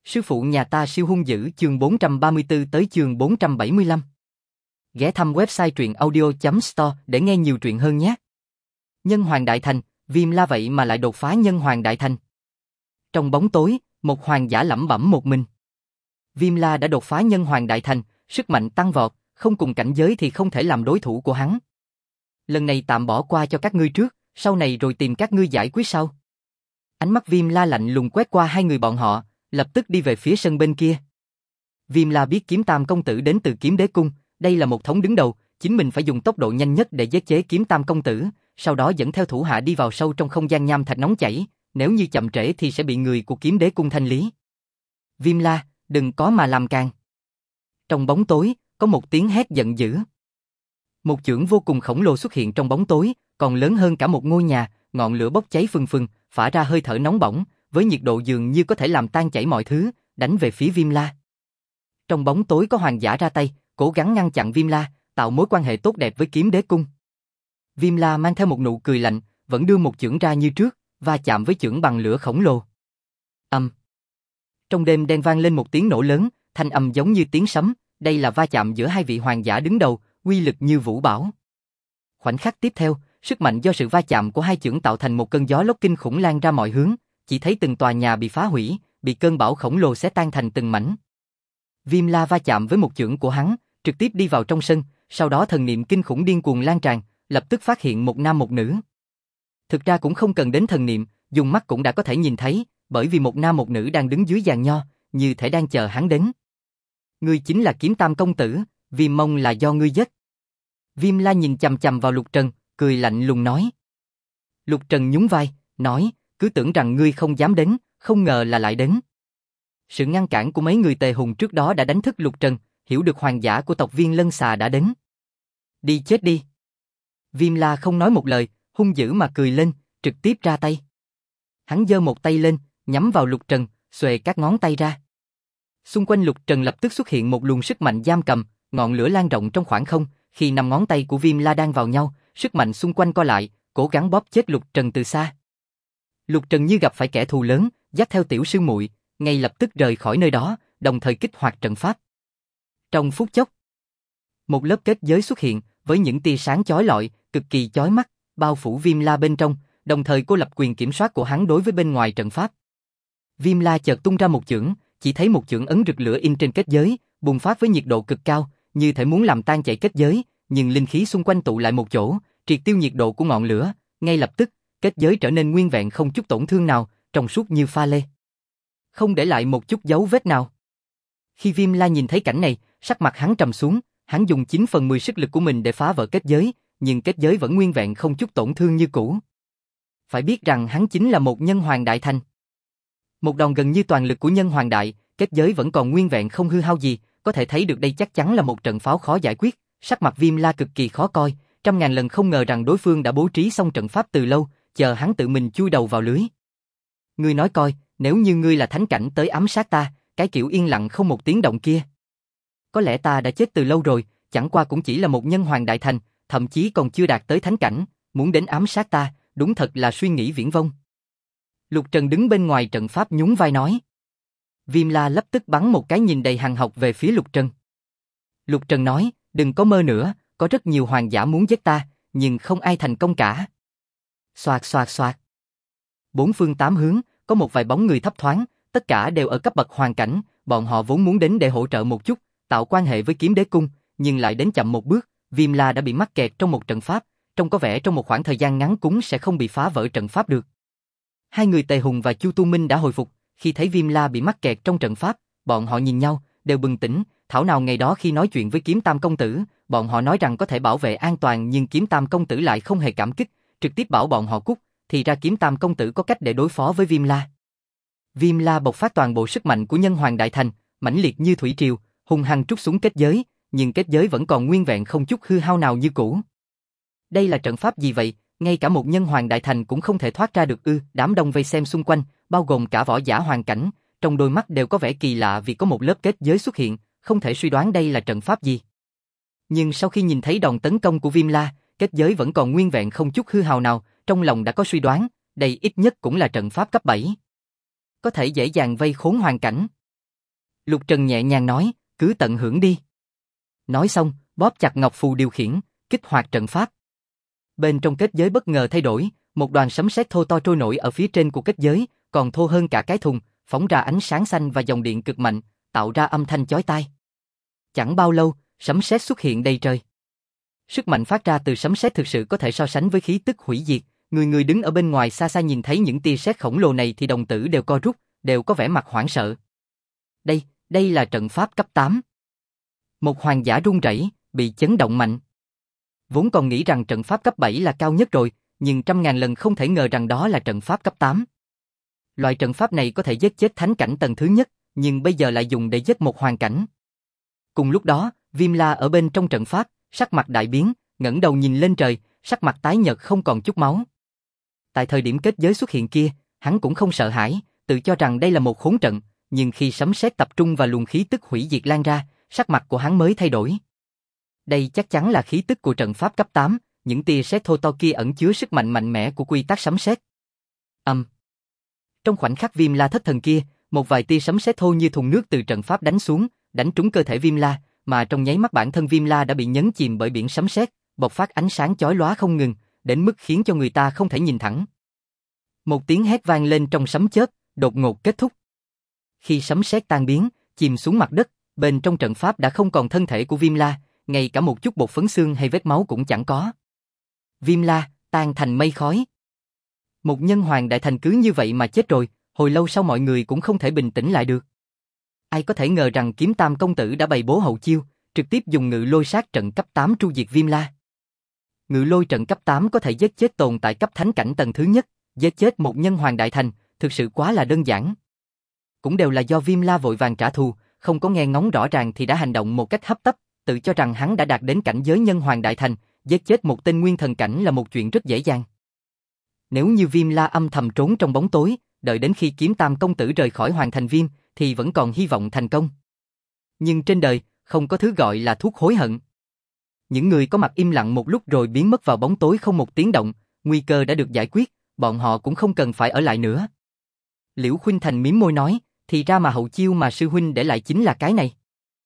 Sư phụ nhà ta siêu hung dữ chương 434 tới chương 475. Ghé thăm website truyện audio.store để nghe nhiều truyện hơn nhé. Nhân Hoàng Đại Thành, Viêm La vậy mà lại đột phá Nhân Hoàng Đại Thành. Trong bóng tối, một hoàng giả lẩm bẩm một mình. Viêm La đã đột phá Nhân Hoàng Đại Thành, sức mạnh tăng vọt, không cùng cảnh giới thì không thể làm đối thủ của hắn. Lần này tạm bỏ qua cho các ngươi trước, sau này rồi tìm các ngươi giải quyết sau. Ánh mắt Viêm La lạnh lùng quét qua hai người bọn họ, lập tức đi về phía sân bên kia. Viêm La biết Kiếm Tam công tử đến từ Kiếm Đế cung, đây là một thống đứng đầu, chính mình phải dùng tốc độ nhanh nhất để giết chế Kiếm Tam công tử, sau đó dẫn theo thủ hạ đi vào sâu trong không gian nham thạch nóng chảy, nếu như chậm trễ thì sẽ bị người của Kiếm Đế cung thanh lý. Viêm La, đừng có mà làm càng. Trong bóng tối, có một tiếng hét giận dữ. Một chưởng vô cùng khổng lồ xuất hiện trong bóng tối, còn lớn hơn cả một ngôi nhà, ngọn lửa bốc cháy phừng phừng, phả ra hơi thở nóng bỏng, với nhiệt độ dường như có thể làm tan chảy mọi thứ, đánh về phía Viêm La. Trong bóng tối có hoàng giả ra tay, cố gắng ngăn chặn Viêm La, tạo mối quan hệ tốt đẹp với Kiếm Đế cung. Viêm La mang theo một nụ cười lạnh, vẫn đưa một chưởng ra như trước, va chạm với chưởng bằng lửa khổng lồ. Trong đêm đen vang lên một tiếng nổ lớn, thanh âm giống như tiếng sấm, đây là va chạm giữa hai vị hoàng giả đứng đầu, uy lực như vũ bão. Khoảnh khắc tiếp theo, sức mạnh do sự va chạm của hai chưởng tạo thành một cơn gió lốc kinh khủng lan ra mọi hướng, chỉ thấy từng tòa nhà bị phá hủy, bị cơn bão khổng lồ xé tan thành từng mảnh. Viêm La va chạm với một chưởng của hắn, trực tiếp đi vào trong sân, sau đó thần niệm kinh khủng điên cuồng lan tràn, lập tức phát hiện một nam một nữ. Thực ra cũng không cần đến thần niệm, dùng mắt cũng đã có thể nhìn thấy, bởi vì một nam một nữ đang đứng dưới giàn nho, như thể đang chờ hắn đến. Ngươi chính là Kiếm Tam công tử, Viêm mong là do ngươi giết. Viêm La nhìn chằm chằm vào Lục Trần, cười lạnh lùng nói. Lục Trần nhún vai, nói, cứ tưởng rằng ngươi không dám đến, không ngờ là lại đến. Sự ngăn cản của mấy người Tề Hùng trước đó đã đánh thức Lục Trần, hiểu được hoàng giả của tộc Viên Lân Xà đã đến. Đi chết đi. Viêm La không nói một lời, hung dữ mà cười lên, trực tiếp ra tay. Hắn giơ một tay lên, nhắm vào Lục Trần, xuề các ngón tay ra. Xung quanh Lục Trần lập tức xuất hiện một luồng sức mạnh giam cầm, ngọn lửa lan rộng trong khoảng không, khi năm ngón tay của Viêm La đang vào nhau, sức mạnh xung quanh co lại, cố gắng bóp chết Lục Trần từ xa. Lục Trần như gặp phải kẻ thù lớn, dắt theo tiểu sư muội, ngay lập tức rời khỏi nơi đó, đồng thời kích hoạt trận pháp. Trong phút chốc, một lớp kết giới xuất hiện, với những tia sáng chói lọi, cực kỳ chói mắt, bao phủ Viêm La bên trong, đồng thời cô lập quyền kiểm soát của hắn đối với bên ngoài trận pháp. Viêm La chợt tung ra một chưởng, chỉ thấy một chưởng ấn rực lửa in trên kết giới, bùng phát với nhiệt độ cực cao, như thể muốn làm tan chảy kết giới, nhưng linh khí xung quanh tụ lại một chỗ, triệt tiêu nhiệt độ của ngọn lửa, ngay lập tức, kết giới trở nên nguyên vẹn không chút tổn thương nào, trong suốt như pha lê, không để lại một chút dấu vết nào. Khi Viêm La nhìn thấy cảnh này, sắc mặt hắn trầm xuống, hắn dùng 9/10 sức lực của mình để phá vỡ kết giới, nhưng kết giới vẫn nguyên vẹn không chút tổn thương như cũ. Phải biết rằng hắn chính là một Nhân Hoàng Đại Thành. Một đòn gần như toàn lực của Nhân Hoàng Đại, kết giới vẫn còn nguyên vẹn không hư hao gì, có thể thấy được đây chắc chắn là một trận pháo khó giải quyết. Sắc mặt Viêm La cực kỳ khó coi, trăm ngàn lần không ngờ rằng đối phương đã bố trí xong trận pháp từ lâu, chờ hắn tự mình chui đầu vào lưới. Ngươi nói coi, nếu như ngươi là thánh cảnh tới ám sát ta, cái kiểu yên lặng không một tiếng động kia, có lẽ ta đã chết từ lâu rồi, chẳng qua cũng chỉ là một Nhân Hoàng Đại Thành, thậm chí còn chưa đạt tới thánh cảnh, muốn đến ám sát ta, đúng thật là suy nghĩ viển vông. Lục Trần đứng bên ngoài trận pháp nhún vai nói. Viêm La lập tức bắn một cái nhìn đầy hằn học về phía Lục Trần. Lục Trần nói, đừng có mơ nữa, có rất nhiều hoàng giả muốn giết ta, nhưng không ai thành công cả. Xoạt xoạt xoạt. Bốn phương tám hướng, có một vài bóng người thấp thoáng, tất cả đều ở cấp bậc hoàng cảnh, bọn họ vốn muốn đến để hỗ trợ một chút, tạo quan hệ với Kiếm Đế cung, nhưng lại đến chậm một bước, Viêm La đã bị mắc kẹt trong một trận pháp, trông có vẻ trong một khoảng thời gian ngắn cũng sẽ không bị phá vỡ trận pháp được. Hai người Tề Hùng và Chu Tu Minh đã hồi phục, khi thấy Viêm La bị mắc kẹt trong trận pháp, bọn họ nhìn nhau, đều bừng tỉnh, thảo nào ngày đó khi nói chuyện với Kiếm Tam công tử, bọn họ nói rằng có thể bảo vệ an toàn nhưng Kiếm Tam công tử lại không hề cảm kích, trực tiếp bảo bọn họ cút, thì ra Kiếm Tam công tử có cách để đối phó với Viêm La. Viêm La bộc phát toàn bộ sức mạnh của Nhân Hoàng Đại Thành, mãnh liệt như thủy triều, hung hăng trút xuống kết giới, nhưng kết giới vẫn còn nguyên vẹn không chút hư hao nào như cũ. Đây là trận pháp gì vậy? Ngay cả một Nhân Hoàng Đại Thành cũng không thể thoát ra được ư? Đám đông vây xem xung quanh, bao gồm cả võ giả hoàng cảnh, trong đôi mắt đều có vẻ kỳ lạ vì có một lớp kết giới xuất hiện, không thể suy đoán đây là trận pháp gì. Nhưng sau khi nhìn thấy đòn tấn công của Viêm La, kết giới vẫn còn nguyên vẹn không chút hư hao nào, trong lòng đã có suy đoán, đây ít nhất cũng là trận pháp cấp 7. Có thể dễ dàng vây khốn hoàng cảnh. Lục Trần nhẹ nhàng nói, cứ tận hưởng đi. Nói xong, bóp chặt ngọc phù điều khiển, kích hoạt trận pháp. Bên trong kết giới bất ngờ thay đổi, một đoàn sấm sét thô to trôi nổi ở phía trên của kết giới, còn thô hơn cả cái thùng, phóng ra ánh sáng xanh và dòng điện cực mạnh, tạo ra âm thanh chói tai. Chẳng bao lâu, sấm sét xuất hiện đầy trời. Sức mạnh phát ra từ sấm sét thực sự có thể so sánh với khí tức hủy diệt, người đứng ở bên ngoài xa xa nhìn thấy những tia sét khổng lồ này thì đồng tử đều co rút, đều có vẻ mặt hoảng sợ. Đây là trận pháp cấp 8. Một hoàng giả run rẩy, bị chấn động mạnh. Vốn còn nghĩ rằng trận pháp cấp 7 là cao nhất rồi, nhưng trăm ngàn lần không thể ngờ rằng đó là trận pháp cấp 8. Loại trận pháp này có thể giết chết thánh cảnh tầng thứ nhất, nhưng bây giờ lại dùng để giết một hoàng cảnh. Cùng lúc đó, Viêm La ở bên trong trận pháp, sắc mặt đại biến, ngẩng đầu nhìn lên trời, sắc mặt tái nhợt không còn chút máu. Tại thời điểm kết giới xuất hiện kia, hắn cũng không sợ hãi, tự cho rằng đây là một khốn trận, nhưng khi sấm sét tập trung và luồng khí tức hủy diệt lan ra, sắc mặt của hắn mới thay đổi. Đây chắc chắn là khí tức của trận pháp cấp 8, những tia sét thô to kia ẩn chứa sức mạnh mạnh mẽ của quy tắc sấm sét. Trong khoảnh khắc Viêm La thất thần kia, một vài tia sấm sét thô như thùng nước từ trận pháp đánh xuống, đánh trúng cơ thể Viêm La, mà trong nháy mắt bản thân Viêm La đã bị nhấn chìm bởi biển sấm sét, bộc phát ánh sáng chói lóa không ngừng, đến mức khiến cho người ta không thể nhìn thẳng. Một tiếng hét vang lên trong sấm chớp, đột ngột kết thúc. Khi sấm sét tan biến, chìm xuống mặt đất, bên trong trận pháp đã không còn thân thể của Viêm La, ngay cả một chút bột phấn xương hay vết máu cũng chẳng có. Viêm La tan thành mây khói. Một nhân hoàng đại thành cứ như vậy mà chết rồi, hồi lâu sau mọi người cũng không thể bình tĩnh lại được. Ai có thể ngờ rằng Kiếm Tam công tử đã bày bố hậu chiêu, trực tiếp dùng ngự lôi sát trận cấp 8 tru diệt Viêm La. Ngự lôi trận cấp 8 có thể giết chết tồn tại cấp thánh cảnh tầng thứ nhất, giết chết một nhân hoàng đại thành, thực sự quá là đơn giản. Cũng đều là do Viêm La vội vàng trả thù, không có nghe ngóng rõ ràng thì đã hành động một cách hấp tấp, tự cho rằng hắn đã đạt đến cảnh giới nhân hoàng đại thành, giết chết một tên nguyên thần cảnh là một chuyện rất dễ dàng. Nếu như Viêm La âm thầm trốn trong bóng tối, đợi đến khi Kiếm Tam công tử rời khỏi Hoàng Thành Viêm, thì vẫn còn hy vọng thành công. Nhưng trên đời, không có thứ gọi là thuốc hối hận. Những người có mặt im lặng một lúc rồi biến mất vào bóng tối không một tiếng động, nguy cơ đã được giải quyết, bọn họ cũng không cần phải ở lại nữa. Liễu Khuynh Thành mím môi nói, thì ra mà hậu chiêu mà sư huynh để lại chính là cái này.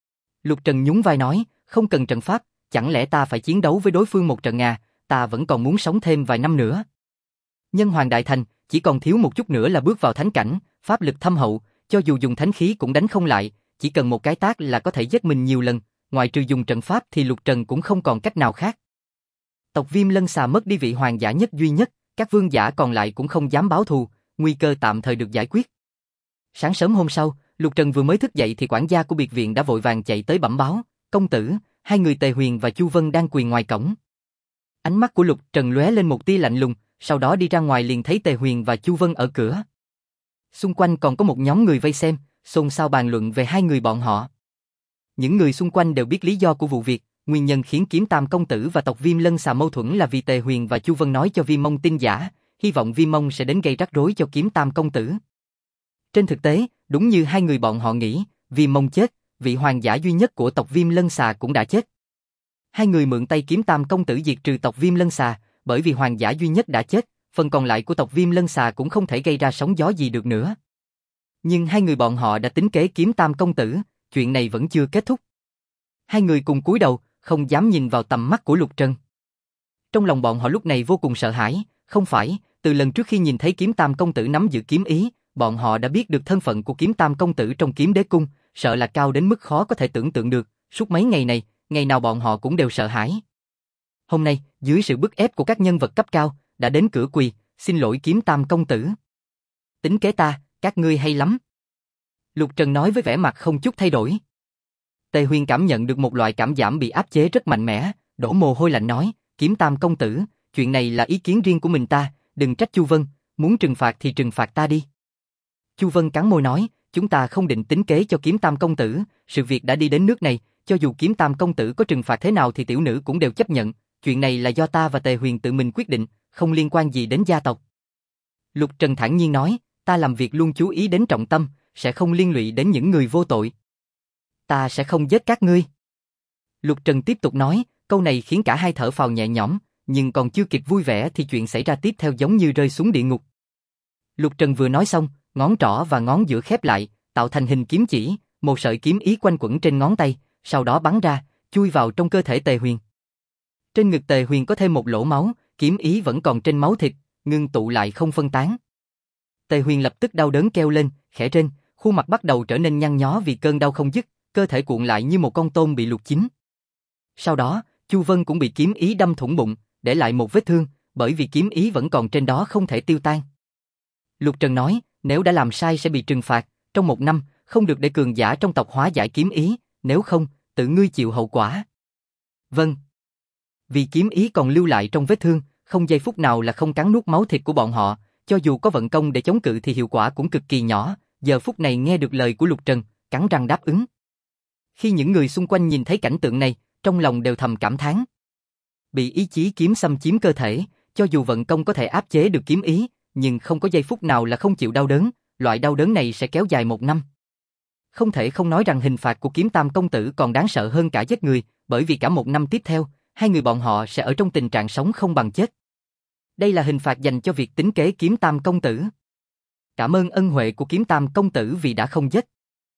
Lục Trần nhún vai nói, không cần trận pháp, chẳng lẽ ta phải chiến đấu với đối phương một trận à, ta vẫn còn muốn sống thêm vài năm nữa. Nhân hoàng đại thành, chỉ còn thiếu một chút nữa là bước vào thánh cảnh, pháp lực thâm hậu, cho dù dùng thánh khí cũng đánh không lại, chỉ cần một cái tát là có thể giết mình nhiều lần, ngoài trừ dùng trận pháp thì Lục Trần cũng không còn cách nào khác. Tộc Viêm Lân Xà mất đi vị hoàng giả nhất duy nhất, các vương giả còn lại cũng không dám báo thù, nguy cơ tạm thời được giải quyết. Sáng sớm hôm sau, Lục Trần vừa mới thức dậy thì quản gia của biệt viện đã vội vàng chạy tới bẩm báo, công tử, hai người Tề Huyền và Chu Vân đang quỳ ngoài cổng. Ánh mắt của Lục Trần lóe lên một tia lạnh lùng, sau đó đi ra ngoài liền thấy Tề Huyền và Chu Vân ở cửa. Xung quanh còn có một nhóm người vây xem, xôn xao bàn luận về hai người bọn họ. Những người xung quanh đều biết lý do của vụ việc, nguyên nhân khiến Kiếm Tam công tử và tộc Viêm Lân Xà mâu thuẫn là vì Tề Huyền và Chu Vân nói cho Viêm Mông tin giả, hy vọng Viêm Mông sẽ đến gây rắc rối cho Kiếm Tam công tử. Trên thực tế, đúng như hai người bọn họ nghĩ, Viêm Mông chết, vị hoàng giả duy nhất của tộc Viêm Lân Xà cũng đã chết. Hai người mượn tay Kiếm Tam công tử diệt trừ tộc Viêm Lân Xà, bởi vì hoàng giả duy nhất đã chết, phần còn lại của tộc Viêm Lân Xà cũng không thể gây ra sóng gió gì được nữa. Nhưng hai người bọn họ đã tính kế Kiếm Tam công tử, chuyện này vẫn chưa kết thúc. Hai người cùng cúi đầu, không dám nhìn vào tầm mắt của Lục Trần. Trong lòng bọn họ lúc này vô cùng sợ hãi, không phải, từ lần trước khi nhìn thấy Kiếm Tam công tử nắm giữ kiếm ý, bọn họ đã biết được thân phận của Kiếm Tam công tử trong Kiếm Đế cung, sợ là cao đến mức khó có thể tưởng tượng được, suốt mấy ngày này, ngày nào bọn họ cũng đều sợ hãi. Hôm nay, dưới sự bức ép của các nhân vật cấp cao, đã đến cửa quỳ, xin lỗi Kiếm Tam công tử. Tính kế ta, các ngươi hay lắm. Lục Trần nói với vẻ mặt không chút thay đổi. Tề Huyền cảm nhận được một loại cảm giảm bị áp chế rất mạnh mẽ, đổ mồ hôi lạnh nói, Kiếm Tam công tử, chuyện này là ý kiến riêng của mình ta, đừng trách Chu Vân, muốn trừng phạt thì trừng phạt ta đi. Chu Vân cắn môi nói, chúng ta không định tính kế cho Kiếm Tam công tử, sự việc đã đi đến nước này, cho dù Kiếm Tam công tử có trừng phạt thế nào thì tiểu nữ cũng đều chấp nhận, chuyện này là do ta và Tề Huyền tự mình quyết định, không liên quan gì đến gia tộc. Lục Trần thản nhiên nói, ta làm việc luôn chú ý đến trọng tâm, sẽ không liên lụy đến những người vô tội. Ta sẽ không giết các ngươi. Lục Trần tiếp tục nói, câu này khiến cả hai thở phào nhẹ nhõm, nhưng còn chưa kịp vui vẻ thì chuyện xảy ra tiếp theo giống như rơi xuống địa ngục. Lục Trần vừa nói xong, ngón trỏ và ngón giữa khép lại, tạo thành hình kiếm chỉ, một sợi kiếm ý quanh quẩn trên ngón tay, sau đó bắn ra, chui vào trong cơ thể Tề Huyền. Trên ngực Tề Huyền có thêm một lỗ máu, kiếm ý vẫn còn trên máu thịt, ngưng tụ lại không phân tán. Tề Huyền lập tức đau đớn kêu lên, khẽ rên, khuôn mặt bắt đầu trở nên nhăn nhó vì cơn đau không dứt, cơ thể cuộn lại như một con tôm bị luộc chín. Sau đó, Chu Vân cũng bị kiếm ý đâm thủng bụng, để lại một vết thương, bởi vì kiếm ý vẫn còn trên đó không thể tiêu tan. Lục Trần nói, nếu đã làm sai sẽ bị trừng phạt, trong 1 năm, không được để cường giả trong tộc hóa giải kiếm ý, nếu không, tự ngươi chịu hậu quả. Vâng. Vì kiếm ý còn lưu lại trong vết thương, không giây phút nào là không cắn nuốt máu thịt của bọn họ, cho dù có vận công để chống cự thì hiệu quả cũng cực kỳ nhỏ, giờ phút này nghe được lời của Lục Trần, cắn răng đáp ứng. Khi những người xung quanh nhìn thấy cảnh tượng này, trong lòng đều thầm cảm thán. Bị ý chí kiếm xâm chiếm cơ thể, cho dù vận công có thể áp chế được kiếm ý, nhưng không có giây phút nào là không chịu đau đớn, loại đau đớn này sẽ kéo dài 1 năm. Không thể không nói rằng hình phạt của Kiếm Tam công tử còn đáng sợ hơn cả giết người, bởi vì cả 1 năm tiếp theo, hai người bọn họ sẽ ở trong tình trạng sống không bằng chết. Đây là hình phạt dành cho việc tính kế Kiếm Tam công tử. Cảm ơn ân huệ của Kiếm Tam công tử vì đã không giết.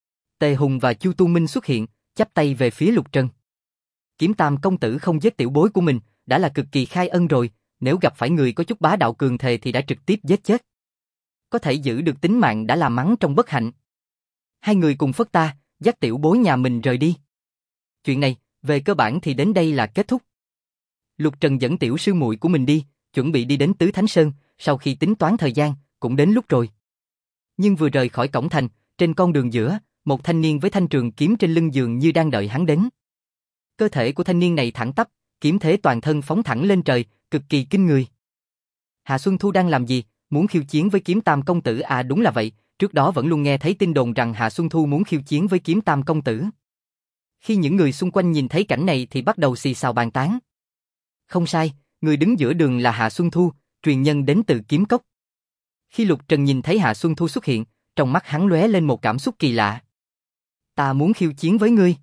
Tề Hùng và Chu Tu Minh xuất hiện, chắp tay về phía Lục Trần. Kiếm Tam công tử không giết tiểu bối của mình, đã là cực kỳ khai ân rồi, nếu gặp phải người có chút bá đạo cường thề thì đã trực tiếp giết chết. Có thể giữ được tính mạng đã là mắng trong bất hạnh. Hai người cùng phất ta, dắt tiểu bối nhà mình rời đi. Chuyện này, về cơ bản thì đến đây là kết thúc. Lục Trần dẫn tiểu sư muội của mình đi, chuẩn bị đi đến Tứ Thánh Sơn, sau khi tính toán thời gian, cũng đến lúc rồi. Nhưng vừa rời khỏi cổng thành, trên con đường giữa, một thanh niên với thanh trường kiếm trên lưng dường như đang đợi hắn đến. Cơ thể của thanh niên này thẳng tắp, kiếm thế toàn thân phóng thẳng lên trời, cực kỳ kinh người. Hạ Xuân Thu đang làm gì? Muốn khiêu chiến với Kiếm Tam công tử à? Đúng là vậy, trước đó vẫn luôn nghe thấy tin đồn rằng Hạ Xuân Thu muốn khiêu chiến với Kiếm Tam công tử. Khi những người xung quanh nhìn thấy cảnh này thì bắt đầu xì xào bàn tán. Không sai, người đứng giữa đường là Hạ Xuân Thu, truyền nhân đến từ Kiếm Cốc. Khi Lục Trần nhìn thấy Hạ Xuân Thu xuất hiện, trong mắt hắn lóe lên một cảm xúc kỳ lạ. Ta muốn khiêu chiến với ngươi.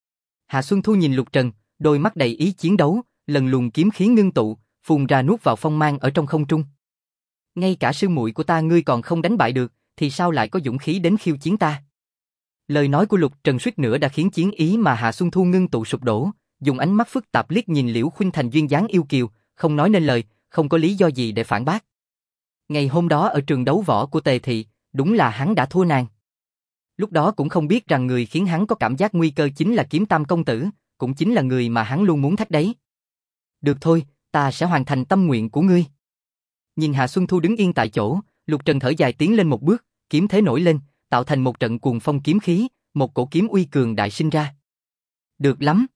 Hạ Xuân Thu nhìn Lục Trần, đôi mắt đầy ý chiến đấu, lần luồng kiếm khí ngưng tụ, phun ra nuốt vào phong mang ở trong không trung. Ngay cả sư muội của ta ngươi còn không đánh bại được, thì sao lại có dũng khí đến khiêu chiến ta? Lời nói của Lục Trần suýt nữa đã khiến chiến ý mà Hạ Xuân Thu ngưng tụ sụp đổ, dùng ánh mắt phức tạp liếc nhìn Liễu Khuynh Thành duyên dáng yêu kiều, không nói nên lời, không có lý do gì để phản bác. Ngày hôm đó ở trường đấu võ của Tề Thị, đúng là hắn đã thua nàng. Lúc đó cũng không biết rằng người khiến hắn có cảm giác nguy cơ chính là Kiếm Tam công tử, cũng chính là người mà hắn luôn muốn thách đấy. Được thôi, ta sẽ hoàn thành tâm nguyện của ngươi. Nhìn Hạ Xuân Thu đứng yên tại chỗ, Lục Trần thở dài tiến lên một bước, kiếm thế nổi lên, tạo thành một trận cuồng phong kiếm khí, một cổ kiếm uy cường đại sinh ra. Được lắm.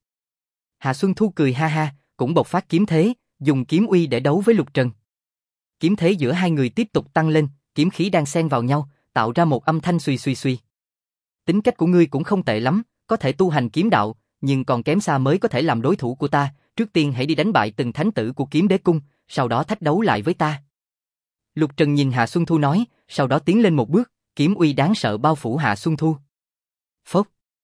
Hạ Xuân Thu cười ha ha, cũng bộc phát kiếm thế, dùng kiếm uy để đấu với Lục Trần. Kiếm thế giữa hai người tiếp tục tăng lên, kiếm khí đang xen vào nhau, tạo ra một âm thanh suy suy suy. Tính cách của ngươi cũng không tệ lắm, có thể tu hành kiếm đạo, nhưng còn kém xa mới có thể làm đối thủ của ta, trước tiên hãy đi đánh bại từng thánh tử của Kiếm Đế Cung, sau đó thách đấu lại với ta. Lục Trần nhìn Hạ Xuân Thu nói, sau đó tiến lên một bước, kiếm uy đáng sợ bao phủ Hạ Xuân Thu. Phốc.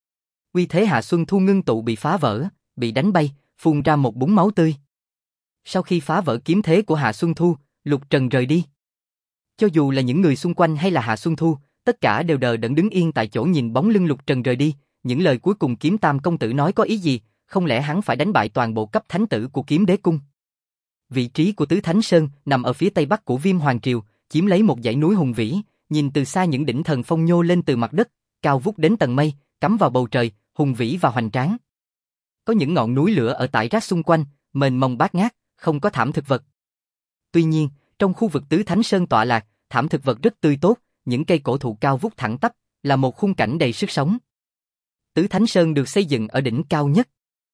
Uy thế Hạ Xuân Thu ngưng tụ bị phá vỡ, bị đánh bay, phun ra một búng máu tươi. Sau khi phá vỡ kiếm thế của Hạ Xuân Thu, Lục Trần rời đi. Cho dù là những người xung quanh hay là Hạ Xuân Thu, tất cả đều đờ đẫn đứng yên tại chỗ nhìn bóng lưng Lục Trần rời đi, những lời cuối cùng Kiếm Tam công tử nói có ý gì, không lẽ hắn phải đánh bại toàn bộ cấp thánh tử của Kiếm Đế Cung? Vị trí của Tứ Thánh Sơn nằm ở phía tây bắc của Viêm Hoàng Triều, chiếm lấy một dãy núi hùng vĩ, nhìn từ xa những đỉnh thần phong nhô lên từ mặt đất, cao vút đến tầng mây, cắm vào bầu trời, hùng vĩ và hoành tráng. Có những ngọn núi lửa ở tại rác xung quanh, mênh mông bát ngát, không có thảm thực vật. Tuy nhiên, trong khu vực Tứ Thánh Sơn tọa lạc, thảm thực vật rất tươi tốt, những cây cổ thụ cao vút thẳng tắp, là một khung cảnh đầy sức sống. Tứ Thánh Sơn được xây dựng ở đỉnh cao nhất.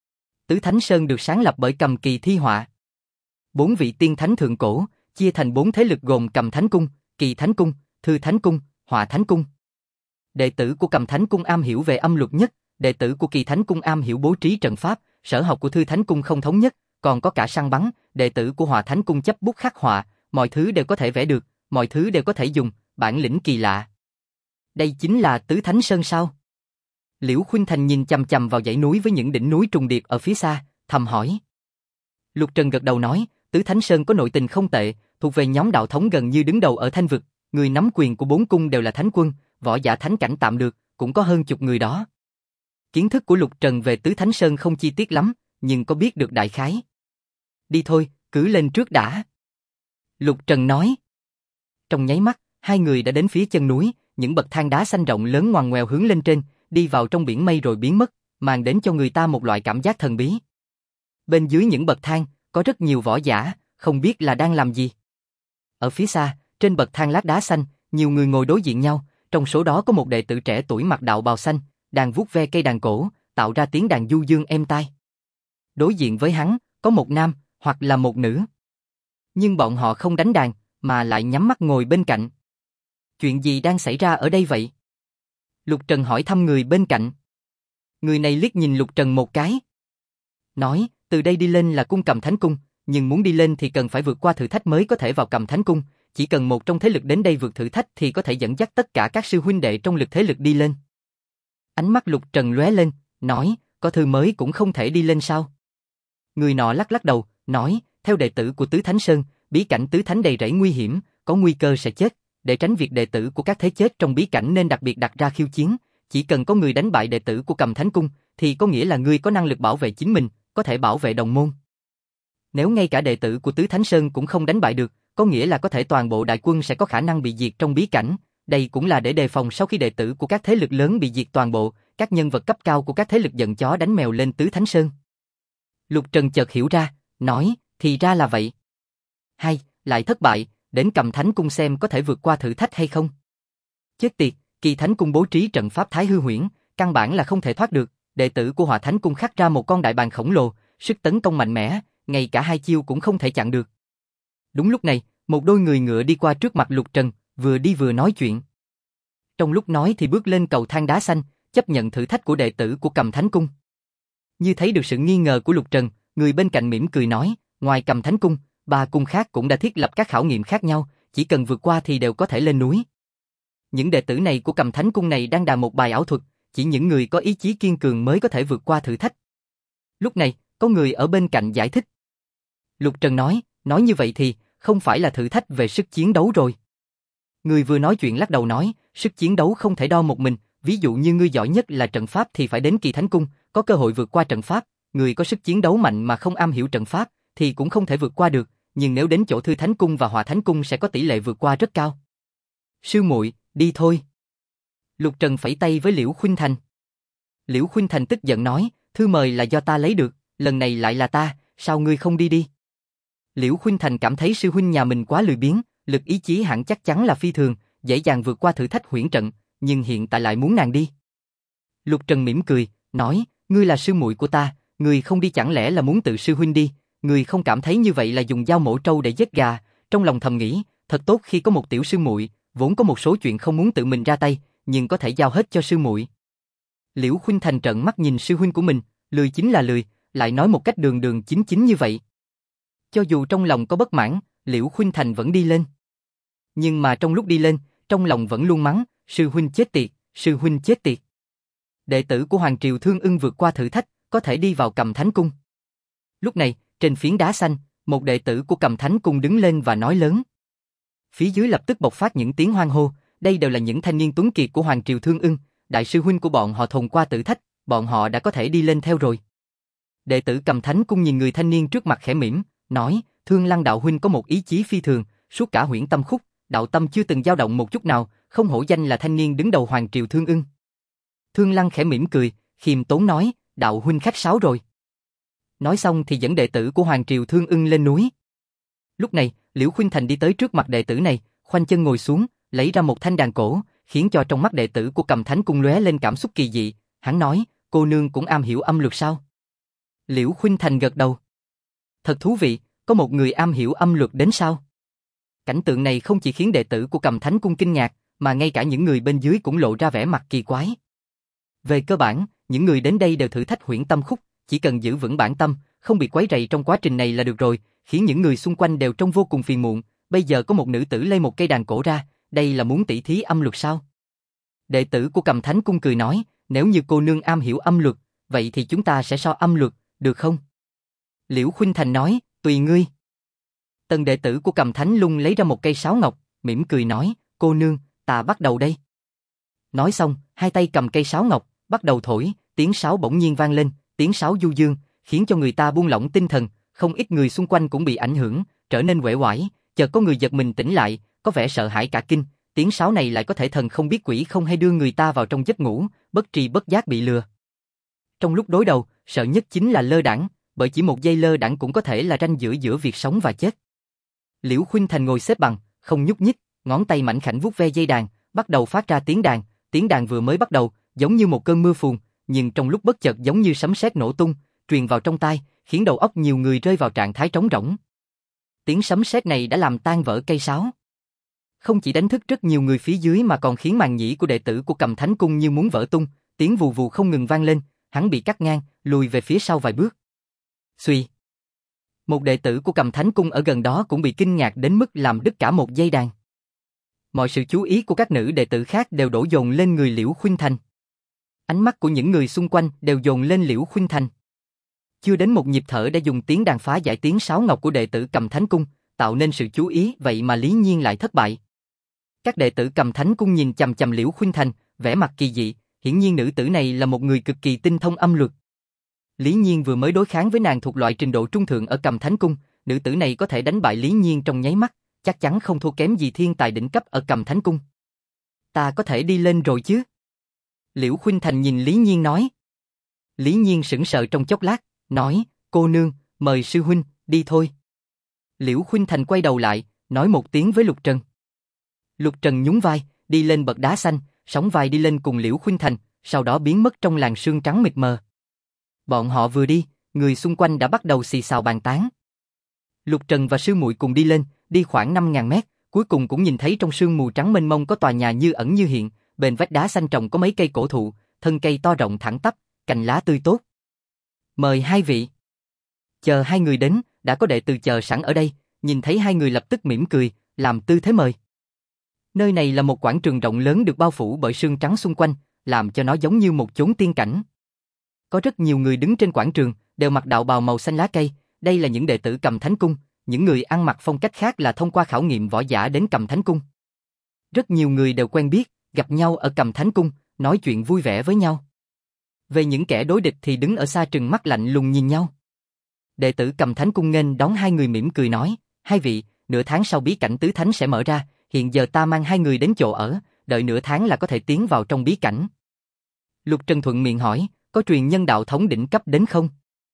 Tứ Thánh Sơn được sáng lập bởi Cầm Kỳ Thi Họa. 4 vị tiên thánh thượng cổ, chia thành 4 thế lực gồm Cầm Thánh Cung, Kỳ Thánh Cung, Thư Thánh Cung, Họa Thánh Cung. Đệ tử của Cầm Thánh Cung am hiểu về âm luật nhất, đệ tử của Kỳ Thánh Cung am hiểu bố trí trận pháp, sở học của Thư Thánh Cung không thống nhất, còn có cả săn bắn, đệ tử của Họa Thánh Cung chấp bút khắc họa, mọi thứ đều có thể vẽ được, mọi thứ đều có thể dùng, bản lĩnh kỳ lạ. Đây chính là Tứ Thánh Sơn sao? Liễu Khuynh Thành nhìn chằm chằm vào dãy núi với những đỉnh núi trùng điệp ở phía xa, thầm hỏi. Lục Trần gật đầu nói, Tứ Thánh Sơn có nội tình không tệ, thuộc về nhóm đạo thống gần như đứng đầu ở Thanh vực, người nắm quyền của 4 cung đều là thánh quân, võ giả thánh cảnh tạm được, cũng có hơn chục người đó. Kiến thức của Lục Trần về Tứ Thánh Sơn không chi tiết lắm, nhưng có biết được đại khái. Đi thôi, cứ lên trước đã. Lục Trần nói. Trong nháy mắt, hai người đã đến phía chân núi, những bậc thang đá xanh rộng lớn ngoằn ngoèo hướng lên trên, đi vào trong biển mây rồi biến mất, mang đến cho người ta một loại cảm giác thần bí. Bên dưới những bậc thang, có rất nhiều võ giả, không biết là đang làm gì. Ở phía xa, trên bậc thang lát đá xanh, nhiều người ngồi đối diện nhau, trong số đó có một đệ tử trẻ tuổi mặc đạo bào xanh, đang vuốt ve cây đàn cổ, tạo ra tiếng đàn du dương êm tai. Đối diện với hắn, có một nam, hoặc là một nữ. Nhưng bọn họ không đánh đàn, mà lại nhắm mắt ngồi bên cạnh. Chuyện gì đang xảy ra ở đây vậy? Lục Trần hỏi thăm người bên cạnh. Người này liếc nhìn Lục Trần một cái. Nói, từ đây đi lên là cung Cầm Thánh Cung, nhưng muốn đi lên thì cần phải vượt qua thử thách mới có thể vào Cầm Thánh Cung. Chỉ cần một trong thế lực đến đây vượt thử thách thì có thể dẫn dắt tất cả các sư huynh đệ trong lực thế lực đi lên. Ánh mắt Lục Trần lóe lên, nói, có thư mới cũng không thể đi lên sao? Người nọ lắc lắc đầu, nói, theo đệ tử của Tứ Thánh Sơn, bí cảnh Tứ Thánh đầy rẫy nguy hiểm, có nguy cơ sẽ chết. Để tránh việc đệ tử của các thế chết trong bí cảnh nên đặc biệt đặt ra khiêu chiến. Chỉ cần có người đánh bại đệ tử của Cầm Thánh Cung, thì có nghĩa là người có năng lực bảo vệ chính mình, có thể bảo vệ đồng môn. Nếu ngay cả đệ tử của Tứ Thánh Sơn cũng không đánh bại được, có nghĩa là có thể toàn bộ đại quân sẽ có khả năng bị diệt trong bí cảnh. Đây cũng là để đề phòng sau khi đệ tử của các thế lực lớn bị diệt toàn bộ, các nhân vật cấp cao của các thế lực giận chó đánh mèo lên Tứ Thánh Sơn. Lục Trần chợt hiểu ra, nói, thì ra là vậy. Hay, lại thất bại, đến Cầm Thánh Cung xem có thể vượt qua thử thách hay không. Chết tiệt, Kỳ Thánh Cung bố trí trận pháp Thái Hư Huyễn, căn bản là không thể thoát được. Đệ tử của Hỏa Thánh Cung khắc ra một con đại bàng khổng lồ, sức tấn công mạnh mẽ, ngay cả hai chiêu cũng không thể chặn được. Đúng lúc này, một đôi người ngựa đi qua trước mặt Lục Trần, vừa đi vừa nói chuyện. Trong lúc nói thì bước lên cầu thang đá xanh, chấp nhận thử thách của đệ tử của Cầm Thánh Cung. Như thấy được sự nghi ngờ của Lục Trần, người bên cạnh mỉm cười nói, ngoài Cầm Thánh Cung, 3 cung khác cũng đã thiết lập các khảo nghiệm khác nhau, chỉ cần vượt qua thì đều có thể lên núi. Những đệ tử này của Cầm Thánh Cung này đang đàm một bài ảo thuật, chỉ những người có ý chí kiên cường mới có thể vượt qua thử thách. Lúc này, có người ở bên cạnh giải thích. Lục Trần nói như vậy thì, không phải là thử thách về sức chiến đấu rồi. Người vừa nói chuyện lắc đầu nói, sức chiến đấu không thể đo một mình, ví dụ như ngươi giỏi nhất là trận pháp thì phải đến Kỳ Thánh Cung, có cơ hội vượt qua trận pháp, người có sức chiến đấu mạnh mà không am hiểu trận pháp, thì cũng không thể vượt qua được, nhưng nếu đến chỗ Thư Thánh Cung và Hỏa Thánh Cung sẽ có tỷ lệ vượt qua rất cao. Sư muội, đi thôi. Lục Trần phẩy tay với Liễu Khuynh Thành. Liễu Khuynh Thành tức giận nói, thư mời là do ta lấy được, lần này lại là ta, sao ngươi không đi đi? Liễu Khuynh Thành cảm thấy sư huynh nhà mình quá lười biếng, lực ý chí hẳn chắc chắn là phi thường, dễ dàng vượt qua thử thách huyễn trận, nhưng hiện tại lại muốn nàng đi. Lục Trần mỉm cười, nói, ngươi là sư muội của ta, ngươi không đi chẳng lẽ là muốn tự sư huynh đi, ngươi không cảm thấy như vậy là dùng dao mổ trâu để giết gà, trong lòng thầm nghĩ, thật tốt khi có một tiểu sư muội, vốn có một số chuyện không muốn tự mình ra tay, nhưng có thể giao hết cho sư muội. Liễu Khuynh Thành trợn mắt nhìn sư huynh của mình, lười chính là lười, lại nói một cách đường đường chính chính như vậy. Cho dù trong lòng có bất mãn, Liễu Khuynh Thành vẫn đi lên. Nhưng mà trong lúc đi lên, trong lòng vẫn luôn mắng, sư huynh chết tiệt, sư huynh chết tiệt. Đệ tử của Hoàng Triều Thương Ưng vượt qua thử thách, có thể đi vào Cầm Thánh Cung. Lúc này, trên phiến đá xanh, một đệ tử của Cầm Thánh Cung đứng lên và nói lớn. Phía dưới lập tức bộc phát những tiếng hoan hô, đây đều là những thanh niên tuấn kiệt của Hoàng Triều Thương Ưng, đại sư huynh của bọn họ thông qua thử thách, bọn họ đã có thể đi lên theo rồi. Đệ tử Cầm Thánh Cung nhìn người thanh niên trước mặt khẽ mỉm, nói, Thương Lăng đạo huynh có một ý chí phi thường, suốt cả huyễn tâm khúc, đạo tâm chưa từng dao động một chút nào, không hổ danh là thanh niên đứng đầu Hoàng Triều Thương Ưng. Thương Lăng khẽ mỉm cười, khiêm tốn nói, đạo huynh khách sáo rồi. Nói xong thì dẫn đệ tử của Hoàng Triều Thương Ưng lên núi. Lúc này, Liễu Khuynh Thành đi tới trước mặt đệ tử này, khoanh chân ngồi xuống, lấy ra một thanh đàn cổ, khiến cho trong mắt đệ tử của Cầm Thánh Cung lóe lên cảm xúc kỳ dị. Hắn nói, cô nương cũng am hiểu âm luật sao? Liễu Khuynh Thành gật đầu. Thật thú vị, có một người am hiểu âm luật đến sao? Cảnh tượng này không chỉ khiến đệ tử của Cầm Thánh Cung kinh ngạc, mà ngay cả những người bên dưới cũng lộ ra vẻ mặt kỳ quái. Về cơ bản, những người đến đây đều thử thách huyễn tâm khúc, chỉ cần giữ vững bản tâm, không bị quấy rầy trong quá trình này là được rồi, khiến những người xung quanh đều trông vô cùng phiền muộn. Bây giờ có một nữ tử lay một cây đàn cổ ra, đây là muốn tỉ thí âm luật sao? Đệ tử của Cầm Thánh Cung cười nói, nếu như cô nương am hiểu âm luật, vậy thì chúng ta sẽ so âm luật, được không? Liễu Khuynh Thành nói, tùy ngươi. Tần đệ tử của Cầm Thánh Lung lấy ra một cây sáo ngọc, mỉm cười nói, cô nương, ta bắt đầu đây. Nói xong, hai tay cầm cây sáo ngọc, bắt đầu thổi, tiếng sáo bỗng nhiên vang lên, tiếng sáo du dương, khiến cho người ta buông lỏng tinh thần, không ít người xung quanh cũng bị ảnh hưởng, trở nên uể oải, chợt có người giật mình tỉnh lại, có vẻ sợ hãi cả kinh, tiếng sáo này lại có thể thần không biết quỷ không hay đưa người ta vào trong giấc ngủ, bất tri bất giác bị lừa. Trong lúc đối đầu, sợ nhất chính là lơ đãng, bởi chỉ một giây lơ đãng cũng có thể là ranh giữa giữa việc sống và chết. Liễu Khuynh Thành ngồi xếp bằng, không nhúc nhích, ngón tay mảnh khảnh vuốt ve dây đàn, bắt đầu phát ra tiếng đàn vừa mới bắt đầu, giống như một cơn mưa phùn, nhưng trong lúc bất chợt giống như sấm sét nổ tung, truyền vào trong tai, khiến đầu óc nhiều người rơi vào trạng thái trống rỗng. Tiếng sấm sét này đã làm tan vỡ cây sáo. Không chỉ đánh thức rất nhiều người phía dưới mà còn khiến màng nhĩ của đệ tử của Cầm Thánh Cung như muốn vỡ tung, tiếng vù vù không ngừng vang lên, hắn bị cắt ngang, lùi về phía sau vài bước. Xuy. Một đệ tử của Cầm Thánh Cung ở gần đó cũng bị kinh ngạc đến mức làm đứt cả một dây đàn. Mọi sự chú ý của các nữ đệ tử khác đều đổ dồn lên người Liễu Khuynh Thành. Ánh mắt của những người xung quanh đều dồn lên Liễu Khuynh Thành. Chưa đến một nhịp thở đã dùng tiếng đàn phá giải tiếng sáo ngọc của đệ tử Cầm Thánh Cung, tạo nên sự chú ý, vậy mà Lý Nhiên lại thất bại. Các đệ tử Cầm Thánh Cung nhìn chằm chằm Liễu Khuynh Thành, vẻ mặt kỳ dị, hiển nhiên nữ tử này là một người cực kỳ tinh thông âm luật. Lý Nhiên vừa mới đối kháng với nàng thuộc loại trình độ trung thượng ở Cầm Thánh Cung, nữ tử này có thể đánh bại Lý Nhiên trong nháy mắt, chắc chắn không thua kém gì thiên tài đỉnh cấp ở Cầm Thánh Cung. Ta có thể đi lên rồi chứ? Liễu Khuynh Thành nhìn Lý Nhiên nói. Lý Nhiên sững sờ trong chốc lát, nói, cô nương, mời sư huynh, đi thôi. Liễu Khuynh Thành quay đầu lại, nói một tiếng với Lục Trần. Lục Trần nhún vai, đi lên bậc đá xanh, sóng vai đi lên cùng Liễu Khuynh Thành, sau đó biến mất trong làn sương trắng mịt mờ. Bọn họ vừa đi, người xung quanh đã bắt đầu xì xào bàn tán. Lục Trần và sư muội cùng đi lên, đi khoảng 5.000 mét, cuối cùng cũng nhìn thấy trong sương mù trắng mênh mông có tòa nhà như ẩn như hiện, bên vách đá xanh trồng có mấy cây cổ thụ, thân cây to rộng thẳng tắp, cành lá tươi tốt. Mời hai vị. Chờ hai người đến, đã có đệ tử chờ sẵn ở đây, nhìn thấy hai người lập tức mỉm cười, làm tư thế mời. Nơi này là một quảng trường rộng lớn được bao phủ bởi sương trắng xung quanh, làm cho nó giống như một chốn tiên cảnh. Có rất nhiều người đứng trên quảng trường, đều mặc đạo bào màu xanh lá cây, đây là những đệ tử Cầm Thánh Cung, những người ăn mặc phong cách khác là thông qua khảo nghiệm võ giả đến Cầm Thánh Cung. Rất nhiều người đều quen biết, gặp nhau ở Cầm Thánh Cung, nói chuyện vui vẻ với nhau. Về những kẻ đối địch thì đứng ở xa trừng mắt lạnh lùng nhìn nhau. Đệ tử Cầm Thánh Cung nghênh đón hai người mỉm cười nói, hai vị, nửa tháng sau bí cảnh tứ thánh sẽ mở ra, hiện giờ ta mang hai người đến chỗ ở, đợi nửa tháng là có thể tiến vào trong bí cảnh. Lục Trần thuận miệng hỏi, có truyền nhân đạo thống đỉnh cấp đến không?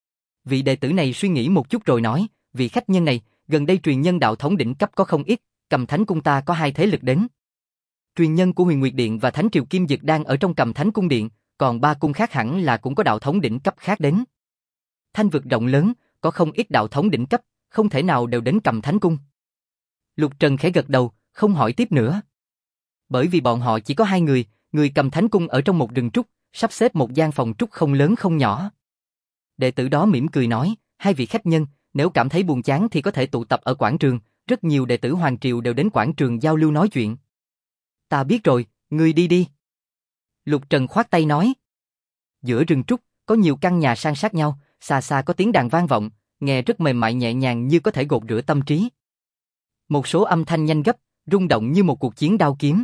Vị đệ tử này suy nghĩ một chút rồi nói, vị khách nhân này, gần đây truyền nhân đạo thống đỉnh cấp có không ít, Cầm Thánh Cung ta có hai thế lực đến. Truyền nhân của Huyền Nguyệt Điện và Thánh Triều Kim Dực đang ở trong Cầm Thánh Cung Điện, còn ba cung khác hẳn là cũng có đạo thống đỉnh cấp khác đến. Thanh vực rộng lớn, có không ít đạo thống đỉnh cấp, không thể nào đều đến Cầm Thánh Cung. Lục Trần khẽ gật đầu, không hỏi tiếp nữa. Bởi vì bọn họ chỉ có hai người, người Cầm Thánh Cung ở trong một rừng trúc, sắp xếp một gian phòng trúc không lớn không nhỏ. Đệ tử đó mỉm cười nói, hai vị khách nhân, nếu cảm thấy buồn chán thì có thể tụ tập ở quảng trường, rất nhiều đệ tử Hoàng Triều đều đến quảng trường giao lưu nói chuyện. Ta biết rồi, ngươi đi đi. Lục Trần khoát tay nói. Giữa rừng trúc, có nhiều căn nhà san sát nhau, xa xa có tiếng đàn vang vọng, nghe rất mềm mại nhẹ nhàng như có thể gột rửa tâm trí. Một số âm thanh nhanh gấp, rung động như một cuộc chiến đao kiếm.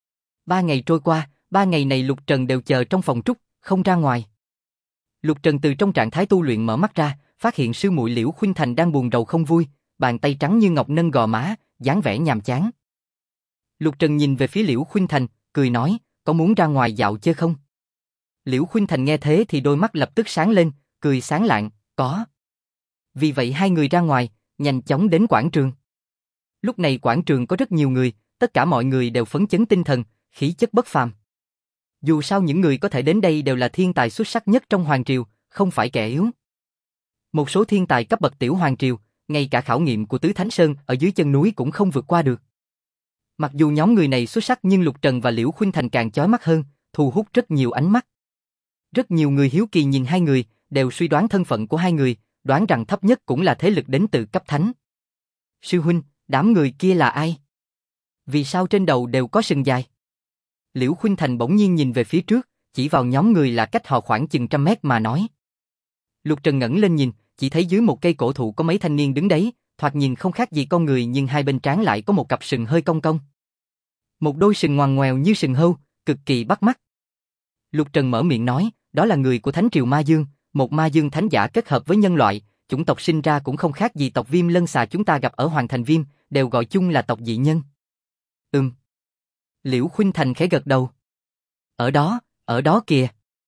3 ngày trôi qua, 3 ngày này Lục Trần đều chờ trong phòng trúc, không ra ngoài. Lục Trần từ trong trạng thái tu luyện mở mắt ra, phát hiện sư muội Liễu Khuynh Thành đang buồn rầu không vui, bàn tay trắng như ngọc nâng gò má, dáng vẻ nhàm chán. Lục Trần nhìn về phía Liễu Khuynh Thành, cười nói, có muốn ra ngoài dạo chơi không? Liễu Khuynh Thành nghe thế thì đôi mắt lập tức sáng lên, cười sáng lạng, có. Vì vậy hai người ra ngoài, nhanh chóng đến quảng trường. Lúc này quảng trường có rất nhiều người, tất cả mọi người đều phấn chấn tinh thần, khí chất bất phàm. Dù sao những người có thể đến đây đều là thiên tài xuất sắc nhất trong Hoàng Triều, không phải kẻ yếu. Một số thiên tài cấp bậc tiểu Hoàng Triều, ngay cả khảo nghiệm của Tứ Thánh Sơn ở dưới chân núi cũng không vượt qua được. Mặc dù nhóm người này xuất sắc nhưng Lục Trần và Liễu Khuynh Thành càng chói mắt hơn, thu hút rất nhiều ánh mắt. Rất nhiều người hiếu kỳ nhìn hai người, đều suy đoán thân phận của hai người, đoán rằng thấp nhất cũng là thế lực đến từ cấp thánh. Sư huynh, đám người kia là ai? Vì sao trên đầu đều có sừng dài? Liễu Khuynh Thành bỗng nhiên nhìn về phía trước, chỉ vào nhóm người là cách họ khoảng chừng 100 mét mà nói. Lục Trần ngẩng lên nhìn, chỉ thấy dưới một cây cổ thụ có mấy thanh niên đứng đấy, thoạt nhìn không khác gì con người nhưng hai bên trán lại có một cặp sừng hơi cong cong. Một đôi sừng ngoằn ngoèo như sừng hươu, cực kỳ bắt mắt. Lục Trần mở miệng nói, đó là người của Thánh Triều Ma Dương, một Ma Dương thánh giả kết hợp với nhân loại, chủng tộc sinh ra cũng không khác gì tộc Viêm Lân Xà chúng ta gặp ở Hoàng Thành Viêm, đều gọi chung là tộc dị nhân. Liễu Khuynh Thành khẽ gật đầu. Ở đó kìa.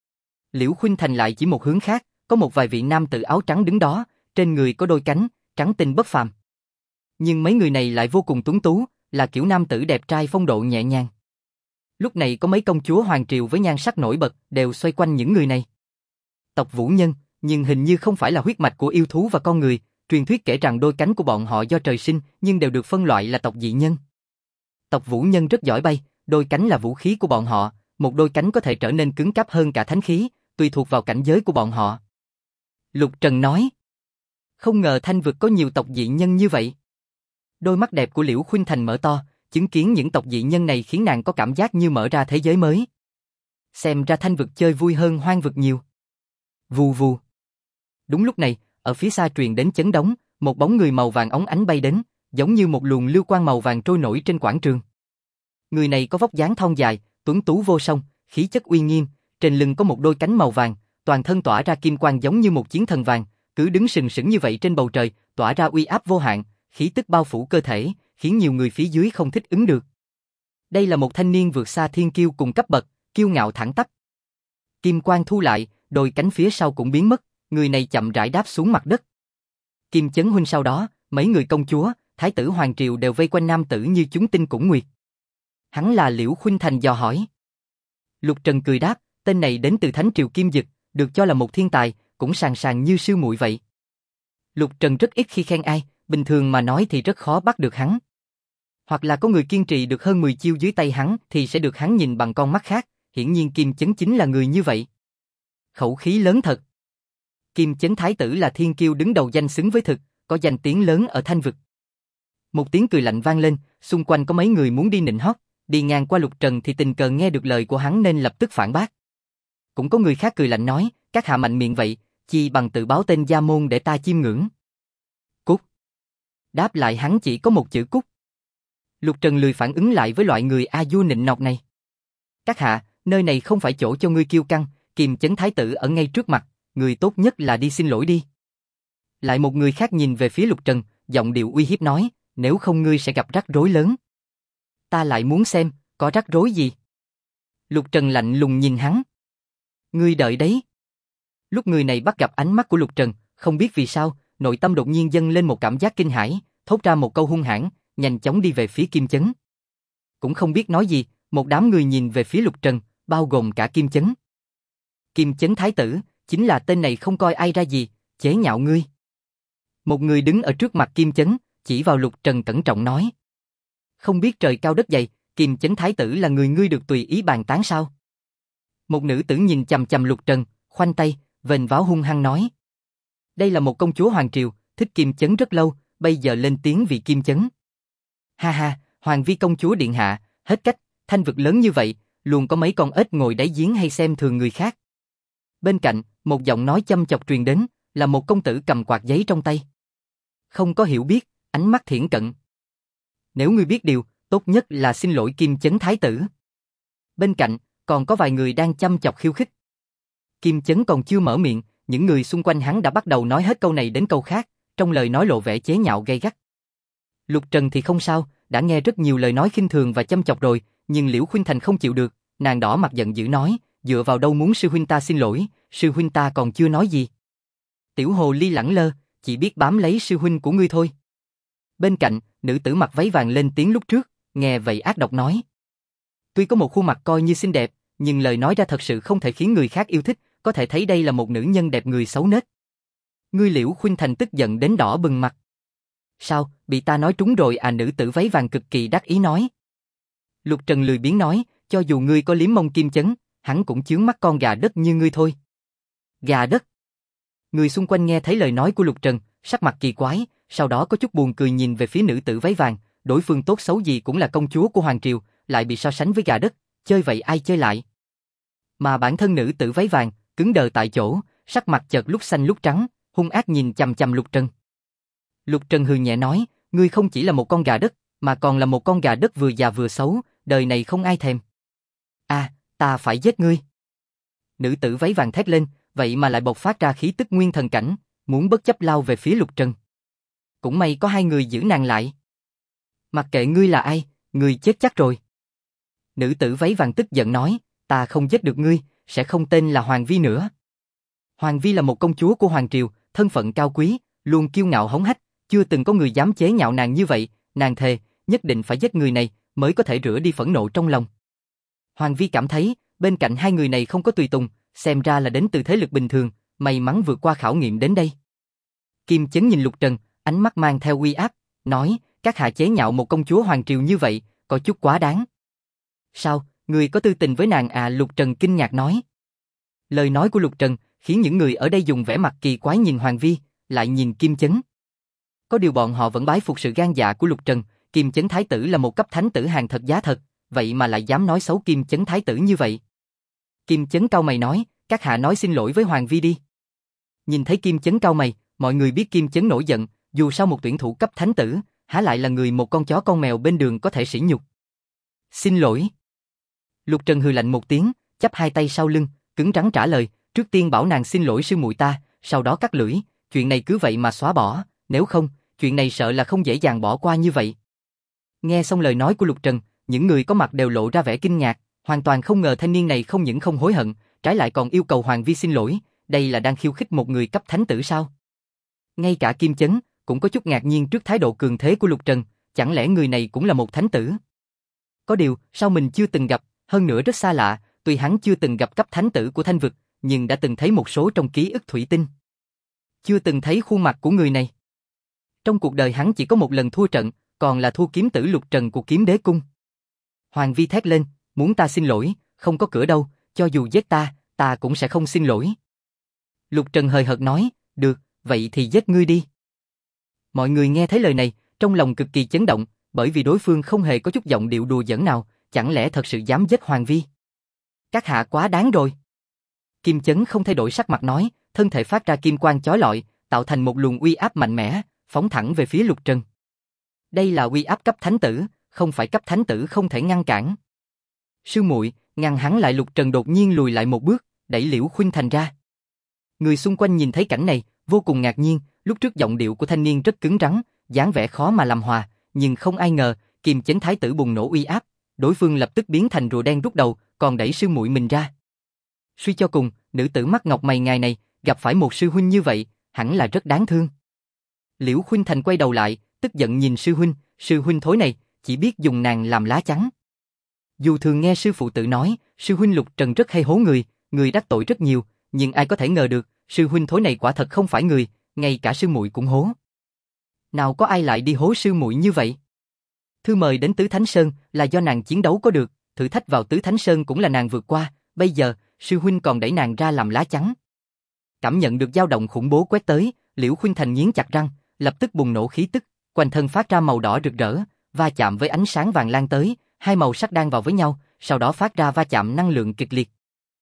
Liễu Khuynh Thành lại chỉ một hướng khác, có một vài vị nam tử áo trắng đứng đó, trên người có đôi cánh, trắng tinh bất phàm. Nhưng mấy người này lại vô cùng tuấn tú, là kiểu nam tử đẹp trai phong độ nhẹ nhàng. Lúc này có mấy công chúa hoàng triều với nhan sắc nổi bật đều xoay quanh những người này. Tộc Vũ Nhân, nhưng hình như không phải là huyết mạch của yêu thú và con người, truyền thuyết kể rằng đôi cánh của bọn họ do trời sinh nhưng đều được phân loại là tộc dị nhân. Tộc Vũ Nhân rất giỏi bay, đôi cánh là vũ khí của bọn họ, một đôi cánh có thể trở nên cứng cáp hơn cả thánh khí, tùy thuộc vào cảnh giới của bọn họ. Lục Trần nói, không ngờ Thanh vực có nhiều tộc dị nhân như vậy. Đôi mắt đẹp của Liễu Khuynh Thành mở to, chứng kiến những tộc dị nhân này khiến nàng có cảm giác như mở ra thế giới mới. Xem ra Thanh vực chơi vui hơn Hoang vực nhiều. Vù vù. Đúng lúc này, ở phía xa truyền đến chấn động, một bóng người màu vàng óng ánh bay đến, giống như một luồng lưu quang màu vàng trôi nổi trên quảng trường. Người này có vóc dáng thon dài, tuấn tú vô song, khí chất uy nghiêm, trên lưng có một đôi cánh màu vàng, toàn thân tỏa ra kim quang giống như một chiến thần vàng, cứ đứng sừng sững như vậy trên bầu trời, tỏa ra uy áp vô hạn, khí tức bao phủ cơ thể, khiến nhiều người phía dưới không thích ứng được. Đây là một thanh niên vượt xa thiên kiêu cùng cấp bậc, kiêu ngạo thẳng tắp. Kim quang thu lại, đôi cánh phía sau cũng biến mất, người này chậm rãi đáp xuống mặt đất. Kim Chấn huynh sau đó, mấy người công chúa, thái tử hoàng triều đều vây quanh nam tử như chúng tinh cũng nguyệt. Hắn là Liễu Khuynh Thành dò hỏi. Lục Trần cười đáp, tên này đến từ Thánh Triều Kim Dực, được cho là một thiên tài, cũng sàng sàng như sư muội vậy. Lục Trần rất ít khi khen ai, bình thường mà nói thì rất khó bắt được hắn. Hoặc là có người kiên trì được hơn 10 chiêu dưới tay hắn thì sẽ được hắn nhìn bằng con mắt khác, hiển nhiên Kim Chấn chính là người như vậy. Khẩu khí lớn thật. Kim Chấn thái tử là thiên kiêu đứng đầu danh xứng với thực, có danh tiếng lớn ở Thanh vực. Một tiếng cười lạnh vang lên, xung quanh có mấy người muốn đi nịnh hót, đi ngang qua Lục Trần thì tình cờ nghe được lời của hắn nên lập tức phản bác. Cũng có người khác cười lạnh nói, các hạ mạnh miệng vậy, chi bằng tự báo tên gia môn để ta chiêm ngưỡng. Cút. Đáp lại hắn chỉ có một chữ cút. Lục Trần lười phản ứng lại với loại người a du nịnh nọt này. Các hạ, nơi này không phải chỗ cho ngươi kiêu căng, Kim Chấn thái tử ở ngay trước mặt, người tốt nhất là đi xin lỗi đi. Lại một người khác nhìn về phía Lục Trần, giọng điệu uy hiếp nói, nếu không ngươi sẽ gặp rắc rối lớn. Ta lại muốn xem, có rắc rối gì? Lục Trần lạnh lùng nhìn hắn. Ngươi đợi đấy. Lúc người này bắt gặp ánh mắt của Lục Trần, không biết vì sao, nội tâm đột nhiên dâng lên một cảm giác kinh hãi, thốt ra một câu hung hãn, nhanh chóng đi về phía Kim Chấn. Cũng không biết nói gì, một đám người nhìn về phía Lục Trần, bao gồm cả Kim Chấn. Kim Chấn thái tử, chính là tên này không coi ai ra gì, chế nhạo ngươi. Một người đứng ở trước mặt Kim Chấn, chỉ vào Lục Trần cẩn trọng nói. Không biết trời cao đất dày, Kim Chấn thái tử là người ngươi được tùy ý bàn tán sao? Một nữ tử nhìn chằm chằm Lục Trần, khoanh tay, vênh váo hung hăng nói. Đây là một công chúa hoàng triều, thích Kim Chấn rất lâu, bây giờ lên tiếng vì Kim Chấn. Ha ha, Hoàng vi công chúa điện hạ, hết cách, Thanh vực lớn như vậy, luôn có mấy con ếch ngồi đáy giếng hay xem thường người khác. Bên cạnh, một giọng nói châm chọc truyền đến, là một công tử cầm quạt giấy trong tay. Không có hiểu biết, ánh mắt thiển cận. Nếu ngươi biết điều, tốt nhất là xin lỗi Kim Chấn thái tử. Bên cạnh, còn có vài người đang châm chọc khiêu khích. Kim Chấn còn chưa mở miệng, những người xung quanh hắn đã bắt đầu nói hết câu này đến câu khác, trong lời nói lộ vẻ chế nhạo gay gắt. Lục Trần thì không sao, đã nghe rất nhiều lời nói khinh thường và châm chọc rồi, nhưng Liễu Khuynh Thành không chịu được, nàng đỏ mặt giận dữ nói, dựa vào đâu muốn sư huynh ta xin lỗi, sư huynh ta còn chưa nói gì. Tiểu hồ ly lẳng lơ, chỉ biết bám lấy sư huynh của ngươi thôi. Bên cạnh, nữ tử mặc váy vàng lên tiếng lúc trước, nghe vậy ác độc nói. Tuy có một khuôn mặt coi như xinh đẹp, nhưng lời nói ra thật sự không thể khiến người khác yêu thích, có thể thấy đây là một nữ nhân đẹp người xấu nết. Ngươi Liễu Khuynh Thành tức giận đến đỏ bừng mặt. Sao, bị ta nói trúng rồi à? Nữ tử váy vàng cực kỳ đắc ý nói. Lục Trần lười biếng nói, cho dù ngươi có liếm mông Kim Chấn, hắn cũng chướng mắt con gà đất như ngươi thôi. Gà đất. Người xung quanh nghe thấy lời nói của Lục Trần, sắc mặt kỳ quái, sau đó có chút buồn cười nhìn về phía nữ tử váy vàng, đối phương tốt xấu gì cũng là công chúa của Hoàng Triều, lại bị so sánh với gà đất, chơi vậy ai chơi lại. Mà bản thân nữ tử váy vàng, cứng đờ tại chỗ, sắc mặt chợt lúc xanh lúc trắng, hung ác nhìn chằm chằm Lục Trần. Lục Trần hừ nhẹ nói, ngươi không chỉ là một con gà đất, mà còn là một con gà đất vừa già vừa xấu, đời này không ai thèm. À, ta phải giết ngươi. Nữ tử váy vàng thét lên, vậy mà lại bộc phát ra khí tức nguyên thần cảnh, muốn bất chấp lao về phía Lục Trần. Cũng may có hai người giữ nàng lại. Mặc kệ ngươi là ai, ngươi chết chắc rồi. Nữ tử váy vàng tức giận nói, ta không giết được ngươi, sẽ không tên là Hoàng Vi nữa. Hoàng Vi là một công chúa của Hoàng Triều, thân phận cao quý, luôn kiêu ngạo hống hách, chưa từng có người dám chế nhạo nàng như vậy, nàng thề, nhất định phải giết người này, mới có thể rửa đi phẫn nộ trong lòng. Hoàng Vi cảm thấy, bên cạnh hai người này không có tùy tùng, xem ra là đến từ thế lực bình thường, may mắn vượt qua khảo nghiệm đến đây. Kim Chấn nhìn Lục Trần, ánh mắt mang theo uy áp, nói, các hạ chế nhạo một công chúa Hoàng Triều như vậy, có chút quá đáng. Sao, người có tư tình với nàng à? Lục Trần kinh ngạc nói. Lời nói của Lục Trần khiến những người ở đây dùng vẻ mặt kỳ quái nhìn Hoàng Vi, lại nhìn Kim Chấn. Có điều bọn họ vẫn bái phục sự gan dạ của Lục Trần, Kim Chấn Thái tử là một cấp thánh tử hàng thật giá thật, vậy mà lại dám nói xấu Kim Chấn Thái tử như vậy. Kim Chấn cau mày nói, các hạ nói xin lỗi với Hoàng Vi đi. Nhìn thấy Kim Chấn cau mày, mọi người biết Kim Chấn nổi giận, dù sao một tuyển thủ cấp thánh tử, há lại là người một con chó con mèo bên đường có thể sỉ nhục. Xin lỗi. Lục Trần hừ lạnh một tiếng, chắp hai tay sau lưng, cứng rắn trả lời, trước tiên bảo nàng xin lỗi sư muội ta, sau đó cắt lưỡi, chuyện này cứ vậy mà xóa bỏ, nếu không, chuyện này sợ là không dễ dàng bỏ qua như vậy. Nghe xong lời nói của Lục Trần, những người có mặt đều lộ ra vẻ kinh ngạc, hoàn toàn không ngờ thanh niên này không những không hối hận, trái lại còn yêu cầu Hoàng Vi xin lỗi, đây là đang khiêu khích một người cấp thánh tử sao? Ngay cả Kim Chấn cũng có chút ngạc nhiên trước thái độ cường thế của Lục Trần, chẳng lẽ người này cũng là một thánh tử? Có điều, sao mình chưa từng gặp, hơn nữa rất xa lạ, tuy hắn chưa từng gặp cấp thánh tử của Thanh vực, nhưng đã từng thấy một số trong ký ức thủy tinh. Chưa từng thấy khuôn mặt của người này. Trong cuộc đời hắn chỉ có một lần thua trận, còn là thua kiếm tử Lục Trần của Kiếm Đế Cung. Hoàng Vi thét lên, muốn ta xin lỗi, không có cửa đâu, cho dù giết ta cũng sẽ không xin lỗi. Lục Trần hời hợt nói, được, vậy thì giết ngươi đi. Mọi người nghe thấy lời này, trong lòng cực kỳ chấn động, bởi vì đối phương không hề có chút giọng điệu đùa giỡn nào, chẳng lẽ thật sự dám giết Hoàng Vi? Các hạ quá đáng rồi. Kim Chấn không thay đổi sắc mặt nói, thân thể phát ra kim quang chói lọi, tạo thành một luồng uy áp mạnh mẽ, phóng thẳng về phía Lục Trần. Đây là uy áp cấp thánh tử, không phải cấp thánh tử không thể ngăn cản. Sư muội, ngăn hắn lại. Lục Trần đột nhiên lùi lại một bước, đẩy Liễu Khuynh Thành ra. Người xung quanh nhìn thấy cảnh này, vô cùng ngạc nhiên, lúc trước giọng điệu của thanh niên rất cứng rắn, dáng vẻ khó mà làm hòa, nhưng không ai ngờ, Kim Chấn Thái tử bùng nổ uy áp, đối phương lập tức biến thành rùa đen rút đầu, còn đẩy sư muội mình ra. Suy cho cùng, nữ tử mắt ngọc mày ngài này, gặp phải một sư huynh như vậy, hẳn là rất đáng thương. Liễu Khuynh Thành quay đầu lại, tức giận nhìn sư huynh thối này, chỉ biết dùng nàng làm lá chắn. Dù thường nghe sư phụ tự nói, sư huynh Lục Trần rất hay hố người đắc tội rất nhiều, nhưng ai có thể ngờ được, sư huynh thối này quả thật không phải người, ngay cả sư muội cũng hố. Nào có ai lại đi hố sư muội như vậy? Thư mời đến Tứ Thánh Sơn là do nàng chiến đấu có được, thử thách vào Tứ Thánh Sơn cũng là nàng vượt qua, bây giờ, sư huynh còn đẩy nàng ra làm lá chắn. Cảm nhận được dao động khủng bố quét tới, Liễu Khuynh Thành nghiến chặt răng, lập tức bùng nổ khí tức, quanh thân phát ra màu đỏ rực rỡ, va chạm với ánh sáng vàng lan tới, hai màu sắc đan vào với nhau, sau đó phát ra va chạm năng lượng kịch liệt.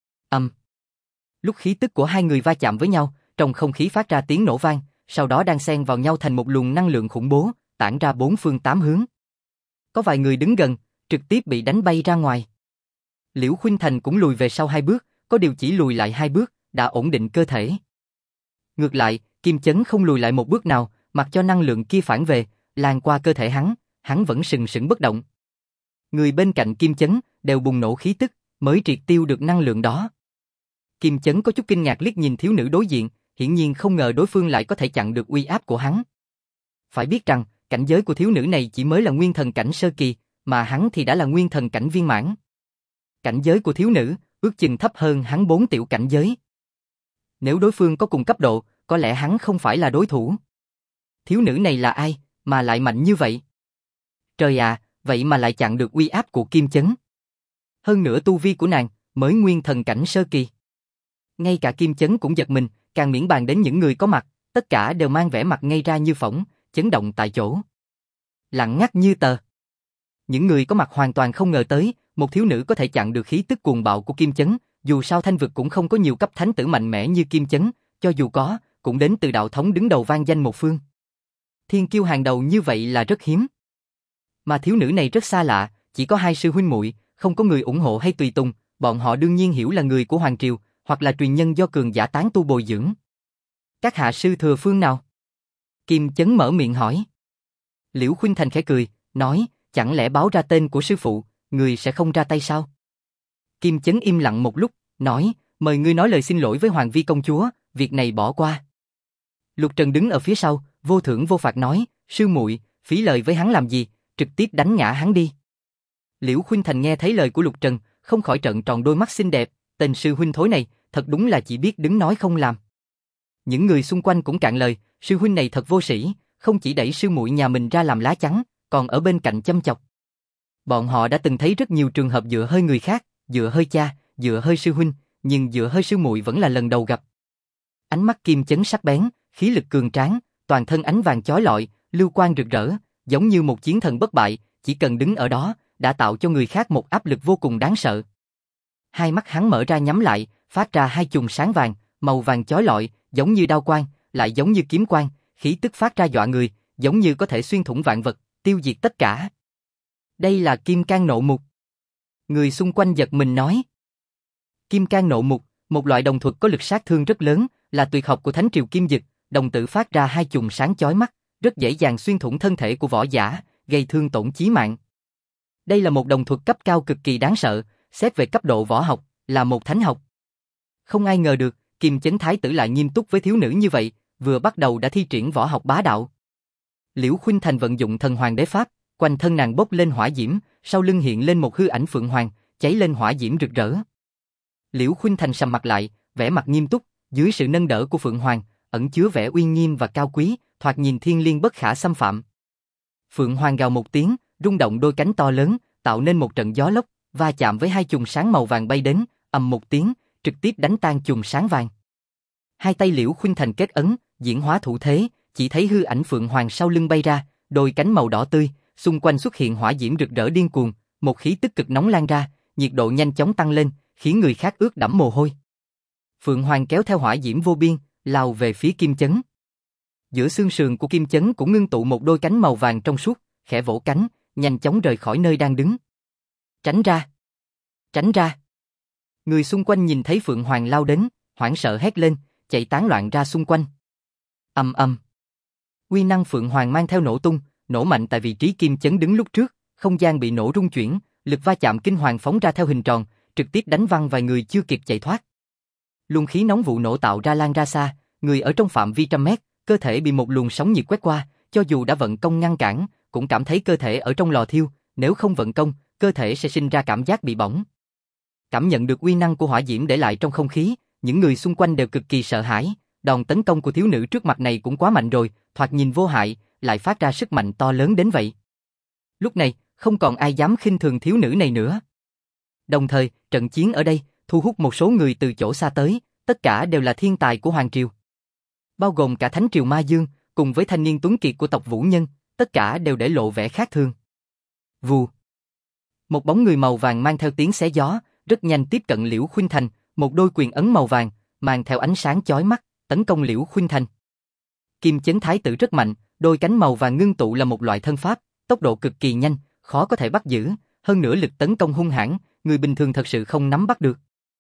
Lúc khí tức của hai người va chạm với nhau, trong không khí phát ra tiếng nổ vang, sau đó đan xen vào nhau thành một luồng năng lượng khủng bố, tản ra bốn phương tám hướng. Có vài người đứng gần, trực tiếp bị đánh bay ra ngoài. Liễu Khuynh Thành cũng lùi về sau hai bước, có điều chỉ lùi lại hai bước, đã ổn định cơ thể. Ngược lại, Kim Chấn không lùi lại một bước nào, mặc cho năng lượng kia phản về, lan qua cơ thể hắn vẫn sừng sững bất động. Người bên cạnh Kim Chấn đều bùng nổ khí tức, mới triệt tiêu được năng lượng đó. Kim Chấn có chút kinh ngạc liếc nhìn thiếu nữ đối diện, hiển nhiên không ngờ đối phương lại có thể chặn được uy áp của hắn. Phải biết rằng, cảnh giới của thiếu nữ này chỉ mới là nguyên thần cảnh sơ kỳ, mà hắn thì đã là nguyên thần cảnh viên mãn. Cảnh giới của thiếu nữ ước chừng thấp hơn hắn 4 tiểu cảnh giới. Nếu đối phương có cùng cấp độ, có lẽ hắn không phải là đối thủ. Thiếu nữ này là ai, mà lại mạnh như vậy? Trời ạ, vậy mà lại chặn được uy áp của Kim Chấn. Hơn nữa tu vi của nàng mới nguyên thần cảnh sơ kỳ. Ngay cả Kim Chấn cũng giật mình, càng miễn bàn đến những người có mặt, tất cả đều mang vẻ mặt ngây ra như phỗng, chấn động tại chỗ. Lặng ngắt như tờ. Những người có mặt hoàn toàn không ngờ tới, một thiếu nữ có thể chặn được khí tức cuồng bạo của Kim Chấn, dù sao Thanh vực cũng không có nhiều cấp thánh tử mạnh mẽ như Kim Chấn, cho dù có, cũng đến từ đạo thống đứng đầu vang danh một phương. Thiên kiêu hàng đầu như vậy là rất hiếm. Mà thiếu nữ này rất xa lạ, chỉ có hai sư huynh muội, không có người ủng hộ hay tùy tùng, bọn họ đương nhiên hiểu là người của Hoàng Triều, hoặc là truyền nhân do cường giả tán tu bồi dưỡng. Các hạ sư thừa phương nào? Kim Chấn mở miệng hỏi. Liễu Khuynh Thành khẽ cười, nói, chẳng lẽ báo ra tên của sư phụ, người sẽ không ra tay sao? Kim Chấn im lặng một lúc, nói, mời ngươi nói lời xin lỗi với Hoàng Vi công chúa, việc này bỏ qua. Lục Trần đứng ở phía sau, vô thưởng vô phạt nói, sư muội, phí lời với hắn làm gì, trực tiếp đánh ngã hắn đi. Liễu Khuynh Thành nghe thấy lời của Lục Trần, không khỏi trợn tròn đôi mắt xinh đẹp, tên sư huynh thối này, thật đúng là chỉ biết đứng nói không làm. Những người xung quanh cũng cạn lời, sư huynh này thật vô sĩ, không chỉ đẩy sư muội nhà mình ra làm lá chắn, còn ở bên cạnh châm chọc. Bọn họ đã từng thấy rất nhiều trường hợp dựa hơi người khác, dựa hơi cha, dựa hơi sư huynh, nhưng dựa hơi sư muội vẫn là lần đầu gặp. Ánh mắt Kim Chấn sắc bén, khí lực cường tráng, toàn thân ánh vàng chói lọi, lưu quang rực rỡ, giống như một chiến thần bất bại, chỉ cần đứng ở đó, đã tạo cho người khác một áp lực vô cùng đáng sợ. Hai mắt hắn mở ra nhắm lại, phát ra hai chùm sáng vàng, màu vàng chói lọi, giống như đao quang, lại giống như kiếm quang, khí tức phát ra dọa người, giống như có thể xuyên thủng vạn vật, tiêu diệt tất cả. Đây là Kim Cang Nộ Mục. Người xung quanh giật mình nói. Kim Cang Nộ Mục, một loại đồng thuật có lực sát thương rất lớn, là tuyệt học của Thánh Triều Kim Dực, đồng tử phát ra hai chùm sáng chói mắt, rất dễ dàng xuyên thủng thân thể của võ giả, gây thương tổn chí mạng. Đây là một đồng thuật cấp cao cực kỳ đáng sợ, xét về cấp độ võ học, là một thánh học. Không ai ngờ được, Kim Chấn thái tử lại nghiêm túc với thiếu nữ như vậy, vừa bắt đầu đã thi triển võ học bá đạo. Liễu Khuynh Thành vận dụng thần hoàng đế pháp, quanh thân nàng bốc lên hỏa diễm, sau lưng hiện lên một hư ảnh phượng hoàng, cháy lên hỏa diễm rực rỡ. Liễu Khuynh Thành sầm mặt lại, vẻ mặt nghiêm túc, dưới sự nâng đỡ của phượng hoàng, ẩn chứa vẻ uy nghiêm và cao quý, thoạt nhìn thiên liêng bất khả xâm phạm. Phượng hoàng gào một tiếng, rung động đôi cánh to lớn, tạo nên một trận gió lốc, va chạm với hai chùm sáng màu vàng bay đến, ầm một tiếng, trực tiếp đánh tan chùm sáng vàng. Hai tay Liễu Khuynh Thành kết ấn, diễn hóa thủ thế, chỉ thấy hư ảnh phượng hoàng sau lưng bay ra, đôi cánh màu đỏ tươi, xung quanh xuất hiện hỏa diễm rực rỡ điên cuồng, một khí tức cực nóng lan ra, nhiệt độ nhanh chóng tăng lên, khiến người khác ướt đẫm mồ hôi. Phượng hoàng kéo theo hỏa diễm vô biên, lao về phía Kim Chấn. Giữa xương sườn của Kim Chấn cũng ngưng tụ một đôi cánh màu vàng trong suốt, khẽ vỗ cánh, nhanh chóng rời khỏi nơi đang đứng. Tránh ra! Tránh ra! Người xung quanh nhìn thấy Phượng hoàng lao đến, hoảng sợ hét lên, chạy tán loạn ra xung quanh. Ầm ầm. Uy năng Phượng hoàng mang theo nổ tung, nổ mạnh tại vị trí Kim Chấn đứng lúc trước, không gian bị nổ rung chuyển, lực va chạm kinh hoàng phóng ra theo hình tròn, trực tiếp đánh văng vài người chưa kịp chạy thoát. Luồng khí nóng vụ nổ tạo ra lan ra xa, người ở trong phạm vi trăm mét, cơ thể bị một luồng sóng nhiệt quét qua, cho dù đã vận công ngăn cản, cũng cảm thấy cơ thể ở trong lò thiêu, nếu không vận công, cơ thể sẽ sinh ra cảm giác bị bỏng. Cảm nhận được uy năng của hỏa diễm để lại trong không khí, những người xung quanh đều cực kỳ sợ hãi, đòn tấn công của thiếu nữ trước mặt này cũng quá mạnh rồi, thoạt nhìn vô hại, lại phát ra sức mạnh to lớn đến vậy. Lúc này, không còn ai dám khinh thường thiếu nữ này nữa. Đồng thời, trận chiến ở đây, thu hút một số người từ chỗ xa tới, tất cả đều là thiên tài của Hoàng Triều. Bao gồm cả Thánh Triều Ma Dương, cùng với thanh niên tuấn kiệt của tộc Vũ Nhân, tất cả đều để lộ vẻ khác thường. Vù. Một bóng người màu vàng mang theo tiếng xé gió, rất nhanh tiếp cận Liễu Khuynh Thành, một đôi quyền ấn màu vàng, mang theo ánh sáng chói mắt, tấn công Liễu Khuynh Thành. Kim Chấn thái tử rất mạnh, đôi cánh màu vàng ngưng tụ là một loại thân pháp, tốc độ cực kỳ nhanh, khó có thể bắt giữ, hơn nữa lực tấn công hung hãn, người bình thường thật sự không nắm bắt được.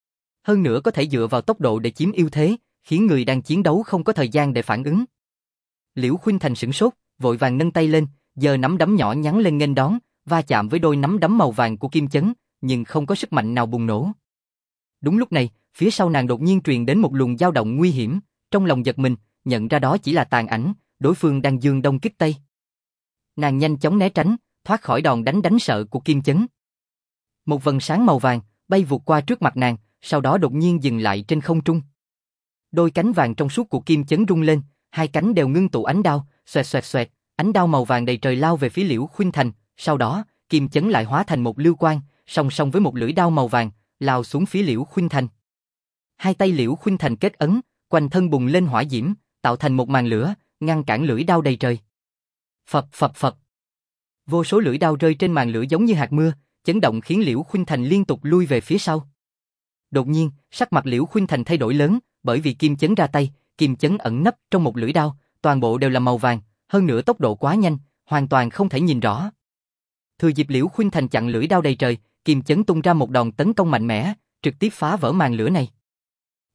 Hơn nữa có thể dựa vào tốc độ để chiếm ưu thế, khiến người đang chiến đấu không có thời gian để phản ứng. Liễu Khuynh Thành sửng sốt, vội vàng nâng tay lên, giơ nắm đấm nhỏ nhắn lên nghênh đón, va chạm với đôi nắm đấm màu vàng của Kim Chấn, nhưng không có sức mạnh nào bùng nổ. Đúng lúc này, phía sau nàng đột nhiên truyền đến một luồng dao động nguy hiểm, trong lòng giật mình, nhận ra đó chỉ là tàn ảnh, đối phương đang dương đông kích tây. Nàng nhanh chóng né tránh, thoát khỏi đòn đánh sợ của Kim Chấn. Một vầng sáng màu vàng bay vụt qua trước mặt nàng, sau đó đột nhiên dừng lại trên không trung. Đôi cánh vàng trong suốt của Kim Chấn rung lên, hai cánh đều ngưng tụ ánh đao, xoẹt xoẹt xoẹt, ánh đao màu vàng đầy trời lao về phía Liễu Khuynh Thành, sau đó, Kim Chấn lại hóa thành một lưu quang, song song với một lưỡi đao màu vàng, lao xuống phía Liễu Khuynh Thành. Hai tay Liễu Khuynh Thành kết ấn, quanh thân bùng lên hỏa diễm, tạo thành một màn lửa, ngăn cản lưỡi đao đầy trời. Phập phập phập. Vô số lưỡi đao rơi trên màn lửa giống như hạt mưa, chấn động khiến Liễu Khuynh Thành liên tục lui về phía sau. Đột nhiên, sắc mặt Liễu Khuynh Thành thay đổi lớn, bởi vì Kim Chấn ra tay, Kim Chấn ẩn nấp trong một lưỡi đao, toàn bộ đều là màu vàng, hơn nữa tốc độ quá nhanh, hoàn toàn không thể nhìn rõ. Thừa dịp Liễu Khuynh Thành chặn lưỡi đao đầy trời, Kim Chấn tung ra một đòn tấn công mạnh mẽ, trực tiếp phá vỡ màn lửa này.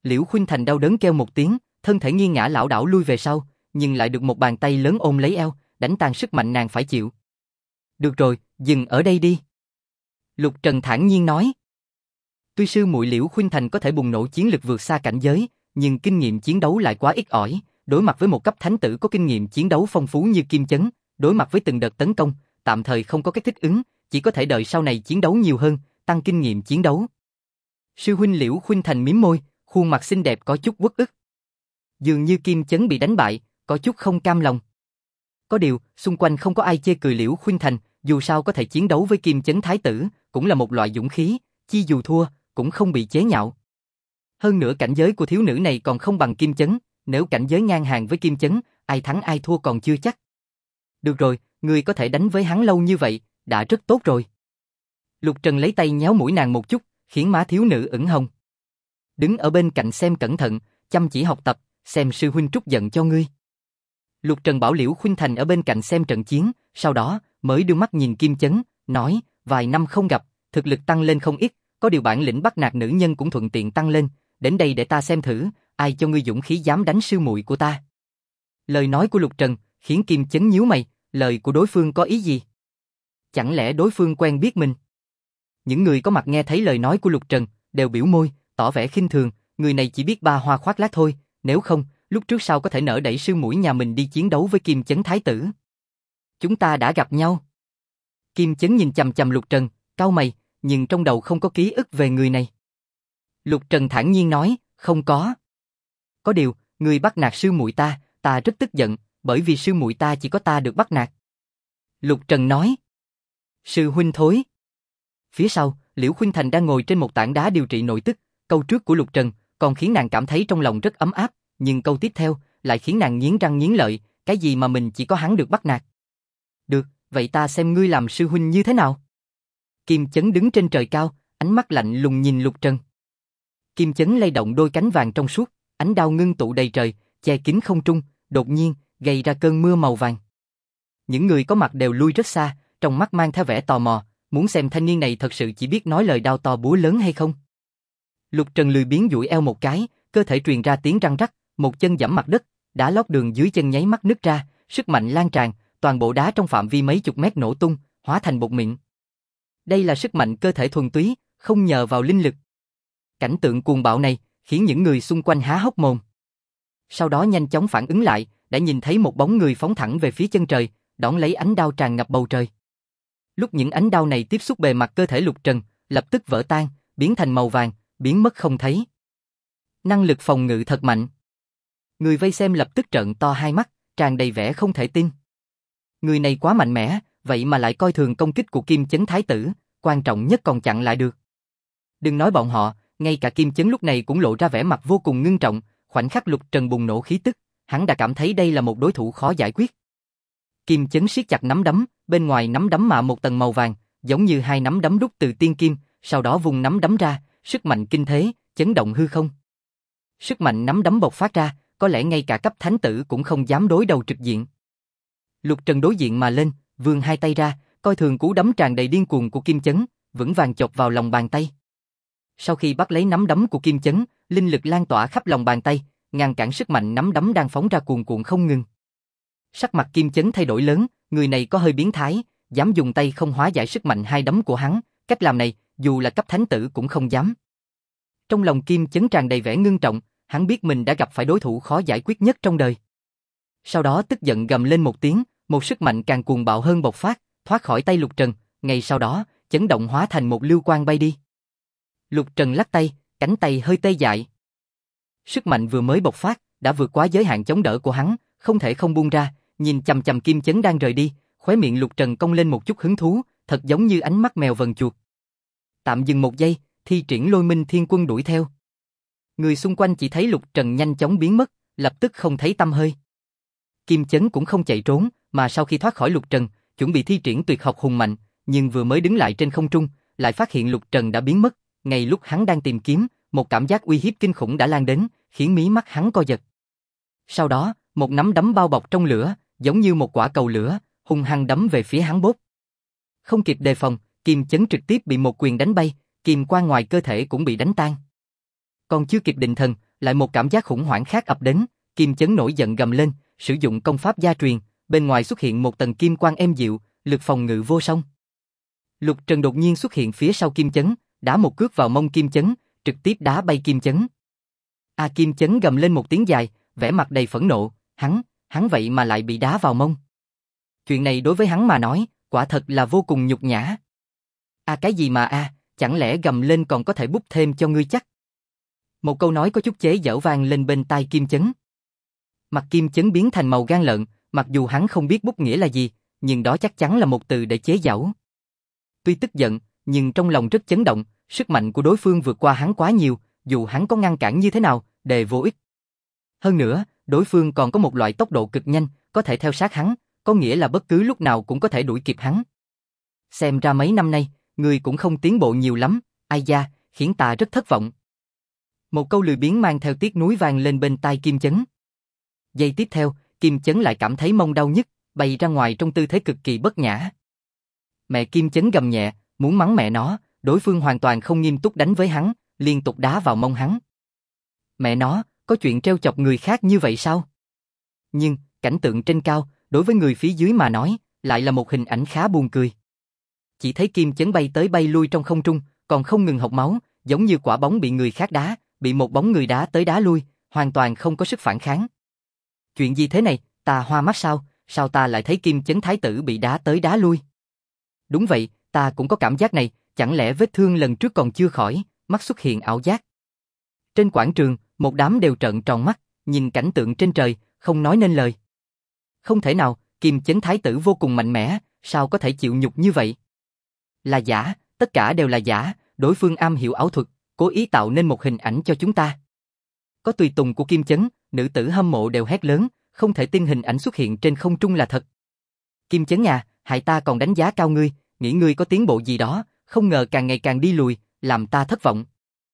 Liễu Khuynh Thành đau đớn kêu một tiếng, thân thể nghiêng ngã lảo đảo lui về sau, nhưng lại được một bàn tay lớn ôm lấy eo, đánh tan sức mạnh nàng phải chịu. Được rồi, dừng ở đây đi. Lục Trần thản nhiên nói. Tuy sư muội Liễu Khuynh Thành có thể bùng nổ chiến lực vượt xa cảnh giới, nhưng kinh nghiệm chiến đấu lại quá ít ỏi, đối mặt với một cấp thánh tử có kinh nghiệm chiến đấu phong phú như Kim Chấn, đối mặt với từng đợt tấn công, tạm thời không có cách thích ứng, chỉ có thể đợi sau này chiến đấu nhiều hơn, tăng kinh nghiệm chiến đấu. Sư huynh Liễu Khuynh Thành mím môi, khuôn mặt xinh đẹp có chút uất ức. Dường như Kim Chấn bị đánh bại, có chút không cam lòng. Có điều, xung quanh không có ai chê cười Liễu Khuynh Thành, dù sao có thể chiến đấu với Kim Chấn thái tử, cũng là một loại dũng khí, chi dù thua, cũng không bị chế nhạo. Hơn nữa cảnh giới của thiếu nữ này còn không bằng Kim Chấn, nếu cảnh giới ngang hàng với Kim Chấn, ai thắng ai thua còn chưa chắc. Được rồi, ngươi có thể đánh với hắn lâu như vậy, đã rất tốt rồi. Lục Trần lấy tay nhéo mũi nàng một chút, khiến má thiếu nữ ửng hồng. Đứng ở bên cạnh xem cẩn thận, chăm chỉ học tập, xem sư huynh trút giận cho ngươi. Lục Trần bảo Liễu Khuynh Thành ở bên cạnh xem trận chiến, sau đó mới đưa mắt nhìn Kim Chấn, nói, vài năm không gặp, thực lực tăng lên không ít, có điều bản lĩnh bắt nạt nữ nhân cũng thuận tiện tăng lên, đến đây để ta xem thử, ai cho ngươi dũng khí dám đánh sư muội của ta. Lời nói của Lục Trần khiến Kim Chấn nhíu mày, lời của đối phương có ý gì? Chẳng lẽ đối phương quen biết mình? Những người có mặt nghe thấy lời nói của Lục Trần đều biểu môi, tỏ vẻ khinh thường, người này chỉ biết ba hoa khoác lác thôi, nếu không, lúc trước sao có thể nỡ đẩy sư muội nhà mình đi chiến đấu với Kim Chấn thái tử. Chúng ta đã gặp nhau. Kim Chấn nhìn chằm chằm Lục Trần, cau mày, nhưng trong đầu không có ký ức về người này. Lục Trần thản nhiên nói, không có. Có điều, người bắt nạt sư muội ta rất tức giận, bởi vì sư muội ta chỉ có ta được bắt nạt. Lục Trần nói. Sư huynh thối. Phía sau, Liễu Khuynh Thành đang ngồi trên một tảng đá điều trị nội tức, câu trước của Lục Trần còn khiến nàng cảm thấy trong lòng rất ấm áp, nhưng câu tiếp theo lại khiến nàng nghiến răng nghiến lợi, cái gì mà mình chỉ có hắn được bắt nạt. Được, vậy ta xem ngươi làm sư huynh như thế nào. Kim Chấn đứng trên trời cao, ánh mắt lạnh lùng nhìn Lục Trần. Kim Chấn lay động đôi cánh vàng trong suốt, ánh đao ngưng tụ đầy trời, che kín không trung, đột nhiên gây ra cơn mưa màu vàng. Những người có mặt đều lui rất xa, trong mắt mang theo vẻ tò mò, muốn xem thanh niên này thật sự chỉ biết nói lời đao to búa lớn hay không. Lục Trần lười biếng duỗi eo một cái, cơ thể truyền ra tiếng răng rắc, một chân giẫm mặt đất, đá lót đường dưới chân nháy mắt nứt ra, sức mạnh lan tràn, toàn bộ đá trong phạm vi mấy chục mét nổ tung, hóa thành bột mịn. Đây là sức mạnh cơ thể thuần túy, không nhờ vào linh lực. Cảnh tượng cuồng bạo này khiến những người xung quanh há hốc mồm. Sau đó nhanh chóng phản ứng lại, đã nhìn thấy một bóng người phóng thẳng về phía chân trời, đón lấy ánh đao tràn ngập bầu trời. Lúc những ánh đao này tiếp xúc bề mặt cơ thể Lục Trần, lập tức vỡ tan, biến thành màu vàng, biến mất không thấy. Năng lực phòng ngự thật mạnh. Người vây xem lập tức trợn to hai mắt, tràn đầy vẻ không thể tin. Người này quá mạnh mẽ, vậy mà lại coi thường công kích của Kim Chấn thái tử, quan trọng nhất còn chặn lại được. Đừng nói bọn họ, ngay cả Kim Chấn lúc này cũng lộ ra vẻ mặt vô cùng ngưng trọng, khoảnh khắc Lục Trần bùng nổ khí tức, hắn đã cảm thấy đây là một đối thủ khó giải quyết. Kim Chấn siết chặt nắm đấm, bên ngoài nắm đấm mạ một tầng màu vàng, giống như hai nắm đấm đúc từ tiên kim, sau đó vung nắm đấm ra, sức mạnh kinh thế, chấn động hư không. Sức mạnh nắm đấm bộc phát ra, có lẽ ngay cả cấp thánh tử cũng không dám đối đầu trực diện. Lục Trần đối diện mà lên, vươn hai tay ra, coi thường cú đấm tràn đầy điên cuồng của Kim Chấn, vững vàng chộp vào lòng bàn tay. Sau khi bắt lấy nắm đấm của Kim Chấn, linh lực lan tỏa khắp lòng bàn tay, ngăn cản sức mạnh nắm đấm đang phóng ra cuồn cuộn không ngừng. Sắc mặt Kim Chấn thay đổi lớn, người này có hơi biến thái, dám dùng tay không hóa giải sức mạnh hai đấm của hắn, cách làm này, dù là cấp thánh tử cũng không dám. Trong lòng Kim Chấn tràn đầy vẻ ngưng trọng, hắn biết mình đã gặp phải đối thủ khó giải quyết nhất trong đời. Sau đó tức giận gầm lên một tiếng, một sức mạnh càng cuồng bạo hơn bộc phát, thoát khỏi tay Lục Trần, ngay sau đó, chấn động hóa thành một lưu quang bay đi. Lục Trần lắc tay, cánh tay hơi tê dại. Sức mạnh vừa mới bộc phát, đã vượt quá giới hạn chống đỡ của hắn, không thể không buông ra, nhìn chằm chằm Kim Chấn đang rời đi, khóe miệng Lục Trần cong lên một chút hứng thú, thật giống như ánh mắt mèo vần chuột. Tạm dừng một giây, thi triển Lôi Minh Thiên Quân đuổi theo. Người xung quanh chỉ thấy Lục Trần nhanh chóng biến mất, lập tức không thấy tăm hơi. Kim Chấn cũng không chạy trốn, mà sau khi thoát khỏi Lục Trần, chuẩn bị thi triển tuyệt học hùng mạnh, nhưng vừa mới đứng lại trên không trung, lại phát hiện Lục Trần đã biến mất. Ngay lúc hắn đang tìm kiếm, một cảm giác uy hiếp kinh khủng đã lan đến, khiến mí mắt hắn co giật. Sau đó, một nắm đấm bao bọc trong lửa, giống như một quả cầu lửa, hung hăng đấm về phía hắn bốp. Không kịp đề phòng, Kim Chấn trực tiếp bị một quyền đánh bay, kim quang ngoài cơ thể cũng bị đánh tan. Còn chưa kịp định thần, lại một cảm giác khủng hoảng khác ập đến, Kim Chấn nổi giận gầm lên, sử dụng công pháp gia truyền, bên ngoài xuất hiện một tầng kim quang êm dịu, lực phòng ngự vô song. Lục Trần đột nhiên xuất hiện phía sau Kim Chấn, đá một cước vào mông Kim Chấn, trực tiếp đá bay Kim Chấn. Kim Chấn gầm lên một tiếng dài, vẻ mặt đầy phẫn nộ, hắn vậy mà lại bị đá vào mông. Chuyện này đối với hắn mà nói, quả thật là vô cùng nhục nhã. Cái gì mà chẳng lẽ gầm lên còn có thể bút thêm cho ngươi chắc? Một câu nói có chút chế giễu vang lên bên tai Kim Chấn. Mặt Kim Chấn biến thành màu gan lợn, mặc dù hắn không biết bút nghĩa là gì, nhưng đó chắc chắn là một từ để chế giễu. Tuy tức giận, nhưng trong lòng rất chấn động, sức mạnh của đối phương vượt qua hắn quá nhiều, dù hắn có ngăn cản như thế nào, đều vô ích. Hơn nữa, đối phương còn có một loại tốc độ cực nhanh, có thể theo sát hắn, có nghĩa là bất cứ lúc nào cũng có thể đuổi kịp hắn. Xem ra mấy năm nay, ngươi cũng không tiến bộ nhiều lắm, ai da, khiến ta rất thất vọng. Một câu lười biếng mang theo tiếc nuối vang lên bên tai Kim Chấn. Giây tiếp theo, Kim Chấn lại cảm thấy mông đau nhức, bay ra ngoài trong tư thế cực kỳ bất nhã. Mẹ Kim Chấn gầm nhẹ, muốn mắng mẹ nó, đối phương hoàn toàn không nghiêm túc đánh với hắn, liên tục đá vào mông hắn. Mẹ nó, có chuyện trêu chọc người khác như vậy sao? Nhưng, cảnh tượng trên cao, đối với người phía dưới mà nói, lại là một hình ảnh khá buồn cười. Chỉ thấy Kim Chấn bay tới bay lui trong không trung, còn không ngừng hộc máu, giống như quả bóng bị người khác đá, bị một bóng người đá tới đá lui, hoàn toàn không có sức phản kháng. Chuyện gì thế này, ta hoa mắt sao, sao ta lại thấy Kim Chấn thái tử bị đá tới đá lui? Đúng vậy, ta cũng có cảm giác này, chẳng lẽ vết thương lần trước còn chưa khỏi, mắt xuất hiện ảo giác. Trên quảng trường, một đám đều trợn tròn mắt, nhìn cảnh tượng trên trời, không nói nên lời. Không thể nào, Kim Chấn thái tử vô cùng mạnh mẽ, sao có thể chịu nhục như vậy? Là giả, tất cả đều là giả, đối phương am hiểu ảo thuật, cố ý tạo nên một hình ảnh cho chúng ta. Có tùy tùng của Kim Chấn, nữ tử hâm mộ đều hét lớn, không thể tin hình ảnh xuất hiện trên không trung là thật. Kim Chấn hại ta còn đánh giá cao ngươi, nghĩ ngươi có tiến bộ gì đó, không ngờ càng ngày càng đi lùi, làm ta thất vọng.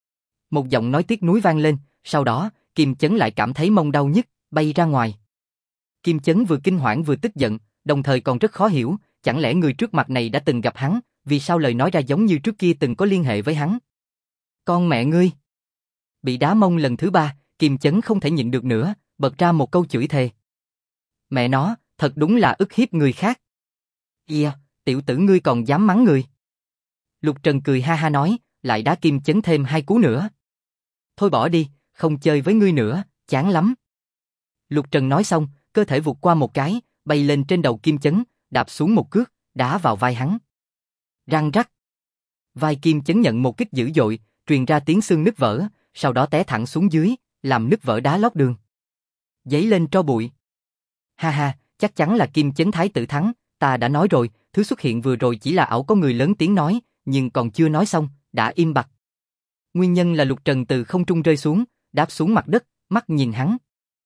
Một giọng nói tiếc nuối vang lên, sau đó, Kim Chấn lại cảm thấy mông đau nhức, bay ra ngoài. Kim Chấn vừa kinh hoảng vừa tức giận, đồng thời còn rất khó hiểu, chẳng lẽ người trước mặt này đã từng gặp hắn, vì sao lời nói ra giống như trước kia từng có liên hệ với hắn? Con mẹ ngươi! Bị đá mông lần thứ 3, Kim Chấn không thể nhịn được nữa, bật ra một câu chửi thề. Mẹ nó, thật đúng là ức hiếp người khác. Tiểu tử ngươi còn dám mắng người. Lục Trần cười ha ha nói, lại đá Kim Chấn thêm 2 cú nữa. Thôi bỏ đi, không chơi với ngươi nữa, chán lắm. Lục Trần nói xong, cơ thể vụt qua một cái, bay lên trên đầu Kim Chấn, đạp xuống một cước, đá vào vai hắn. Răng rắc. Vai Kim Chấn nhận một kích dữ dội, truyền ra tiếng xương nứt vỡ, sau đó té thẳng xuống dưới, làm nứt vỡ đá lót đường. Giấy lên tro bụi. Ha ha, chắc chắn là Kim Chấn thái tử thắng, ta đã nói rồi, thứ xuất hiện vừa rồi chỉ là ảo. Có người lớn tiếng nói, nhưng còn chưa nói xong, đã im bặt. Nguyên nhân là Lục Trần từ không trung rơi xuống, đáp xuống mặt đất, mắt nhìn hắn.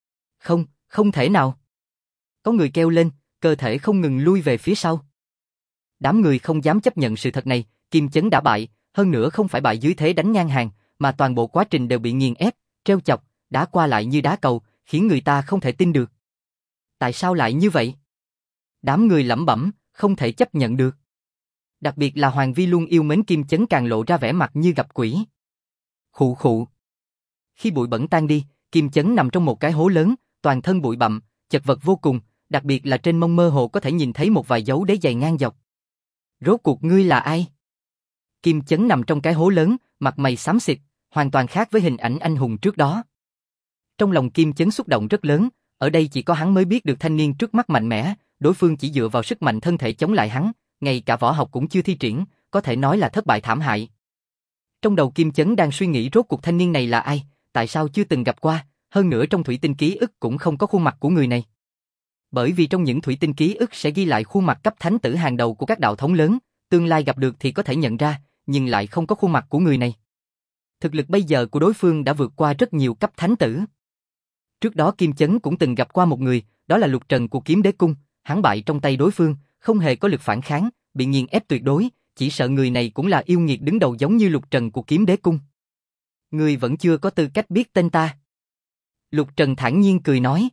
Không thể nào. Có người kêu lên, cơ thể không ngừng lui về phía sau. Đám người không dám chấp nhận sự thật này, Kim Chấn đã bại, hơn nữa không phải bại dưới thế đánh ngang hàng, mà toàn bộ quá trình đều bị nghiền ép, trêu chọc, đá qua lại như đá cầu, khiến người ta không thể tin được. Tại sao lại như vậy? Đám người lẩm bẩm, không thể chấp nhận được. Đặc biệt là Hoàng Vi luôn yêu mến Kim Chấn càng lộ ra vẻ mặt như gặp quỷ. Khụ khụ. Khi bụi bẩn tan đi, Kim Chấn nằm trong một cái hố lớn, toàn thân bụi bặm, chật vật vô cùng, đặc biệt là trên mông mơ hồ có thể nhìn thấy một vài dấu đế giày ngang dọc. Rốt cuộc ngươi là ai? Kim Chấn nằm trong cái hố lớn, mặt mày xám xịt, hoàn toàn khác với hình ảnh anh hùng trước đó. Trong lòng Kim Chấn xúc động rất lớn, ở đây chỉ có hắn mới biết được thanh niên trước mắt mạnh mẽ, đối phương chỉ dựa vào sức mạnh thân thể chống lại hắn, ngay cả võ học cũng chưa thi triển, có thể nói là thất bại thảm hại. Trong đầu Kim Chấn đang suy nghĩ rốt cuộc thanh niên này là ai, tại sao chưa từng gặp qua, hơn nữa trong thủy tinh ký ức cũng không có khuôn mặt của người này. Bởi vì trong những thủy tinh ký ức sẽ ghi lại khuôn mặt cấp thánh tử hàng đầu của các đạo thống lớn, tương lai gặp được thì có thể nhận ra, nhưng lại không có khuôn mặt của người này. Thực lực bây giờ của đối phương đã vượt qua rất nhiều cấp thánh tử. Trước đó Kim Chấn cũng từng gặp qua một người, đó là Lục Trần của Kiếm Đế Cung, hắn bại trong tay đối phương, không hề có lực phản kháng, bị nghiền ép tuyệt đối, chỉ sợ người này cũng là yêu nghiệt đứng đầu giống như Lục Trần của Kiếm Đế Cung. Ngươi vẫn chưa có tư cách biết tên ta. Lục Trần thản nhiên cười nói.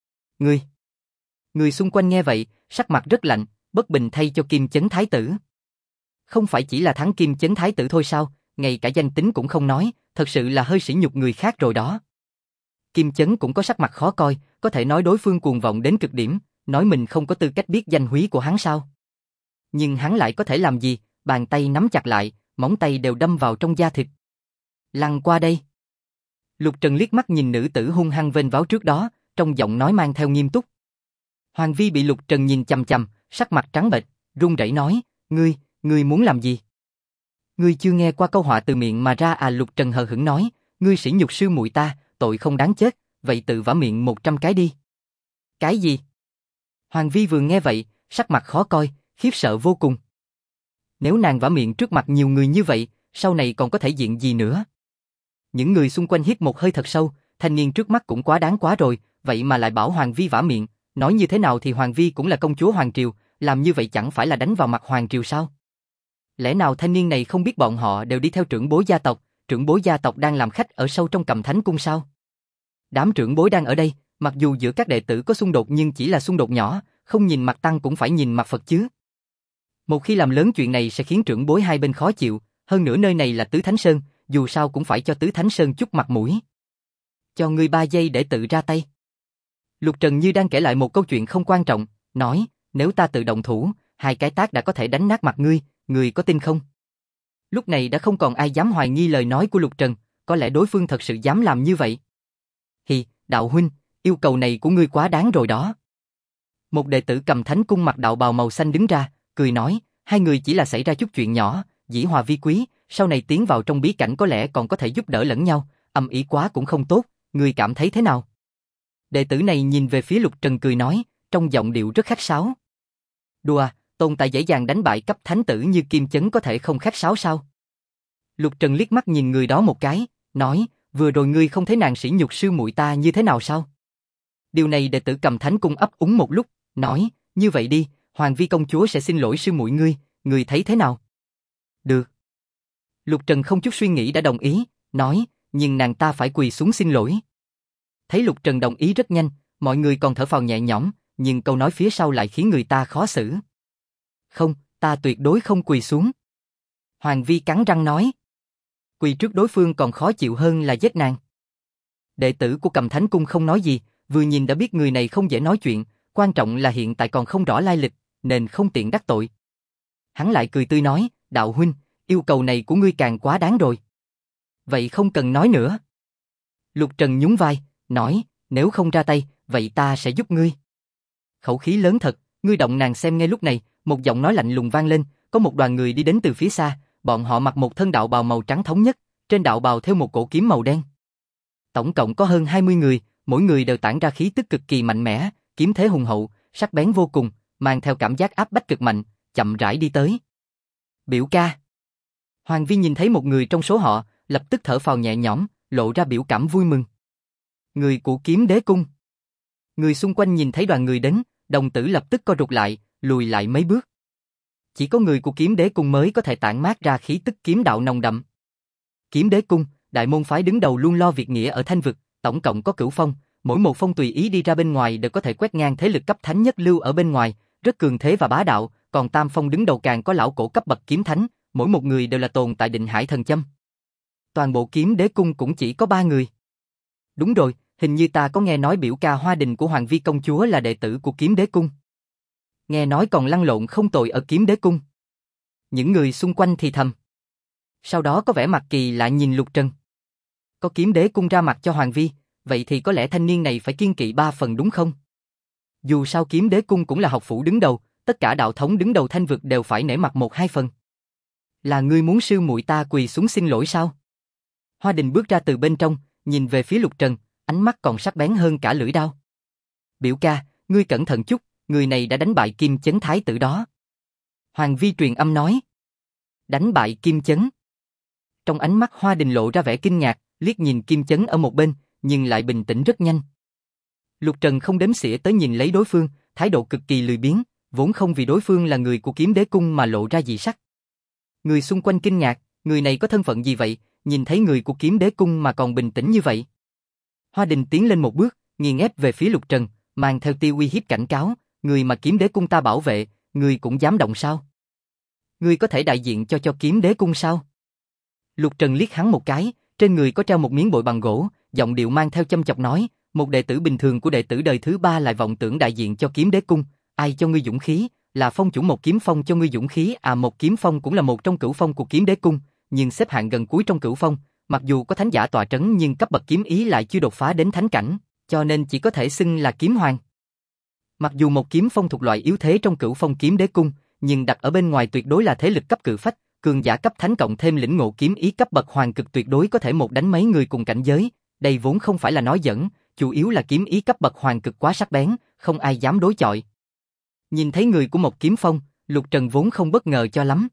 Người xung quanh nghe vậy, sắc mặt rất lạnh, bất bình thay cho Kim Chấn thái tử. Không phải chỉ là thắng Kim Chấn thái tử thôi sao, ngay cả danh tính cũng không nói, thật sự là hơi sỉ nhục người khác rồi đó. Kim Chấn cũng có sắc mặt khó coi, có thể nói đối phương cuồng vọng đến cực điểm, nói mình không có tư cách biết danh húy của hắn sao. Nhưng hắn lại có thể làm gì, bàn tay nắm chặt lại, móng tay đều đâm vào trong da thịt. Lăn qua đây. Lục Trần liếc mắt nhìn nữ tử hung hăng vênh váo trước đó, trong giọng nói mang theo nghiêm túc. Hoàng Vi bị Lục Trần nhìn chằm chằm, sắc mặt trắng bệch, run rẩy nói, ngươi muốn làm gì? Ngươi chưa nghe qua câu họa từ miệng mà ra à? Lục Trần hờ hững nói, ngươi sỉ nhục sư muội ta, tội không đáng chết, vậy tự vả miệng 100 cái đi. Cái gì? Hoàng Vi vừa nghe vậy, sắc mặt khó coi, khiếp sợ vô cùng. Nếu nàng vả miệng trước mặt nhiều người như vậy, sau này còn có thể diện gì nữa? Những người xung quanh hít một hơi thật sâu, thanh niên trước mắt cũng quá đáng quá rồi, vậy mà lại bảo Hoàng Vi vả miệng, nói như thế nào thì Hoàng Vi cũng là công chúa Hoàng Triều, làm như vậy chẳng phải là đánh vào mặt Hoàng Triều sao? Lẽ nào thanh niên này không biết bọn họ đều đi theo trưởng bối gia tộc đang làm khách ở sâu trong Cầm Thánh Cung sao? Đám trưởng bối đang ở đây, mặc dù giữa các đệ tử có xung đột nhưng chỉ là xung đột nhỏ, không nhìn mặt Tăng cũng phải nhìn mặt Phật chứ. Một khi làm lớn chuyện này sẽ khiến trưởng bối hai bên khó chịu, hơn nữa nơi này là Tứ Thánh Sơn, dù sao cũng phải cho Tứ Thánh Sơn chút mặt mũi. Cho ngươi 3 giây để tự ra tay. Lục Trần như đang kể lại một câu chuyện không quan trọng, nói, nếu ta tự động thủ, 2 cái tát đã có thể đánh nát mặt ngươi có tin không? Lúc này đã không còn ai dám hoài nghi lời nói của Lục Trần, có lẽ đối phương thật sự dám làm như vậy. Hì, đạo huynh, yêu cầu này của ngươi quá đáng rồi đó. Một đệ tử Cầm Thánh Cung mặc đạo bào màu xanh đứng ra, cười nói, hai người chỉ là xảy ra chút chuyện nhỏ, dĩ hòa vi quý, sau này tiến vào trong bí cảnh có lẽ còn có thể giúp đỡ lẫn nhau, âm ý quá cũng không tốt, ngươi cảm thấy thế nào? Đệ tử này nhìn về phía Lục Trần cười nói, trong giọng điệu rất khách sáo. Đùa, tồn tại dễ dàng đánh bại cấp thánh tử như Kim Chấn có thể không khách sáo sao? Lục Trần liếc mắt nhìn người đó một cái, nói, vừa rồi ngươi không thấy nàng sỉ nhục sư muội ta như thế nào sao? Điều này đệ tử Cầm Thánh Cung ấp úng một lúc, nói, như vậy đi, Hoàng Vi công chúa sẽ xin lỗi sư muội ngươi thấy thế nào? Được. Lục Trần không chút suy nghĩ đã đồng ý, nói, nhưng nàng ta phải quỳ xuống xin lỗi. Thấy Lục Trần đồng ý rất nhanh, mọi người còn thở phào nhẹ nhõm, nhưng câu nói phía sau lại khiến người ta khó xử. Không, ta tuyệt đối không quỳ xuống. Hoàng Vi cắn răng nói. Quỳ trước đối phương còn khó chịu hơn là giết nàng. Đệ tử của Cầm Thánh Cung không nói gì, vừa nhìn đã biết người này không dễ nói chuyện, quan trọng là hiện tại còn không rõ lai lịch, nên không tiện đắc tội. Hắn lại cười tươi nói, đạo huynh, yêu cầu này của ngươi càng quá đáng rồi. Vậy không cần nói nữa. Lục Trần nhún vai, nói, nếu không ra tay, vậy ta sẽ giúp ngươi. Khẩu khí lớn thật, ngươi động nàng xem. Ngay lúc này, một giọng nói lạnh lùng vang lên, có một đoàn người đi đến từ phía xa, bọn họ mặc một thân đạo bào màu trắng thống nhất, trên đạo bào thêu một cổ kiếm màu đen. Tổng cộng có hơn 20 người, mỗi người đều tản ra khí tức cực kỳ mạnh mẽ, kiếm thế hùng hậu, sắc bén vô cùng, mang theo cảm giác áp bách cực mạnh, chậm rãi đi tới. Biểu ca. Hoàng Vi nhìn thấy một người trong số họ, lập tức thở phào nhẹ nhõm, lộ ra biểu cảm vui mừng. Người của Kiếm Đế Cung. Người xung quanh nhìn thấy đoàn người đến, đồng tử lập tức co rụt lại, lùi lại mấy bước. Chỉ có người của Kiếm Đế Cung mới có thể tản mát ra khí tức kiếm đạo nồng đậm. Kiếm Đế Cung, đại môn phái đứng đầu luôn lo việc nghĩa ở Thanh Vực, tổng cộng có cửu phong, mỗi một phong tùy ý đi ra bên ngoài đều có thể quét ngang thế lực cấp thánh nhất lưu ở bên ngoài, rất cường thế và bá đạo, còn tam phong đứng đầu càng có lão cổ cấp bậc kiếm thánh, mỗi một người đều là tồn tại định hải thần châm. Toàn bộ Kiếm Đế Cung cũng chỉ có 3 người. Đúng rồi, hình như ta có nghe nói biểu ca Hoa Đình của Hoàng Vi công chúa là đệ tử của Kiếm Đế Cung. Nghe nói còn lăn lộn không tồi ở Kiếm Đế Cung. Những người xung quanh thì thầm. Sau đó có vẻ mặt kỳ lạ nhìn Lục Trần. Có Kiếm Đế Cung ra mặt cho Hoàng Vi, vậy thì có lẽ thanh niên này phải kiêng kỵ 3 phần đúng không? Dù sao Kiếm Đế Cung cũng là học phủ đứng đầu, tất cả đạo thống đứng đầu Thanh Vực đều phải nể mặt 1-2 phần. Là ngươi muốn sư muội ta quỳ xuống xin lỗi sao? Hoa Đình bước ra từ bên trong, nhìn về phía Lục Trần, ánh mắt còn sắc bén hơn cả lưỡi đao. Biểu ca, ngươi cẩn thận chút, người này đã đánh bại Kim Chấn thái tử đó. Hoàng Vi truyền âm nói. Đánh bại Kim Chấn. Trong ánh mắt Hoa Đình lộ ra vẻ kinh ngạc, liếc nhìn Kim Chấn ở một bên, nhưng lại bình tĩnh rất nhanh. Lục Trần không đếm xỉa tới nhìn lấy đối phương, thái độ cực kỳ lười biếng, vốn không vì đối phương là người của Kiếm Đế Cung mà lộ ra dị sắc. Người xung quanh kinh ngạc, người này có thân phận gì vậy, nhìn thấy người của Kiếm Đế Cung mà còn bình tĩnh như vậy. Hoa Đình tiến lên một bước, nghiền ép về phía Lục Trần, mang theo tia uy hiếp cảnh cáo, người mà Kiếm Đế Cung ta bảo vệ, người cũng dám động sao? Người có thể đại diện cho Kiếm Đế Cung sao? Lục Trần liếc hắn một cái, trên người có treo một miếng bội bằng gỗ, giọng điệu mang theo châm chọc nói, một đệ tử bình thường của đệ tử đời thứ 3 lại vọng tưởng đại diện cho Kiếm Đế Cung, ai cho ngươi dũng khí, là phong chủ Một Kiếm Phong cho ngươi dũng khí à? Một Kiếm Phong cũng là một trong cửu phong của Kiếm Đế Cung, nhưng xếp hạng gần cuối trong cửu phong, mặc dù có thánh giả tọa trấn nhưng cấp bậc kiếm ý lại chưa đột phá đến thánh cảnh, cho nên chỉ có thể xưng là kiếm hoàng. Mặc dù Một Kiếm Phong thuộc loại yếu thế trong cửu phong Kiếm Đế Cung, nhưng đặt ở bên ngoài tuyệt đối là thế lực cấp cự phách, cường giả cấp thánh cộng thêm lĩnh ngộ kiếm ý cấp bậc hoàng cực tuyệt đối có thể một đánh mấy người cùng cảnh giới, đây vốn không phải là nói giỡn, chủ yếu là kiếm ý cấp bậc hoàng cực quá sắc bén, không ai dám đối chọi. Nhìn thấy người của Một Kiếm Phong, Lục Trần vốn không bất ngờ cho lắm.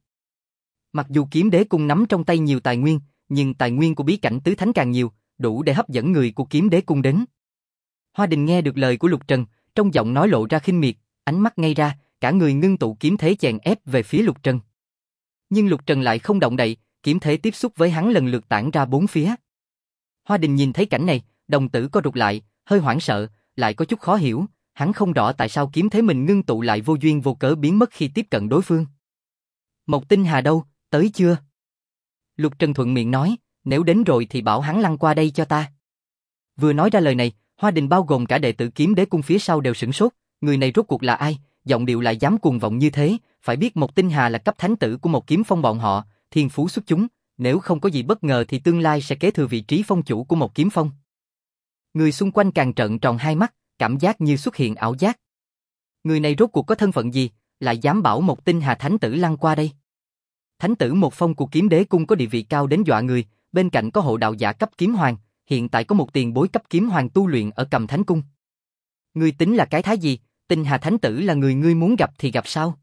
Mặc dù Kiếm Đế Cung nắm trong tay nhiều tài nguyên, nhưng tài nguyên của bí cảnh tứ thánh càng nhiều, đủ để hấp dẫn người của Kiếm Đế Cung đến. Hoa Đình nghe được lời của Lục Trần, trong giọng nói lộ ra khinh miệt, ánh mắt ngay ra, cả người ngưng tụ kiếm thế chèn ép về phía Lục Trần. Nhưng Lục Trần lại không động đậy, kiếm thế tiếp xúc với hắn lần lượt tản ra bốn phía. Hoa Đình nhìn thấy cảnh này, đồng tử co rụt lại, hơi hoảng sợ, lại có chút khó hiểu, hắn không rõ tại sao kiếm thế mình ngưng tụ lại vô duyên vô cớ biến mất khi tiếp cận đối phương. Mộc Tinh Hà đâu, tới chưa? Lục Trần thuận miệng nói, nếu đến rồi thì bảo hắn lăn qua đây cho ta. Vừa nói ra lời này, Hoa Đình bao gồm cả đệ tử Kiếm Đế Cung phía sau đều sửng sốt, người này rốt cuộc là ai, giọng điệu lại dám cuồng vọng như thế, phải biết Mộc Tinh Hà là cấp thánh tử của Một Kiếm Phong bọn họ, thiên phú xuất chúng, nếu không có gì bất ngờ thì tương lai sẽ kế thừa vị trí phong chủ của Một Kiếm Phong. Người xung quanh càng trợn tròn hai mắt, cảm giác như xuất hiện ảo giác. Người này rốt cuộc có thân phận gì, lại dám bảo Mộc Tinh Hà thánh tử lăn qua đây? Thánh tử một phong của Kiếm Đế Cung có địa vị cao đến dọa người, bên cạnh có hộ đạo giả cấp kiếm hoàng, hiện tại có một tiền bối cấp kiếm hoàng tu luyện ở Cầm Thánh Cung. Ngươi tính là cái thái gì? Tinh Hà thánh tử là người ngươi muốn gặp thì gặp sao?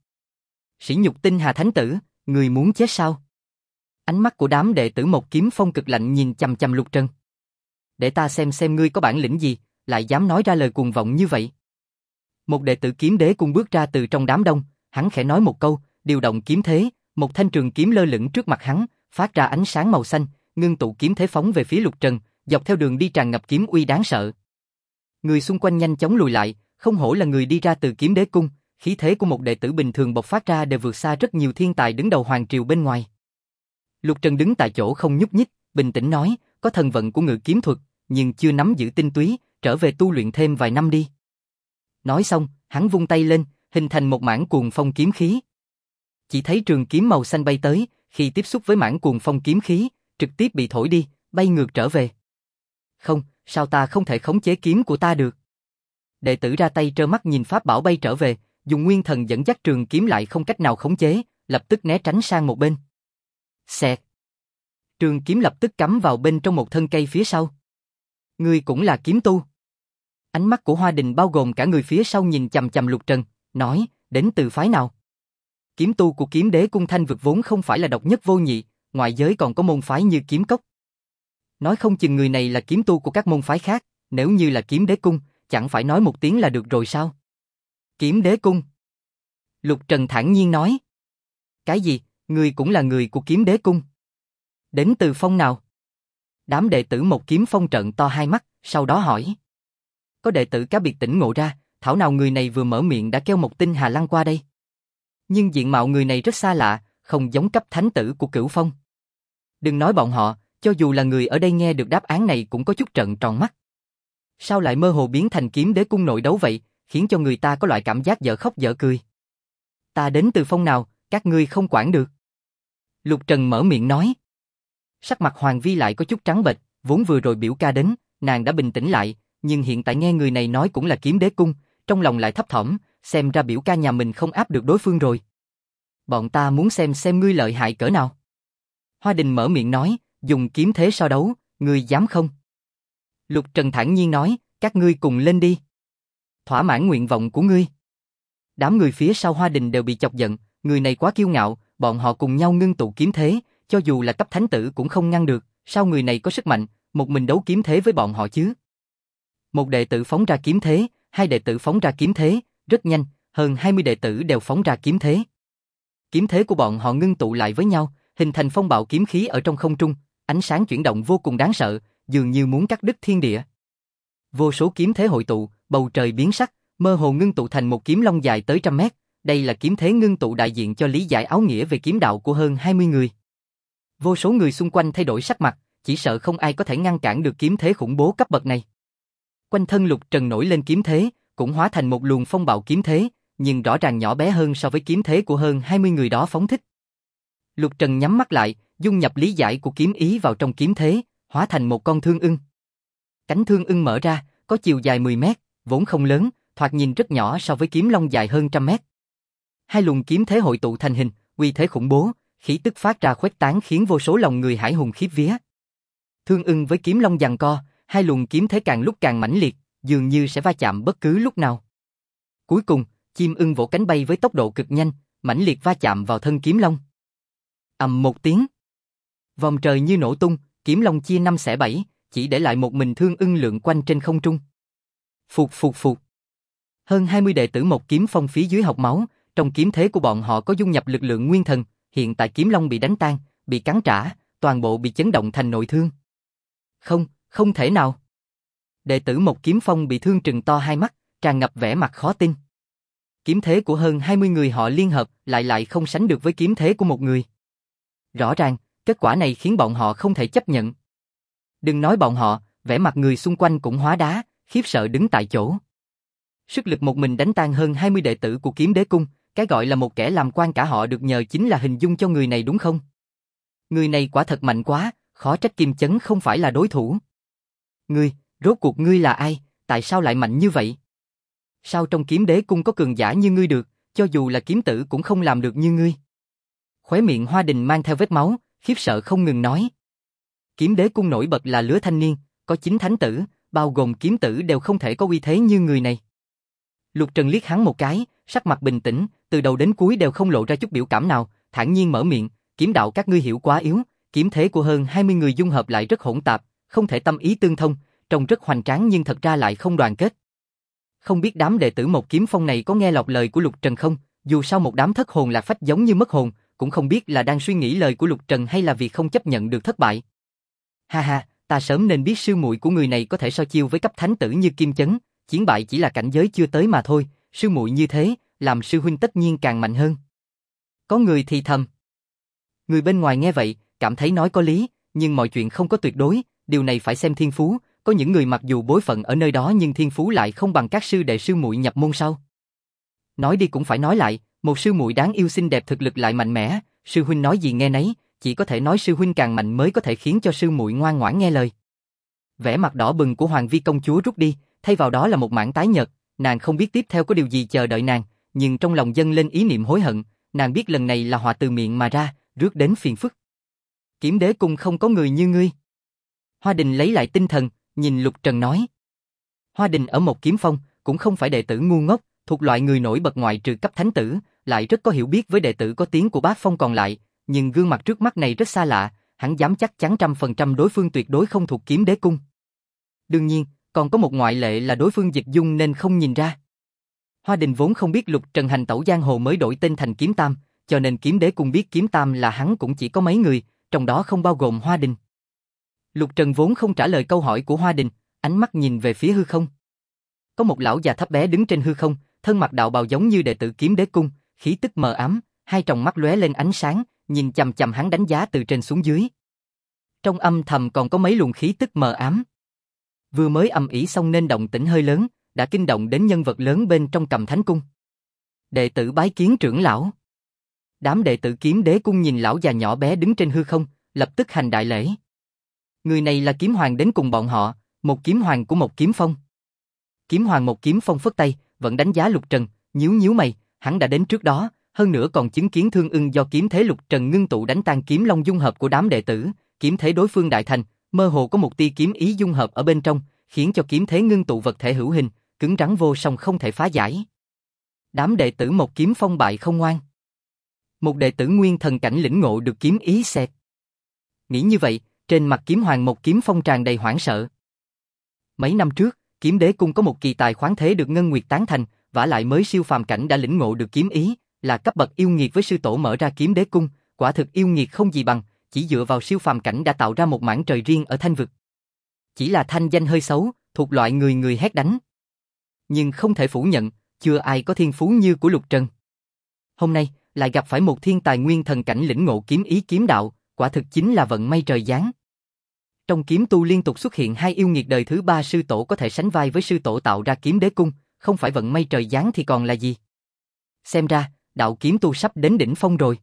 Sỉ nhục Tinh Hà thánh tử, ngươi muốn chết sao? Ánh mắt của đám đệ tử Một Kiếm Phong cực lạnh nhìn chằm chằm Lục Trần. Để ta xem ngươi có bản lĩnh gì, lại dám nói ra lời cuồng vọng như vậy. Một đệ tử Kiếm Đế Cung bước ra từ trong đám đông, hắn khẽ nói một câu, điều động kiếm thế, một thanh trường kiếm lơ lửng trước mặt hắn, phát ra ánh sáng màu xanh, ngưng tụ kiếm thế phóng về phía Lục Trần, dọc theo đường đi tràn ngập kiếm uy đáng sợ. Người xung quanh nhanh chóng lùi lại, không hổ là người đi ra từ Kiếm Đế Cung, khí thế của một đệ tử bình thường bộc phát ra đều vượt xa rất nhiều thiên tài đứng đầu hoàng triều bên ngoài. Lục Trần đứng tại chỗ không nhúc nhích, bình tĩnh nói, có thần vận của ngự kiếm thuật, nhưng chưa nắm giữ tinh túy, trở về tu luyện thêm vài năm đi. Nói xong, hắn vung tay lên, hình thành một mảng cuồng phong kiếm khí. Chỉ thấy trường kiếm màu xanh bay tới, khi tiếp xúc với mảng cuồng phong kiếm khí, trực tiếp bị thổi đi, bay ngược trở về. Không, sao ta không thể khống chế kiếm của ta được? Đệ tử ra tay trơ mắt nhìn pháp bảo bay trở về, dùng nguyên thần dẫn dắt trường kiếm lại không cách nào khống chế, lập tức né tránh sang một bên. Xẹt. Trường kiếm lập tức cắm vào bên trong một thân cây phía sau. Ngươi cũng là kiếm tu. Ánh mắt của Hoa Đình bao gồm cả người phía sau nhìn chằm chằm Lục Trần, nói, đến từ phái nào? Kiếm tu của Kiếm Đế Cung Thanh vực vốn không phải là độc nhất vô nhị, ngoại giới còn có môn phái như Kiếm Cốc. Nói không chừng người này là kiếm tu của các môn phái khác, nếu như là Kiếm Đế Cung, chẳng phải nói một tiếng là được rồi sao? Kiếm Đế Cung. Lục Trần thản nhiên nói. Cái gì, ngươi cũng là người của Kiếm Đế Cung? Đến từ phong nào? Đám đệ tử Một Kiếm Phong trợn to hai mắt, sau đó hỏi. Có đệ tử cá biệt tỉnh ngộ ra, thảo nào người này vừa mở miệng đã kêu Mộc Tinh Hà lăn qua đây. Nhưng diện mạo người này rất xa lạ, không giống cấp thánh tử của Cửu Phong. Đừng nói bọn họ, cho dù là người ở đây nghe được đáp án này cũng có chút trợn tròn mắt. Sao lại mơ hồ biến thành Kiếm Đế Cung nội đấu vậy, khiến cho người ta có loại cảm giác dở khóc dở cười. Ta đến từ phong nào, các ngươi không quản được. Lục Trần mở miệng nói. Sắc mặt Hoàng Vi lại có chút trắng bệch, vốn vừa rồi biểu ca đến, nàng đã bình tĩnh lại, nhưng hiện tại nghe người này nói cũng là Kiếm Đế Cung, trong lòng lại thấp thỏm, xem ra biểu ca nhà mình không áp được đối phương rồi. Bọn ta muốn xem ngươi lợi hại cỡ nào. Hoa Đình mở miệng nói, dùng kiếm thế so đấu, ngươi dám không? Lục Trần thản nhiên nói, các ngươi cùng lên đi. Thỏa mãn nguyện vọng của ngươi. Đám người phía sau Hoa Đình đều bị chọc giận, người này quá kiêu ngạo, bọn họ cùng nhau ngưng tụ kiếm thế, cho dù là cấp thánh tử cũng không ngăn được, sao người này có sức mạnh, một mình đấu kiếm thế với bọn họ chứ? Một đệ tử phóng ra kiếm thế, hai đệ tử phóng ra kiếm thế, rất nhanh, hơn 20 đệ tử đều phóng ra kiếm thế. Kiếm thế của bọn họ ngưng tụ lại với nhau, hình thành phong bạo kiếm khí ở trong không trung, ánh sáng chuyển động vô cùng đáng sợ, dường như muốn cắt đứt thiên địa. Vô số kiếm thế hội tụ, bầu trời biến sắc, mơ hồ ngưng tụ thành một kiếm long dài tới trăm mét, đây là kiếm thế ngưng tụ đại diện cho lý giải áo nghĩa về kiếm đạo của hơn 20 người. Vô số người xung quanh thay đổi sắc mặt, chỉ sợ không ai có thể ngăn cản được kiếm thế khủng bố cấp bậc này. Quanh thân Lục Trần nổi lên kiếm thế, cũng hóa thành một luồng phong bạo kiếm thế, nhưng rõ ràng nhỏ bé hơn so với kiếm thế của hơn 20 người đó phóng thích. Lục Trần nhắm mắt lại, dung nhập lý giải của kiếm ý vào trong kiếm thế, hóa thành một con thương ưng. Cánh thương ưng mở ra, có chiều dài 10 mét, vốn không lớn, thoạt nhìn rất nhỏ so với kiếm long dài hơn trăm mét. Hai luồng kiếm thế hội tụ thành hình, uy thế khủng bố, khí tức phát ra khuếch tán khiến vô số lòng người hải hùng khiếp vía. Thương ưng với kiếm long giằng co, hai luồng kiếm thế càng lúc càng mãnh liệt, dường như sẽ va chạm bất cứ lúc nào. Cuối cùng, chim ưng vỗ cánh bay với tốc độ cực nhanh, mãnh liệt va chạm vào thân kiếm long. Ầm một tiếng, vòm trời như nổ tung, kiếm long chia năm xẻ bảy, chỉ để lại một mình thương ưng lượn quanh trên không trung. Phụt phụt phụt. Hơn 20 đệ tử Một Kiếm Phong phía dưới học máu, trong kiếm thế của bọn họ có dung nhập lực lượng nguyên thần, hiện tại kiếm long bị đánh tan, bị cắn trả, toàn bộ bị chấn động thành nội thương. Không, không thể nào. Đệ tử Một Kiếm Phong bị thương trừng to hai mắt, tràn ngập vẻ mặt khó tin. Kiếm thế của hơn 20 người họ liên hợp lại không sánh được với kiếm thế của một người. Rõ ràng, kết quả này khiến bọn họ không thể chấp nhận. Đừng nói bọn họ, vẻ mặt người xung quanh cũng hóa đá, khiếp sợ đứng tại chỗ. Sức lực một mình đánh tan hơn 20 đệ tử của Kiếm Đế Cung, cái gọi là một kẻ làm quan cả họ được nhờ chính là hình dung cho người này đúng không? Người này quả thật mạnh quá, khó trách Kim Chấn không phải là đối thủ. Ngươi, rốt cuộc ngươi là ai, tại sao lại mạnh như vậy? Sao trong Kiếm Đế Cung có cường giả như ngươi được, cho dù là kiếm tử cũng không làm được như ngươi? Khóe miệng Hoa Đình mang theo vết máu, khiếp sợ không ngừng nói. Kiếm Đế Cung nổi bật là lứa thanh niên, có 9 thánh tử, bao gồm kiếm tử đều không thể có uy thế như người này. Lục Trần liếc hắn một cái, sắc mặt bình tĩnh, từ đầu đến cuối đều không lộ ra chút biểu cảm nào, thản nhiên mở miệng, kiếm đạo các ngươi hiểu quá yếu, kiếm thế của hơn 20 người dung hợp lại rất hỗn tạp, không thể tâm ý tương thông, trông rất hoành tráng nhưng thật ra lại không đoàn kết. Không biết đám đệ tử Một Kiếm Phong này có nghe lọt lời của Lục Trần không, dù sao một đám thất hồn lạc phách giống như mất hồn, cũng không biết là đang suy nghĩ lời của Lục Trần hay là vì không chấp nhận được thất bại. Ha ha, ta sớm nên biết sư muội của người này có thể so chiêu với cấp thánh tử như Kim Chấn, chiến bại chỉ là cảnh giới chưa tới mà thôi, sư muội như thế, làm sư huynh tất nhiên càng mạnh hơn. Có người thì thầm. Người bên ngoài nghe vậy, cảm thấy nói có lý, nhưng mọi chuyện không có tuyệt đối, điều này phải xem thiên phú, có những người mặc dù bối phận ở nơi đó nhưng thiên phú lại không bằng các sư đệ sư muội nhập môn sau. Nói đi cũng phải nói lại, một sư muội đáng yêu xinh đẹp thực lực lại mạnh mẽ, sư huynh nói gì nghe nấy, chỉ có thể nói sư huynh càng mạnh mới có thể khiến cho sư muội ngoan ngoãn nghe lời. Vẻ mặt đỏ bừng của Hoàng Vi công chúa rút đi, thay vào đó là một mảng tái nhợt, nàng không biết tiếp theo có điều gì chờ đợi nàng, nhưng trong lòng dâng lên ý niệm hối hận, nàng biết lần này là họa từ miệng mà ra, rước đến phiền phức. Kiếm Đế Cung không có người như ngươi. Hoa Đình lấy lại tinh thần, nhìn Lục Trần nói. Hoa Đình ở Một Kiếm Phong, cũng không phải đệ tử ngu ngốc, thuộc loại người nổi bật ngoại trừ cấp thánh tử, lại rất có hiểu biết với đệ tử có tiếng của Bát Phong còn lại, nhưng gương mặt trước mắt này rất xa lạ, hắn dám chắc chắn 100% đối phương tuyệt đối không thuộc Kiếm Đế Cung. Đương nhiên, còn có một ngoại lệ là đối phương dịch dung nên không nhìn ra. Hoa Đình vốn không biết Lục Trần hành tẩu giang hồ mới đổi tên thành Kiếm Tam, cho nên Kiếm Đế Cung biết Kiếm Tam là hắn cũng chỉ có mấy người, trong đó không bao gồm Hoa Đình. Lục Trần vốn không trả lời câu hỏi của Hoa Đình, ánh mắt nhìn về phía hư không. Có một lão già thấp bé đứng trên hư không, thân mặc đạo bào giống như đệ tử Kiếm Đế Cung, khí tức mờ ám, hai tròng mắt lóe lên ánh sáng, nhìn chằm chằm hắn đánh giá từ trên xuống dưới. Trong âm thầm còn có mấy luồng khí tức mờ ám. Vừa mới ầm ĩ xong nên động tĩnh hơi lớn, đã kinh động đến nhân vật lớn bên trong Cầm Thánh Cung. Đệ tử bái kiến trưởng lão. Đám đệ tử Kiếm Đế Cung nhìn lão già nhỏ bé đứng trên hư không, lập tức hành đại lễ. Người này là kiếm hoàng đến cùng bọn họ, một kiếm hoàng của Một Kiếm Phong. Kiếm hoàng Một Kiếm Phong phất tay, vẫn đánh giá Lục Trần, nhíu mày, hắn đã đến trước đó, hơn nữa còn chứng kiến thương ưng do kiếm thế Lục Trần ngưng tụ đánh tan kiếm long dung hợp của đám đệ tử, kiếm thế đối phương đại thành, mơ hồ có một tia kiếm ý dung hợp ở bên trong, khiến cho kiếm thế ngưng tụ vật thể hữu hình, cứng rắn vô song không thể phá giải. Đám đệ tử Một Kiếm Phong bại không ngoan. Một đệ tử nguyên thần cảnh lĩnh ngộ được kiếm ý xẹt. Nghĩ như vậy, trên mặt kiếm hoàng Một Kiếm Phong tràn đầy hoảng sợ. Mấy năm trước, Kiếm Đế Cung có một kỳ tài khoáng thế được Ngân Nguyệt tán thành, vả lại mới siêu phàm cảnh đã lĩnh ngộ được kiếm ý, là cấp bậc yêu nghiệt với sư tổ mở ra Kiếm Đế Cung, quả thực yêu nghiệt không gì bằng, chỉ dựa vào siêu phàm cảnh đã tạo ra một mảng trời riêng ở Thanh vực. Chỉ là thanh danh hơi xấu, thuộc loại người người hét đánh. Nhưng không thể phủ nhận, chưa ai có thiên phú như của Lục Trần. Hôm nay, lại gặp phải một thiên tài nguyên thần cảnh lĩnh ngộ kiếm ý kiếm đạo, quả thực chính là vận may trời giáng. Trong kiếm tu liên tục xuất hiện hai yêu nghiệt đời thứ ba sư tổ có thể sánh vai với sư tổ tạo ra kiếm đế cung, không phải vận may trời giáng thì còn là gì? Xem ra, đạo kiếm tu sắp đến đỉnh phong rồi.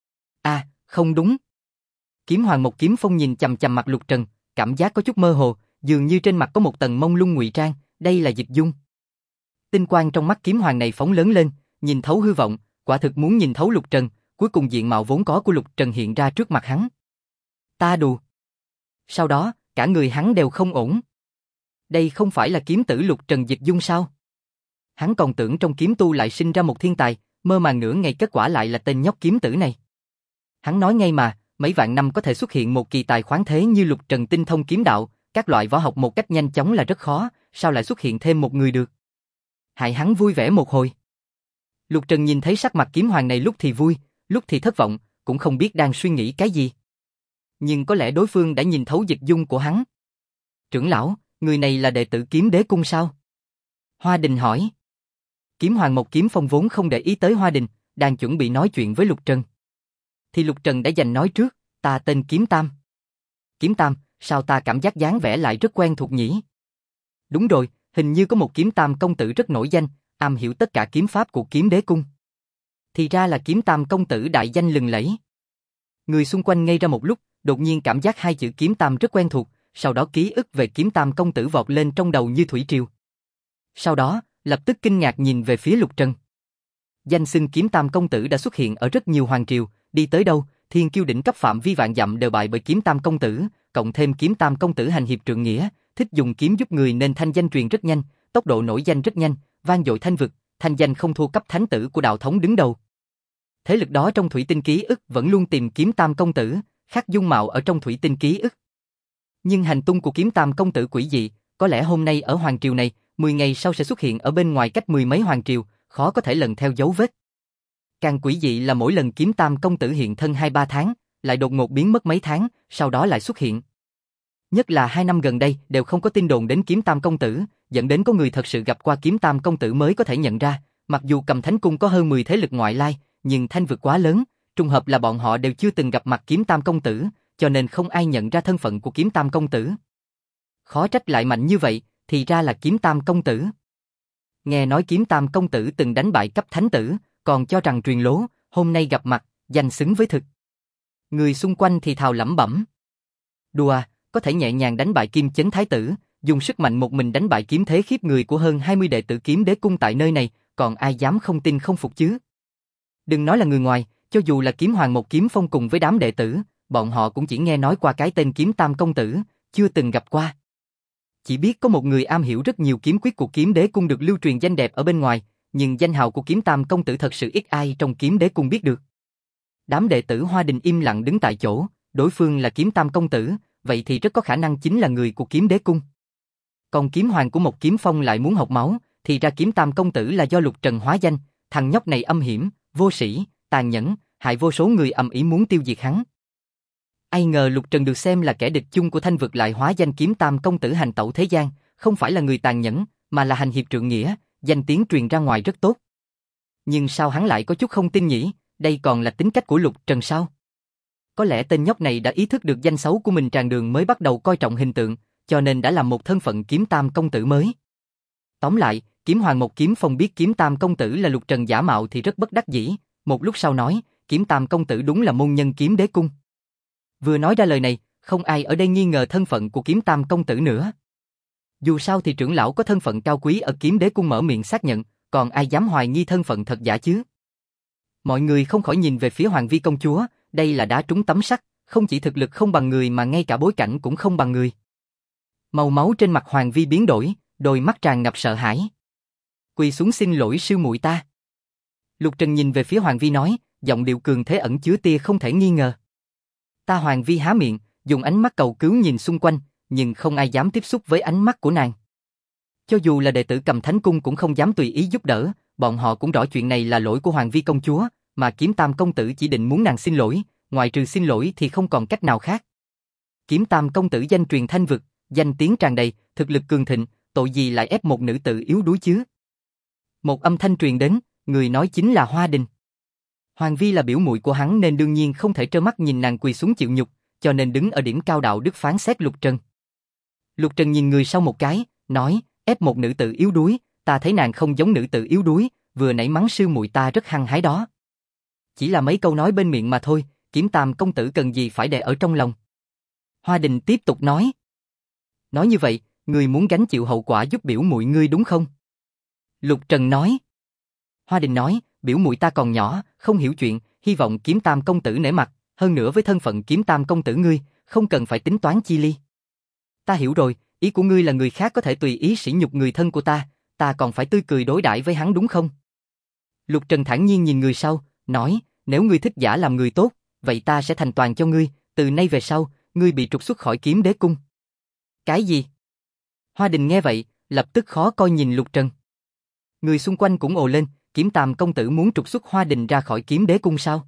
À, không đúng. Kiếm hoàng một kiếm phong nhìn chằm chằm mặt Lục Trần, cảm giác có chút mơ hồ, dường như trên mặt có một tầng mông lung ngụy trang, đây là dịch dung. Tinh quang trong mắt kiếm hoàng này phóng lớn lên, nhìn thấu hư vọng, quả thực muốn nhìn thấu Lục Trần, cuối cùng diện mạo vốn có của Lục Trần hiện ra trước mặt hắn. Ta đùa. Sau đó, cả người hắn đều không ổn. Đây không phải là kiếm tử Lục Trần dịch dung sao? Hắn còn tưởng trong kiếm tu lại sinh ra một thiên tài, mơ màng nửa ngày kết quả lại là tên nhóc kiếm tử này. Hắn nói ngay mà, mấy vạn năm có thể xuất hiện một kỳ tài khoáng thế như Lục Trần tinh thông kiếm đạo, các loại võ học một cách nhanh chóng là rất khó, sao lại xuất hiện thêm một người được? Hại hắn vui vẻ một hồi. Lục Trần nhìn thấy sắc mặt kiếm hoàng này lúc thì vui, lúc thì thất vọng, cũng không biết đang suy nghĩ cái gì. Nhưng có lẽ đối phương đã nhìn thấu dịch dung của hắn. Trưởng lão, người này là đệ tử kiếm đế cung sao? Hoa Đình hỏi. Kiếm hoàng một kiếm phong vốn không để ý tới Hoa Đình, đang chuẩn bị nói chuyện với Lục Trần. Thì Lục Trần đã giành nói trước, ta tên Kiếm Tam. Kiếm Tam, sao ta cảm giác dáng vẻ lại rất quen thuộc nhỉ? Đúng rồi, hình như có một Kiếm Tam công tử rất nổi danh, am hiểu tất cả kiếm pháp của kiếm đế cung. Thì ra là Kiếm Tam công tử đại danh lừng lẫy. Người xung quanh ngây ra một lúc, đột nhiên cảm giác hai chữ Kiếm Tam rất quen thuộc, sau đó ký ức về Kiếm Tam công tử vọt lên trong đầu như thủy triều. Sau đó, lập tức kinh ngạc nhìn về phía Lục Trần. Danh xưng Kiếm Tam công tử đã xuất hiện ở rất nhiều hoàng triều, đi tới đâu, thiên kiêu đỉnh cấp phạm vi vạn dặm đều bại bởi Kiếm Tam công tử, cộng thêm Kiếm Tam công tử hành hiệp trượng nghĩa, thích dùng kiếm giúp người nên thanh danh truyền rất nhanh, tốc độ nổi danh rất nhanh, vang dội thanh vực, thanh danh không thua cấp thánh tử của đạo thống đứng đầu. Thế lực đó trong thủy tinh ký ức vẫn luôn tìm Kiếm Tam công tử, khắc dung mạo ở trong thủy tinh ký ức. Nhưng hành tung của Kiếm Tam công tử quỷ dị, có lẽ hôm nay ở hoàng triều này, 10 ngày sau sẽ xuất hiện ở bên ngoài cách mười mấy hoàng triều, khó có thể lần theo dấu vết. Càng quỷ dị là mỗi lần Kiếm Tam công tử hiện thân 2-3 tháng, lại đột ngột biến mất mấy tháng, sau đó lại xuất hiện. Nhất là 2 năm gần đây đều không có tin đồn đến Kiếm Tam công tử, dẫn đến có người thật sự gặp qua Kiếm Tam công tử mới có thể nhận ra, mặc dù Cầm Thánh cung có hơn 10 thế lực ngoại lai, nhưng thanh vực quá lớn, trùng hợp là bọn họ đều chưa từng gặp mặt Kiếm Tam công tử, cho nên không ai nhận ra thân phận của Kiếm Tam công tử. Khó trách lại mạnh như vậy, thì ra là Kiếm Tam công tử. Nghe nói Kiếm Tam công tử từng đánh bại cấp thánh tử, còn cho rằng truyền lố, hôm nay gặp mặt, danh xứng với thực. Người xung quanh thì thào lẩm bẩm. Đùa, có thể nhẹ nhàng đánh bại Kim Chấn Thái tử, dùng sức mạnh một mình đánh bại kiếm thế khiếp người của hơn 20 đệ tử kiếm đế cung tại nơi này, còn ai dám không tin không phục chứ? Đừng nói là người ngoài, cho dù là Kiếm Hoàng một kiếm phong cùng với đám đệ tử, bọn họ cũng chỉ nghe nói qua cái tên Kiếm Tam công tử, chưa từng gặp qua. Chỉ biết có một người am hiểu rất nhiều kiếm quyết của kiếm đế cung được lưu truyền danh đẹp ở bên ngoài, nhưng danh hào của Kiếm Tam công tử thật sự ít ai trong kiếm đế cung biết được. Đám đệ tử Hoa Đình im lặng đứng tại chỗ, đối phương là Kiếm Tam công tử, vậy thì rất có khả năng chính là người của kiếm đế cung. Còn kiếm hoàng của một kiếm phong lại muốn học máu, thì ra Kiếm Tam công tử là do Lục Trần hóa danh, thằng nhóc này âm hiểm, vô sĩ, tàn nhẫn, hại vô số người ầm ĩ muốn tiêu diệt hắn. Ai ngờ Lục Trần được xem là kẻ địch chung của thanh vực lại hóa danh Kiếm Tam công tử hành tẩu thế gian, không phải là người tàn nhẫn, mà là hành hiệp trượng nghĩa, danh tiếng truyền ra ngoài rất tốt. Nhưng sao hắn lại có chút không tin nhỉ, đây còn là tính cách của Lục Trần sao? Có lẽ tên nhóc này đã ý thức được danh xấu của mình tràn đường mới bắt đầu coi trọng hình tượng, cho nên đã làm một thân phận Kiếm Tam công tử mới. Tóm lại, Kiếm Hoàng một kiếm phong biết Kiếm Tam công tử là Lục Trần giả mạo thì rất bất đắc dĩ, một lúc sau nói, Kiếm Tam công tử đúng là môn nhân kiếm đế cung. Vừa nói ra lời này, không ai ở đây nghi ngờ thân phận của Kiếm Tam công tử nữa. Dù sao thì trưởng lão có thân phận cao quý ở kiếm đế cung mở miệng xác nhận, còn ai dám hoài nghi thân phận thật giả chứ? Mọi người không khỏi nhìn về phía Hoàng Vi công chúa, đây là đá trúng tấm sắt, không chỉ thực lực không bằng người mà ngay cả bối cảnh cũng không bằng người. Màu máu trên mặt Hoàng Vi biến đổi, đôi mắt tràn ngập sợ hãi. Quỳ xuống xin lỗi sư muội ta. Lục Trần nhìn về phía Hoàng Vi nói, giọng điệu cường thế ẩn chứa tia không thể nghi ngờ. Ta Hoàng Vi há miệng, dùng ánh mắt cầu cứu nhìn xung quanh, nhưng không ai dám tiếp xúc với ánh mắt của nàng. Cho dù là đệ tử Cầm Thánh cung cũng không dám tùy ý giúp đỡ, bọn họ cũng rõ chuyện này là lỗi của Hoàng Vi công chúa, mà Kiếm Tam công tử chỉ định muốn nàng xin lỗi, ngoài trừ xin lỗi thì không còn cách nào khác. Kiếm Tam công tử danh truyền thanh vực, danh tiếng tràn đầy, thực lực cường thịnh, tội gì lại ép một nữ tử yếu đuối chứ? Một âm thanh truyền đến, người nói chính là Hoa Đình. Hoàng Vi là biểu muội của hắn nên đương nhiên không thể trơ mắt nhìn nàng quỳ xuống chịu nhục, cho nên đứng ở điểm cao đạo đức phán xét Lục Trần. Lục Trần nhìn người sau một cái, nói, ép một nữ tử yếu đuối, ta thấy nàng không giống nữ tử yếu đuối, vừa nãy mắng sư muội ta rất hăng hái đó. Chỉ là mấy câu nói bên miệng mà thôi, Kiếm Tam công tử cần gì phải đè ở trong lòng. Hoa Đình tiếp tục nói. Nói như vậy, ngươi muốn gánh chịu hậu quả giúp biểu muội ngươi đúng không? Lục Trần nói. Hoa Đình nói, biểu muội ta còn nhỏ, không hiểu chuyện, hy vọng Kiếm Tam công tử nể mặt, hơn nữa với thân phận Kiếm Tam công tử ngươi, không cần phải tính toán chi ly. Ta hiểu rồi, ý của ngươi là người khác có thể tùy ý sỉ nhục người thân của ta còn phải tươi cười đối đãi với hắn đúng không? Lục Trần thản nhiên nhìn người sau, nói, nếu ngươi thích giả làm người tốt, vậy ta sẽ thành toàn cho ngươi, từ nay về sau, ngươi bị trục xuất khỏi Kiếm Đế cung. Cái gì? Hoa Đình nghe vậy, lập tức khó coi nhìn Lục Trần. Người xung quanh cũng ồ lên, Kiếm Tam công tử muốn trục xuất Hoa Đình ra khỏi Kiếm Đế cung sao?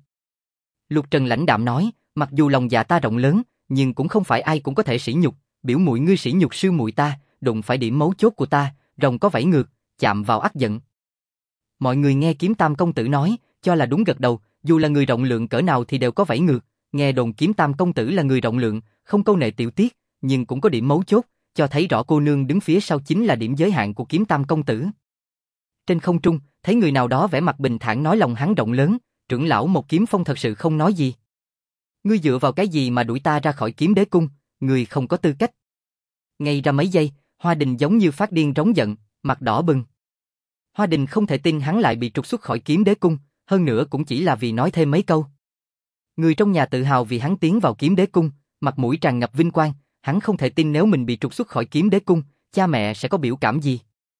Lục Trần lãnh đạm nói, mặc dù lòng dạ ta rộng lớn, nhưng cũng không phải ai cũng có thể sỉ nhục, biểu muội ngươi sỉ nhục sư muội ta, đụng phải điểm mấu chốt của ta, rồng có vảy ngược, chạm vào ắt giận. Mọi người nghe Kiếm Tam công tử nói, cho là đúng gật đầu, dù là người rộng lượng cỡ nào thì đều có vảy ngược, nghe đồn Kiếm Tam công tử là người rộng lượng, không câu nệ tiểu tiết, nhưng cũng có điểm mấu chốt, cho thấy rõ cô nương đứng phía sau chính là điểm giới hạn của Kiếm Tam công tử. Trên không trung, thấy người nào đó vẻ mặt bình thản nói lòng hắn rộng lớn, trưởng lão Một Kiếm Phong thật sự không nói gì. Ngươi dựa vào cái gì mà đuổi ta ra khỏi Kiếm Đế cung, ngươi không có tư cách. Ngay ra mấy giây, Hoa Đình giống như phát điên rống giận, mặt đỏ bừng. Hoa Đình không thể tin hắn lại bị trục xuất khỏi Kiếm Đế cung, hơn nữa cũng chỉ là vì nói thêm mấy câu. Người trong nhà tự hào vì hắn tiến vào Kiếm Đế cung, mặt mũi tràn ngập vinh quang, hắn không thể tin nếu mình bị trục xuất khỏi Kiếm Đế cung, cha mẹ sẽ có biểu cảm gì.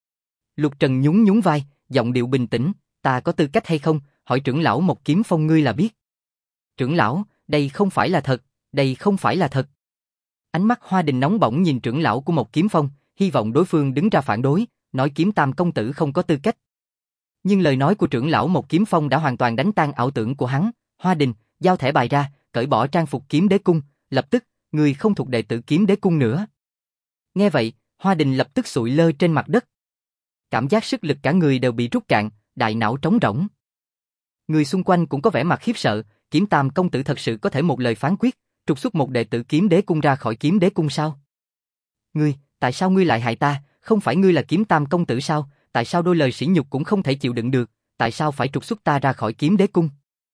Lục Trần nhún nhún vai, giọng điệu bình tĩnh, ta có tư cách hay không, hỏi trưởng lão Một Kiếm Phong ngươi là biết. Trưởng lão, đây không phải là thật, đây không phải là thật. Ánh mắt Hoa Đình nóng bỏng nhìn trưởng lão của Một Kiếm Phong, hy vọng đối phương đứng ra phản đối, nói Kiếm Tam công tử không có tư cách. Nhưng lời nói của trưởng lão Một Kiếm Phong đã hoàn toàn đánh tan ảo tưởng của hắn. Hoa Đình, giao thẻ bài ra, cởi bỏ trang phục Kiếm Đế cung, lập tức, người không thuộc đệ tử Kiếm Đế cung nữa. Nghe vậy, Hoa Đình lập tức sụi lơ trên mặt đất. Cảm giác sức lực cả người đều bị rút cạn, đại não trống rỗng. Người xung quanh cũng có vẻ mặt khiếp sợ, Kiếm Tam công tử thật sự có thể một lời phán quyết, trục xuất một đệ tử Kiếm Đế cung ra khỏi Kiếm Đế cung sao? Ngươi, tại sao ngươi lại hại ta, không phải ngươi là Kiếm Tam công tử sao, tại sao đôi lời sỉ nhục cũng không thể chịu đựng được, tại sao phải trục xuất ta ra khỏi Kiếm Đế cung?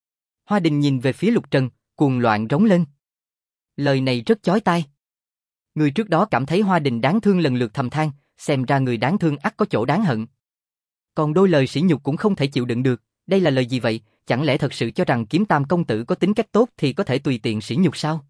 Hoa Đình nhìn về phía Lục Trần, cuồng loạn rống lên. Lời này rất chói tai. Người trước đó cảm thấy Hoa Đình đáng thương lần lượt thầm than, xem ra người đáng thương ắt có chỗ đáng hận. Còn đôi lời sỉ nhục cũng không thể chịu đựng được, đây là lời gì vậy, chẳng lẽ thật sự cho rằng Kiếm Tam công tử có tính cách tốt thì có thể tùy tiện sỉ nhục sao?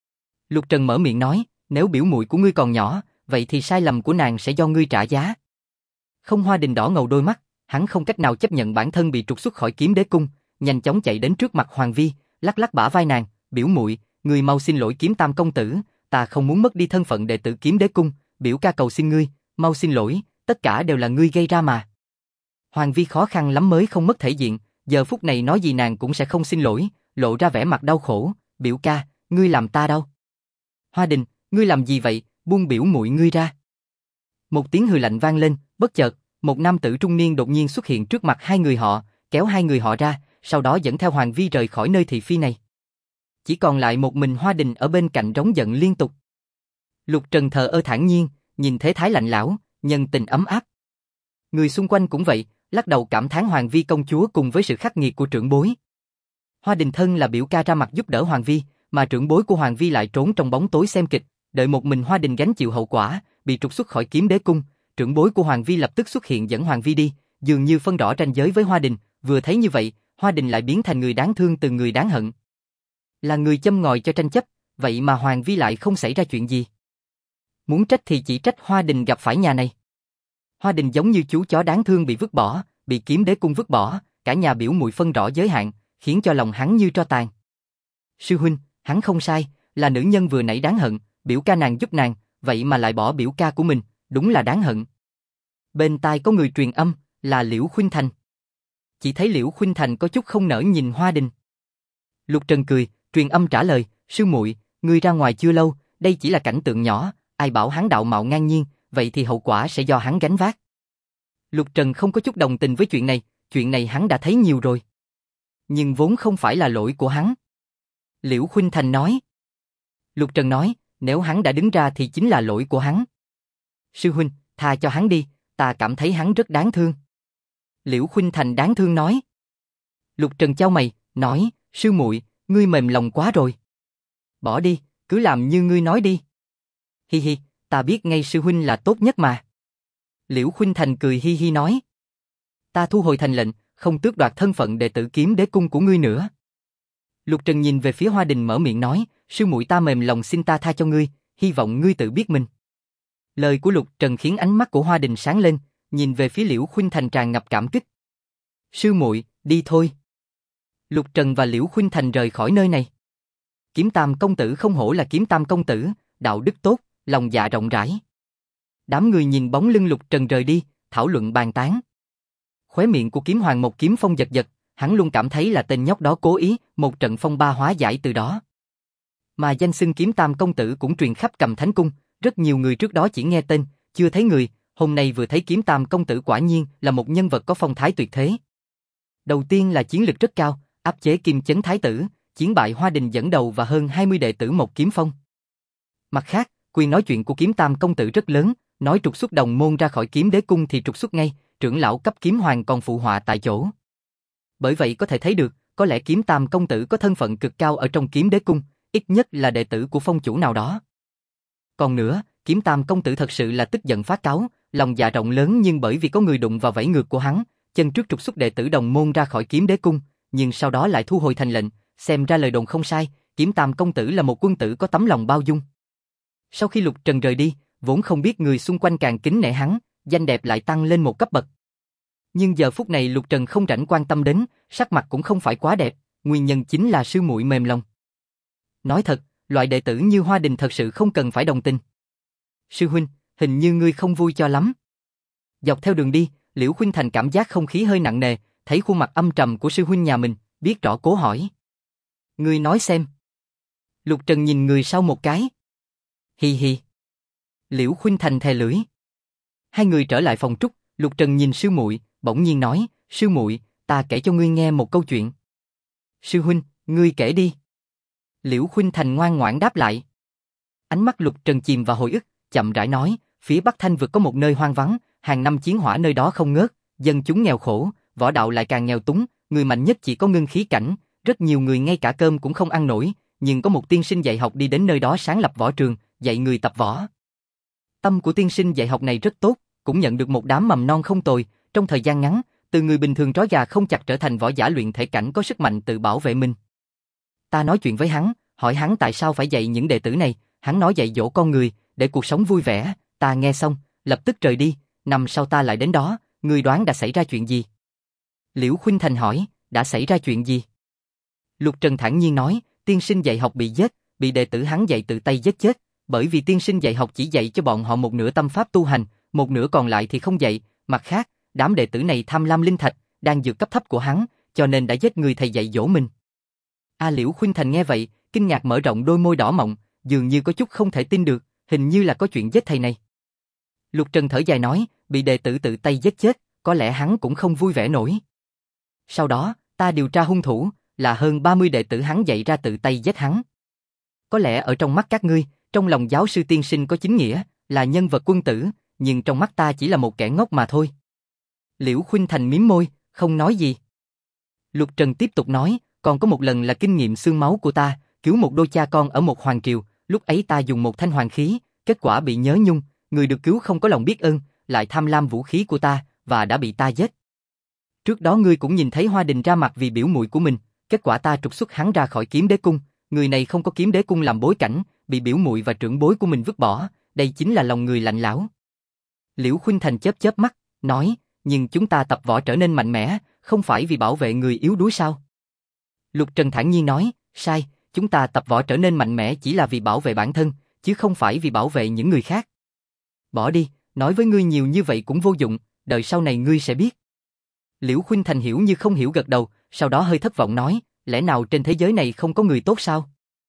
Lục Trần mở miệng nói, nếu biểu muội của ngươi còn nhỏ, vậy thì sai lầm của nàng sẽ do ngươi trả giá. Không, Hoa Đình đỏ ngầu đôi mắt, hắn không cách nào chấp nhận bản thân bị trục xuất khỏi Kiếm Đế cung, nhanh chóng chạy đến trước mặt Hoàng Vi, lắc lắc bả vai nàng, biểu muội, ngươi mau xin lỗi Kiếm Tam công tử, ta không muốn mất đi thân phận đệ tử Kiếm Đế cung, biểu ca cầu xin ngươi, mau xin lỗi, tất cả đều là ngươi gây ra mà. Hoàng Vi khó khăn lắm mới không mất thể diện, giờ phút này nói gì nàng cũng sẽ không xin lỗi, lộ ra vẻ mặt đau khổ, biểu ca, ngươi làm ta đau. Hoa Đình, ngươi làm gì vậy, buông biểu muội ngươi ra. Một tiếng hừ lạnh vang lên, bất chợt, một nam tử trung niên đột nhiên xuất hiện trước mặt hai người họ, kéo hai người họ ra, sau đó dẫn theo Hoàng Vi rời khỏi nơi thị phi này. Chỉ còn lại một mình Hoa Đình ở bên cạnh rống giận liên tục. Lục Trần thờ ơ thản nhiên, nhìn thế thái lạnh lẽo, nhân tình ấm áp. Người xung quanh cũng vậy, lắc đầu cảm thán Hoàng Vi công chúa cùng với sự khắc nghiệt của trưởng bối. Hoa Đình thân là biểu ca ra mặt giúp đỡ Hoàng Vi, mà trưởng bối của Hoàng Vi lại trốn trong bóng tối xem kịch, đợi một mình Hoa Đình gánh chịu hậu quả, bị trục xuất khỏi Kiếm Đế cung, trưởng bối của Hoàng Vi lập tức xuất hiện dẫn Hoàng Vi đi, dường như phân rõ ranh giới với Hoa Đình, vừa thấy như vậy, Hoa Đình lại biến thành người đáng thương từ người đáng hận. Là người châm ngòi cho tranh chấp, vậy mà Hoàng Vi lại không xảy ra chuyện gì. Muốn trách thì chỉ trách Hoa Đình gặp phải nhà này. Hoa Đình giống như chú chó đáng thương bị vứt bỏ, bị Kiếm Đế cung vứt bỏ, cả nhà biểu muội phân rõ giới hạn, khiến cho lòng hắn như tro tàn. Sư huynh, hắn không sai, là nữ nhân vừa nãy đáng hận, biểu ca nàng giúp nàng, vậy mà lại bỏ biểu ca của mình, đúng là đáng hận. Bên tai có người truyền âm, là Liễu Khuynh Thành. Chỉ thấy Liễu Khuynh Thành có chút không nỡ nhìn Hoa Đình. Lục Trần cười, truyền âm trả lời, sư muội, ngươi ra ngoài chưa lâu, đây chỉ là cảnh tượng nhỏ, ai bảo hắn đạo mạo ngang nhiên, vậy thì hậu quả sẽ do hắn gánh vác. Lục Trần không có chút đồng tình với chuyện này hắn đã thấy nhiều rồi. Nhưng vốn không phải là lỗi của hắn. Liễu Khuynh Thành nói. Lục Trần nói, nếu hắn đã đứng ra thì chính là lỗi của hắn. Sư huynh, tha cho hắn đi, ta cảm thấy hắn rất đáng thương. Liễu Khuynh Thành đáng thương nói. Lục Trần chau mày, nói, sư muội, ngươi mềm lòng quá rồi. Bỏ đi, cứ làm như ngươi nói đi. Hi hi, ta biết ngay sư huynh là tốt nhất mà. Liễu Khuynh Thành cười hi hi nói. Ta thu hồi thành lệnh, không tước đoạt thân phận đệ tử Kiếm Đế cung của ngươi nữa. Lục Trần nhìn về phía Hoa Đình mở miệng nói, sư muội ta mềm lòng xin ta tha cho ngươi, hy vọng ngươi tự biết mình. Lời của Lục Trần khiến ánh mắt của Hoa Đình sáng lên, nhìn về phía Liễu Khuynh Thành tràn ngập cảm kích. Sư muội, đi thôi. Lục Trần và Liễu Khuynh Thành rời khỏi nơi này. Kiếm Tam công tử không hổ là Kiếm Tam công tử, đạo đức tốt, lòng dạ rộng rãi. Đám người nhìn bóng lưng Lục Trần rời đi, thảo luận bàn tán. Khóe miệng của Kiếm Hoàng Một Kiếm Phong giật giật, hắn luôn cảm thấy là tên nhóc đó cố ý, một trận phong ba hóa giải từ đó. Mà danh xưng Kiếm Tam công tử cũng truyền khắp Cầm Thánh cung, rất nhiều người trước đó chỉ nghe tên, chưa thấy người, hôm nay vừa thấy Kiếm Tam công tử quả nhiên là một nhân vật có phong thái tuyệt thế. Đầu tiên là chiến lực rất cao, áp chế Kim Chấn Thái tử, chiến bại Hoa Đình dẫn đầu và hơn 20 đệ tử Một Kiếm Phong. Mặt khác, quyền nói chuyện của Kiếm Tam công tử rất lớn, nói trục xuất đồng môn ra khỏi Kiếm Đế cung thì trục xuất ngay, trưởng lão cấp kiếm hoàng còn phụ họa tại chỗ. Bởi vậy có thể thấy được, có lẽ Kiếm Tam công tử có thân phận cực cao ở trong Kiếm Đế cung, ít nhất là đệ tử của phong chủ nào đó. Còn nữa, Kiếm Tam công tử thật sự là tức giận phát cáu, lòng dạ rộng lớn nhưng bởi vì có người đụng vào vảy ngược của hắn, chân trước trục xuất đệ tử đồng môn ra khỏi Kiếm Đế cung, nhưng sau đó lại thu hồi thành lệnh, xem ra lời đồn không sai, Kiếm Tam công tử là một quân tử có tấm lòng bao dung. Sau khi Lục Trần rời đi, vốn không biết người xung quanh càng kính nể hắn, danh đẹp lại tăng lên một cấp bậc. Nhưng giờ phút này Lục Trần không rảnh quan tâm đến, sắc mặt cũng không phải quá đẹp, nguyên nhân chính là sư muội mềm lòng. Nói thật, loại đệ tử như Hoa Đình thật sự không cần phải đồng tình. Sư huynh, hình như ngươi không vui cho lắm. Dọc theo đường đi, Liễu Khuynh Thành cảm giác không khí hơi nặng nề, thấy khuôn mặt âm trầm của sư huynh nhà mình, biết rõ cố hỏi. Ngươi nói xem. Lục Trần nhìn người sau một cái. Hi hi. Liễu Khuynh Thành thè lưỡi. Hai người trở lại phòng trúc, Lục Trần nhìn sư muội, bỗng nhiên nói, sư muội, ta kể cho ngươi nghe một câu chuyện. Sư huynh, ngươi kể đi. Liễu Khuynh Thành ngoan ngoãn đáp lại. Ánh mắt Lục Trần chìm vào hồi ức, chậm rãi nói, phía Bắc Thanh vực có một nơi hoang vắng, hàng năm chiến hỏa nơi đó không ngớt, dân chúng nghèo khổ, võ đạo lại càng nghèo túng, người mạnh nhất chỉ có ngưng khí cảnh, rất nhiều người ngay cả cơm cũng không ăn nổi, nhưng có một tiên sinh dạy học đi đến nơi đó sáng lập võ trường, dạy người tập võ. Tâm của tiên sinh dạy học này rất tốt, cũng nhận được một đám mầm non không tồi, trong thời gian ngắn, từ người bình thường trói gà không chặt trở thành võ giả luyện thể cảnh có sức mạnh tự bảo vệ mình. Ta nói chuyện với hắn, hỏi hắn tại sao phải dạy những đệ tử này, hắn nói dạy dỗ con người, để cuộc sống vui vẻ, ta nghe xong, lập tức rời đi, năm sau ta lại đến đó, ngươi đoán đã xảy ra chuyện gì? Liễu Khuynh Thành hỏi, đã xảy ra chuyện gì? Lục Trần thản nhiên nói, tiên sinh dạy học bị giết, bị đệ tử hắn dạy tự tay giết chết, bởi vì tiên sinh dạy học chỉ dạy cho bọn họ một nửa tâm pháp tu hành, một nửa còn lại thì không dạy, mặt khác, đám đệ tử này tham lam linh thạch, đang dược cấp thấp của hắn, cho nên đã giết người thầy dạy dỗ mình. Liễu Khuynh Thành nghe vậy, kinh ngạc mở rộng đôi môi đỏ mọng, dường như có chút không thể tin được, hình như là có chuyện giết thầy này. Lục Trần thở dài nói, bị đệ tử tự tay giết chết, có lẽ hắn cũng không vui vẻ nổi. Sau đó, ta điều tra hung thủ, là hơn 30 đệ tử hắn dạy ra tự tay giết hắn. Có lẽ ở trong mắt các ngươi, trong lòng giáo sư tiên sinh có chính nghĩa, là nhân vật quân tử, nhưng trong mắt ta chỉ là một kẻ ngốc mà thôi. Liễu Khuynh Thành mím môi, không nói gì. Lục Trần tiếp tục nói, còn có một lần là kinh nghiệm xương máu của ta, cứu một đôi cha con ở một hoàng triều, lúc ấy ta dùng một thanh hoàng khí, kết quả bị nhớ nhung, người được cứu không có lòng biết ơn, lại tham lam vũ khí của ta, và đã bị ta giết. Trước đó ngươi cũng nhìn thấy Hoa Đình ra mặt vì biểu muội của mình, kết quả ta trục xuất hắn ra khỏi Kiếm Đế cung, người này không có Kiếm Đế cung làm bối cảnh, bị biểu muội và trưởng bối của mình vứt bỏ, đây chính là lòng người lạnh lẽo. Liễu Khuynh Thành chớp chớp mắt, nói, nhưng chúng ta tập võ trở nên mạnh mẽ, không phải vì bảo vệ người yếu đuối sao? Lục Trần thản nhiên nói, sai, chúng ta tập võ trở nên mạnh mẽ chỉ là vì bảo vệ bản thân, chứ không phải vì bảo vệ những người khác. Bỏ đi, nói với ngươi nhiều như vậy cũng vô dụng, đợi sau này ngươi sẽ biết. Liễu Khuynh Thành hiểu như không hiểu gật đầu, sau đó hơi thất vọng nói, lẽ nào trên thế giới này không có người tốt sao?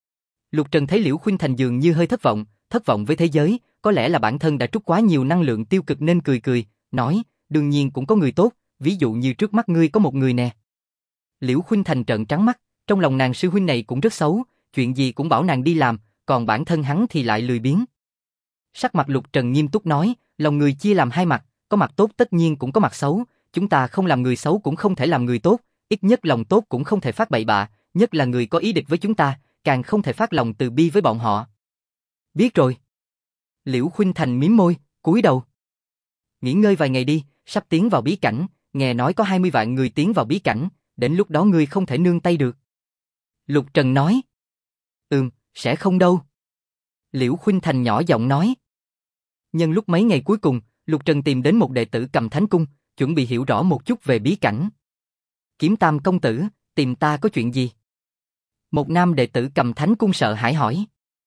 Lục Trần thấy Liễu Khuynh Thành dường như hơi thất vọng với thế giới, có lẽ là bản thân đã trút quá nhiều năng lượng tiêu cực nên cười cười, nói, đương nhiên cũng có người tốt, ví dụ như trước mắt ngươi có một người nè. Liễu Khuynh Thành trợn trắng mắt, trong lòng nàng sư huynh này cũng rất xấu, chuyện gì cũng bảo nàng đi làm, còn bản thân hắn thì lại lười biếng. Sắc mặt Lục Trần nghiêm túc nói, lòng người chia làm hai mặt, có mặt tốt tất nhiên cũng có mặt xấu, chúng ta không làm người xấu cũng không thể làm người tốt, ít nhất lòng tốt cũng không thể phát bậy bạ, nhất là người có ý địch với chúng ta, càng không thể phát lòng từ bi với bọn họ. Biết rồi. Liễu Khuynh Thành mím môi, cúi đầu. Nghỉ ngơi vài ngày đi, sắp tiến vào bí cảnh, nghe nói có 20 vạn người tiến vào bí cảnh, đến lúc đó ngươi không thể nương tay được. Lục Trần nói. Sẽ không đâu. Liễu Khuynh Thành nhỏ giọng nói. Nhân lúc mấy ngày cuối cùng, Lục Trần tìm đến một đệ tử Cầm Thánh Cung, chuẩn bị hiểu rõ một chút về bí cảnh. Kiếm Tam công tử, tìm ta có chuyện gì? Một nam đệ tử Cầm Thánh Cung sợ hãi hỏi.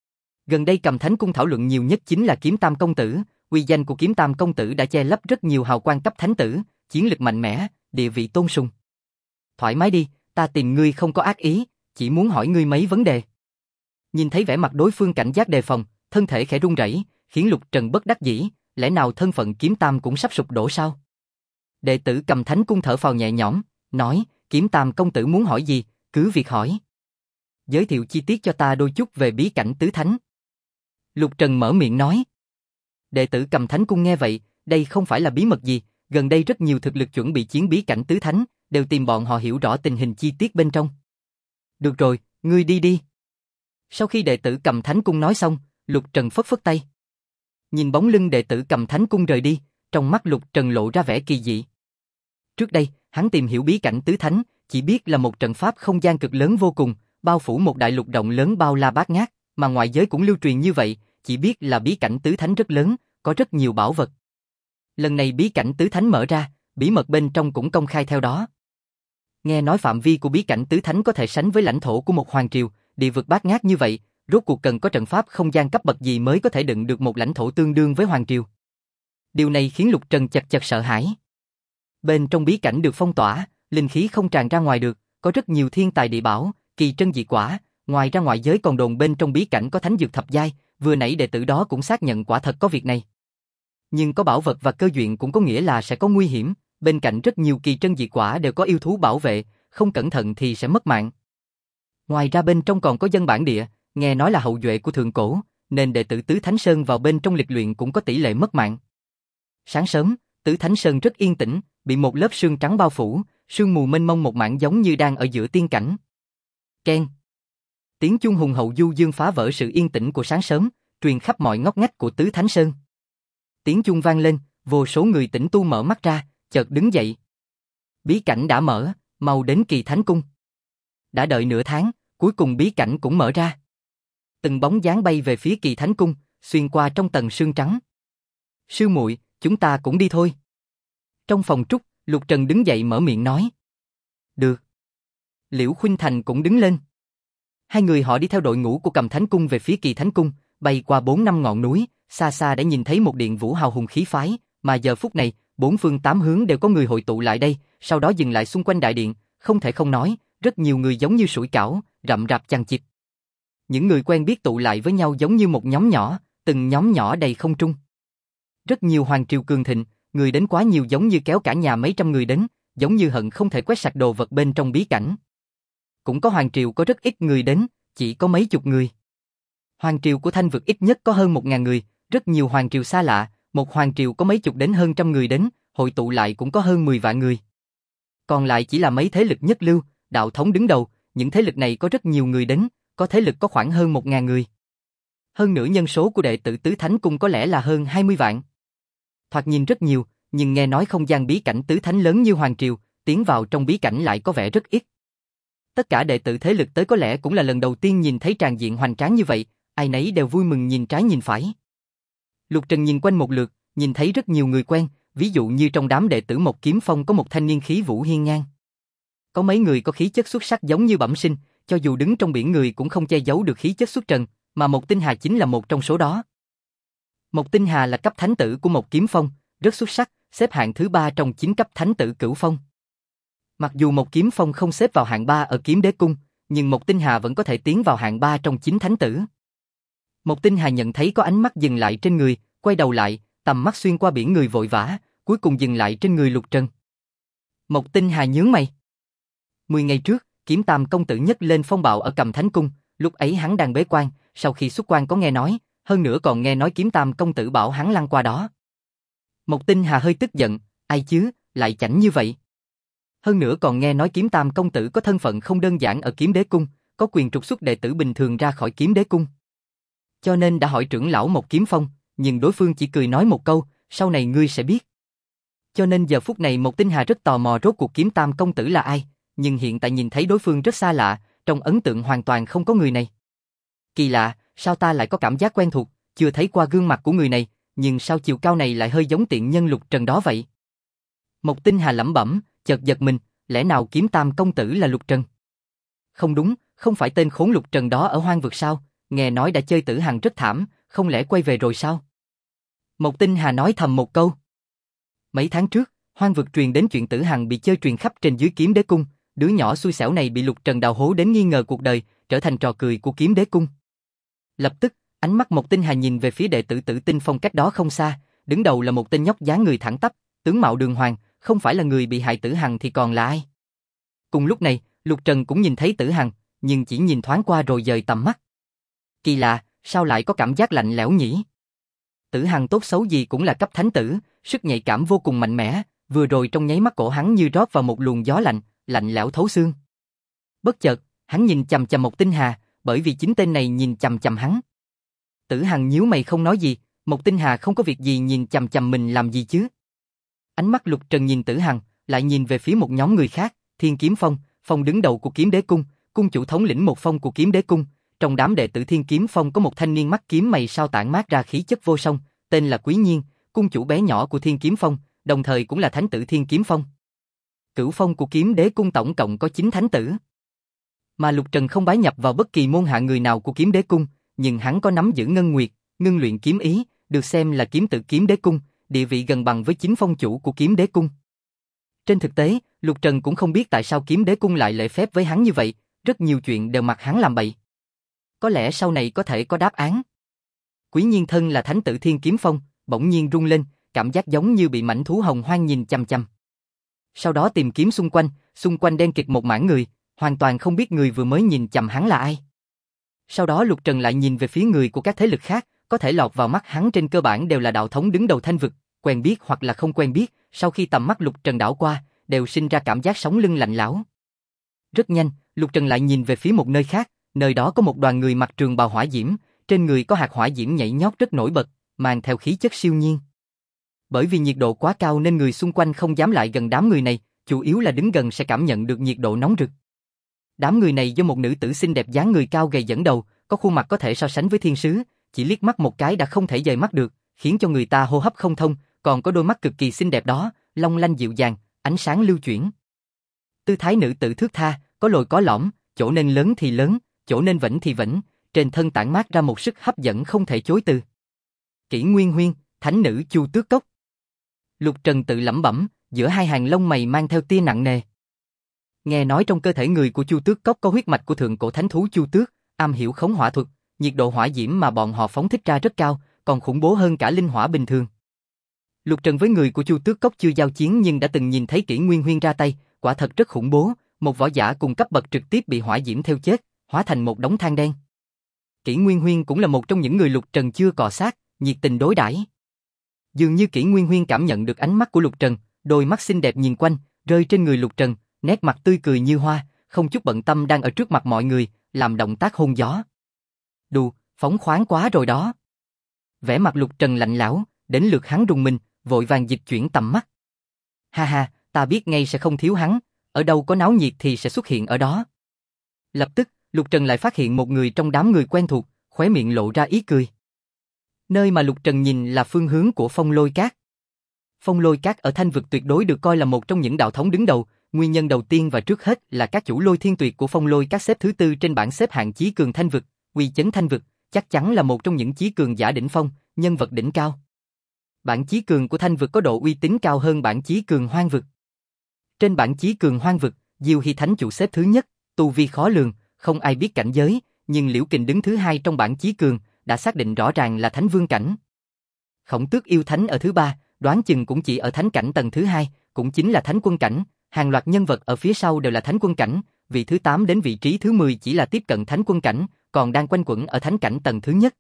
Gần đây Cầm Thánh Cung thảo luận nhiều nhất chính là Kiếm Tam công tử, uy danh của Kiếm Tam công tử đã che lấp rất nhiều hào quang cấp thánh tử, chiến lực mạnh mẽ, địa vị tôn sùng. Thoải mái đi, ta tìm ngươi không có ác ý, chỉ muốn hỏi ngươi mấy vấn đề. Nhìn thấy vẻ mặt đối phương cảnh giác đề phòng, thân thể khẽ run rẩy, khiến Lục Trần bất đắc dĩ, lẽ nào thân phận Kiếm Tam cũng sắp sụp đổ sao? Đệ tử Cầm Thánh Cung thở phào nhẹ nhõm, nói, Kiếm Tam công tử muốn hỏi gì, cứ việc hỏi. Giới thiệu chi tiết cho ta đôi chút về bí cảnh tứ thánh. Lục Trần mở miệng nói. Đệ tử Cầm Thánh Cung nghe vậy, đây không phải là bí mật gì, gần đây rất nhiều thực lực chuẩn bị chiến bí cảnh tứ thánh, đều tìm bọn họ hiểu rõ tình hình chi tiết bên trong. Được rồi, ngươi đi đi. Sau khi đệ tử Cầm Thánh Cung nói xong, Lục Trần phất phất tay. Nhìn bóng lưng đệ tử Cầm Thánh Cung rời đi, trong mắt Lục Trần lộ ra vẻ kỳ dị. Trước đây, hắn tìm hiểu bí cảnh tứ thánh, chỉ biết là một trận pháp không gian cực lớn vô cùng, bao phủ một đại lục rộng lớn bao la bát ngát, mà ngoại giới cũng lưu truyền như vậy, chỉ biết là bí cảnh tứ thánh rất lớn, có rất nhiều bảo vật. Lần này bí cảnh tứ thánh mở ra, bí mật bên trong cũng công khai theo đó. Nghe nói phạm vi của bí cảnh tứ thánh có thể sánh với lãnh thổ của một hoàng triều, địa vực bát ngát như vậy, rốt cuộc cần có trận pháp không gian cấp bậc gì mới có thể đựng được một lãnh thổ tương đương với hoàng triều. Điều này khiến Lục Trần chật chật sợ hãi. Bên trong bí cảnh được phong tỏa, linh khí không tràn ra ngoài được, có rất nhiều thiên tài địa bảo, kỳ trân dị quả, ngoài ra ngoại giới còn đồn bên trong bí cảnh có thánh dược thập giai, vừa nãy đệ tử đó cũng xác nhận quả thật có việc này. Nhưng có bảo vật và cơ duyên cũng có nghĩa là sẽ có nguy hiểm, bên cạnh rất nhiều kỳ trân dị quả đều có yêu thú bảo vệ, không cẩn thận thì sẽ mất mạng. Ngoài ra bên trong còn có dân bản địa, nghe nói là hậu duệ của thượng cổ, nên đệ tử Tứ Thánh Sơn vào bên trong lịch luyện cũng có tỷ lệ mất mạng. Sáng sớm, Tứ Thánh Sơn rất yên tĩnh, bị một lớp sương trắng bao phủ, sương mù mênh mông một mảng giống như đang ở giữa tiên cảnh. Keng. Tiếng chuông hùng hậu du dương phá vỡ sự yên tĩnh của sáng sớm, truyền khắp mọi ngóc ngách của Tứ Thánh Sơn. Tiếng chuông vang lên, vô số người tĩnh tu mở mắt ra, chợt đứng dậy. Bí cảnh đã mở, mau đến Kỳ Thánh Cung. Đã đợi nửa tháng, cuối cùng bí cảnh cũng mở ra. Từng bóng dáng bay về phía Kỳ Thánh Cung, xuyên qua trong tầng sương trắng. Sư muội, chúng ta cũng đi thôi. Trong phòng trúc, Lục Trần đứng dậy mở miệng nói. Được. Liễu Khuynh Thành cũng đứng lên. Hai người họ đi theo đội ngũ của Cầm Thánh Cung về phía Kỳ Thánh Cung, bay qua 4-5 ngọn núi, xa xa đã nhìn thấy một điện vũ hào hùng khí phái, mà giờ phút này, bốn phương tám hướng đều có người hội tụ lại đây, sau đó dừng lại xung quanh đại điện, không thể không nói, rất nhiều người giống như sủi cảo, rậm rạp chằng chịt. Những người quen biết tụ lại với nhau giống như một nhóm nhỏ, từng nhóm nhỏ đầy không trung. Rất nhiều hoàng triều cường thịnh, người đến quá nhiều giống như kéo cả nhà mấy trăm người đến, giống như hận không thể quét sạch đồ vật bên trong bí cảnh. Cũng có hoàng triều có rất ít người đến, chỉ có mấy chục người. Hoàng triều của Thanh Vực ít nhất có hơn 1000 người, rất nhiều hoàng triều xa lạ, một hoàng triều có mấy chục đến hơn trăm người đến, hội tụ lại cũng có hơn 10 vạn người. Còn lại chỉ là mấy thế lực nhất lưu, đạo thống đứng đầu, những thế lực này có rất nhiều người đến, có thế lực có khoảng hơn 1000 người. Hơn nữa nhân số của đệ tử Tứ Thánh Cung có lẽ là hơn 20 vạn. Thoạt nhìn rất nhiều, nhưng nghe nói không gian bí cảnh Tứ Thánh lớn như hoàng triều, tiến vào trong bí cảnh lại có vẻ rất ít. Tất cả đệ tử thế lực tới có lẽ cũng là lần đầu tiên nhìn thấy tràng diện hoành tráng như vậy, ai nấy đều vui mừng nhìn trái nhìn phải. Lục Trần nhìn quanh một lượt, nhìn thấy rất nhiều người quen, ví dụ như trong đám đệ tử Một Kiếm Phong có một thanh niên khí vũ hiên ngang. Có mấy người có khí chất xuất sắc giống như bẩm sinh, cho dù đứng trong biển người cũng không che giấu được khí chất xuất trần, mà Một Tinh Hà chính là một trong số đó. Một Tinh Hà là cấp thánh tử của Một Kiếm Phong, rất xuất sắc, xếp hạng thứ 3 trong 9 cấp thánh tử Cửu Phong. Mặc dù Một Kiếm Phong không xếp vào hạng 3 ở Kiếm Đế Cung, nhưng Một Tinh Hà vẫn có thể tiến vào hạng 3 trong 9 thánh tử. Một Tinh Hà nhận thấy có ánh mắt dừng lại trên người, quay đầu lại, tầm mắt xuyên qua biển người vội vã, cuối cùng dừng lại trên người Lục Trần. Một Tinh Hà nhướng mày. 10 ngày trước, Kiếm Tam công tử nhất lên phong bạo ở Cầm Thánh Cung, lúc ấy hắn đang bế quan, sau khi xuất quan có nghe nói, hơn nữa còn nghe nói Kiếm Tam công tử bảo hắn lăn qua đó. Mộc Tinh Hà hơi tức giận, ai chứ, lại chảnh như vậy. Hơn nữa còn nghe nói Kiếm Tam công tử có thân phận không đơn giản ở Kiếm Đế cung, có quyền trục xuất đệ tử bình thường ra khỏi Kiếm Đế cung. Cho nên đã hỏi trưởng lão Mộc Kiếm Phong, nhưng đối phương chỉ cười nói một câu, sau này ngươi sẽ biết. Cho nên giờ phút này Mộc Tinh Hà rất tò mò rốt cuộc Kiếm Tam công tử là ai, nhưng hiện tại nhìn thấy đối phương rất xa lạ, trong ấn tượng hoàn toàn không có người này. Kỳ lạ, sao ta lại có cảm giác quen thuộc, chưa thấy qua gương mặt của người này, nhưng sao chiều cao này lại hơi giống tiện nhân Lục Trần đó vậy? Mộc Tinh Hà lẩm bẩm, chợt giật mình, lẽ nào Kiếm Tam công tử là Lục Trần? Không đúng, không phải tên khốn Lục Trần đó ở hoang vực sao, nghe nói đã chơi Tử Hằng rất thảm, không lẽ quay về rồi sao? Mộc Tinh Hà nói thầm một câu. Mấy tháng trước, hoang vực truyền đến chuyện Tử Hằng bị chơi truyền khắp trên dưới Kiếm Đế cung, đứa nhỏ xui xẻo này bị Lục Trần đào hố đến nghi ngờ cuộc đời, trở thành trò cười của Kiếm Đế cung. Lập tức, ánh mắt Mộc Tinh Hà nhìn về phía đệ tử Tử Tinh Phong cách đó không xa, đứng đầu là một tên nhóc dáng người thẳng tắp, tướng mạo đường hoàng, không phải là người bị hại Tử Hằng thì còn là ai? Cùng lúc này, Lục Trần cũng nhìn thấy Tử Hằng, nhưng chỉ nhìn thoáng qua rồi dời tầm mắt. Kỳ lạ, sao lại có cảm giác lạnh lẽo nhỉ? Tử Hằng tốt xấu gì cũng là cấp thánh tử, sức nhạy cảm vô cùng mạnh mẽ, vừa rồi trong nháy mắt cổ hắn như rót vào một luồng gió lạnh, lạnh lẽo thấu xương. Bất chợt, hắn nhìn chằm chằm Mộc Tinh Hà, bởi vì chính tên này nhìn chằm chằm hắn. Tử Hằng nhíu mày không nói gì, Mộc Tinh Hà không có việc gì nhìn chằm chằm mình làm gì chứ? Ánh mắt Lục Trần nhìn Tử Hằng, lại nhìn về phía một nhóm người khác, Thiên Kiếm Phong, phong đứng đầu của Kiếm Đế cung, cung chủ thống lĩnh một phong của Kiếm Đế cung. Trong đám đệ tử Thiên Kiếm Phong có một thanh niên mắt kiếm mày sao tản mát ra khí chất vô song, tên là Quý Nhiên, cung chủ bé nhỏ của Thiên Kiếm Phong, đồng thời cũng là thánh tử Thiên Kiếm Phong. Cửu phong của Kiếm Đế cung tổng cộng có 9 thánh tử. Mà Lục Trần không bái nhập vào bất kỳ môn hạ người nào của Kiếm Đế cung, nhưng hắn có nắm giữ ngân nguyệt, ngưng luyện kiếm ý, được xem là kiếm tự Kiếm Đế cung, địa vị gần bằng với chính phong chủ của Kiếm Đế cung. Trên thực tế, Lục Trần cũng không biết tại sao Kiếm Đế cung lại lễ phép với hắn như vậy, rất nhiều chuyện đều mặc hắn làm bậy. Có lẽ sau này có thể có đáp án. Quý Nhiên thân là thánh tử Thiên Kiếm Phong, bỗng nhiên rung lên, cảm giác giống như bị mãnh thú hồng hoang nhìn chằm chằm. Sau đó tìm kiếm xung quanh đen kịt một mảng người, hoàn toàn không biết người vừa mới nhìn chằm hắn là ai. Sau đó Lục Trần lại nhìn về phía người của các thế lực khác, có thể lọt vào mắt hắn trên cơ bản đều là đạo thống đứng đầu thanh vực, quen biết hoặc là không quen biết, sau khi tầm mắt Lục Trần đảo qua, đều sinh ra cảm giác sống lưng lạnh lẽo. Rất nhanh, Lục Trần lại nhìn về phía một nơi khác, nơi đó có một đoàn người mặc trường bào hỏa diễm, trên người có hạt hỏa diễm nhảy nhót rất nổi bật, mang theo khí chất siêu nhiên. Bởi vì nhiệt độ quá cao nên người xung quanh không dám lại gần đám người này, chủ yếu là đứng gần sẽ cảm nhận được nhiệt độ nóng rực. Đám người này do một nữ tử xinh đẹp dáng người cao gầy dẫn đầu, có khuôn mặt có thể so sánh với thiên sứ, chỉ liếc mắt một cái đã không thể dời mắt được, khiến cho người ta hô hấp không thông, còn có đôi mắt cực kỳ xinh đẹp đó, long lanh dịu dàng, ánh sáng lưu chuyển. Tư thái nữ tử thướt tha, có lồi có lõm, chỗ nên lớn thì lớn, chỗ nên vĩnh thì vĩnh, trên thân tản mát ra một sức hấp dẫn không thể chối từ. Kỷ Nguyên Huyên, thánh nữ Chu Tước Cốc. Lục Trần tự lẩm bẩm, giữa hai hàng lông mày mang theo tia nặng nề. Nghe nói trong cơ thể người của Chu Tước Cốc có huyết mạch của thượng cổ thánh thú Chu Tước, am hiểu khống hỏa thuật, nhiệt độ hỏa diễm mà bọn họ phóng thích ra rất cao, còn khủng bố hơn cả linh hỏa bình thường. Lục Trần với người của Chu Tước Cốc chưa giao chiến nhưng đã từng nhìn thấy Kỷ Nguyên Huyên ra tay, quả thật rất khủng bố, một võ giả cùng cấp bậc trực tiếp bị hỏa diễm theo chết, hóa thành một đống than đen. Kỷ Nguyên Huyên cũng là một trong những người Lục Trần chưa cọ xát, nhiệt tình đối đãi. Dường như Kỷ Nguyên Huyên cảm nhận được ánh mắt của Lục Trần, đôi mắt xinh đẹp nhìn quanh, rơi trên người Lục Trần, nét mặt tươi cười như hoa, không chút bận tâm đang ở trước mặt mọi người, làm động tác hôn gió. Đù, phóng khoáng quá rồi đó. Vẻ mặt Lục Trần lạnh lẽo, đến lượt hắn rùng mình, vội vàng dịch chuyển tầm mắt. Ha ha, ta biết ngay sẽ không thiếu hắn, ở đâu có náo nhiệt thì sẽ xuất hiện ở đó. Lập tức, Lục Trần lại phát hiện một người trong đám người quen thuộc, khóe miệng lộ ra ý cười. Nơi mà Lục Trần nhìn là phương hướng của Phong Lôi Các. Phong Lôi Các ở Thanh vực tuyệt đối được coi là một trong những đạo thống đứng đầu, nguyên nhân đầu tiên và trước hết là các chủ lôi thiên tuyệt của Phong Lôi Các xếp thứ 4 trên bảng xếp hạng chí cường Thanh vực, uy chấn Thanh vực, chắc chắn là một trong những chí cường giả đỉnh phong, nhân vật đỉnh cao. Bảng chí cường của Thanh vực có độ uy tín cao hơn bảng chí cường Hoang vực. Trên bảng chí cường Hoang vực, Diêu Hy Thánh chủ xếp thứ nhất, tu vi khó lường, không ai biết cảnh giới, nhưng Liễu Kình đứng thứ 2 trong bảng chí cường, đã xác định rõ ràng là Thánh Vương cảnh. Khổng Tước Yêu Thánh ở thứ 3, đoán chừng cũng chỉ ở thánh cảnh tầng thứ 2, cũng chính là Thánh Quân cảnh, hàng loạt nhân vật ở phía sau đều là Thánh Quân cảnh, vị thứ 8 đến vị trí thứ 10 chỉ là tiếp cận Thánh Quân cảnh, còn đang quanh quẩn ở thánh cảnh tầng thứ nhất.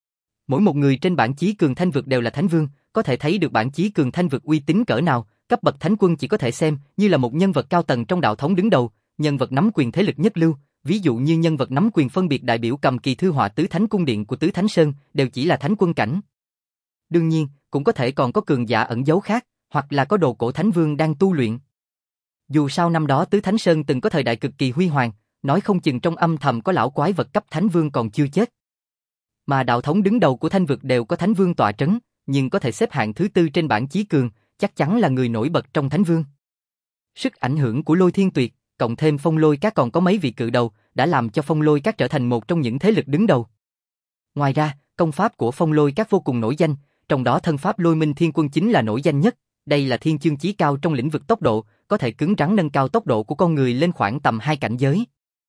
Mỗi một người trên bảng chí cường thanh vực đều là thánh vương, có thể thấy được bảng chí cường thanh vực uy tín cỡ nào, cấp bậc thánh quân chỉ có thể xem như là một nhân vật cao tầng trong đạo thống đứng đầu, nhân vật nắm quyền thế lực nhất lưu, ví dụ như nhân vật nắm quyền phân biệt đại biểu cầm kỳ thư họa tứ thánh cung điện của tứ thánh sơn, đều chỉ là thánh quân cảnh. Đương nhiên, cũng có thể còn có cường giả ẩn giấu khác, hoặc là có đồ cổ thánh vương đang tu luyện. Dù sao năm đó tứ thánh sơn từng có thời đại cực kỳ huy hoàng, nói không chừng trong âm thầm có lão quái vật cấp thánh vương còn chưa chết. Mà đạo thống đứng đầu của thanh vực đều có thánh vương tọa trấn, nhưng có thể xếp hạng thứ tư trên bảng chí cường, chắc chắn là người nổi bật trong thánh vương. Sức ảnh hưởng của Lôi Thiên Tuyệt, cộng thêm Phong Lôi Các còn có mấy vị cự đầu, đã làm cho Phong Lôi Các trở thành một trong những thế lực đứng đầu. Ngoài ra, công pháp của Phong Lôi Các vô cùng nổi danh, trong đó thân pháp Lôi Minh Thiên Quân chính là nổi danh nhất. Đây là thiên chương chí cao trong lĩnh vực tốc độ, có thể cứng rắn nâng cao tốc độ của con người lên khoảng tầm 2 cảnh giới.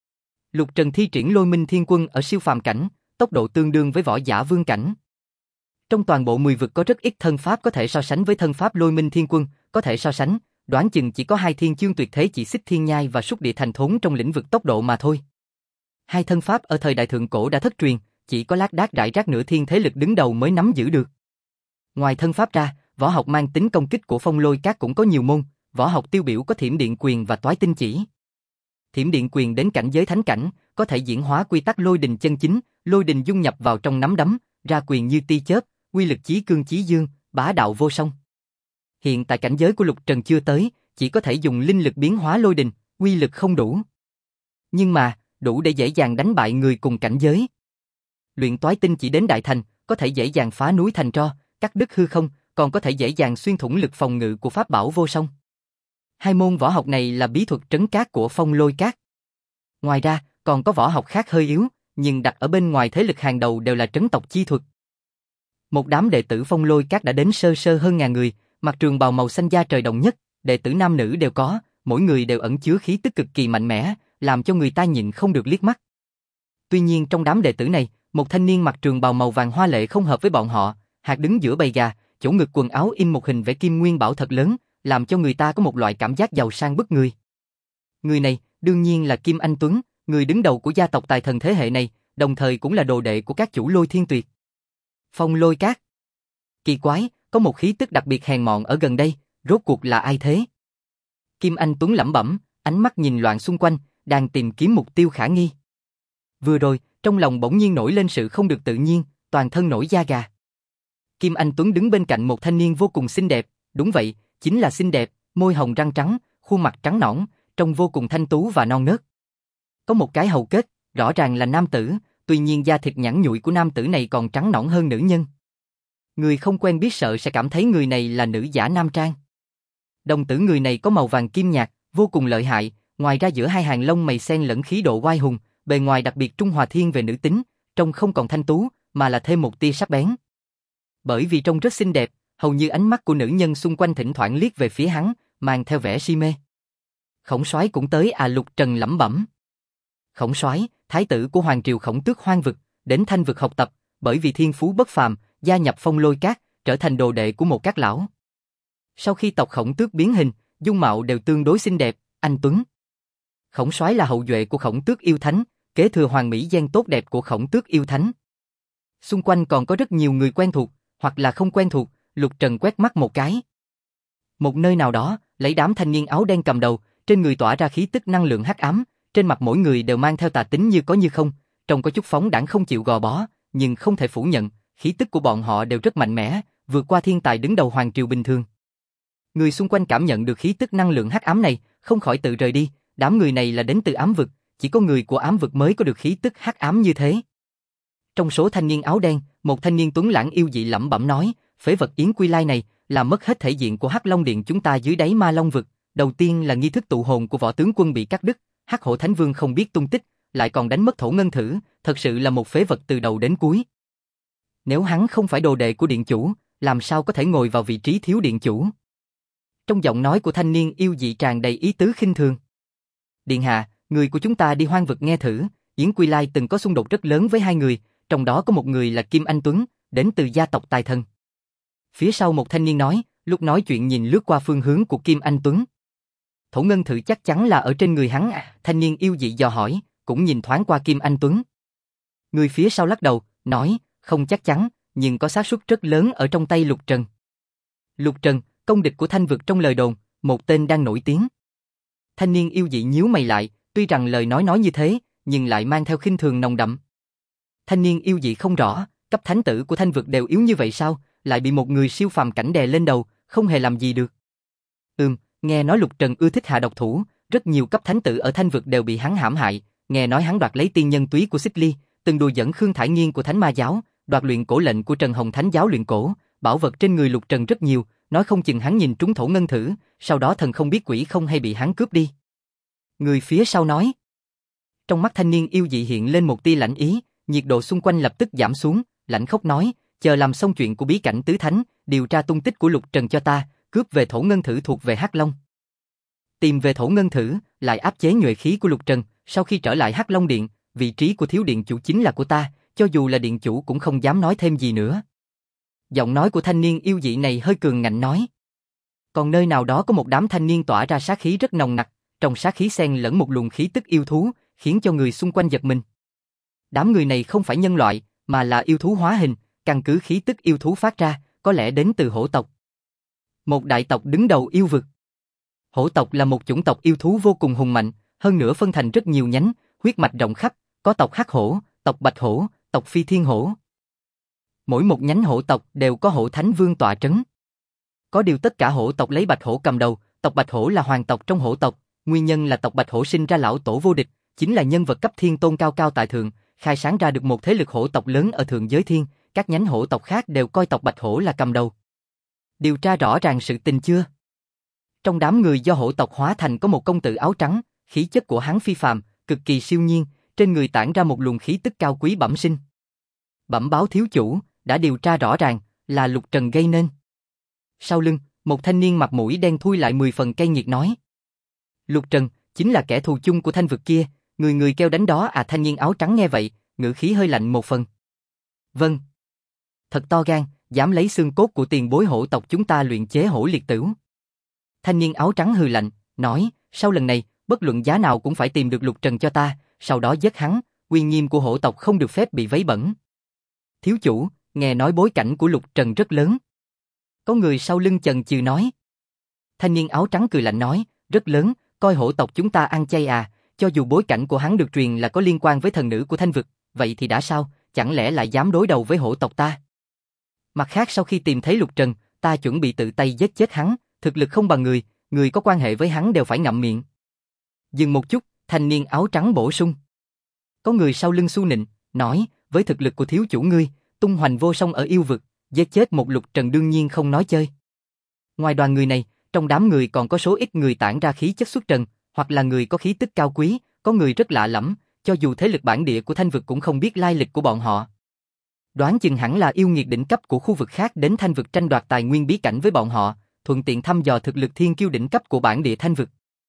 Lục Trần thi triển Lôi Minh Thiên Quân ở siêu phàm cảnh, tốc độ tương đương với võ giả vương cảnh. Trong toàn bộ 10 vực có rất ít thân pháp có thể so sánh với thân pháp Lôi Minh Thiên Quân, có thể so sánh, đoán chừng chỉ có hai thiên chương tuyệt thế chỉ Xích Thiên Nhai và Súc Địa Thành Thốn trong lĩnh vực tốc độ mà thôi. Hai thân pháp ở thời đại thượng cổ đã thất truyền, chỉ có lác đác rải rác nửa thiên thế lực đứng đầu mới nắm giữ được. Ngoài thân pháp ra, võ học mang tính công kích của Phong Lôi Các cũng có nhiều môn, võ học tiêu biểu có Thiểm Điện Quyền và Toái Tinh Chỉ. Thiểm Điện Quyền đến cảnh giới thánh cảnh, có thể diễn hóa quy tắc lôi đình chân chính, lôi đình dung nhập vào trong nắm đấm, ra quyền như tia chớp, uy lực chí cương chí dương, bá đạo vô song. Hiện tại cảnh giới của Lục Trần chưa tới, chỉ có thể dùng linh lực biến hóa lôi đình, uy lực không đủ. Nhưng mà, đủ để dễ dàng đánh bại người cùng cảnh giới. Luyện Toái Tinh Chỉ đến đại thành, có thể dễ dàng phá núi thành tro, cắt đứt hư không, còn có thể dễ dàng xuyên thủng lực phòng ngự của pháp bảo vô song. Hai môn võ học này là bí thuật trấn cát của Phong Lôi Các. Ngoài ra, còn có võ học khác hơi yếu, nhưng đặt ở bên ngoài thế lực hàng đầu đều là trấn tộc chi thuật. Một đám đệ tử Phong Lôi Các đã đến sơ sơ hơn 1000 người, mặc trường bào màu xanh da trời đồng nhất, đệ tử nam nữ đều có, mỗi người đều ẩn chứa khí tức cực kỳ mạnh mẽ, làm cho người ta nhịn không được liếc mắt. Tuy nhiên trong đám đệ tử này, một thanh niên mặc trường bào màu vàng hoa lệ không hợp với bọn họ, hạt đứng giữa bầy gà, chỗ ngực quần áo in một hình vẽ kim nguyên bảo thật lớn, làm cho người ta có một loại cảm giác giàu sang bức người. Người này, đương nhiên là Kim Anh Tuấn, người đứng đầu của gia tộc tài thần thế hệ này, đồng thời cũng là đồ đệ của các chủ Lôi Thiên Tuyệt. Phong Lôi Các. Kỳ quái, có một khí tức đặc biệt hèn mọn ở gần đây, rốt cuộc là ai thế? Kim Anh Tuấn lẩm bẩm, ánh mắt nhìn loạn xung quanh, đang tìm kiếm mục tiêu khả nghi. Vừa rồi, trong lòng bỗng nhiên nổi lên sự không được tự nhiên, toàn thân nổi da gà. Kim Anh Tuấn đứng bên cạnh một thanh niên vô cùng xinh đẹp, đúng vậy, chính là xinh đẹp, môi hồng răng trắng, khuôn mặt trắng nõn, trông vô cùng thanh tú và non nớt. Có một cái hầu kết, rõ ràng là nam tử, tuy nhiên da thịt nhẵn nhụi của nam tử này còn trắng nõn hơn nữ nhân. Người không quen biết sợ sẽ cảm thấy người này là nữ giả nam trang. Đồng tử người này có màu vàng kim nhạt, vô cùng lợi hại, ngoài ra giữa hai hàng lông mày xen lẫn khí độ oai hùng, bề ngoài đặc biệt trung hòa thiên về nữ tính, trông không còn thanh tú, mà là thêm một tia sắc bén. Bởi vì trông rất xinh đẹp, hầu như ánh mắt của nữ nhân xung quanh thỉnh thoảng liếc về phía hắn, mang theo vẻ si mê. Khổng Soái cũng tới à, Lục Trần lẩm bẩm. Khổng Soái, thái tử của hoàng triều Khổng Tước Hoang vực, đến Thanh vực học tập, bởi vì thiên phú bất phàm, gia nhập Phong Lôi Các, trở thành đồ đệ của một các lão. Sau khi tộc Khổng Tước biến hình, dung mạo đều tương đối xinh đẹp, anh tuấn. Khổng Soái là hậu duệ của Khổng Tước yêu thánh, kế thừa hoàng mỹ gen tốt đẹp của Khổng Tước yêu thánh. Xung quanh còn có rất nhiều người quen thuộc, hoặc là không quen thuộc, Lục Trần quét mắt một cái. Một nơi nào đó, lấy đám thanh niên áo đen cầm đầu, trên người tỏa ra khí tức năng lượng hắc ám, trên mặt mỗi người đều mang theo tà tính như có như không, trông có chút phóng đãng không chịu gò bó, nhưng không thể phủ nhận, khí tức của bọn họ đều rất mạnh mẽ, vượt qua thiên tài đứng đầu hoàng triều bình thường. Người xung quanh cảm nhận được khí tức năng lượng hắc ám này, không khỏi tự rời đi, đám người này là đến từ ám vực, chỉ có người của ám vực mới có được khí tức hắc ám như thế. Trong số thanh niên áo đen, một thanh niên tuấn lãng yêu dị lẩm bẩm nói, phế vật Yến Quy Lai này, làm mất hết thể diện của Hắc Long Điện chúng ta dưới đáy Ma Long vực. Đầu tiên là nghi thức tụ hồn của võ tướng quân bị cắt đứt, Hắc Hổ Thánh Vương không biết tung tích, lại còn đánh mất Thổ Ngân Thử, thật sự là một phế vật từ đầu đến cuối. Nếu hắn không phải đồ đệ của điện chủ, làm sao có thể ngồi vào vị trí thiếu điện chủ? Trong giọng nói của thanh niên yêu dị tràn đầy ý tứ khinh thường. Điện hạ, người của chúng ta đi Hoang vực nghe thử, Yến Quy Lai từng có xung đột rất lớn với hai người, trong đó có một người là Kim Anh Tuấn, đến từ gia tộc tài thần. Phía sau một thanh niên nói, lúc nói chuyện nhìn lướt qua phương hướng của Kim Anh Tuấn. Thổ Ngân Thử chắc chắn là ở trên người hắn à? Thanh niên yêu dị dò hỏi, cũng nhìn thoáng qua Kim Anh Tuấn. Người phía sau lắc đầu, nói, không chắc chắn, nhưng có xác suất rất lớn ở trong tay Lục Trần. Lục Trần, công địch của Thanh vực trong lời đồn, một tên đang nổi tiếng. Thanh niên yêu dị nhíu mày lại, tuy rằng lời nói như thế, nhưng lại mang theo khinh thường nồng đậm. Thanh niên yêu dị không rõ, cấp thánh tử của Thanh vực đều yếu như vậy sao, lại bị một người siêu phàm cảnh đè lên đầu, không hề làm gì được. Nghe nói Lục Trần ưa thích hạ độc thủ, rất nhiều cấp thánh tử ở Thanh vực đều bị hắn hãm hại, nghe nói hắn đoạt lấy tiên nhân túy của Xích Ly, từng đùa dẫn Khương Thải Nghiên của Thánh Ma giáo, đoạt luyện cổ lệnh của Trần Hồng Thánh giáo luyện cổ, bảo vật trên người Lục Trần rất nhiều, nói không chừng hắn nhìn trúng thổ ngân thử, sau đó thần không biết quỷ không hay bị hắn cướp đi. Người phía sau nói. Trong mắt thanh niên yêu dị hiện lên một tia lạnh ý, nhiệt độ xung quanh lập tức giảm xuống, lạnh khóc nói, chờ làm xong chuyện của bí cảnh tứ thánh, điều tra tung tích của Lục Trần cho ta, cướp về thổ ngân thử thuộc về Hắc Long. Tìm về thổ ngân thử, lại áp chế nhuệ khí của Lục Trần, sau khi trở lại Hắc Long Điện, vị trí của thiếu điện chủ chính là của ta, cho dù là điện chủ cũng không dám nói thêm gì nữa. Giọng nói của thanh niên yêu dị này hơi cường ngạnh nói. Còn nơi nào đó có một đám thanh niên tỏa ra sát khí rất nồng nặc, trong sát khí xen lẫn một luồng khí tức yêu thú, khiến cho người xung quanh giật mình. Đám người này không phải nhân loại, mà là yêu thú hóa hình, căn cứ khí tức yêu thú phát ra, có lẽ đến từ hổ tộc. Một đại tộc đứng đầu yêu vực. Hổ tộc là một chủng tộc yêu thú vô cùng hùng mạnh, hơn nữa phân thành rất nhiều nhánh, huyết mạch rộng khắp, có tộc Hắc Hổ, tộc Bạch Hổ, tộc Phi Thiên Hổ. Mỗi một nhánh hổ tộc đều có hổ thánh vương tọa trấn. Có điều tất cả hổ tộc lấy Bạch Hổ cầm đầu, tộc Bạch Hổ là hoàng tộc trong hổ tộc, nguyên nhân là tộc Bạch Hổ sinh ra lão tổ vô địch, chính là nhân vật cấp thiên tôn cao cao tại thượng, khai sáng ra được một thế lực hổ tộc lớn ở thượng giới thiên, các nhánh hổ tộc khác đều coi tộc Bạch Hổ là cầm đầu. Điều tra rõ ràng sự tình chưa? Trong đám người do hổ tộc hóa thành có một công tử áo trắng, khí chất của hắn phi phàm, cực kỳ siêu nhiên, trên người tản ra một luồng khí tức cao quý bẩm sinh. Bẩm báo thiếu chủ, đã điều tra rõ ràng, là Lục Trần gây nên. Sau lưng, một thanh niên mặt mũi đen thui lại 10 phần cay nghiệt nói. Lục Trần, chính là kẻ thù chung của Thanh vực kia, người người kêu đánh đó à. Thanh niên áo trắng nghe vậy, ngữ khí hơi lạnh một phần. Vâng. Thật to gan, dám lấy xương cốt của tiền bối hổ tộc chúng ta luyện chế hổ liệt tửu. Thanh niên áo trắng hừ lạnh, nói, sau lần này, bất luận giá nào cũng phải tìm được Lục Trần cho ta, sau đó giết hắn, uy nghiêm của hổ tộc không được phép bị vấy bẩn. Thiếu chủ, nghe nói bối cảnh của Lục Trần rất lớn. Có người sau lưng chần chừ nói. Thanh niên áo trắng cười lạnh nói, rất lớn, coi hổ tộc chúng ta ăn chay à, cho dù bối cảnh của hắn được truyền là có liên quan với thần nữ của Thanh vực, vậy thì đã sao, chẳng lẽ lại dám đối đầu với hổ tộc ta? Mặt khác sau khi tìm thấy Lục Trần, ta chuẩn bị tự tay giết chết hắn, thực lực không bằng người có quan hệ với hắn đều phải ngậm miệng. Dừng một chút, thanh niên áo trắng bổ sung. Có người sau lưng xu nịnh, nói, với thực lực của thiếu chủ ngươi, tung hoành vô song ở yêu vực, giết chết một Lục Trần đương nhiên không nói chơi. Ngoài đoàn người này, trong đám người còn có số ít người tản ra khí chất xuất trần, hoặc là người có khí tức cao quý, có người rất lạ lẫm, cho dù thế lực bản địa của Thanh vực cũng không biết lai lịch của bọn họ. Đoán chừng hẳn là yêu nghiệt đỉnh cấp của khu vực khác đến Thanh vực tranh đoạt tài nguyên bí cảnh với bọn họ, thuận tiện thăm dò thực lực thiên kiêu đỉnh cấp của bản địa Thanh vực.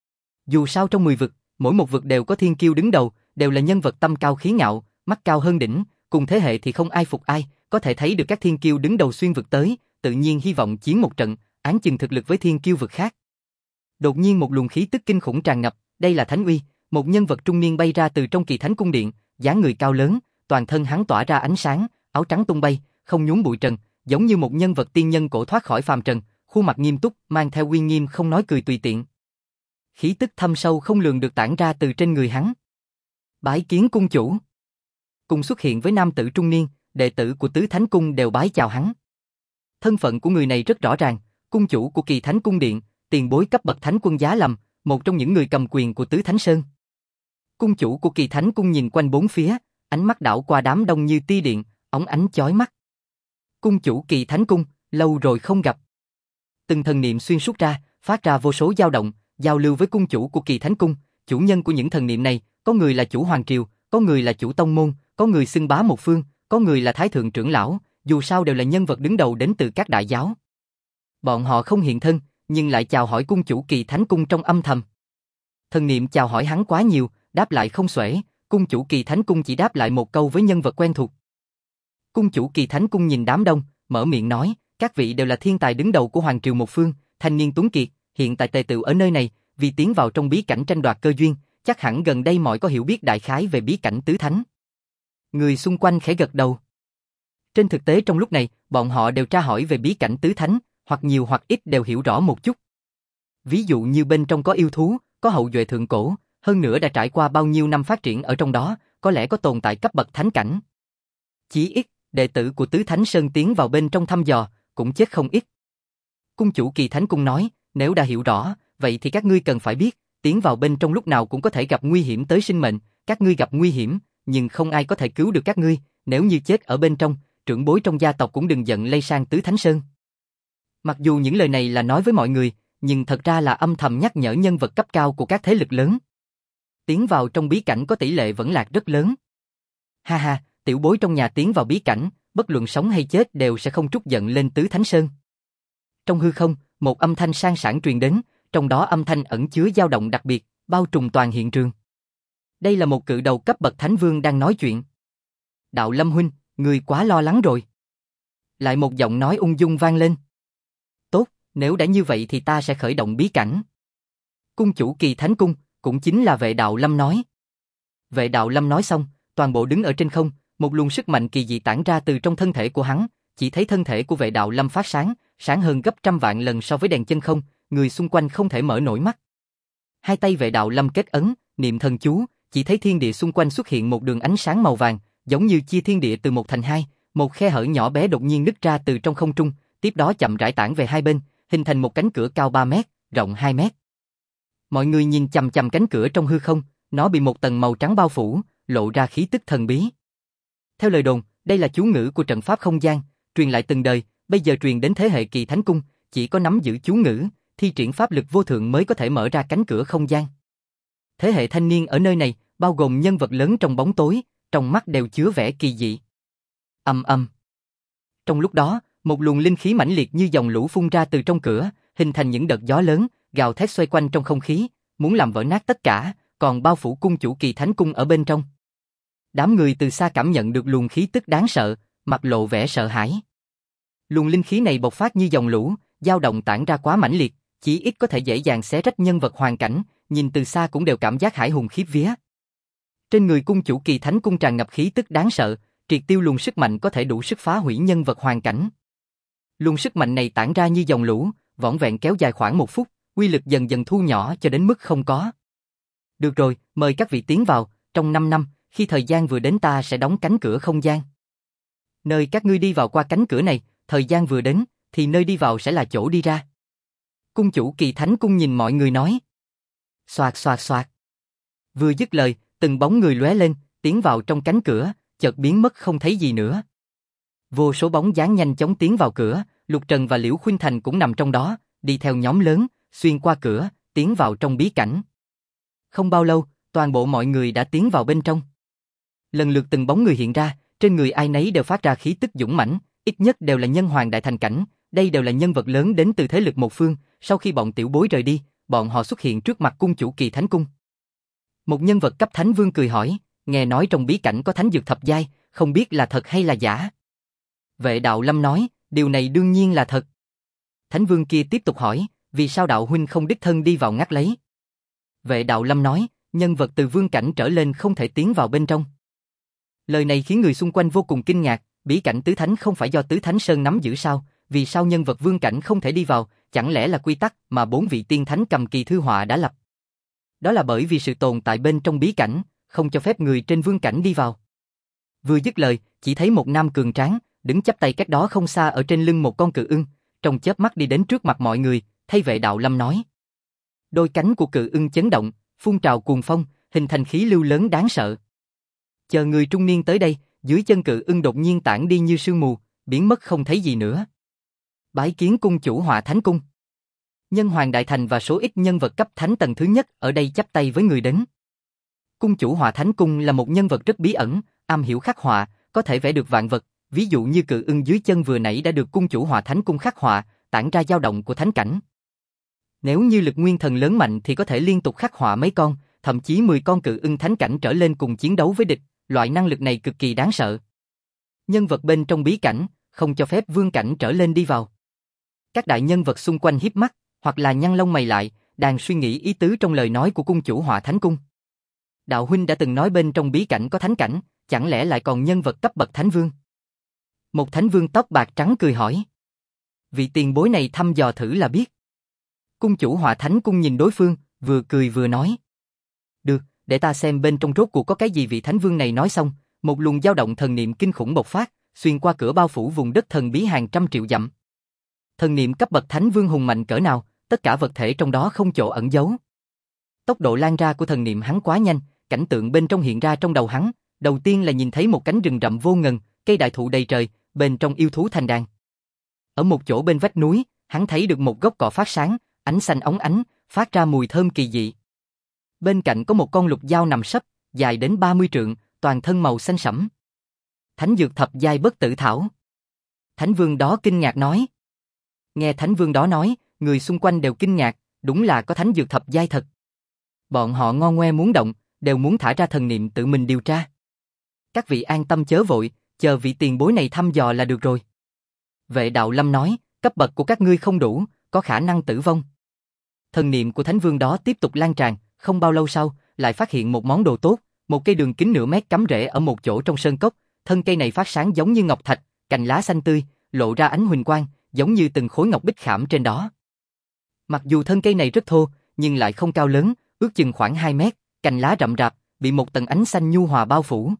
Dù sao trong 10 vực, mỗi một vực đều có thiên kiêu đứng đầu, đều là nhân vật tâm cao khí ngạo, mắt cao hơn đỉnh, cùng thế hệ thì không ai phục ai, có thể thấy được các thiên kiêu đứng đầu xuyên vực tới, tự nhiên hy vọng chiến một trận, án chừng thực lực với thiên kiêu vực khác. Đột nhiên một luồng khí tức kinh khủng tràn ngập, đây là Thánh Uy, một nhân vật trung niên bay ra từ trong Kỳ Thánh cung điện, dáng người cao lớn, toàn thân hắn tỏa ra ánh sáng, áo trắng tung bay, không nhốn bụi trần, giống như một nhân vật tiên nhân cổ thoát khỏi phàm trần, khuôn mặt nghiêm túc, mang theo uy nghiêm không nói cười tùy tiện. Khí tức thâm sâu không lường được tản ra từ trên người hắn. Bái kiến cung chủ. Cùng xuất hiện với nam tử trung niên, đệ tử của Tứ Thánh cung đều bái chào hắn. Thân phận của người này rất rõ ràng, cung chủ của Kỳ Thánh cung điện, tiền bối cấp bậc thánh quân Giá Lâm, một trong những người cầm quyền của Tứ Thánh Sơn. Cung chủ của Kỳ Thánh cung nhìn quanh bốn phía, ánh mắt đảo qua đám đông như tia điện, óng ánh chói mắt. Cung chủ Kỳ Thánh cung, lâu rồi không gặp. Từng thần niệm xuyên suốt ra, phát ra vô số dao động, giao lưu với cung chủ của Kỳ Thánh cung. Chủ nhân của những thần niệm này, có người là chủ hoàng triều, có người là chủ tông môn, có người xưng bá một phương, có người là thái thượng trưởng lão, dù sao đều là nhân vật đứng đầu đến từ các đại giáo. Bọn họ không hiện thân, nhưng lại chào hỏi cung chủ Kỳ Thánh cung trong âm thầm. Thần niệm chào hỏi hắn quá nhiều, đáp lại không xuể, cung chủ Kỳ Thánh cung chỉ đáp lại một câu với nhân vật quen thuộc. Cung chủ Kỳ Thánh cung nhìn đám đông, mở miệng nói, các vị đều là thiên tài đứng đầu của hoàng triều một phương, thanh niên tuấn kiệt, hiện tại tề tựu ở nơi này, vì tiến vào trong bí cảnh tranh đoạt cơ duyên, chắc hẳn gần đây mọi có hiểu biết đại khái về bí cảnh tứ thánh. Người xung quanh khẽ gật đầu. Trên thực tế trong lúc này, bọn họ đều tra hỏi về bí cảnh tứ thánh, hoặc nhiều hoặc ít đều hiểu rõ một chút. Ví dụ như bên trong có yêu thú, có hậu duệ thượng cổ, hơn nữa đã trải qua bao nhiêu năm phát triển ở trong đó, có lẽ có tồn tại cấp bậc thánh cảnh. Chí ít, đệ tử của Tứ Thánh Sơn tiến vào bên trong thăm dò, cũng chết không ít. Cung chủ Kỳ Thánh Cung nói, nếu đã hiểu rõ, vậy thì các ngươi cần phải biết, tiến vào bên trong lúc nào cũng có thể gặp nguy hiểm tới sinh mệnh, các ngươi gặp nguy hiểm, nhưng không ai có thể cứu được các ngươi, nếu như chết ở bên trong, trưởng bối trong gia tộc cũng đừng giận lây sang Tứ Thánh Sơn. Mặc dù những lời này là nói với mọi người, nhưng thật ra là âm thầm nhắc nhở nhân vật cấp cao của các thế lực lớn. Tiến vào trong bí cảnh có tỷ lệ vẫn lạc rất lớn. Ha ha, tiểu bối trong nhà tiến vào bí cảnh, bất luận sống hay chết đều sẽ không trút giận lên Tứ Thánh Sơn. Trong hư không, một âm thanh sang sảng truyền đến, trong đó âm thanh ẩn chứa dao động đặc biệt, bao trùm toàn hiện trường. Đây là một cự đầu cấp bậc Thánh Vương đang nói chuyện. Đạo Lâm huynh, người quá lo lắng rồi. Lại một giọng nói ung dung vang lên. Tốt, nếu đã như vậy thì ta sẽ khởi động bí cảnh. Cung chủ Kỳ Thánh Cung, cũng chính là Vệ Đạo Lâm nói. Vệ Đạo Lâm nói xong, toàn bộ đứng ở trên không, một luồng sức mạnh kỳ dị tản ra từ trong thân thể của hắn, chỉ thấy thân thể của Vệ Đạo Lâm phát sáng, sáng hơn gấp trăm vạn lần so với đèn chân không, người xung quanh không thể mở nổi mắt. Hai tay Vệ Đạo Lâm kết ấn, niệm thần chú, chỉ thấy thiên địa xung quanh xuất hiện một đường ánh sáng màu vàng, giống như chia thiên địa từ một thành hai, một khe hở nhỏ bé đột nhiên nứt ra từ trong không trung, tiếp đó chậm rãi tản về hai bên, hình thành một cánh cửa cao 3 mét, rộng 2 mét. Mọi người nhìn chằm chằm cánh cửa trong hư không, nó bị một tầng màu trắng bao phủ, lộ ra khí tức thần bí. Theo lời đồn, đây là chú ngữ của trận pháp không gian, truyền lại từng đời, bây giờ truyền đến thế hệ Kỳ Thánh Cung, chỉ có nắm giữ chú ngữ, thi triển pháp lực vô thượng mới có thể mở ra cánh cửa không gian. Thế hệ thanh niên ở nơi này, bao gồm nhân vật lớn trong bóng tối, trong mắt đều chứa vẻ kỳ dị. Ầm ầm. Trong lúc đó, một luồng linh khí mãnh liệt như dòng lũ phun ra từ trong cửa, hình thành những đợt gió lớn, gào thét xoay quanh trong không khí, muốn làm vỡ nát tất cả, còn bao phủ cung chủ Kỳ Thánh Cung ở bên trong. Đám người từ xa cảm nhận được luồng khí tức đáng sợ, mặt lộ vẻ sợ hãi. Luồng linh khí này bộc phát như dòng lũ, dao động tản ra quá mãnh liệt, chỉ ít có thể dễ dàng xé rách nhân vật hoàn cảnh, nhìn từ xa cũng đều cảm giác hãi hùng khiếp vía. Trên người cung chủ Kỳ Thánh Cung tràn ngập khí tức đáng sợ, triệt tiêu luồng sức mạnh có thể đủ sức phá hủy nhân vật hoàn cảnh. Luồng sức mạnh này tản ra như dòng lũ, vỏn vẹn kéo dài khoảng 1 phút, uy lực dần dần thu nhỏ cho đến mức không có. Được rồi, mời các vị tiến vào, trong 5 năm, khi thời gian vừa đến ta sẽ đóng cánh cửa không gian. Nơi các ngươi đi vào qua cánh cửa này, thời gian vừa đến, thì nơi đi vào sẽ là chỗ đi ra. Cung chủ Kỳ Thánh Cung nhìn mọi người nói. Xoạt xoạt xoạt. Vừa dứt lời, từng bóng người lóe lên, tiến vào trong cánh cửa, chợt biến mất không thấy gì nữa. Vô số bóng dáng nhanh chóng tiến vào cửa, Lục Trần và Liễu Khuynh Thành cũng nằm trong đó, đi theo nhóm lớn, xuyên qua cửa, tiến vào trong bí cảnh. Không bao lâu, toàn bộ mọi người đã tiến vào bên trong. Lần lượt từng bóng người hiện ra, trên người ai nấy đều phát ra khí tức dũng mãnh, ít nhất đều là nhân hoàng đại thành cảnh, đây đều là nhân vật lớn đến từ thế lực một phương, sau khi bọn tiểu bối rời đi, bọn họ xuất hiện trước mặt cung chủ Kỳ Thánh Cung. Một nhân vật cấp Thánh Vương cười hỏi, nghe nói trong bí cảnh có thánh dược thập giai, không biết là thật hay là giả. Vệ Đạo Lâm nói, điều này đương nhiên là thật. Thánh Vương kia tiếp tục hỏi, vì sao đạo huynh không đích thân đi vào ngắt lấy? Vệ Đạo Lâm nói, nhân vật từ vương cảnh trở lên không thể tiến vào bên trong. Lời này khiến người xung quanh vô cùng kinh ngạc, bí cảnh tứ thánh không phải do Tứ Thánh Sơn nắm giữ sao, vì sao nhân vật vương cảnh không thể đi vào, chẳng lẽ là quy tắc mà 4 vị tiên thánh cầm kỳ thư họa đã lập? Đó là bởi vì sự tồn tại bên trong bí cảnh, không cho phép người trên vương cảnh đi vào. Vừa dứt lời, chỉ thấy một nam cường tráng, đứng chắp tay cách đó không xa ở trên lưng một con cự ưng, trong chớp mắt đi đến trước mặt mọi người, thay Vệ Đạo Lâm nói. Đôi cánh của cự ưng chấn động, phun trào cuồng phong, hình thành khí lưu lớn đáng sợ. Chờ người trung niên tới đây, dưới chân cự ưng đột nhiên tản đi như sương mù, biến mất không thấy gì nữa. Bái kiến cung chủ Hỏa Thánh Cung. Nhân hoàng đại thành và số ít nhân vật cấp thánh tầng thứ nhất ở đây chắp tay với người đến. Cung chủ Hỏa Thánh Cung là một nhân vật rất bí ẩn, am hiểu khắc họa, có thể vẽ được vạn vật, ví dụ như cự ưng dưới chân vừa nãy đã được cung chủ Hỏa Thánh Cung khắc họa, tản ra dao động của thánh cảnh. Nếu như lực nguyên thần lớn mạnh thì có thể liên tục khắc họa mấy con, thậm chí 10 con cự ưng thánh cảnh trở lên cùng chiến đấu với địch, loại năng lực này cực kỳ đáng sợ. Nhân vật bên trong bí cảnh, không cho phép vương cảnh trở lên đi vào. Các đại nhân vật xung quanh híp mắt, hoặc là nhăn lông mày lại, đang suy nghĩ ý tứ trong lời nói của cung chủ Hỏa Thánh Cung. Đạo huynh đã từng nói bên trong bí cảnh có thánh cảnh, chẳng lẽ lại còn nhân vật cấp bậc thánh vương? Một thánh vương tóc bạc trắng cười hỏi. Vị tiền bối này thăm dò thử là biết. Cung chủ Hỏa Thánh Cung nhìn đối phương, vừa cười vừa nói. Được, để ta xem bên trong rốt cuộc có cái gì. Vị thánh vương này nói xong, một luồng dao động thần niệm kinh khủng bộc phát, xuyên qua cửa bao phủ vùng đất thần bí hàng trăm triệu dặm. Thần niệm cấp bậc thánh vương hùng mạnh cỡ nào, tất cả vật thể trong đó không chỗ ẩn giấu. Tốc độ lan ra của thần niệm hắn quá nhanh, cảnh tượng bên trong hiện ra trong đầu hắn, đầu tiên là nhìn thấy một cánh rừng rậm vô ngần, cây đại thụ đầy trời, bên trong yêu thú thành đàn. Ở một chỗ bên vách núi, hắn thấy được một gốc cỏ phát sáng, ánh xanh óng ánh, phát ra mùi thơm kỳ dị. Bên cạnh có một con lục dao nằm sấp, dài đến 30 trượng, toàn thân màu xanh sẫm. Thánh dược thập giai bất tử thảo. Thánh vương đó kinh ngạc nói. Nghe thánh vương đó nói, người xung quanh đều kinh ngạc, đúng là có thánh dược thập giai thật. Bọn họ ngo ngoe muốn động, đều muốn thả ra thần niệm tự mình điều tra. Các vị an tâm chớ vội, chờ vị tiền bối này thăm dò là được rồi. Vệ Đạo Lâm nói, cấp bậc của các ngươi không đủ, có khả năng tử vong. Thần niệm của thánh vương đó tiếp tục lan tràn, không bao lâu sau, lại phát hiện một món đồ tốt, một cây đường kính nửa mét cắm rễ ở một chỗ trong sơn cốc, thân cây này phát sáng giống như ngọc thạch, cành lá xanh tươi, lộ ra ánh huỳnh quang, giống như từng khối ngọc bích khảm trên đó. Mặc dù thân cây này rất thô, nhưng lại không cao lớn, ước chừng khoảng 2 mét, cành lá rậm rạp, bị một tầng ánh xanh nhu hòa bao phủ.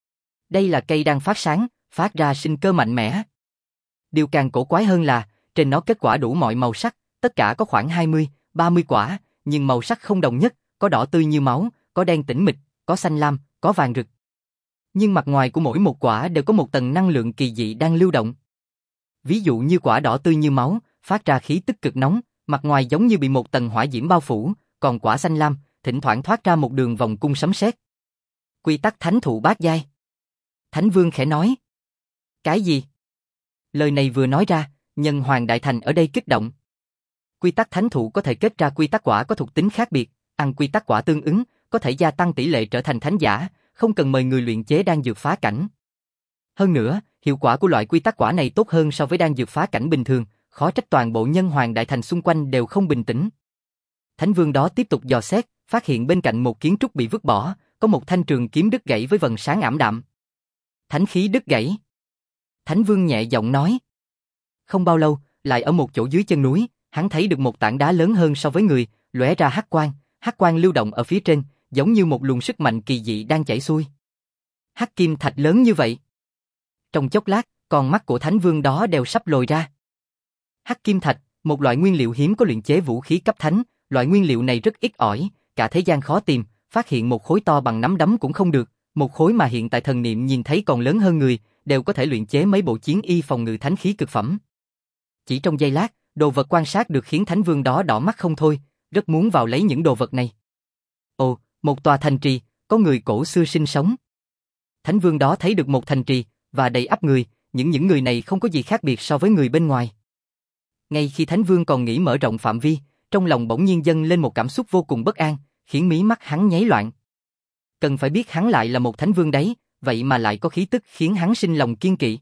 Đây là cây đang phát sáng, phát ra sinh cơ mạnh mẽ. Điều càng cổ quái hơn là, trên nó kết quả đủ mọi màu sắc, tất cả có khoảng 20, 30 quả, nhưng màu sắc không đồng nhất, có đỏ tươi như máu, có đen tĩnh mịch, có xanh lam, có vàng rực. Nhưng mặt ngoài của mỗi một quả đều có một tầng năng lượng kỳ dị đang lưu động. Ví dụ như quả đỏ tươi như máu, phát ra khí tức cực nóng, mặt ngoài giống như bị một tầng hỏa diễm bao phủ, còn quả xanh lam, thỉnh thoảng thoát ra một đường vòng cung sấm sét. Quy tắc thánh thụ bát giai. Thánh vương khẽ nói. Cái gì? Lời này vừa nói ra, nhân hoàng đại thành ở đây kích động. Quy tắc thánh thụ có thể kết ra quy tắc quả có thuộc tính khác biệt, ăn quy tắc quả tương ứng, có thể gia tăng tỷ lệ trở thành thánh giả, không cần mời người luyện chế đan dược phá cảnh. Hơn nữa, hiệu quả của loại quy tắc quả này tốt hơn so với đan dược phá cảnh bình thường, khó trách toàn bộ nhân hoàng đại thành xung quanh đều không bình tĩnh. Thánh vương đó tiếp tục dò xét, phát hiện bên cạnh một kiến trúc bị vứt bỏ, có một thanh trường kiếm đứt gãy với vầng sáng ảm đạm. Thánh khí đứt gãy. Thánh vương nhẹ giọng nói. Không bao lâu, lại ở một chỗ dưới chân núi, hắn thấy được một tảng đá lớn hơn so với người, lóe ra hắc quang lưu động ở phía trên, giống như một luồng sức mạnh kỳ dị đang chảy xuôi. Hắc kim thạch lớn như vậy. Trong chốc lát, con mắt của thánh vương đó đều sắp lồi ra. Hắc kim thạch, một loại nguyên liệu hiếm có luyện chế vũ khí cấp thánh, loại nguyên liệu này rất ít ỏi, cả thế gian khó tìm, phát hiện một khối to bằng nắm đấm cũng không được, một khối mà hiện tại thần niệm nhìn thấy còn lớn hơn người, đều có thể luyện chế mấy bộ chiến y phòng ngự thánh khí cực phẩm. Chỉ trong giây lát, đồ vật quan sát được khiến thánh vương đó đỏ mắt không thôi, rất muốn vào lấy những đồ vật này. Ồ, một tòa thành trì, có người cổ xưa sinh sống. Thánh vương đó thấy được một thành trì, và đầy ắp người, những người này không có gì khác biệt so với người bên ngoài. Ngay khi thánh vương còn nghĩ mở rộng phạm vi, trong lòng bỗng nhiên dâng lên một cảm xúc vô cùng bất an, khiến mí mắt hắn nháy loạn. Cần phải biết hắn lại là một thánh vương đấy, vậy mà lại có khí tức khiến hắn sinh lòng kiêng kỵ.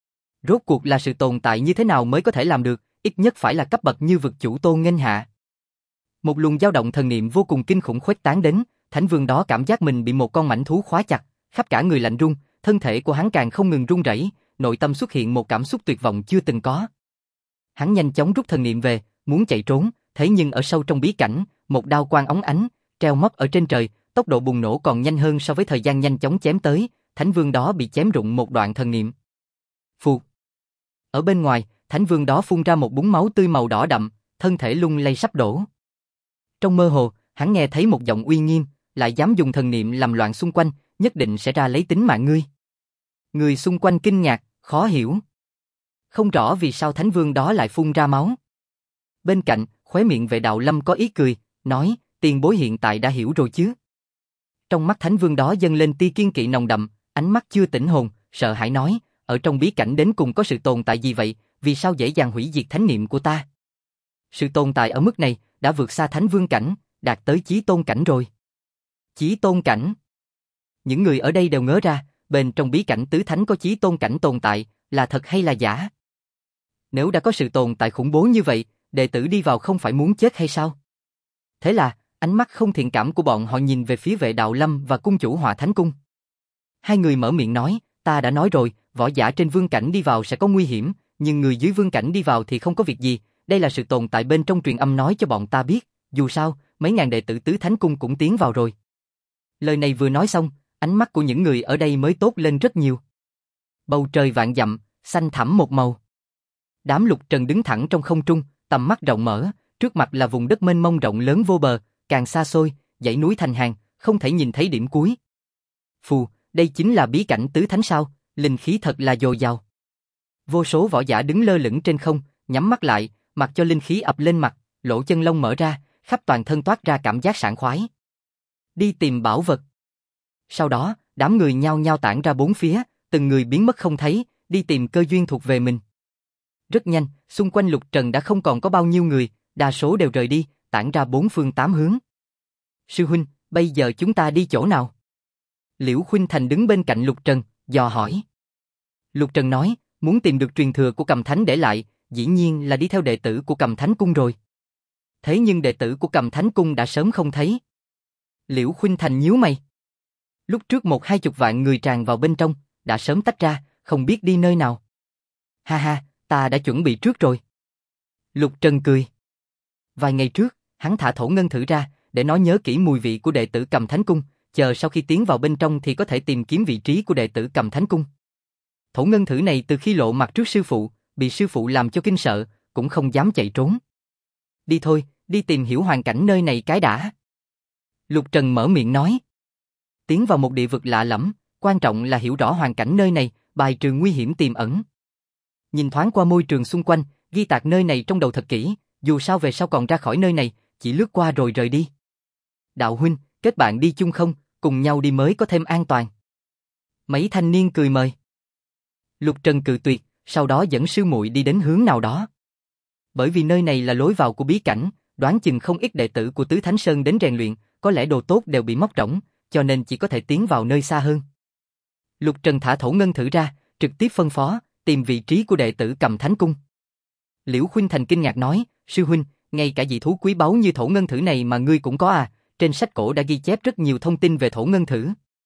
Rốt cuộc là sự tồn tại như thế nào mới có thể làm được, ít nhất phải là cấp bậc như vực chủ Tôn nghênh hạ. Một luồng dao động thần niệm vô cùng kinh khủng khuếch tán đến, thánh vương đó cảm giác mình bị một con mãnh thú khóa chặt, khắp cả người lạnh run, thân thể của hắn càng không ngừng run rẩy, nội tâm xuất hiện một cảm xúc tuyệt vọng chưa từng có. Hắn nhanh chóng rút thần niệm về, muốn chạy trốn, thế nhưng ở sâu trong bí cảnh, một đao quang óng ánh, treo móc ở trên trời, tốc độ bùng nổ còn nhanh hơn so với thời gian nhanh chóng chém tới, thánh vương đó bị chém rụng một đoạn thần niệm. Phụt. Ở bên ngoài, thánh vương đó phun ra một búng máu tươi màu đỏ đậm, thân thể lung lay sắp đổ. Trong mơ hồ, hắn nghe thấy một giọng uy nghiêm, lại dám dùng thần niệm làm loạn xung quanh, nhất định sẽ ra lấy tính mạng ngươi. Người xung quanh kinh ngạc, khó hiểu. Không rõ vì sao thánh vương đó lại phun ra máu. Bên cạnh, khóe miệng Vệ Đạo Lâm có ý cười, nói, tiền bối hiện tại đã hiểu rồi chứ. Trong mắt thánh vương đó dâng lên tia kiêng kỵ nồng đậm, ánh mắt chưa tỉnh hồn, sợ hãi nói, ở trong bí cảnh đến cùng có sự tồn tại gì vậy, vì sao dễ dàng hủy diệt thánh niệm của ta? Sự tồn tại ở mức này, đã vượt xa thánh vương cảnh, đạt tới chí tôn cảnh rồi. Chí tôn cảnh. Những người ở đây đều ngớ ra, bên trong bí cảnh tứ thánh có chí tôn cảnh tồn tại, là thật hay là giả? Nếu đã có sự tồn tại khủng bố như vậy, đệ tử đi vào không phải muốn chết hay sao? Thế là, ánh mắt không thiện cảm của bọn họ nhìn về phía Vệ Đạo Lâm và cung chủ Hỏa Thánh Cung. Hai người mở miệng nói, ta đã nói rồi, võ giả trên vương cảnh đi vào sẽ có nguy hiểm, nhưng người dưới vương cảnh đi vào thì không có việc gì, đây là sự tồn tại bên trong truyền âm nói cho bọn ta biết, dù sao, mấy ngàn đệ tử Tứ Thánh Cung cũng tiến vào rồi. Lời này vừa nói xong, ánh mắt của những người ở đây mới tốt lên rất nhiều. Bầu trời vạn dặm, xanh thẳm một màu. Đám Lục Trần đứng thẳng trong không trung, tầm mắt rộng mở, trước mặt là vùng đất mênh mông rộng lớn vô bờ, càng xa xôi, dãy núi thành hàng, không thể nhìn thấy điểm cuối. Phù, đây chính là bí cảnh Tứ Thánh sao, linh khí thật là dồi dào. Vô số võ giả đứng lơ lửng trên không, nhắm mắt lại, mặc cho linh khí ập lên mặt, lỗ chân lông mở ra, khắp toàn thân toát ra cảm giác sảng khoái. Đi tìm bảo vật. Sau đó, đám người nhao nhao tản ra bốn phía, từng người biến mất không thấy, đi tìm cơ duyên thuộc về mình. Rất nhanh, xung quanh Lục Trần đã không còn có bao nhiêu người, đa số đều rời đi, tản ra bốn phương tám hướng. Sư huynh, bây giờ chúng ta đi chỗ nào? Liễu Khuynh Thành đứng bên cạnh Lục Trần, dò hỏi. Lục Trần nói, muốn tìm được truyền thừa của Cầm Thánh để lại, dĩ nhiên là đi theo đệ tử của Cầm Thánh Cung rồi. Thế nhưng đệ tử của Cầm Thánh Cung đã sớm không thấy. Liễu Khuynh Thành nhíu mày. Lúc trước 1-20 vạn người tràn vào bên trong, đã sớm tách ra, không biết đi nơi nào. Ha ha, ta đã chuẩn bị trước rồi. Lục Trần cười. Vài ngày trước, hắn thả Thổ Ngân Thử ra, để nó nhớ kỹ mùi vị của đệ tử Cầm Thánh Cung, chờ sau khi tiến vào bên trong thì có thể tìm kiếm vị trí của đệ tử Cầm Thánh Cung. Thổ Ngân Thử này từ khi lộ mặt trước sư phụ, bị sư phụ làm cho kinh sợ, cũng không dám chạy trốn. Đi thôi, đi tìm hiểu hoàn cảnh nơi này cái đã. Lục Trần mở miệng nói. Tiến vào một địa vực lạ lẫm, quan trọng là hiểu rõ hoàn cảnh nơi này, bài trừ nguy hiểm tiềm ẩn. Nhìn thoáng qua môi trường xung quanh, ghi tạc nơi này trong đầu thật kỹ, dù sao về sau còn ra khỏi nơi này, chỉ lướt qua rồi rời đi. Đạo huynh, kết bạn đi chung không, cùng nhau đi mới có thêm an toàn. Mấy thanh niên cười mời. Lục Trần cự tuyệt, sau đó dẫn sư muội đi đến hướng nào đó. Bởi vì nơi này là lối vào của bí cảnh, đoán chừng không ít đệ tử của Tứ Thánh Sơn đến rèn luyện, có lẽ đồ tốt đều bị móc rỗng, cho nên chỉ có thể tiến vào nơi xa hơn. Lục Trần thả Thổ Ngân Thử ra, trực tiếp phân phó, tìm vị trí của đệ tử Cầm Thánh Cung. Liễu Khuynh Thành kinh ngạc nói, sư huynh, ngay cả dị thú quý báu như Thổ Ngân Thử này mà ngươi cũng có à, trên sách cổ đã ghi chép rất nhiều thông tin về Thổ Ngân Thử.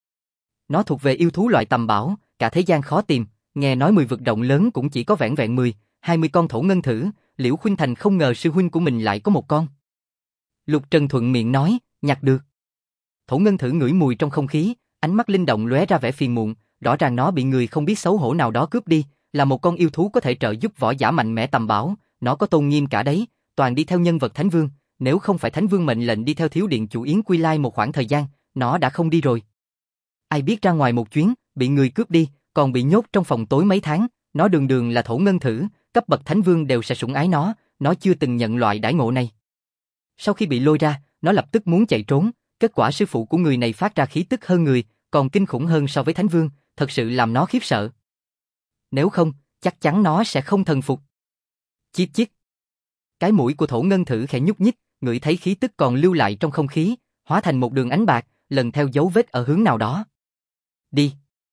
Nó thuộc về yêu thú loại tầm bảo, cả thế gian khó tìm, nghe nói 10 vực rộng lớn cũng chỉ có vẻn vẹn 10-20 con Thổ Ngân Thử, Liễu Khuynh Thành không ngờ sư huynh của mình lại có một con. Lục Trần thuận miệng nói, nhặt được. Thổ Ngân Thử ngửi mùi trong không khí, ánh mắt linh động lóe ra vẻ phiền muộn, rõ ràng nó bị người không biết xấu hổ nào đó cướp đi, là một con yêu thú có thể trợ giúp võ giả mạnh mẽ tầm bảo, nó có tôn nghiêm cả đấy, toàn đi theo nhân vật Thánh Vương, nếu không phải Thánh Vương mệnh lệnh đi theo thiếu điện chủ Yến Quy Lai một khoảng thời gian, nó đã không đi rồi. Ai biết ra ngoài một chuyến, bị người cướp đi, còn bị nhốt trong phòng tối mấy tháng, nó đường đường là Thổ Ngân Thử, cấp bậc Thánh Vương đều sẽ sủng ái nó chưa từng nhận loại đãi ngộ này. Sau khi bị lôi ra, nó lập tức muốn chạy trốn, kết quả sư phụ của người này phát ra khí tức hơn người, còn kinh khủng hơn so với Thánh Vương, thật sự làm nó khiếp sợ. Nếu không, chắc chắn nó sẽ không thần phục. Chít chít. Cái mũi của Thổ Ngân Thử khẽ nhúc nhích, ngửi thấy khí tức còn lưu lại trong không khí, hóa thành một đường ánh bạc, lần theo dấu vết ở hướng nào đó. Đi.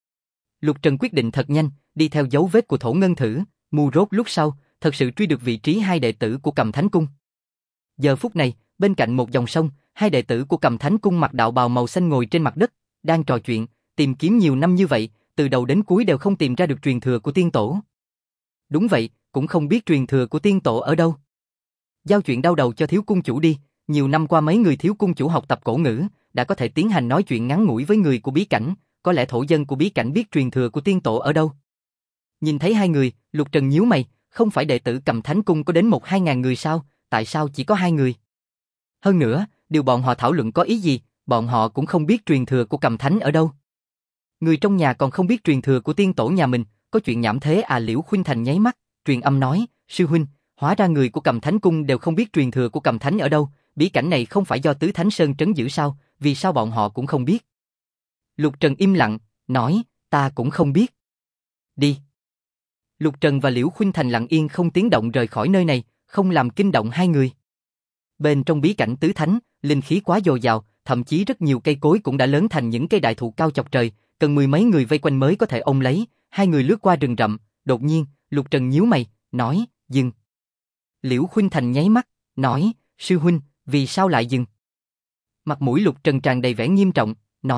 Lục Trần quyết định thật nhanh, đi theo dấu vết của Thổ Ngân Thử, mù rốt lúc sau, thật sự truy được vị trí hai đệ tử của Cầm Thánh Cung. Giờ phút này, bên cạnh một dòng sông, hai đệ tử của Cầm Thánh Cung mặc đạo bào màu xanh ngồi trên mặt đất, đang trò chuyện, tìm kiếm nhiều năm như vậy, từ đầu đến cuối đều không tìm ra được truyền thừa của tiên tổ. Đúng vậy, cũng không biết truyền thừa của tiên tổ ở đâu. Giao chuyện đau đầu cho thiếu cung chủ đi, nhiều năm qua mấy người thiếu cung chủ học tập cổ ngữ, đã có thể tiến hành nói chuyện ngắn ngủi với người của bí cảnh, có lẽ thổ dân của bí cảnh biết truyền thừa của tiên tổ ở đâu. Nhìn thấy hai người, Lục Trần nhíu mày, không phải đệ tử Cầm Thánh Cung có đến 1-2 ngàn người sao, tại sao chỉ có 2 người? Hơn nữa, điều bọn họ thảo luận có ý gì, bọn họ cũng không biết truyền thừa của Cầm Thánh ở đâu. Người trong nhà còn không biết truyền thừa của tiên tổ nhà mình, có chuyện nhảm thế à? Liễu Khuynh Thành nháy mắt, truyền âm nói, sư huynh, hóa ra người của Cầm Thánh Cung đều không biết truyền thừa của Cầm Thánh ở đâu, bí cảnh này không phải do Tứ Thánh Sơn trấn giữ sao, vì sao bọn họ cũng không biết? Lục Trần im lặng, nói, ta cũng không biết. Đi. Lục Trần và Liễu Khuynh Thành lặng yên không tiếng động rời khỏi nơi này, không làm kinh động hai người. Bên trong bí cảnh Tứ Thánh, linh khí quá dồi dào, thậm chí rất nhiều cây cối cũng đã lớn thành những cây đại thụ cao chọc trời, cần 10 mấy người vây quanh mới có thể ôm lấy. Hai người lướt qua rừng rậm, đột nhiên, Lục Trần nhíu mày, nói, dừng. Liễu Khuynh Thành nháy mắt, nói, sư huynh, vì sao lại dừng? Mặt mũi Lục Trần tràn đầy vẻ nghiêm trọng, nói,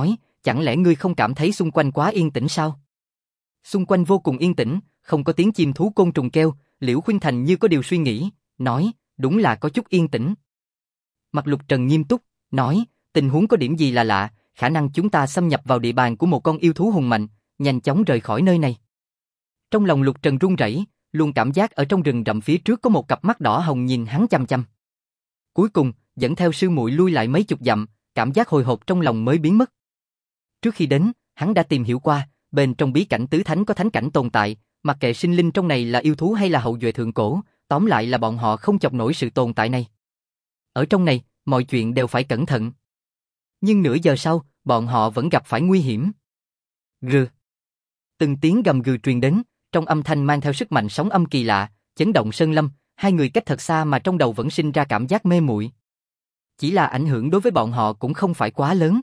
chẳng lẽ ngươi không cảm thấy xung quanh quá yên tĩnh sao? Xung quanh vô cùng yên tĩnh, không có tiếng chim thú côn trùng kêu, Liễu Khuynh Thành như có điều suy nghĩ, nói, đúng là có chút yên tĩnh. Mặt Lục Trần nghiêm túc, nói, tình huống có điểm gì là lạ, khả năng chúng ta xâm nhập vào địa bàn của một con yêu thú hùng mạnh, nhanh chóng rời khỏi nơi này. Trong lòng Lục Trần run rẩy, luôn cảm giác ở trong rừng rậm phía trước có một cặp mắt đỏ hồng nhìn hắn chăm chăm. Cuối cùng, dẫn theo sư muội lui lại mấy chục dặm, cảm giác hồi hộp trong lòng mới biến mất. Trước khi đến, hắn đã tìm hiểu qua, bên trong bí cảnh tứ thánh có thánh cảnh tồn tại, mặc kệ sinh linh trong này là yêu thú hay là hậu duệ thượng cổ, tóm lại là bọn họ không chọc nổi sự tồn tại này. Ở trong này, mọi chuyện đều phải cẩn thận. Nhưng nửa giờ sau, bọn họ vẫn gặp phải nguy hiểm. Gừ. Từng tiếng gầm gừ truyền đến, trong âm thanh mang theo sức mạnh sóng âm kỳ lạ, chấn động sơn lâm, hai người cách thật xa mà trong đầu vẫn sinh ra cảm giác mê muội. Chỉ là ảnh hưởng đối với bọn họ cũng không phải quá lớn.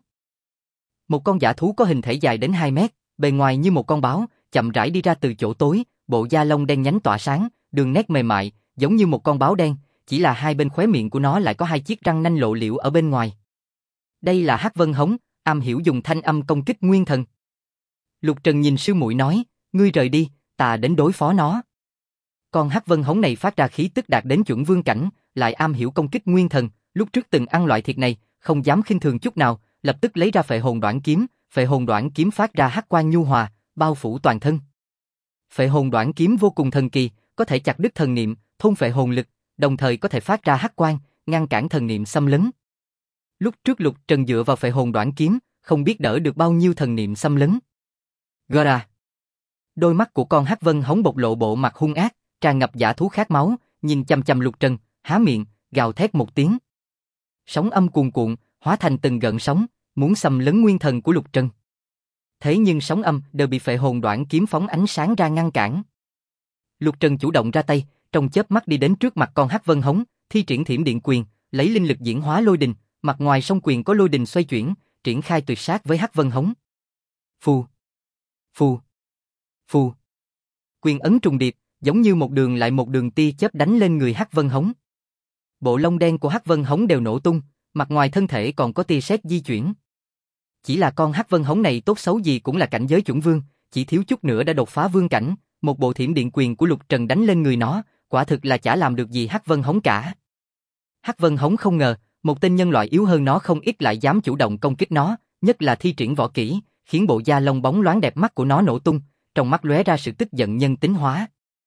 Một con dã thú có hình thể dài đến 2 mét, bề ngoài như một con báo, chậm rãi đi ra từ chỗ tối, bộ da lông đen nhánh tỏa sáng, đường nét mềm mại, giống như một con báo đen, chỉ là hai bên khóe miệng của nó lại có 2 chiếc răng nanh lộ liễu ở bên ngoài. Đây là Hắc Vân Hống, am hiểu dùng thanh âm công kích nguyên thần. Lục Trần nhìn sư muội nói, ngươi rời đi, ta đến đối phó nó. Con Hắc Vân Hống này phát ra khí tức đạt đến chuẩn vương cảnh, lại am hiểu công kích nguyên thần, lúc trước từng ăn loại thịt này, không dám khinh thường chút nào, lập tức lấy ra Phệ Hồn Đoản Kiếm, Phệ Hồn Đoản Kiếm phát ra hắc quang nhu hòa, bao phủ toàn thân. Phệ Hồn Đoản Kiếm vô cùng thần kỳ, có thể chặt đứt thần niệm, thôn phệ hồn lực, đồng thời có thể phát ra hắc quang, ngăn cản thần niệm xâm lấn. Lúc trước Lục Trần dựa vào Phệ Hồn Đoản Kiếm, không biết đỡ được bao nhiêu thần niệm xâm lấn. Gara. Đôi mắt của con Hắc Vân Hống bộc lộ bộ mặt hung ác, tràn ngập dã thú khát máu, nhìn chằm chằm Lục Trần, há miệng, gào thét một tiếng. Sóng âm cuồn cuộn, hóa thành từng gợn sóng, muốn xâm lấn nguyên thần của Lục Trần. Thế nhưng sóng âm đều bị Phệ Hồn Đoản Kiếm phóng ánh sáng ra ngăn cản. Lục Trần chủ động ra tay, trong chớp mắt đi đến trước mặt con Hắc Vân Hống, thi triển Thiểm Điện Quyền, lấy linh lực diễn hóa lôi đình, mặt ngoài song quyền có lôi đình xoay chuyển, triển khai tuyệt sát với Hắc Vân Hống. Phù, phù, phù. Quyền ấn trùng điệp, giống như một đường lại một đường tia chớp đánh lên người Hắc Vân Hống. Bộ lông đen của Hắc Vân Hống đều nổ tung, mặt ngoài thân thể còn có tia sét di chuyển. Chỉ là con Hắc Vân Hống này tốt xấu gì cũng là cảnh giới chuẩn vương, chỉ thiếu chút nữa đã đột phá vương cảnh, một bộ Thiểm Điện Quyền của Lục Trần đánh lên người nó, quả thực là chả làm được gì Hắc Vân Hống cả. Hắc Vân Hống không ngờ, một tên nhân loại yếu hơn nó không ít lại dám chủ động công kích nó, nhất là thi triển võ kỹ, khiến bộ da lông bóng loáng đẹp mắt của nó nổ tung, trong mắt lóe ra sự tức giận nhân tính hóa.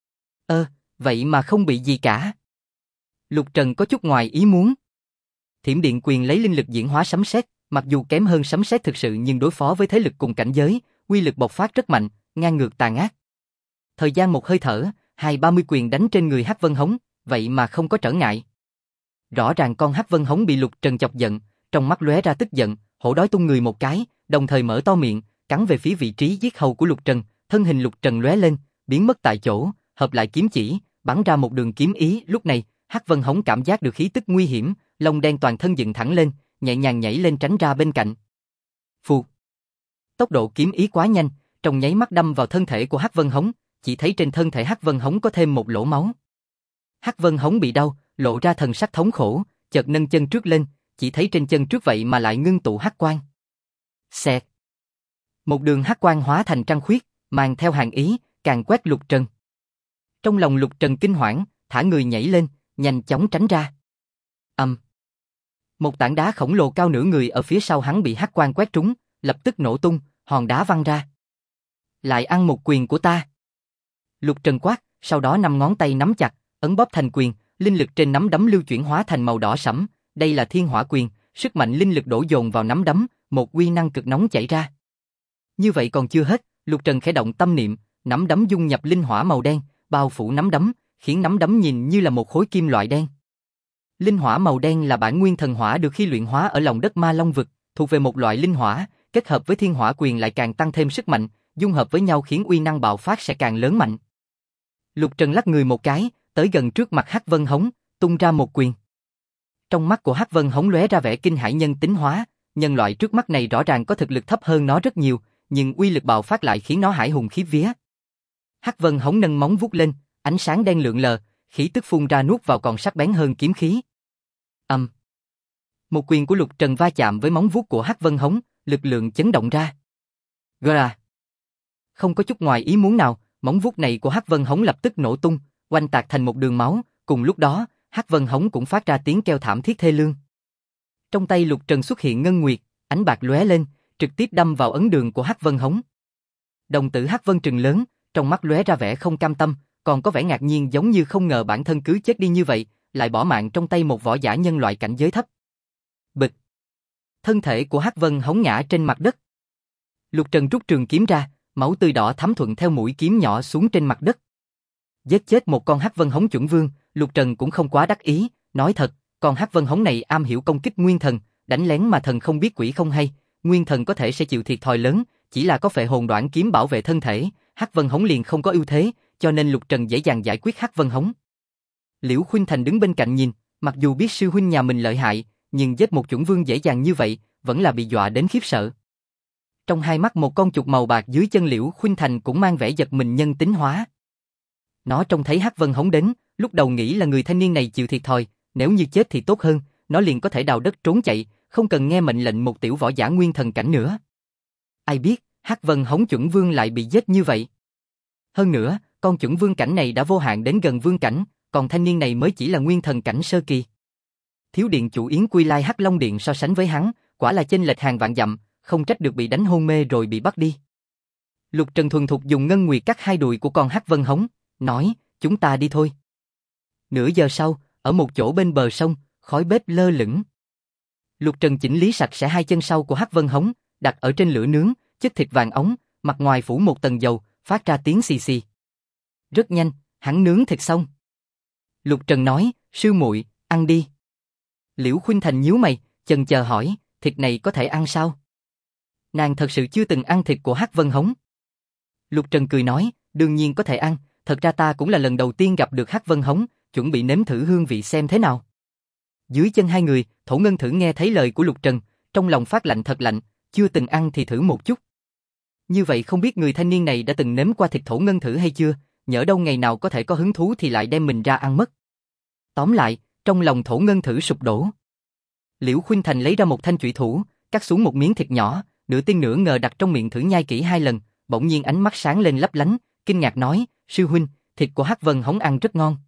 Vậy mà không bị gì cả. Lục Trần có chút ngoài ý muốn. Thiểm Điện Quyền lấy linh lực diễn hóa sấm sét, mặc dù kém hơn sấm sét thực sự nhưng đối phó với thế lực cùng cảnh giới, uy lực bộc phát rất mạnh, ngang ngược tàn ác. Thời gian một hơi thở, 20-30 quyền đánh trên người Hắc Vân Hống, vậy mà không có trở ngại. Rõ ràng con Hắc Vân Hống bị Lục Trần chọc giận, trong mắt lóe ra tức giận, hổ đói tung người một cái, đồng thời mở to miệng, cắn về phía vị trí giết hầu của Lục Trần, thân hình Lục Trần lóe lên, biến mất tại chỗ, hợp lại kiếm chỉ, bắn ra một đường kiếm ý. Lúc này, Hắc Vân Hống cảm giác được khí tức nguy hiểm, lông đen toàn thân dựng thẳng lên, nhẹ nhàng nhảy lên tránh ra bên cạnh. Phù. Tốc độ kiếm ý quá nhanh, trong nháy mắt đâm vào thân thể của Hắc Vân Hống, chỉ thấy trên thân thể Hắc Vân Hống có thêm một lỗ máu. Hắc Vân Hống bị đau, lộ ra thần sắc thống khổ, chợt nâng chân trước lên, chỉ thấy trên chân trước vậy mà lại ngưng tụ hắc quang. Xẹt. Một đường hắc quang hóa thành trăng khuyết, mang theo hàn ý, càng quét Lục Trần. Trong lòng Lục Trần kinh hoảng, thả người nhảy lên, nhanh chóng tránh ra. Một tảng đá khổng lồ cao nửa người ở phía sau hắn bị hắc quang quét trúng, lập tức nổ tung, hòn đá văng ra. Lại ăn một quyền của ta. Lục Trần quát, sau đó 5 ngón tay nắm chặt, ấn bóp thành quyền, linh lực trên nắm đấm lưu chuyển hóa thành màu đỏ sẫm, đây là Thiên Hỏa Quyền, sức mạnh linh lực đổ dồn vào nắm đấm, một uy năng cực nóng chảy ra. Như vậy còn chưa hết, Lục Trần khẽ động tâm niệm, nắm đấm dung nhập linh hỏa màu đen, bao phủ nắm đấm, khiến nắm đấm nhìn như là một khối kim loại đen. Linh hỏa màu đen là bản nguyên thần hỏa được khi luyện hóa ở lòng đất Ma Long vực, thuộc về một loại linh hỏa, kết hợp với Thiên Hỏa Quyền lại càng tăng thêm sức mạnh, dung hợp với nhau khiến uy năng bạo phát sẽ càng lớn mạnh. Lục Trần lắc người một cái, tới gần trước mặt Hắc Vân Hống, tung ra một quyền. Trong mắt của Hắc Vân Hống lóe ra vẻ kinh hãi nhân tính hóa, nhân loại trước mắt này rõ ràng có thực lực thấp hơn nó rất nhiều, nhưng uy lực bạo phát lại khiến nó hải hùng khiếp vía. Hắc Vân Hống nâng móng vuốt lên, ánh sáng đen lượn lờ, khí tức phun ra nuốt vào còn sắc bén hơn kiếm khí. Một quyền của Lục Trần va chạm với móng vuốt của Hắc Vân Hống, lực lượng chấn động ra. Gà! Không có chút ngoài ý muốn nào, móng vuốt này của Hắc Vân Hống lập tức nổ tung, oanh tạc thành một đường máu, cùng lúc đó, Hắc Vân Hống cũng phát ra tiếng kêu thảm thiết thê lương. Trong tay Lục Trần xuất hiện ngân nguyệt, ánh bạc lóe lên, trực tiếp đâm vào ấn đường của Hắc Vân Hống. Đồng tử Hắc Vân trừng lớn, trong mắt lóe ra vẻ không cam tâm, còn có vẻ ngạc nhiên giống như không ngờ bản thân cứ chết đi như vậy, lại bỏ mạng trong tay một võ giả nhân loại cảnh giới thấp. Bịch! Thân thể của Hắc Vân Hống ngã trên mặt đất. Lục Trần rút trường kiếm ra, máu tươi đỏ thấm thuận theo mũi kiếm nhỏ xuống trên mặt đất. Giết chết một con Hắc Vân Hống chuẩn vương, Lục Trần cũng không quá đắc ý, nói thật, con Hắc Vân Hống này am hiểu công kích nguyên thần, đánh lén mà thần không biết quỷ không hay, nguyên thần có thể sẽ chịu thiệt thòi lớn, chỉ là có phệ hồn đoạn kiếm bảo vệ thân thể, Hắc Vân Hống liền không có ưu thế, cho nên Lục Trần dễ dàng giải quyết Hắc Vân Hống. Liễu Khuynh Thành đứng bên cạnh nhìn, mặc dù biết sư huynh nhà mình lợi hại, nhưng giết một chuẩn vương dễ dàng như vậy, vẫn là bị dọa đến khiếp sợ. Trong hai mắt một con chuột màu bạc dưới chân Liễu Khuynh Thành cũng mang vẻ giật mình nhân tính hóa. Nó trông thấy Hắc Vân Hống đến, lúc đầu nghĩ là người thanh niên này chịu thiệt thòi, nếu như chết thì tốt hơn, nó liền có thể đào đất trốn chạy, không cần nghe mệnh lệnh một tiểu võ giả nguyên thần cảnh nữa. Ai biết, Hắc Vân Hống chuẩn vương lại bị giết như vậy. Hơn nữa, con chuẩn vương cảnh này đã vô hạn đến gần vương cảnh, còn thanh niên này mới chỉ là nguyên thần cảnh sơ kỳ. Thiếu điện chủ Yến Quy Lai Hắc Long Điện so sánh với hắn, quả là chênh lệch hàng vạn dặm, không trách được bị đánh hôn mê rồi bị bắt đi. Lục Trần thuần thục dùng ngân nguyệt cắt hai đùi của con Hắc Vân Hống, nói, chúng ta đi thôi. Nửa giờ sau, ở một chỗ bên bờ sông, khói bếp lơ lửng. Lục Trần chỉnh lý sạch sẽ hai chân sau của Hắc Vân Hống, đặt ở trên lửa nướng, chất thịt vàng óng, mặt ngoài phủ một tầng dầu, phát ra tiếng xì xì. Rất nhanh, hắn nướng thịt xong. Lục Trần nói, sư muội, ăn đi. Liễu Khuynh Thành nhíu mày, chần chờ hỏi, thịt này có thể ăn sao? Nàng thật sự chưa từng ăn thịt của Hắc Vân Hống. Lục Trần cười nói, đương nhiên có thể ăn, thật ra ta cũng là lần đầu tiên gặp được Hắc Vân Hống, chuẩn bị nếm thử hương vị xem thế nào. Dưới chân hai người, Thổ Ngân Thử nghe thấy lời của Lục Trần, trong lòng phát lạnh thật lạnh, chưa từng ăn thì thử một chút. Như vậy không biết người thanh niên này đã từng nếm qua thịt Thổ Ngân Thử hay chưa, nhỡ đâu ngày nào có thể có hứng thú thì lại đem mình ra ăn mất. Tóm lại, trong lòng Thổ Ngân Thử sụp đổ. Liễu Khuynh Thành lấy ra một thanh chủy thủ, cắt xuống một miếng thịt nhỏ, nửa tin nửa ngờ đặt trong miệng thử nhai kỹ hai lần, bỗng nhiên ánh mắt sáng lên lấp lánh, kinh ngạc nói, sư huynh, thịt của Hắc Vân Hống ăn rất ngon.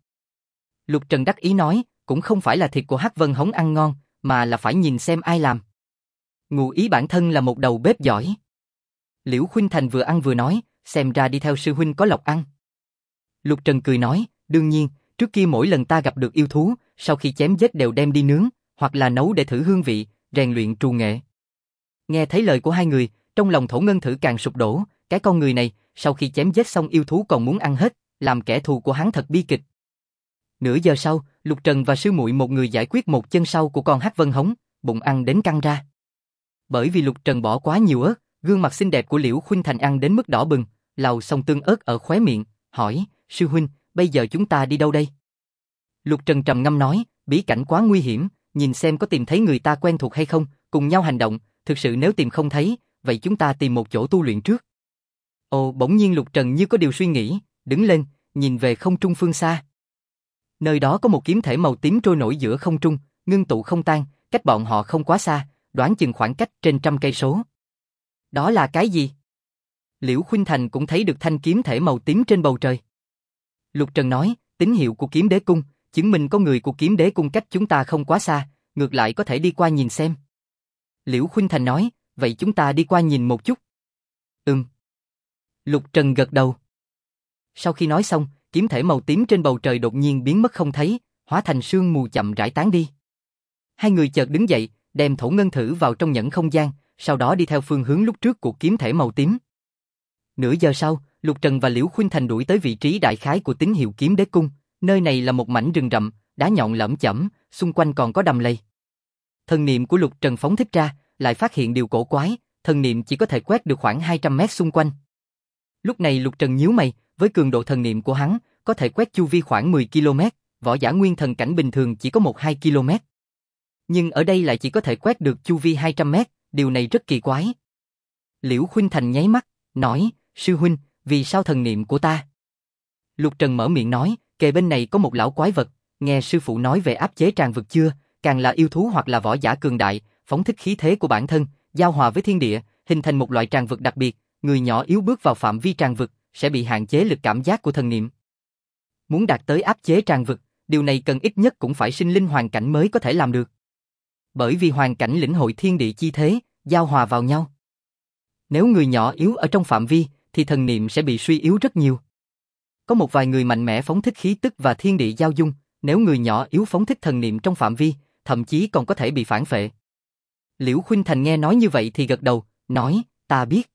Lục Trần đắc ý nói, cũng không phải là thịt của Hắc Vân Hống ăn ngon, mà là phải nhìn xem ai làm. Ngụ ý bản thân là một đầu bếp giỏi. Liễu Khuynh Thành vừa ăn vừa nói, xem ra đi theo sư huynh có lộc ăn. Lục Trần cười nói, đương nhiên, trước kia mỗi lần ta gặp được yêu thú, sau khi chém giết đều đem đi nướng, hoặc là nấu để thử hương vị, rèn luyện trù nghệ. Nghe thấy lời của hai người, trong lòng Thổ Ngân Thử càng sụp đổ, cái con người này, sau khi chém giết xong yêu thú còn muốn ăn hết, làm kẻ thù của hắn thật bi kịch. Nửa giờ sau, Lục Trần và sư muội một người giải quyết một chân sau của con Hắc Vân Hống, bụng ăn đến căng ra. Bởi vì Lục Trần bỏ quá nhiều ớt, gương mặt xinh đẹp của Liễu Khuynh Thành ăn đến mức đỏ bừng, lau xong tương ớt ở khóe miệng, hỏi, sư huynh, bây giờ chúng ta đi đâu đây? Lục Trần trầm ngâm nói, bí cảnh quá nguy hiểm, nhìn xem có tìm thấy người ta quen thuộc hay không, cùng nhau hành động, thực sự nếu tìm không thấy, vậy chúng ta tìm một chỗ tu luyện trước. Ồ, bỗng nhiên Lục Trần như có điều suy nghĩ, đứng lên, nhìn về không trung phương xa. Nơi đó có một kiếm thể màu tím trôi nổi giữa không trung, ngưng tụ không tan, cách bọn họ không quá xa, đoán chừng khoảng cách trên 100 cây số. Đó là cái gì? Liễu Khuynh Thành cũng thấy được thanh kiếm thể màu tím trên bầu trời. Lục Trần nói, tín hiệu của kiếm đế cung, chứng minh có người của kiếm đế cung cách chúng ta không quá xa, ngược lại có thể đi qua nhìn xem. Liễu Khuynh Thành nói, vậy chúng ta đi qua nhìn một chút. Lục Trần gật đầu. Sau khi nói xong, kiếm thể màu tím trên bầu trời đột nhiên biến mất không thấy, hóa thành sương mù chậm rãi tán đi. Hai người chợt đứng dậy, đem Thổ Ngân Thử vào trong nhẫn không gian, sau đó đi theo phương hướng lúc trước của kiếm thể màu tím. Nửa giờ sau, Lục Trần và Liễu Khuynh Thành đuổi tới vị trí đại khái của tín hiệu kiếm đế cung, nơi này là một mảnh rừng rậm, đá nhọn lởm chởm, xung quanh còn có đầm lầy. Thần niệm của Lục Trần phóng thích ra, lại phát hiện điều cổ quái, thần niệm chỉ có thể quét được khoảng 200 mét xung quanh. Lúc này Lục Trần nhíu mày, với cường độ thần niệm của hắn, có thể quét chu vi khoảng 10 km, võ giả nguyên thần cảnh bình thường chỉ có 1-2 km. Nhưng ở đây lại chỉ có thể quét được chu vi 200 mét, điều này rất kỳ quái. Liễu Khuynh Thành nháy mắt, nói, sư huynh, vì sao thần niệm của ta? Lục Trần mở miệng nói, kề bên này có một lão quái vật, nghe sư phụ nói về áp chế tràn vực chưa, càng là yêu thú hoặc là võ giả cường đại, phóng thích khí thế của bản thân, giao hòa với thiên địa, hình thành một loại tràng vực đặc biệt, người nhỏ yếu bước vào phạm vi tràng vực sẽ bị hạn chế lực cảm giác của thần niệm. Muốn đạt tới áp chế tràng vực, điều này cần ít nhất cũng phải sinh linh hoàn cảnh mới có thể làm được. Bởi vì hoàn cảnh lĩnh hội thiên địa chi thế, giao hòa vào nhau. Nếu người nhỏ yếu ở trong phạm vi, thì thần niệm sẽ bị suy yếu rất nhiều. Có một vài người mạnh mẽ phóng thích khí tức và thiên địa giao dung, nếu người nhỏ yếu phóng thích thần niệm trong phạm vi, thậm chí còn có thể bị phản phệ. Liễu Khuynh Thành nghe nói như vậy thì gật đầu, nói, ta biết.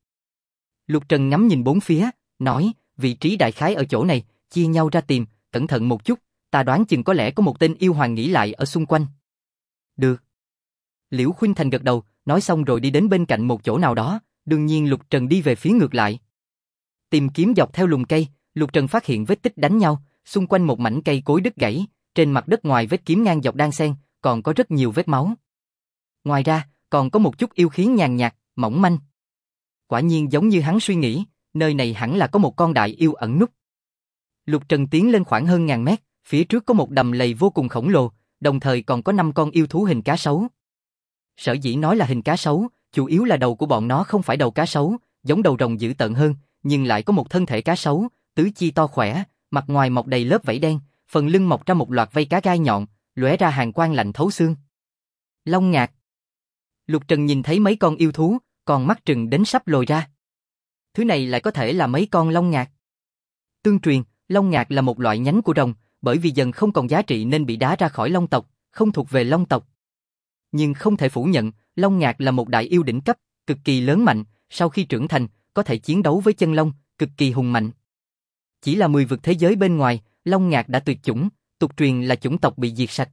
Lục Trần ngắm nhìn bốn phía, nói, vị trí đại khái ở chỗ này, chia nhau ra tìm, cẩn thận một chút, ta đoán chừng có lẽ có một tên yêu hoàng nghỉ lại ở xung quanh. Được. Liễu Khuynh Thành gật đầu, nói xong rồi đi đến bên cạnh một chỗ nào đó, đương nhiên Lục Trần đi về phía ngược lại. Tìm kiếm dọc theo lùm cây, Lục Trần phát hiện vết tích đánh nhau, xung quanh một mảnh cây cối đứt gãy, trên mặt đất ngoài vết kiếm ngang dọc đan xen, còn có rất nhiều vết máu. Ngoài ra, còn có một chút yêu khí nhàn nhạt, mỏng manh. Quả nhiên giống như hắn suy nghĩ, nơi này hẳn là có một con đại yêu ẩn núp. Lục Trần tiến lên khoảng hơn ngàn mét, phía trước có một đầm lầy vô cùng khổng lồ, đồng thời còn có 5 con yêu thú hình cá sấu. Sở dĩ nói là hình cá sấu, chủ yếu là đầu của bọn nó không phải đầu cá sấu, giống đầu rồng dữ tợn hơn, nhưng lại có một thân thể cá sấu, tứ chi to khỏe, mặt ngoài mọc đầy lớp vảy đen, phần lưng mọc ra một loạt vây cá gai nhọn, lóe ra hàn quang lạnh thấu xương. Long ngạc. Lục Trần nhìn thấy mấy con yêu thú, còn mắt trừng đến sắp lồi ra. Thứ này lại có thể là mấy con long ngạc. Tương truyền, long ngạc là một loại nhánh của rồng, bởi vì dần không còn giá trị nên bị đá ra khỏi long tộc, không thuộc về long tộc. Nhưng không thể phủ nhận, long ngạc là một đại yêu đỉnh cấp, cực kỳ lớn mạnh, sau khi trưởng thành, có thể chiến đấu với chân long, cực kỳ hùng mạnh. Chỉ là 10 vực thế giới bên ngoài, long ngạc đã tuyệt chủng, tục truyền là chủng tộc bị diệt sạch.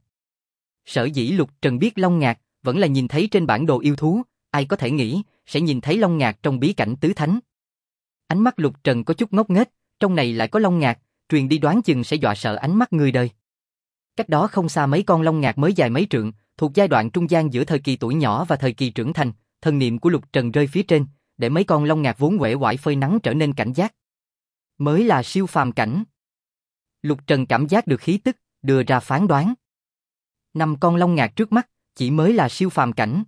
Sở dĩ Lục Trần biết long ngạc, vẫn là nhìn thấy trên bản đồ yêu thú, ai có thể nghĩ, sẽ nhìn thấy long ngạc trong bí cảnh tứ thánh. Ánh mắt Lục Trần có chút ngốc nghếch, trong này lại có long ngạc, truyền đi đoán chừng sẽ dọa sợ ánh mắt người đời. Cách đó không xa mấy con long ngạc mới dài mấy trượng, thuộc giai đoạn trung gian giữa thời kỳ tuổi nhỏ và thời kỳ trưởng thành, thần niệm của Lục Trần rơi phía trên, để mấy con long ngạc vốn uể oải phơi nắng trở nên cảnh giác. Mới là siêu phàm cảnh. Lục Trần cảm giác được khí tức, đưa ra phán đoán. 5 con long ngạc trước mắt, chỉ mới là siêu phàm cảnh.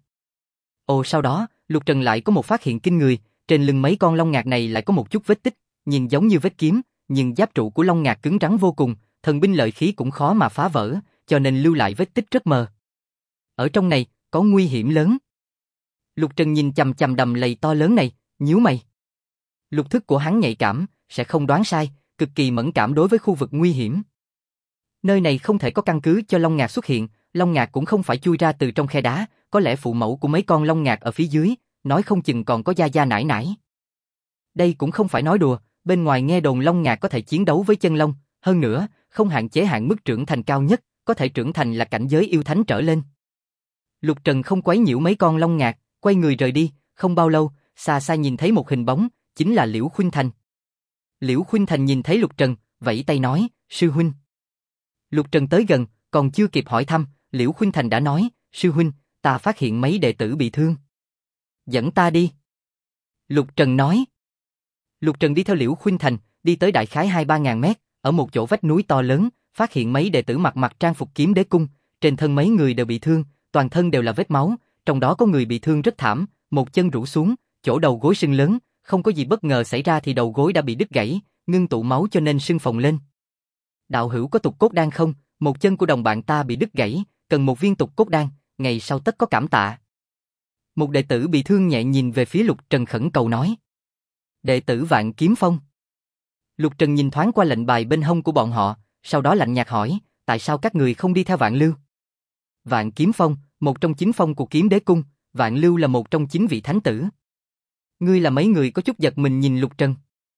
Ồ, sau đó, Lục Trần lại có một phát hiện kinh người, trên lưng mấy con long ngạc này lại có một chút vết tích, nhìn giống như vết kiếm, nhưng giáp trụ của long ngạc cứng rắn vô cùng, thần binh lợi khí cũng khó mà phá vỡ, cho nên lưu lại vết tích rất mờ. Ở trong này, có nguy hiểm lớn. Lục Trần nhìn chằm chằm đầm lầy to lớn này, nhíu mày. Lục thức của hắn nhạy cảm, sẽ không đoán sai, cực kỳ mẫn cảm đối với khu vực nguy hiểm. Nơi này không thể có căn cứ cho long ngạc xuất hiện, long ngạc cũng không phải chui ra từ trong khe đá, có lẽ phụ mẫu của mấy con long ngạc ở phía dưới, nói không chừng còn có gia gia nải nải. Đây cũng không phải nói đùa, bên ngoài nghe đồn long ngạc có thể chiến đấu với chân long, hơn nữa, không hạn chế hạn mức trưởng thành cao nhất, có thể trưởng thành là cảnh giới yêu thánh trở lên. Lục Trần không quấy nhiễu mấy con long ngạc, quay người rời đi, không bao lâu, xa xa nhìn thấy một hình bóng, chính là Liễu Khuynh Thành. Liễu Khuynh Thành nhìn thấy Lục Trần, vẫy tay nói, sư huynh. Lục Trần tới gần, còn chưa kịp hỏi thăm, Liễu Khuynh Thành đã nói, sư huynh, ta phát hiện mấy đệ tử bị thương. Dẫn ta đi. Lục Trần nói. Lục Trần đi theo Liễu Khuynh Thành, đi tới đại khái 2-3 ngàn mét, ở một chỗ vách núi to lớn, phát hiện mấy đệ tử mặc trang phục kiếm đế cung, trên thân mấy người đều bị thương, toàn thân đều là vết máu, trong đó có người bị thương rất thảm, một chân rũ xuống, chỗ đầu gối sưng lớn, không có gì bất ngờ xảy ra thì đầu gối đã bị đứt gãy, ngưng tụ máu cho nên sưng phồng lên. Đạo hữu có tục cốt đan không? Một chân của đồng bạn ta bị đứt gãy, cần một viên tục cốt đan, ngày sau tất có cảm tạ. Một đệ tử bị thương nhẹ nhìn về phía Lục Trần khẩn cầu nói. Đệ tử Vạn Kiếm Phong. Lục Trần nhìn thoáng qua lệnh bài bên hông của bọn họ, sau đó lạnh nhạt hỏi, tại sao các người không đi theo Vạn Lưu? Vạn Kiếm Phong, một trong 9 phong của Kiếm Đế Cung, Vạn Lưu là một trong 9 vị thánh tử. Ngươi là mấy người có chút giật mình nhìn Lục Trần.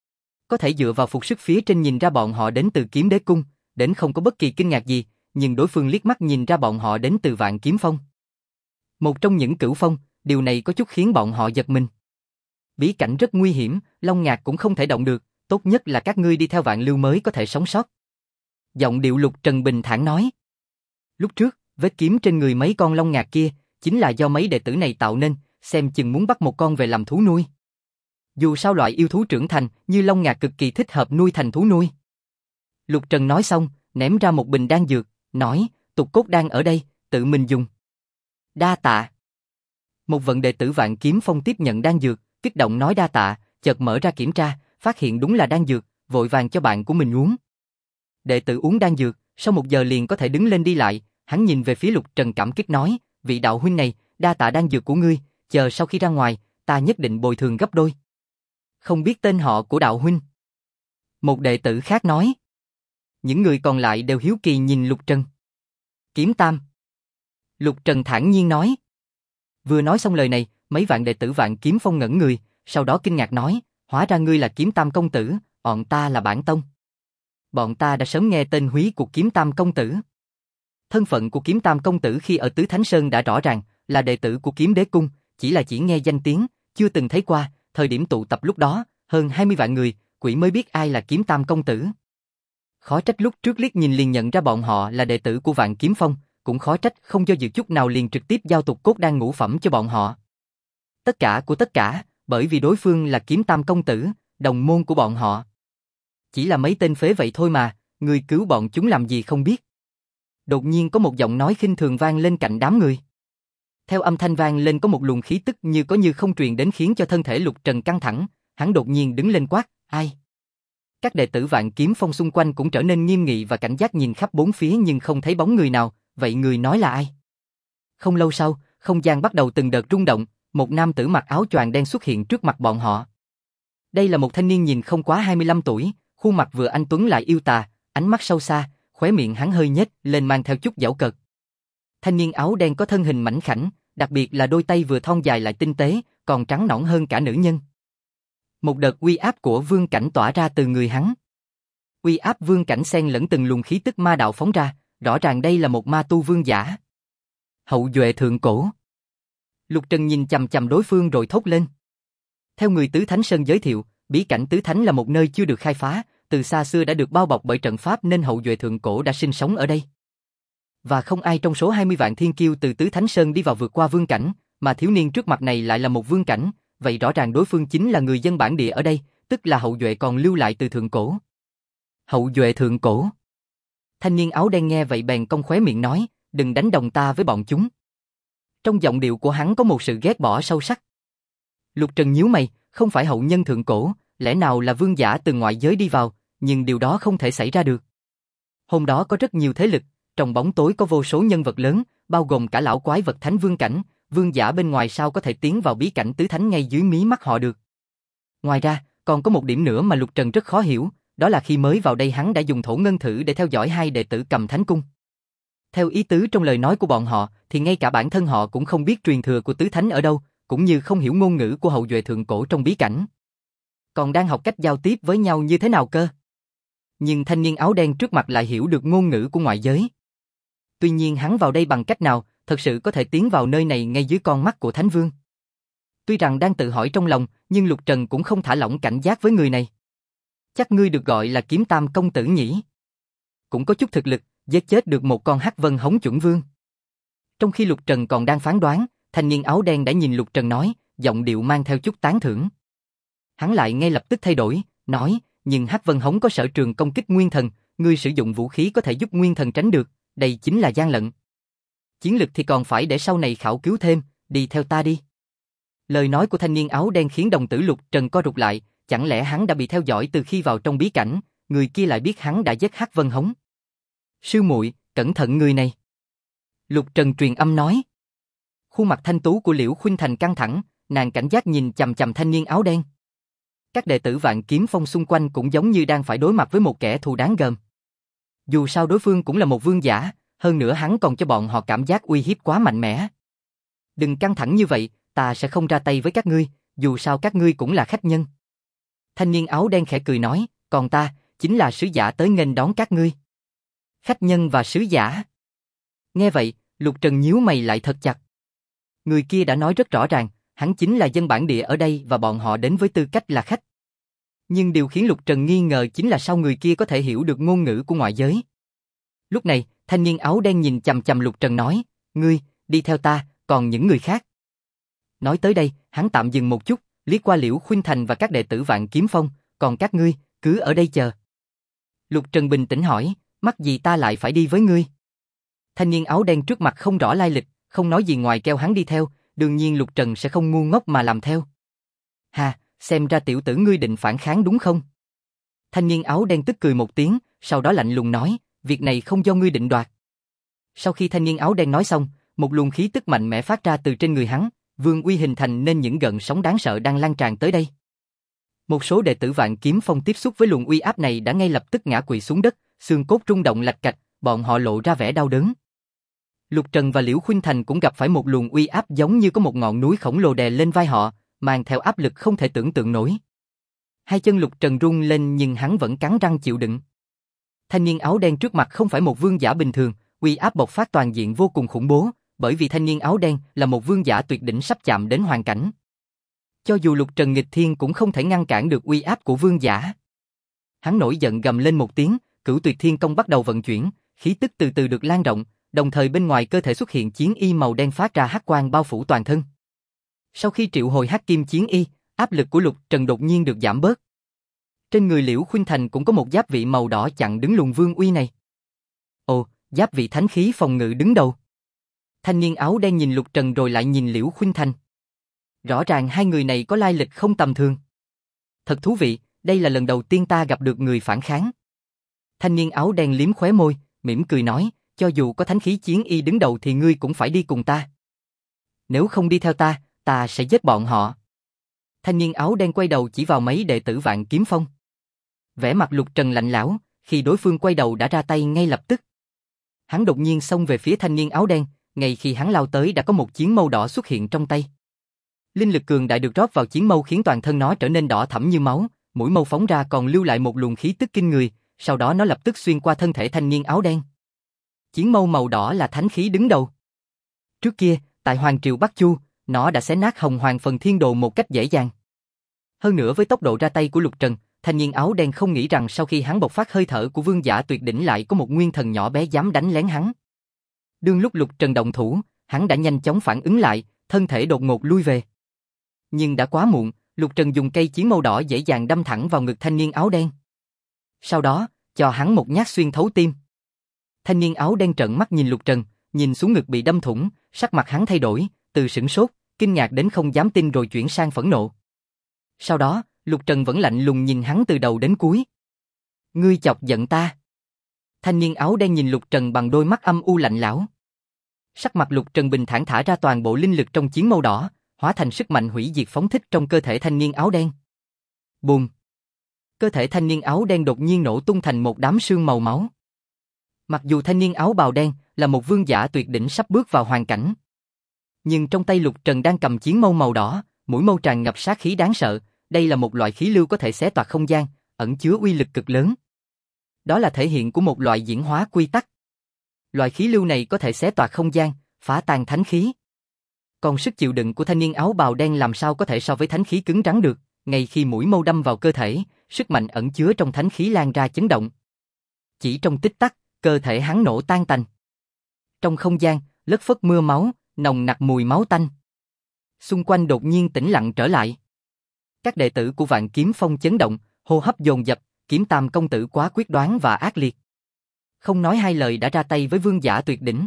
Có thể dựa vào phục sức phía trên nhìn ra bọn họ đến từ Kiếm Đế Cung, đến không có bất kỳ kinh ngạc gì, nhưng đối phương liếc mắt nhìn ra bọn họ đến từ Vạn Kiếm Phong. Một trong những cửu phong, điều này có chút khiến bọn họ giật mình. Bí cảnh rất nguy hiểm, Long Ngạc cũng không thể động được, tốt nhất là các ngươi đi theo Vạn Lưu mới có thể sống sót. Giọng điệu Lục Trần bình thản nói. Lúc trước, vết kiếm trên người mấy con Long Ngạc kia, chính là do mấy đệ tử này tạo nên, xem chừng muốn bắt một con về làm thú nuôi. Dù sao loại yêu thú trưởng thành như Long Ngạc cực kỳ thích hợp nuôi thành thú nuôi. Lục Trần nói xong, ném ra một bình đan dược, nói, tục cốt đan ở đây, tự mình dùng. Đa tạ. Một vận đệ tử Vạn Kiếm Phong tiếp nhận đan dược, kích động nói đa tạ, chợt mở ra kiểm tra, phát hiện đúng là đan dược, vội vàng cho bạn của mình uống. Đệ tử uống đan dược, sau 1 giờ liền có thể đứng lên đi lại, hắn nhìn về phía Lục Trần cảm kích nói, vị đạo huynh này, đa tạ đan dược của ngươi, chờ sau khi ra ngoài, ta nhất định bồi thường gấp đôi. Không biết tên họ của đạo huynh. Một đệ tử khác nói. Những người còn lại đều hiếu kỳ nhìn Lục Trần. Kiếm Tam. Lục Trần thản nhiên nói. Vừa nói xong lời này, mấy vạn đệ tử Vạn Kiếm Phong ngẩn người, sau đó kinh ngạc nói, hóa ra ngươi là Kiếm Tam công tử, bọn ta là bản tông. Bọn ta đã sớm nghe tên húy của Kiếm Tam công tử. Thân phận của Kiếm Tam công tử khi ở Tứ Thánh Sơn đã rõ ràng, là đệ tử của Kiếm Đế Cung, chỉ nghe danh tiếng, chưa từng thấy qua, thời điểm tụ tập lúc đó, hơn 20 vạn người, quỷ mới biết ai là Kiếm Tam công tử. Khó trách lúc trước liếc nhìn liền nhận ra bọn họ là đệ tử của Vạn Kiếm Phong, cũng khó trách không do dự chút nào liền trực tiếp giao tục cốt đan ngũ phẩm cho bọn họ. Tất cả của tất cả, bởi vì đối phương là Kiếm Tam công tử, đồng môn của bọn họ. Chỉ là mấy tên phế vậy thôi mà, người cứu bọn chúng làm gì không biết. Đột nhiên có một giọng nói khinh thường vang lên cạnh đám người. Theo âm thanh vang lên có một luồng khí tức như có như không truyền đến khiến cho thân thể Lục Trần căng thẳng, hắn đột nhiên đứng lên quát, ai? Các đệ tử Vạn Kiếm Phong xung quanh cũng trở nên nghiêm nghị và cảnh giác nhìn khắp bốn phía nhưng không thấy bóng người nào, vậy người nói là ai? Không lâu sau, không gian bắt đầu từng đợt rung động, một nam tử mặc áo choàng đen xuất hiện trước mặt bọn họ. Đây là một thanh niên nhìn không quá 25 tuổi, khuôn mặt vừa anh tuấn lại yêu tà, ánh mắt sâu xa, khóe miệng hắn hơi nhếch lên mang theo chút giễu cợt. Thanh niên áo đen có thân hình mảnh khảnh, đặc biệt là đôi tay vừa thon dài lại tinh tế, còn trắng nõn hơn cả nữ nhân. Một đợt uy áp của vương cảnh tỏa ra từ người hắn. Uy áp vương cảnh xen lẫn từng luồng khí tức ma đạo phóng ra, rõ ràng đây là một ma tu vương giả. Hậu duệ thượng cổ. Lục Trần nhìn chằm chằm đối phương rồi thốt lên. Theo người Tứ Thánh Sơn giới thiệu, bí cảnh Tứ Thánh là một nơi chưa được khai phá, từ xa xưa đã được bao bọc bởi trận pháp nên hậu duệ thượng cổ đã sinh sống ở đây. Và không ai trong số 20 vạn thiên kiêu từ Tứ Thánh Sơn đi vào vượt qua vương cảnh, mà thiếu niên trước mặt này lại là một vương cảnh, vậy rõ ràng đối phương chính là người dân bản địa ở đây, tức là hậu duệ còn lưu lại từ thượng cổ. Hậu duệ thượng cổ. Thanh niên áo đen nghe vậy bèn cong khóe miệng nói, đừng đánh đồng ta với bọn chúng. Trong giọng điệu của hắn có một sự ghét bỏ sâu sắc. Lục Trần nhíu mày, không phải hậu nhân thượng cổ, lẽ nào là vương giả từ ngoại giới đi vào, nhưng điều đó không thể xảy ra được. Hôm đó có rất nhiều thế lực, trong bóng tối có vô số nhân vật lớn, bao gồm cả lão quái vật thánh vương cảnh, vương giả bên ngoài sao có thể tiến vào bí cảnh tứ thánh ngay dưới mí mắt họ được. Ngoài ra, còn có một điểm nữa mà Lục Trần rất khó hiểu, đó là khi mới vào đây hắn đã dùng thổ ngân thử để theo dõi hai đệ tử Cầm Thánh Cung. Theo ý tứ trong lời nói của bọn họ, thì ngay cả bản thân họ cũng không biết truyền thừa của tứ thánh ở đâu, cũng như không hiểu ngôn ngữ của hậu duệ thượng cổ trong bí cảnh. Còn đang học cách giao tiếp với nhau như thế nào cơ? Nhưng thanh niên áo đen trước mặt lại hiểu được ngôn ngữ của ngoại giới. Tuy nhiên hắn vào đây bằng cách nào, thật sự có thể tiến vào nơi này ngay dưới con mắt của Thánh Vương. Tuy rằng đang tự hỏi trong lòng, nhưng Lục Trần cũng không thả lỏng cảnh giác với người này. Chắc ngươi được gọi là Kiếm Tam công tử nhỉ? Cũng có chút thực lực, giết chết được một con Hắc Vân Hống chuẩn vương. Trong khi Lục Trần còn đang phán đoán, thanh niên áo đen đã nhìn Lục Trần nói, giọng điệu mang theo chút tán thưởng. Hắn lại ngay lập tức thay đổi, nói, nhưng Hắc Vân Hống có sở trường công kích nguyên thần, ngươi sử dụng vũ khí có thể giúp nguyên thần tránh được, đây chính là gian lận. Chiến lực thì còn phải để sau này khảo cứu thêm, đi theo ta đi. Lời nói của thanh niên áo đen khiến đồng tử Lục Trần co rụt lại, chẳng lẽ hắn đã bị theo dõi từ khi vào trong bí cảnh, người kia lại biết hắn đã giết Hắc Vân Hống. Sư muội, cẩn thận người này. Lục Trần truyền âm nói. Khuôn mặt thanh tú của Liễu Khuynh Thành căng thẳng, nàng cảnh giác nhìn chằm chằm thanh niên áo đen. Các đệ tử Vạn Kiếm Phong xung quanh cũng giống như đang phải đối mặt với một kẻ thù đáng gờm. Dù sao đối phương cũng là một vương giả, hơn nữa hắn còn cho bọn họ cảm giác uy hiếp quá mạnh mẽ. Đừng căng thẳng như vậy, ta sẽ không ra tay với các ngươi, dù sao các ngươi cũng là khách nhân. Thanh niên áo đen khẽ cười nói, còn ta, chính là sứ giả tới nghênh đón các ngươi. Khách nhân và sứ giả. Nghe vậy, Lục Trần nhíu mày lại thật chặt. Người kia đã nói rất rõ ràng, hắn chính là dân bản địa ở đây và bọn họ đến với tư cách là khách. Nhưng điều khiến Lục Trần nghi ngờ chính là sao người kia có thể hiểu được ngôn ngữ của ngoại giới. Lúc này, thanh niên áo đen nhìn chằm chằm Lục Trần nói, ngươi, đi theo ta, còn những người khác. Nói tới đây, hắn tạm dừng một chút, liếc qua Liễu Khuynh Thành và các đệ tử Vạn Kiếm Phong, còn các ngươi, cứ ở đây chờ. Lục Trần bình tĩnh hỏi, mắc gì ta lại phải đi với ngươi? Thanh niên áo đen trước mặt không rõ lai lịch, không nói gì ngoài kêu hắn đi theo, đương nhiên Lục Trần sẽ không ngu ngốc mà làm theo. Ha, xem ra tiểu tử ngươi định phản kháng đúng không? Thanh niên áo đen tức cười một tiếng, sau đó lạnh lùng nói, việc này không do ngươi định đoạt. Sau khi thanh niên áo đen nói xong, một luồng khí tức mạnh mẽ phát ra từ trên người hắn, vương uy hình thành nên những gợn sóng đáng sợ đang lan tràn tới đây. Một số đệ tử Vạn Kiếm Phong tiếp xúc với luồng uy áp này đã ngay lập tức ngã quỵ xuống đất, xương cốt rung động lạch cạch, bọn họ lộ ra vẻ đau đớn. Lục Trần và Liễu Khuynh Thành cũng gặp phải một luồng uy áp giống như có một ngọn núi khổng lồ đè lên vai họ, mang theo áp lực không thể tưởng tượng nổi. Hai chân Lục Trần rung lên nhưng hắn vẫn cắn răng chịu đựng. Thanh niên áo đen trước mặt không phải một vương giả bình thường, uy áp bộc phát toàn diện vô cùng khủng bố, bởi vì thanh niên áo đen là một vương giả tuyệt đỉnh sắp chạm đến hoàn cảnh. Cho dù Lục Trần nghịch thiên cũng không thể ngăn cản được uy áp của vương giả. Hắn nổi giận gầm lên một tiếng, Cửu Tuyệt Thiên Công bắt đầu vận chuyển, khí tức từ từ được lan rộng, đồng thời bên ngoài cơ thể xuất hiện chiến y màu đen phát ra hắc quang bao phủ toàn thân. Sau khi triệu hồi hắc kim chiến y, áp lực của Lục Trần đột nhiên được giảm bớt. Trên người Liễu Khuynh Thành cũng có một giáp vị màu đỏ chặn đứng luồng vương uy này. Ồ, giáp vị thánh khí phòng ngự đứng đầu. Thanh niên áo đen nhìn Lục Trần rồi lại nhìn Liễu Khuynh Thành. Rõ ràng hai người này có lai lịch không tầm thường. Thật thú vị, đây là lần đầu tiên ta gặp được người phản kháng. Thanh niên áo đen liếm khóe môi, mỉm cười nói, cho dù có thánh khí chiến y đứng đầu thì ngươi cũng phải đi cùng ta. Nếu không đi theo ta, ta sẽ giết bọn họ. Thanh niên áo đen quay đầu chỉ vào mấy đệ tử Vạn Kiếm Phong. Vẻ mặt Lục Trần lạnh lẽo, khi đối phương quay đầu đã ra tay ngay lập tức. Hắn đột nhiên xông về phía thanh niên áo đen, ngay khi hắn lao tới đã có một chiến mâu đỏ xuất hiện trong tay. Linh lực cường đại được rót vào chiến mâu khiến toàn thân nó trở nên đỏ thẫm như máu, mũi mâu phóng ra còn lưu lại một luồng khí tức kinh người, sau đó nó lập tức xuyên qua thân thể thanh niên áo đen. Chiến mâu màu đỏ là thánh khí đứng đầu. Trước kia, tại Hoàng Triều Bắc Chu, nó đã xé nát Hồng Hoàng Phần Thiên Đồ một cách dễ dàng. Hơn nữa với tốc độ ra tay của Lục Trần, thanh niên áo đen không nghĩ rằng sau khi hắn bộc phát hơi thở của vương giả tuyệt đỉnh lại có một nguyên thần nhỏ bé dám đánh lén hắn. Đương lúc Lục Trần động thủ, hắn đã nhanh chóng phản ứng lại, thân thể đột ngột lui về. Nhưng đã quá muộn, Lục Trần dùng cây chiến mâu đỏ dễ dàng đâm thẳng vào ngực thanh niên áo đen. Sau đó, cho hắn một nhát xuyên thấu tim. Thanh niên áo đen trợn mắt nhìn Lục Trần, nhìn xuống ngực bị đâm thủng, sắc mặt hắn thay đổi, từ sửng sốt, kinh ngạc đến không dám tin rồi chuyển sang phẫn nộ. Sau đó, Lục Trần vẫn lạnh lùng nhìn hắn từ đầu đến cuối. Ngươi chọc giận ta. Thanh niên áo đen nhìn Lục Trần bằng đôi mắt âm u lạnh lẽo. Sắc mặt Lục Trần bình thản thả ra toàn bộ linh lực trong chiến mâu đỏ, hóa thành sức mạnh hủy diệt phóng thích trong cơ thể thanh niên áo đen. Bùm! Cơ thể thanh niên áo đen đột nhiên nổ tung thành một đám sương màu máu. Mặc dù thanh niên áo bào đen là một vương giả tuyệt đỉnh sắp bước vào hoàn cảnh, nhưng trong tay Lục Trần đang cầm chiến mâu màu đỏ, mũi mâu tràn ngập sát khí đáng sợ, đây là một loại khí lưu có thể xé toạc không gian, ẩn chứa uy lực cực lớn. Đó là thể hiện của một loại diễn hóa quy tắc. Loại khí lưu này có thể xé toạc không gian, phá tan thánh khí. Còn sức chịu đựng của thanh niên áo bào đen làm sao có thể so với thánh khí cứng rắn được, ngay khi mũi mâu đâm vào cơ thể, sức mạnh ẩn chứa trong thánh khí lan ra chấn động. Chỉ trong tích tắc, cơ thể hắn nổ tan tành. Trong không gian, lất phất mưa máu, nồng nặc mùi máu tanh. Xung quanh đột nhiên tĩnh lặng trở lại. Các đệ tử của Vạn Kiếm Phong chấn động, hô hấp dồn dập, Kiếm Tam công tử quá quyết đoán và ác liệt. Không nói hai lời đã ra tay với vương giả tuyệt đỉnh.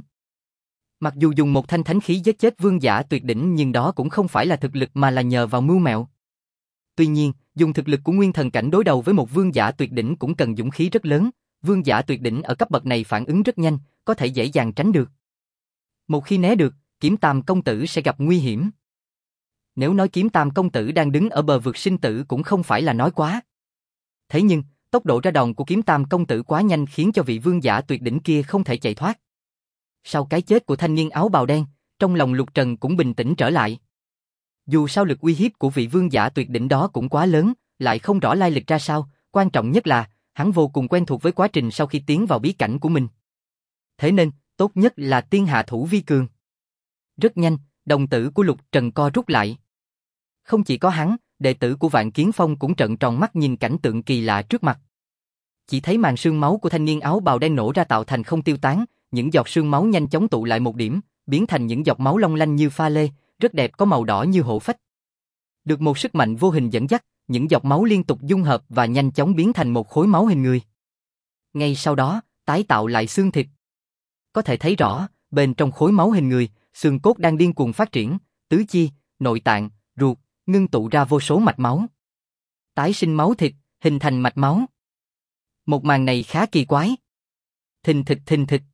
Mặc dù dùng một thanh thánh khí giết chết vương giả tuyệt đỉnh nhưng đó cũng không phải là thực lực mà là nhờ vào mưu mẹo. Tuy nhiên, dùng thực lực của nguyên thần cảnh đối đầu với một vương giả tuyệt đỉnh cũng cần dũng khí rất lớn, vương giả tuyệt đỉnh ở cấp bậc này phản ứng rất nhanh, có thể dễ dàng tránh được. Một khi né được, Kiếm Tam công tử sẽ gặp nguy hiểm. Nếu nói Kiếm Tam công tử đang đứng ở bờ vực sinh tử cũng không phải là nói quá. Thế nhưng, tốc độ ra đòn của Kiếm Tam công tử quá nhanh khiến cho vị vương giả tuyệt đỉnh kia không thể chạy thoát. Sau cái chết của thanh niên áo bào đen, trong lòng Lục Trần cũng bình tĩnh trở lại. Dù sao lực uy hiếp của vị vương giả tuyệt đỉnh đó cũng quá lớn, lại không rõ lai lịch ra sao, quan trọng nhất là, hắn vô cùng quen thuộc với quá trình sau khi tiến vào bí cảnh của mình. Thế nên, tốt nhất là tiên hạ thủ vi cường. Rất nhanh, đồng tử của Lục Trần co rút lại. Không chỉ có hắn, đệ tử của Vạn Kiếm Phong cũng trợn tròn mắt nhìn cảnh tượng kỳ lạ trước mặt. Chỉ thấy màn sương máu của thanh niên áo bào đen nổ ra tạo thành không tiêu tán, những giọt sương máu nhanh chóng tụ lại một điểm, biến thành những giọt máu long lanh như pha lê, rất đẹp có màu đỏ như hổ phách. Được một sức mạnh vô hình dẫn dắt, những giọt máu liên tục dung hợp và nhanh chóng biến thành một khối máu hình người. Ngay sau đó, tái tạo lại xương thịt. Có thể thấy rõ, bên trong khối máu hình người, xương cốt đang điên cuồng phát triển, tứ chi, nội tạng, ruột, ngưng tụ ra vô số mạch máu. Tái sinh máu thịt, hình thành mạch máu. Một màn này khá kỳ quái. Thình thịch thình thịch.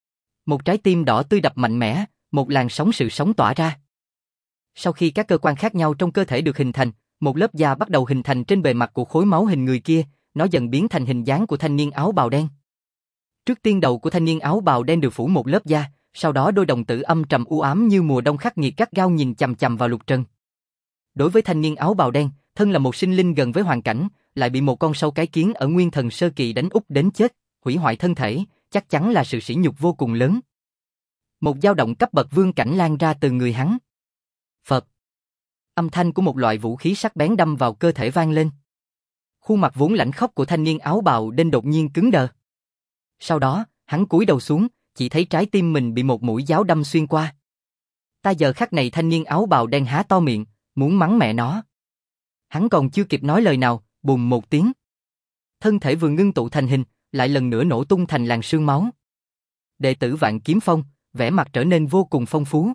Một trái tim đỏ tươi đập mạnh mẽ, một làn sóng sự sống tỏa ra. Sau khi các cơ quan khác nhau trong cơ thể được hình thành, một lớp da bắt đầu hình thành trên bề mặt của khối máu hình người kia, nó dần biến thành hình dáng của thanh niên áo bào đen. Trước tiên đầu của thanh niên áo bào đen được phủ một lớp da, sau đó đôi đồng tử âm trầm u ám như mùa đông khắc nghiệt gắt gao nhìn chằm chằm vào Lục Trần. Đối với thanh niên áo bào đen, thân là một sinh linh gần với hoàn cảnh, lại bị một con sâu cái kiến ở Nguyên Thần sơ kỳ đánh úp đến chết, hủy hoại thân thể, chắc chắn là sự sỉ nhục vô cùng lớn. Một dao động cấp bậc vương cảnh lan ra từ người hắn. Phập. Âm thanh của một loại vũ khí sắc bén đâm vào cơ thể vang lên. Khuôn mặt vốn lãnh khốc của thanh niên áo bào đen đột nhiên cứng đờ. Sau đó, hắn cúi đầu xuống, chỉ thấy trái tim mình bị một mũi giáo đâm xuyên qua. Ta giờ khắc này thanh niên áo bào đen há to miệng, muốn mắng mẹ nó. Hắn còn chưa kịp nói lời nào, bùm một tiếng. Thân thể vừa ngưng tụ thành hình, lại lần nữa nổ tung thành làn sương máu. Đệ tử Vạn Kiếm Phong, vẻ mặt trở nên vô cùng phong phú.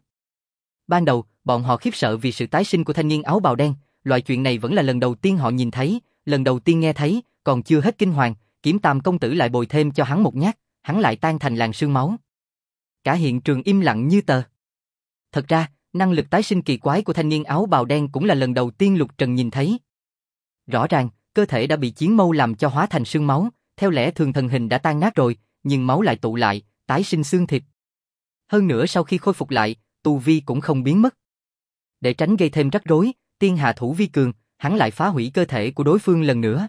Ban đầu, bọn họ khiếp sợ vì sự tái sinh của thanh niên áo bào đen, loại chuyện này vẫn là lần đầu tiên họ nhìn thấy, lần đầu tiên nghe thấy, còn chưa hết kinh hoàng, Kiếm Tam công tử lại bồi thêm cho hắn một nhát, hắn lại tan thành làn sương máu. Cả hiện trường im lặng như tờ. Thật ra, năng lực tái sinh kỳ quái của thanh niên áo bào đen cũng là lần đầu tiên Lục Trần nhìn thấy. Rõ ràng, cơ thể đã bị chiến mâu làm cho hóa thành sương máu, theo lẽ thường thần hình đã tan nát rồi, nhưng máu lại tụ lại, tái sinh xương thịt. Hơn nữa sau khi khôi phục lại, tu vi cũng không biến mất. Để tránh gây thêm rắc rối, tiên hạ thủ vi cường, hắn lại phá hủy cơ thể của đối phương lần nữa.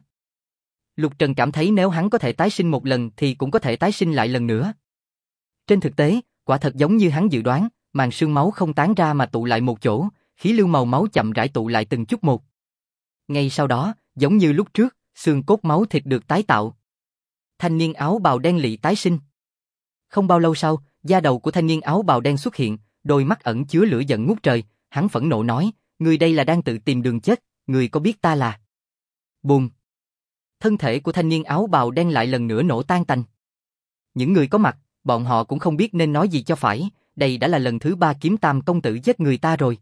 Lục Trần cảm thấy nếu hắn có thể tái sinh một lần thì cũng có thể tái sinh lại lần nữa. Trên thực tế, quả thật giống như hắn dự đoán, màn sương máu không tán ra mà tụ lại một chỗ, khí lưu màu máu chậm rãi tụ lại từng chút một. Ngay sau đó, giống như lúc trước, xương cốt máu thịt được tái tạo. Thanh niên áo bào đen lị tái sinh. Không bao lâu sau, da đầu của thanh niên áo bào đen xuất hiện, đôi mắt ẩn chứa lửa giận ngút trời, hắn phẫn nộ nói, người đây là đang tự tìm đường chết, người có biết ta là... Bùm. Thân thể của thanh niên áo bào đen lại lần nữa nổ tan tành. Những người có mặt, bọn họ cũng không biết nên nói gì cho phải, đây đã là lần thứ 3 Kiếm Tam công tử giết người ta rồi.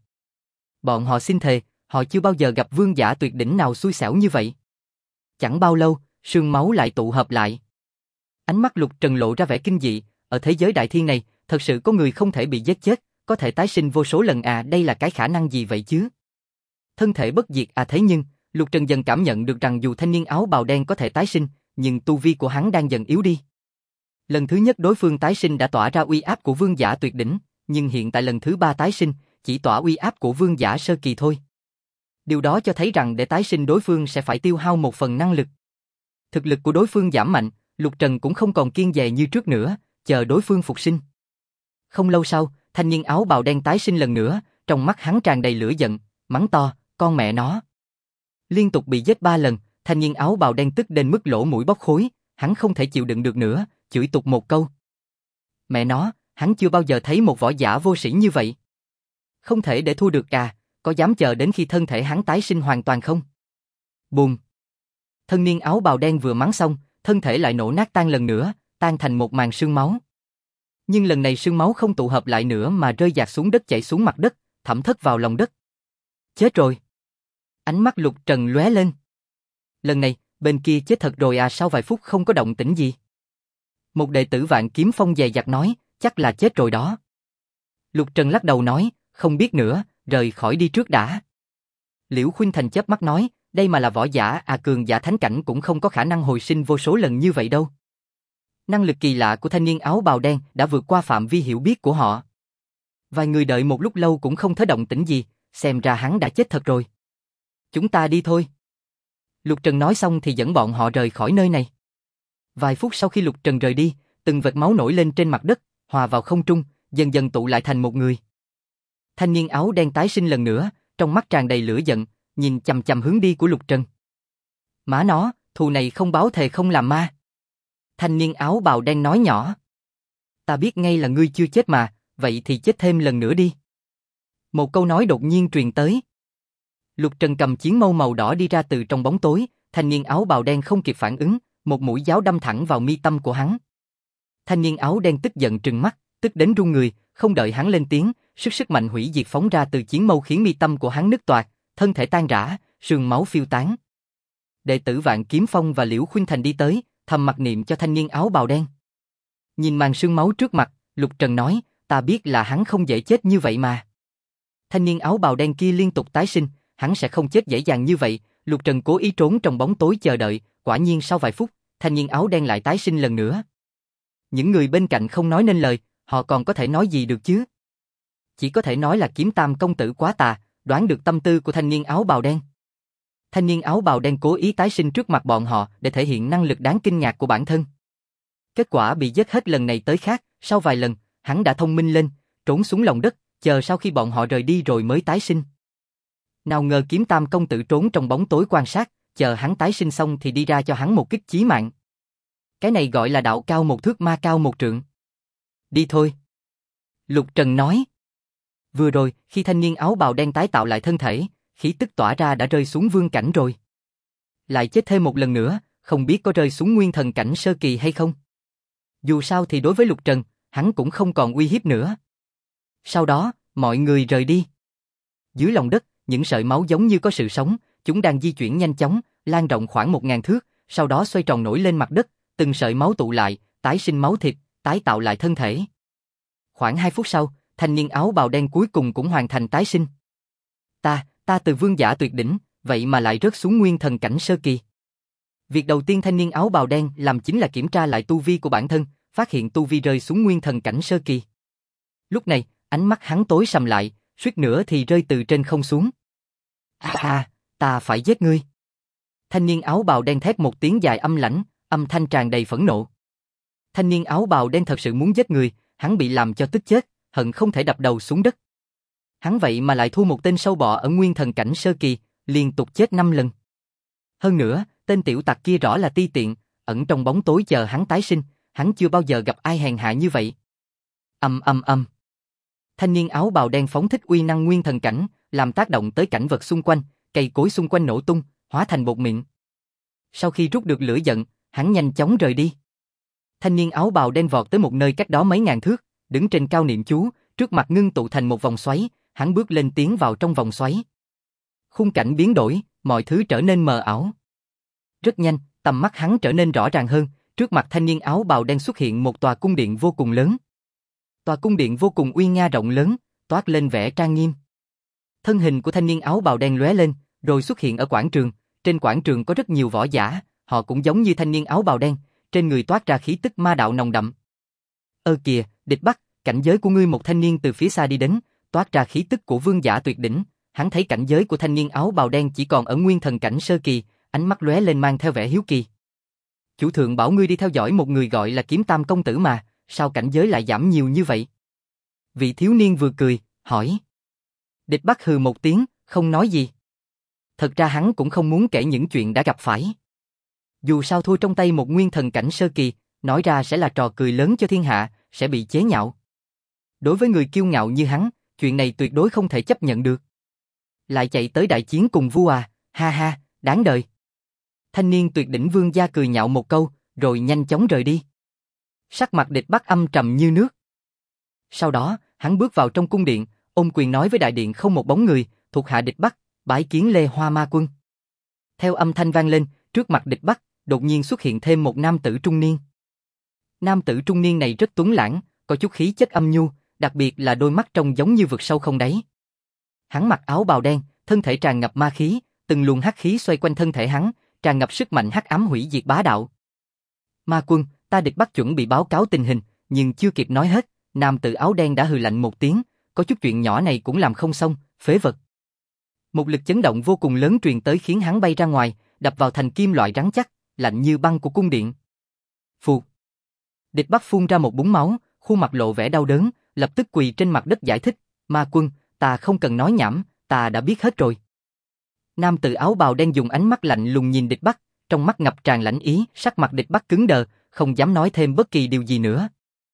Bọn họ xin thề, họ chưa bao giờ gặp vương giả tuyệt đỉnh nào xui xẻo như vậy. Chẳng bao lâu, sương máu lại tụ hợp lại. Ánh mắt Lục Trần lộ ra vẻ kinh dị, ở thế giới đại thiên này, thật sự có người không thể bị giết chết, có thể tái sinh vô số lần à, đây là cái khả năng gì vậy chứ? Thân thể bất diệt à, thế nhưng, Lục Trần dần cảm nhận được rằng dù thanh niên áo bào đen có thể tái sinh, nhưng tu vi của hắn đang dần yếu đi. Lần thứ nhất đối phương tái sinh đã tỏa ra uy áp của vương giả tuyệt đỉnh, nhưng hiện tại lần thứ 3 tái sinh, chỉ tỏa uy áp của vương giả sơ kỳ thôi. Điều đó cho thấy rằng để tái sinh đối phương sẽ phải tiêu hao một phần năng lực. Thực lực của đối phương giảm mạnh, Lục Trần cũng không còn kiêng dè như trước nữa, chờ đối phương phục sinh. Không lâu sau, thanh niên áo bào đen tái sinh lần nữa, trong mắt hắn tràn đầy lửa giận, mắng to, con mẹ nó. Liên tục bị giết 3 lần, thanh niên áo bào đen tức đến mức lỗ mũi bốc khói, hắn không thể chịu đựng được nữa, chửi tục một câu. Mẹ nó, hắn chưa bao giờ thấy một võ giả vô sĩ như vậy. Không thể để thua được à, có dám chờ đến khi thân thể hắn tái sinh hoàn toàn không? Bùm. Thanh niên áo bào đen vừa mắng xong, thân thể lại nổ nát tan lần nữa, tan thành một màn sương máu. Nhưng lần này sương máu không tụ hợp lại nữa mà rơi dạt xuống đất chảy xuống mặt đất, thẩm thất vào lòng đất. Chết rồi. Ánh mắt Lục Trần lóe lên. Lần này, bên kia chết thật rồi à, sau vài phút không có động tĩnh gì. Một đệ tử Vạn Kiếm Phong dè dặt nói, chắc là chết rồi đó. Lục Trần lắc đầu nói, không biết nữa, rời khỏi đi trước đã. Liễu Khuynh Thành chớp mắt nói, đây mà là võ giả à, cường giả thánh cảnh cũng không có khả năng hồi sinh vô số lần như vậy đâu. Năng lực kỳ lạ của thanh niên áo bào đen đã vượt qua phạm vi hiểu biết của họ. Vài người đợi một lúc lâu cũng không thấy động tĩnh gì, xem ra hắn đã chết thật rồi. Chúng ta đi thôi. Lục Trần nói xong thì dẫn bọn họ rời khỏi nơi này. Vài phút sau khi Lục Trần rời đi, từng vệt máu nổi lên trên mặt đất, hòa vào không trung, dần dần tụ lại thành một người. Thanh niên áo đen tái sinh lần nữa, trong mắt tràn đầy lửa giận, nhìn chằm chằm hướng đi của Lục Trần. Má nó, thù này không báo thề không làm ma. Thanh niên áo bào đen nói nhỏ. Ta biết ngay là ngươi chưa chết mà, vậy thì chết thêm lần nữa đi. Một câu nói đột nhiên truyền tới. Lục Trần cầm chiến mâu màu đỏ đi ra từ trong bóng tối, thanh niên áo bào đen không kịp phản ứng, một mũi giáo đâm thẳng vào mi tâm của hắn. Thanh niên áo đen tức giận trừng mắt, tức đến run người, không đợi hắn lên tiếng, sức mạnh hủy diệt phóng ra từ chiến mâu khiến mi tâm của hắn nứt toạc, thân thể tan rã, sương máu phiêu tán. Đệ tử Vạn Kiếm Phong và Liễu Khuynh Thành đi tới, thầm mặc niệm cho thanh niên áo bào đen. Nhìn màn sương máu trước mặt, Lục Trần nói, ta biết là hắn không dễ chết như vậy mà. Thanh niên áo bào đen kia liên tục tái sinh, hắn sẽ không chết dễ dàng như vậy. Lục Trần cố ý trốn trong bóng tối chờ đợi, quả nhiên sau vài phút, thanh niên áo đen lại tái sinh lần nữa. Những người bên cạnh không nói nên lời, họ còn có thể nói gì được chứ? Chỉ có thể nói là Kiếm Tam công tử quá tà, đoán được tâm tư của thanh niên áo bào đen. Thanh niên áo bào đen cố ý tái sinh trước mặt bọn họ để thể hiện năng lực đáng kinh ngạc của bản thân. Kết quả bị giết hết lần này tới khác, sau vài lần, hắn đã thông minh lên, trốn xuống lòng đất, chờ sau khi bọn họ rời đi rồi mới tái sinh. Nào ngờ Kiếm Tam công tử trốn trong bóng tối quan sát, chờ hắn tái sinh xong thì đi ra cho hắn một kích chí mạng. Cái này gọi là đạo cao một thước ma cao một trượng. Đi thôi. Lục Trần nói. Vừa rồi, khi thanh niên áo bào đen tái tạo lại thân thể, khí tức tỏa ra đã rơi xuống vương cảnh rồi. Lại chết thêm một lần nữa, không biết có rơi xuống nguyên thần cảnh sơ kỳ hay không. Dù sao thì đối với Lục Trần, hắn cũng không còn uy hiếp nữa. Sau đó, mọi người rời đi. Dưới lòng đất, những sợi máu giống như có sự sống, chúng đang di chuyển nhanh chóng, lan rộng khoảng 1000 thước, sau đó xoay tròn nổi lên mặt đất, từng sợi máu tụ lại, tái sinh máu thịt, tái tạo lại thân thể. Khoảng 2 phút sau, thanh niên áo bào đen cuối cùng cũng hoàn thành tái sinh. Ta từ vương giả tuyệt đỉnh, vậy mà lại rớt xuống nguyên thần cảnh sơ kỳ. Việc đầu tiên thanh niên áo bào đen làm chính là kiểm tra lại tu vi của bản thân, phát hiện tu vi rơi xuống nguyên thần cảnh sơ kỳ. Lúc này, ánh mắt hắn tối sầm lại, suýt nữa thì rơi từ trên không xuống. Ta phải giết ngươi. Thanh niên áo bào đen thét một tiếng dài âm lãnh, âm thanh tràn đầy phẫn nộ. Thanh niên áo bào đen thật sự muốn giết người, hắn bị làm cho tức chết, hận không thể đập đầu xuống đất. Hắn vậy mà lại thua một tên sâu bọ ở nguyên thần cảnh sơ kỳ, liên tục chết 5 lần. Hơn nữa, tên tiểu tặc kia rõ là ti tiện, ẩn trong bóng tối chờ hắn tái sinh, hắn chưa bao giờ gặp ai hèn hạ như vậy. Thanh niên áo bào đen phóng thích uy năng nguyên thần cảnh, làm tác động tới cảnh vật xung quanh, cây cối xung quanh nổ tung, hóa thành bột mịn. Sau khi rút được lửa giận, hắn nhanh chóng rời đi. Thanh niên áo bào đen vọt tới một nơi cách đó mấy ngàn thước, đứng trên cao niệm chú, trước mặt ngưng tụ thành một vòng xoáy, hắn bước lên tiến vào trong vòng xoáy. Khung cảnh biến đổi, mọi thứ trở nên mờ ảo. Rất nhanh, tầm mắt hắn trở nên rõ ràng hơn, trước mặt thanh niên áo bào đen xuất hiện một tòa cung điện vô cùng lớn. Tòa cung điện vô cùng uy nga rộng lớn, toát lên vẻ trang nghiêm. Thân hình của thanh niên áo bào đen lóe lên, rồi xuất hiện ở quảng trường, trên quảng trường có rất nhiều võ giả, họ cũng giống như thanh niên áo bào đen, trên người toát ra khí tức ma đạo nồng đậm. Kìa, Địch Bắc, cảnh giới của ngươi. Một thanh niên từ phía xa đi đến, toát ra khí tức của vương giả tuyệt đỉnh, hắn thấy cảnh giới của thanh niên áo bào đen chỉ còn ở nguyên thần cảnh sơ kỳ, ánh mắt lóe lên mang theo vẻ hiếu kỳ. Chủ thượng bảo ngươi đi theo dõi một người gọi là Kiếm Tam công tử mà, sao cảnh giới lại giảm nhiều như vậy? Vị thiếu niên vừa cười, hỏi. Địch Bắc hừ một tiếng, không nói gì. Thật ra hắn cũng không muốn kể những chuyện đã gặp phải. Dù sao thua trong tay một nguyên thần cảnh sơ kỳ, nói ra sẽ là trò cười lớn cho thiên hạ, sẽ bị chế nhạo. Đối với người kiêu ngạo như hắn, chuyện này tuyệt đối không thể chấp nhận được. Lại chạy tới đại chiến cùng vua à, ha ha, đáng đời. Thanh niên tuyệt đỉnh vương gia cười nhạo một câu, rồi nhanh chóng rời đi. Sắc mặt Địch Bắc âm trầm như nước. Sau đó, hắn bước vào trong cung điện, ôm quyền nói với đại điện không một bóng người, thuộc hạ Địch Bắc, bái kiến Lê Hoa Ma Quân. Theo âm thanh vang lên, trước mặt Địch Bắc, đột nhiên xuất hiện thêm một nam tử trung niên. Nam tử trung niên này rất tuấn lãng, có chút khí chất âm nhu, đặc biệt là đôi mắt trông giống như vực sâu không đáy. Hắn mặc áo bào đen, thân thể tràn ngập ma khí, từng luồng hắc khí xoay quanh thân thể hắn, tràn ngập sức mạnh hắc ám hủy diệt bá đạo. Ma Quân, ta Địch Bắc chuẩn bị báo cáo tình hình, nhưng chưa kịp nói hết, nam tử áo đen đã hừ lạnh một tiếng, có chút chuyện nhỏ này cũng làm không xong, phế vật. Một lực chấn động vô cùng lớn truyền tới khiến hắn bay ra ngoài, đập vào thành kim loại rắn chắc, lạnh như băng của cung điện. Phụt. Địch Bắc phun ra một búng máu, khuôn mặt lộ vẻ đau đớn, lập tức quỳ trên mặt đất giải thích, Ma Quân, ta không cần nói nhảm, ta đã biết hết rồi. Nam tử áo bào đen dùng ánh mắt lạnh lùng nhìn Địch Bắc, trong mắt ngập tràn lãnh ý, sắc mặt Địch Bắc cứng đờ, không dám nói thêm bất kỳ điều gì nữa.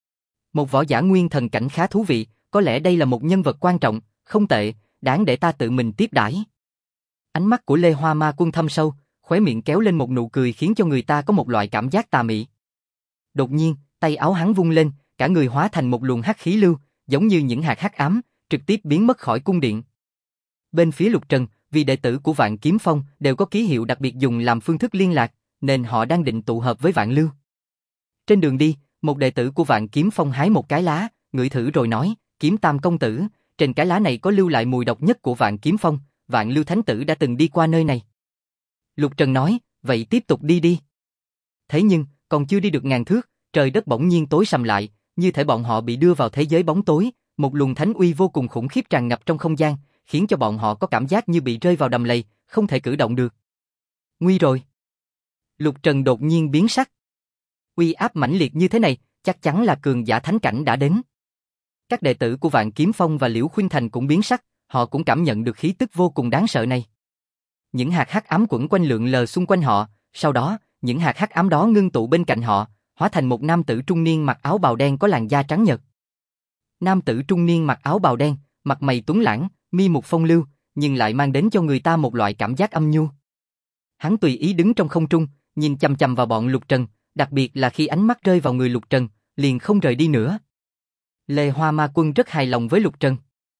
Một võ giả nguyên thần cảnh khá thú vị, có lẽ đây là một nhân vật quan trọng, không tệ, đáng để ta tự mình tiếp đãi. Ánh mắt của Lê Hoa Ma Quân thâm sâu, khóe miệng kéo lên một nụ cười khiến cho người ta có một loại cảm giác tà mị. Đột nhiên, tay áo hắn vung lên, cả người hóa thành một luồng hắc khí lưu, giống như những hạt hắc ám, trực tiếp biến mất khỏi cung điện. Bên phía Lục Trần, vì đệ tử của Vạn Kiếm Phong đều có ký hiệu đặc biệt dùng làm phương thức liên lạc, nên họ đang định tụ hợp với Vạn Lưu. Trên đường đi, một đệ tử của Vạn Kiếm Phong hái một cái lá, ngửi thử rồi nói, Kiếm Tam công tử, trên cái lá này có lưu lại mùi độc nhất của Vạn Kiếm Phong, Vạn Lưu Thánh tử đã từng đi qua nơi này. Lục Trần nói, vậy tiếp tục đi đi. Thế nhưng, còn chưa đi được ngàn thước, trời đất bỗng nhiên tối sầm lại, như thể bọn họ bị đưa vào thế giới bóng tối, một luồng thánh uy vô cùng khủng khiếp tràn ngập trong không gian, khiến cho bọn họ có cảm giác như bị rơi vào đầm lầy, không thể cử động được. Nguy rồi. Lục Trần đột nhiên biến sắc. Uy áp mãnh liệt như thế này, chắc chắn là cường giả thánh cảnh đã đến. Các đệ tử của Vạn Kiếm Phong và Liễu Khuynh Thành cũng biến sắc, họ cũng cảm nhận được khí tức vô cùng đáng sợ này. Những hạt hắc ám quẩn quanh lượn lờ xung quanh họ, sau đó, những hạt hắc ám đó ngưng tụ bên cạnh họ, hóa thành một nam tử trung niên mặc áo bào đen có làn da trắng nhợt. Nam tử trung niên mặc áo bào đen, mặt mày tuấn lãng, mi mục phong lưu, nhưng lại mang đến cho người ta một loại cảm giác âm nhu. Hắn tùy ý đứng trong không trung, nhìn chằm chằm vào bọn Lục Trần, đặc biệt là khi ánh mắt rơi vào người Lục Trần, liền không rời đi nữa. Lê Hoa Ma Quân rất hài lòng với Lục Trần.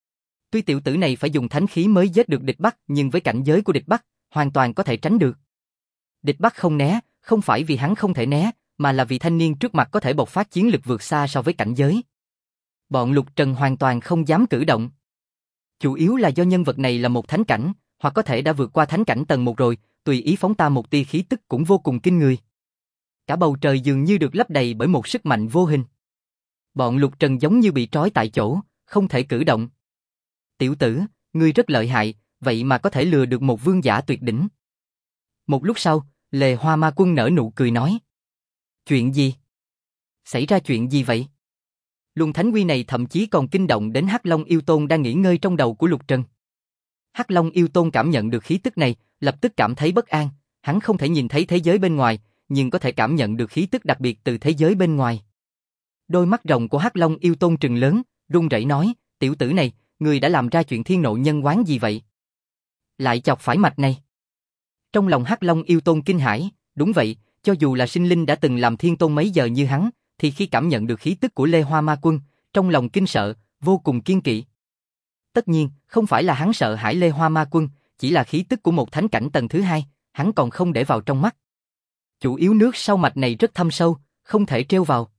Tuy tiểu tử này phải dùng thánh khí mới giết được địch Bắc, nhưng với cảnh giới của địch Bắc, hoàn toàn có thể tránh được. Địch Bắc không né, không phải vì hắn không thể né, mà là vì thanh niên trước mặt có thể bộc phát chiến lực vượt xa so với cảnh giới. Bọn Lục Trần hoàn toàn không dám cử động. Chủ yếu là do nhân vật này là một thánh cảnh, hoặc có thể đã vượt qua thánh cảnh tầng 1 rồi, tùy ý phóng ta một tia khí tức cũng vô cùng kinh người. Cả bầu trời dường như được lấp đầy bởi một sức mạnh vô hình. Bọn Lục Trần giống như bị trói tại chỗ, không thể cử động. Tiểu tử, ngươi rất lợi hại, vậy mà có thể lừa được một vương giả tuyệt đỉnh. Một lúc sau, Lê Hoa Ma Quân nở nụ cười nói. Chuyện gì? Xảy ra chuyện gì vậy? Luồng thánh uy này thậm chí còn kinh động đến Hắc Long Yêu Tôn đang nghỉ ngơi trong đầu của Lục Trần. Hắc Long Yêu Tôn cảm nhận được khí tức này, lập tức cảm thấy bất an, hắn không thể nhìn thấy thế giới bên ngoài, nhưng có thể cảm nhận được khí tức đặc biệt từ thế giới bên ngoài. Đôi mắt rồng của Hắc Long Yêu Tôn trừng lớn, run rẩy nói, tiểu tử này, ngươi đã làm ra chuyện thiên nộ nhân oán gì vậy? Lại chọc phải mạch này. Trong lòng Hắc Long Yêu Tôn kinh hãi, đúng vậy, cho dù là sinh linh đã từng làm thiên tôn mấy giờ như hắn, thì khi cảm nhận được khí tức của Lê Hoa Ma Quân, trong lòng kinh sợ, vô cùng kiên kỵ. Tất nhiên, không phải là hắn sợ hãi Lê Hoa Ma Quân, chỉ là khí tức của một thánh cảnh tầng thứ 2, hắn còn không để vào trong mắt. Chủ yếu nước sau mạch này rất thâm sâu, không thể trêu vào.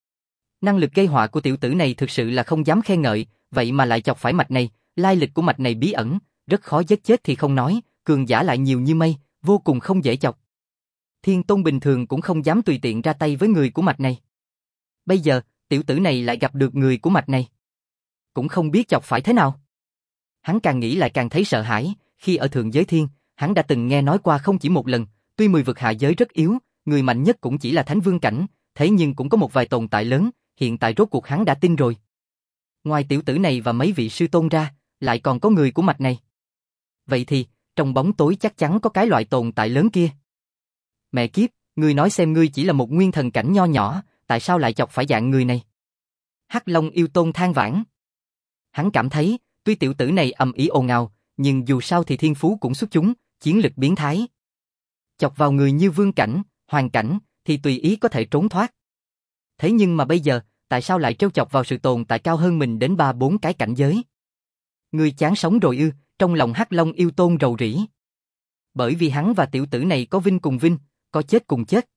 Năng lực gây họa của tiểu tử này thực sự là không dám khen ngợi, vậy mà lại chọc phải mạch này, lai lịch của mạch này bí ẩn, rất khó giết chết thì không nói, cường giả lại nhiều như mây, vô cùng không dễ chọc. Thiên tôn bình thường cũng không dám tùy tiện ra tay với người của mạch này. Bây giờ, tiểu tử này lại gặp được người của mạch này. Cũng không biết chọc phải thế nào. Hắn càng nghĩ lại càng thấy sợ hãi, khi ở thượng giới thiên, hắn đã từng nghe nói qua không chỉ một lần, tuy 10 vực hạ giới rất yếu, người mạnh nhất cũng chỉ là thánh vương cảnh, thế nhưng cũng có một vài tồn tại lớn, hiện tại rốt cuộc hắn đã tin rồi. Ngoài tiểu tử này và mấy vị sư tôn ra, lại còn có người của mạch này. Vậy thì, trong bóng tối chắc chắn có cái loại tồn tại lớn kia. Mẹ kiếp, ngươi nói xem ngươi chỉ là một nguyên thần cảnh nho nhỏ, tại sao lại chọc phải dạng người này? Hắc Long Yêu Tôn than vãn. Hắn cảm thấy, tuy tiểu tử này ầm ĩ ồn ào, nhưng dù sao thì thiên phú cũng xuất chúng, chiến lực biến thái. Chọc vào người như vương cảnh, hoàng cảnh, thì tùy ý có thể trốn thoát. Thế nhưng mà bây giờ, tại sao lại trêu chọc vào sự tồn tại cao hơn mình đến 3-4 cái cảnh giới? Ngươi chán sống rồi ư? Trong lòng Hắc Long Yêu Tôn rầu rĩ. Bởi vì hắn và tiểu tử này có vinh cùng vinh, có chết cùng chết.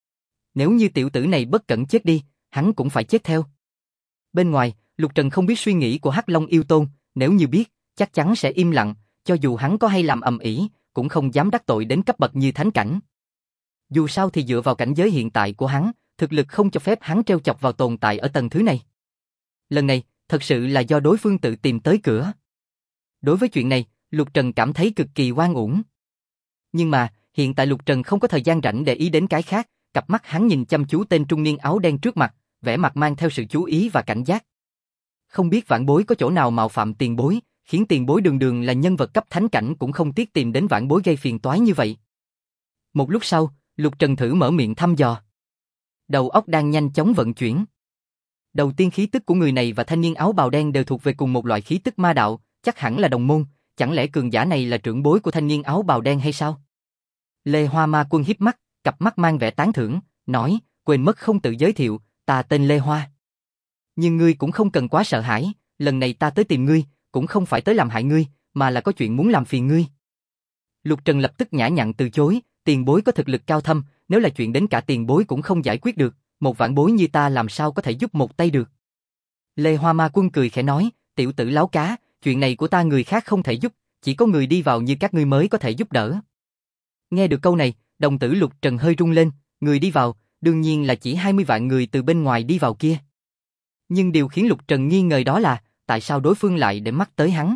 Nếu như tiểu tử này bất cẩn chết đi, hắn cũng phải chết theo. Bên ngoài, Lục Trần không biết suy nghĩ của Hắc Long Yêu Tôn, nếu như biết, chắc chắn sẽ im lặng, cho dù hắn có hay làm ầm ĩ, cũng không dám đắc tội đến cấp bậc như thánh cảnh. Dù sao thì dựa vào cảnh giới hiện tại của hắn, thực lực không cho phép hắn trêu chọc vào tồn tại ở tầng thứ này. Lần này, thật sự là do đối phương tự tìm tới cửa. Đối với chuyện này, Lục Trần cảm thấy cực kỳ oan uổng. Nhưng mà, hiện tại Lục Trần không có thời gian rảnh để ý đến cái khác, cặp mắt hắn nhìn chăm chú tên trung niên áo đen trước mặt, vẻ mặt mang theo sự chú ý và cảnh giác. Không biết vãn bối có chỗ nào mạo phạm tiền bối, khiến tiền bối đường đường là nhân vật cấp thánh cảnh cũng không tiếc tìm đến vãn bối gây phiền toái như vậy. Một lúc sau, Lục Trần thử mở miệng thăm dò. Đầu óc đang nhanh chóng vận chuyển. Đầu tiên khí tức của người này và thanh niên áo bào đen đều thuộc về cùng một loại khí tức ma đạo, chắc hẳn là đồng môn, chẳng lẽ cường giả này là trưởng bối của thanh niên áo bào đen hay sao? Lê Hoa Ma Quân híp mắt, cặp mắt mang vẻ tán thưởng, nói, quên mất không tự giới thiệu, ta tên Lê Hoa. Nhưng ngươi cũng không cần quá sợ hãi, lần này ta tới tìm ngươi, cũng không phải tới làm hại ngươi, mà là có chuyện muốn làm phiền ngươi. Lục Trần lập tức nhã nhặn từ chối, tiền bối có thực lực cao thâm, nếu là chuyện đến cả tiền bối cũng không giải quyết được, một vạn bối như ta làm sao có thể giúp một tay được. Lê Hoa Ma Quân cười khẽ nói, tiểu tử láo cá, chuyện này của ta người khác không thể giúp, chỉ có người đi vào như các ngươi mới có thể giúp đỡ. Nghe được câu này, đồng tử Lục Trần hơi rung lên, người đi vào, đương nhiên là chỉ 20 vạn người từ bên ngoài đi vào kia. Nhưng điều khiến Lục Trần nghi ngờ đó là, tại sao đối phương lại để mắt tới hắn,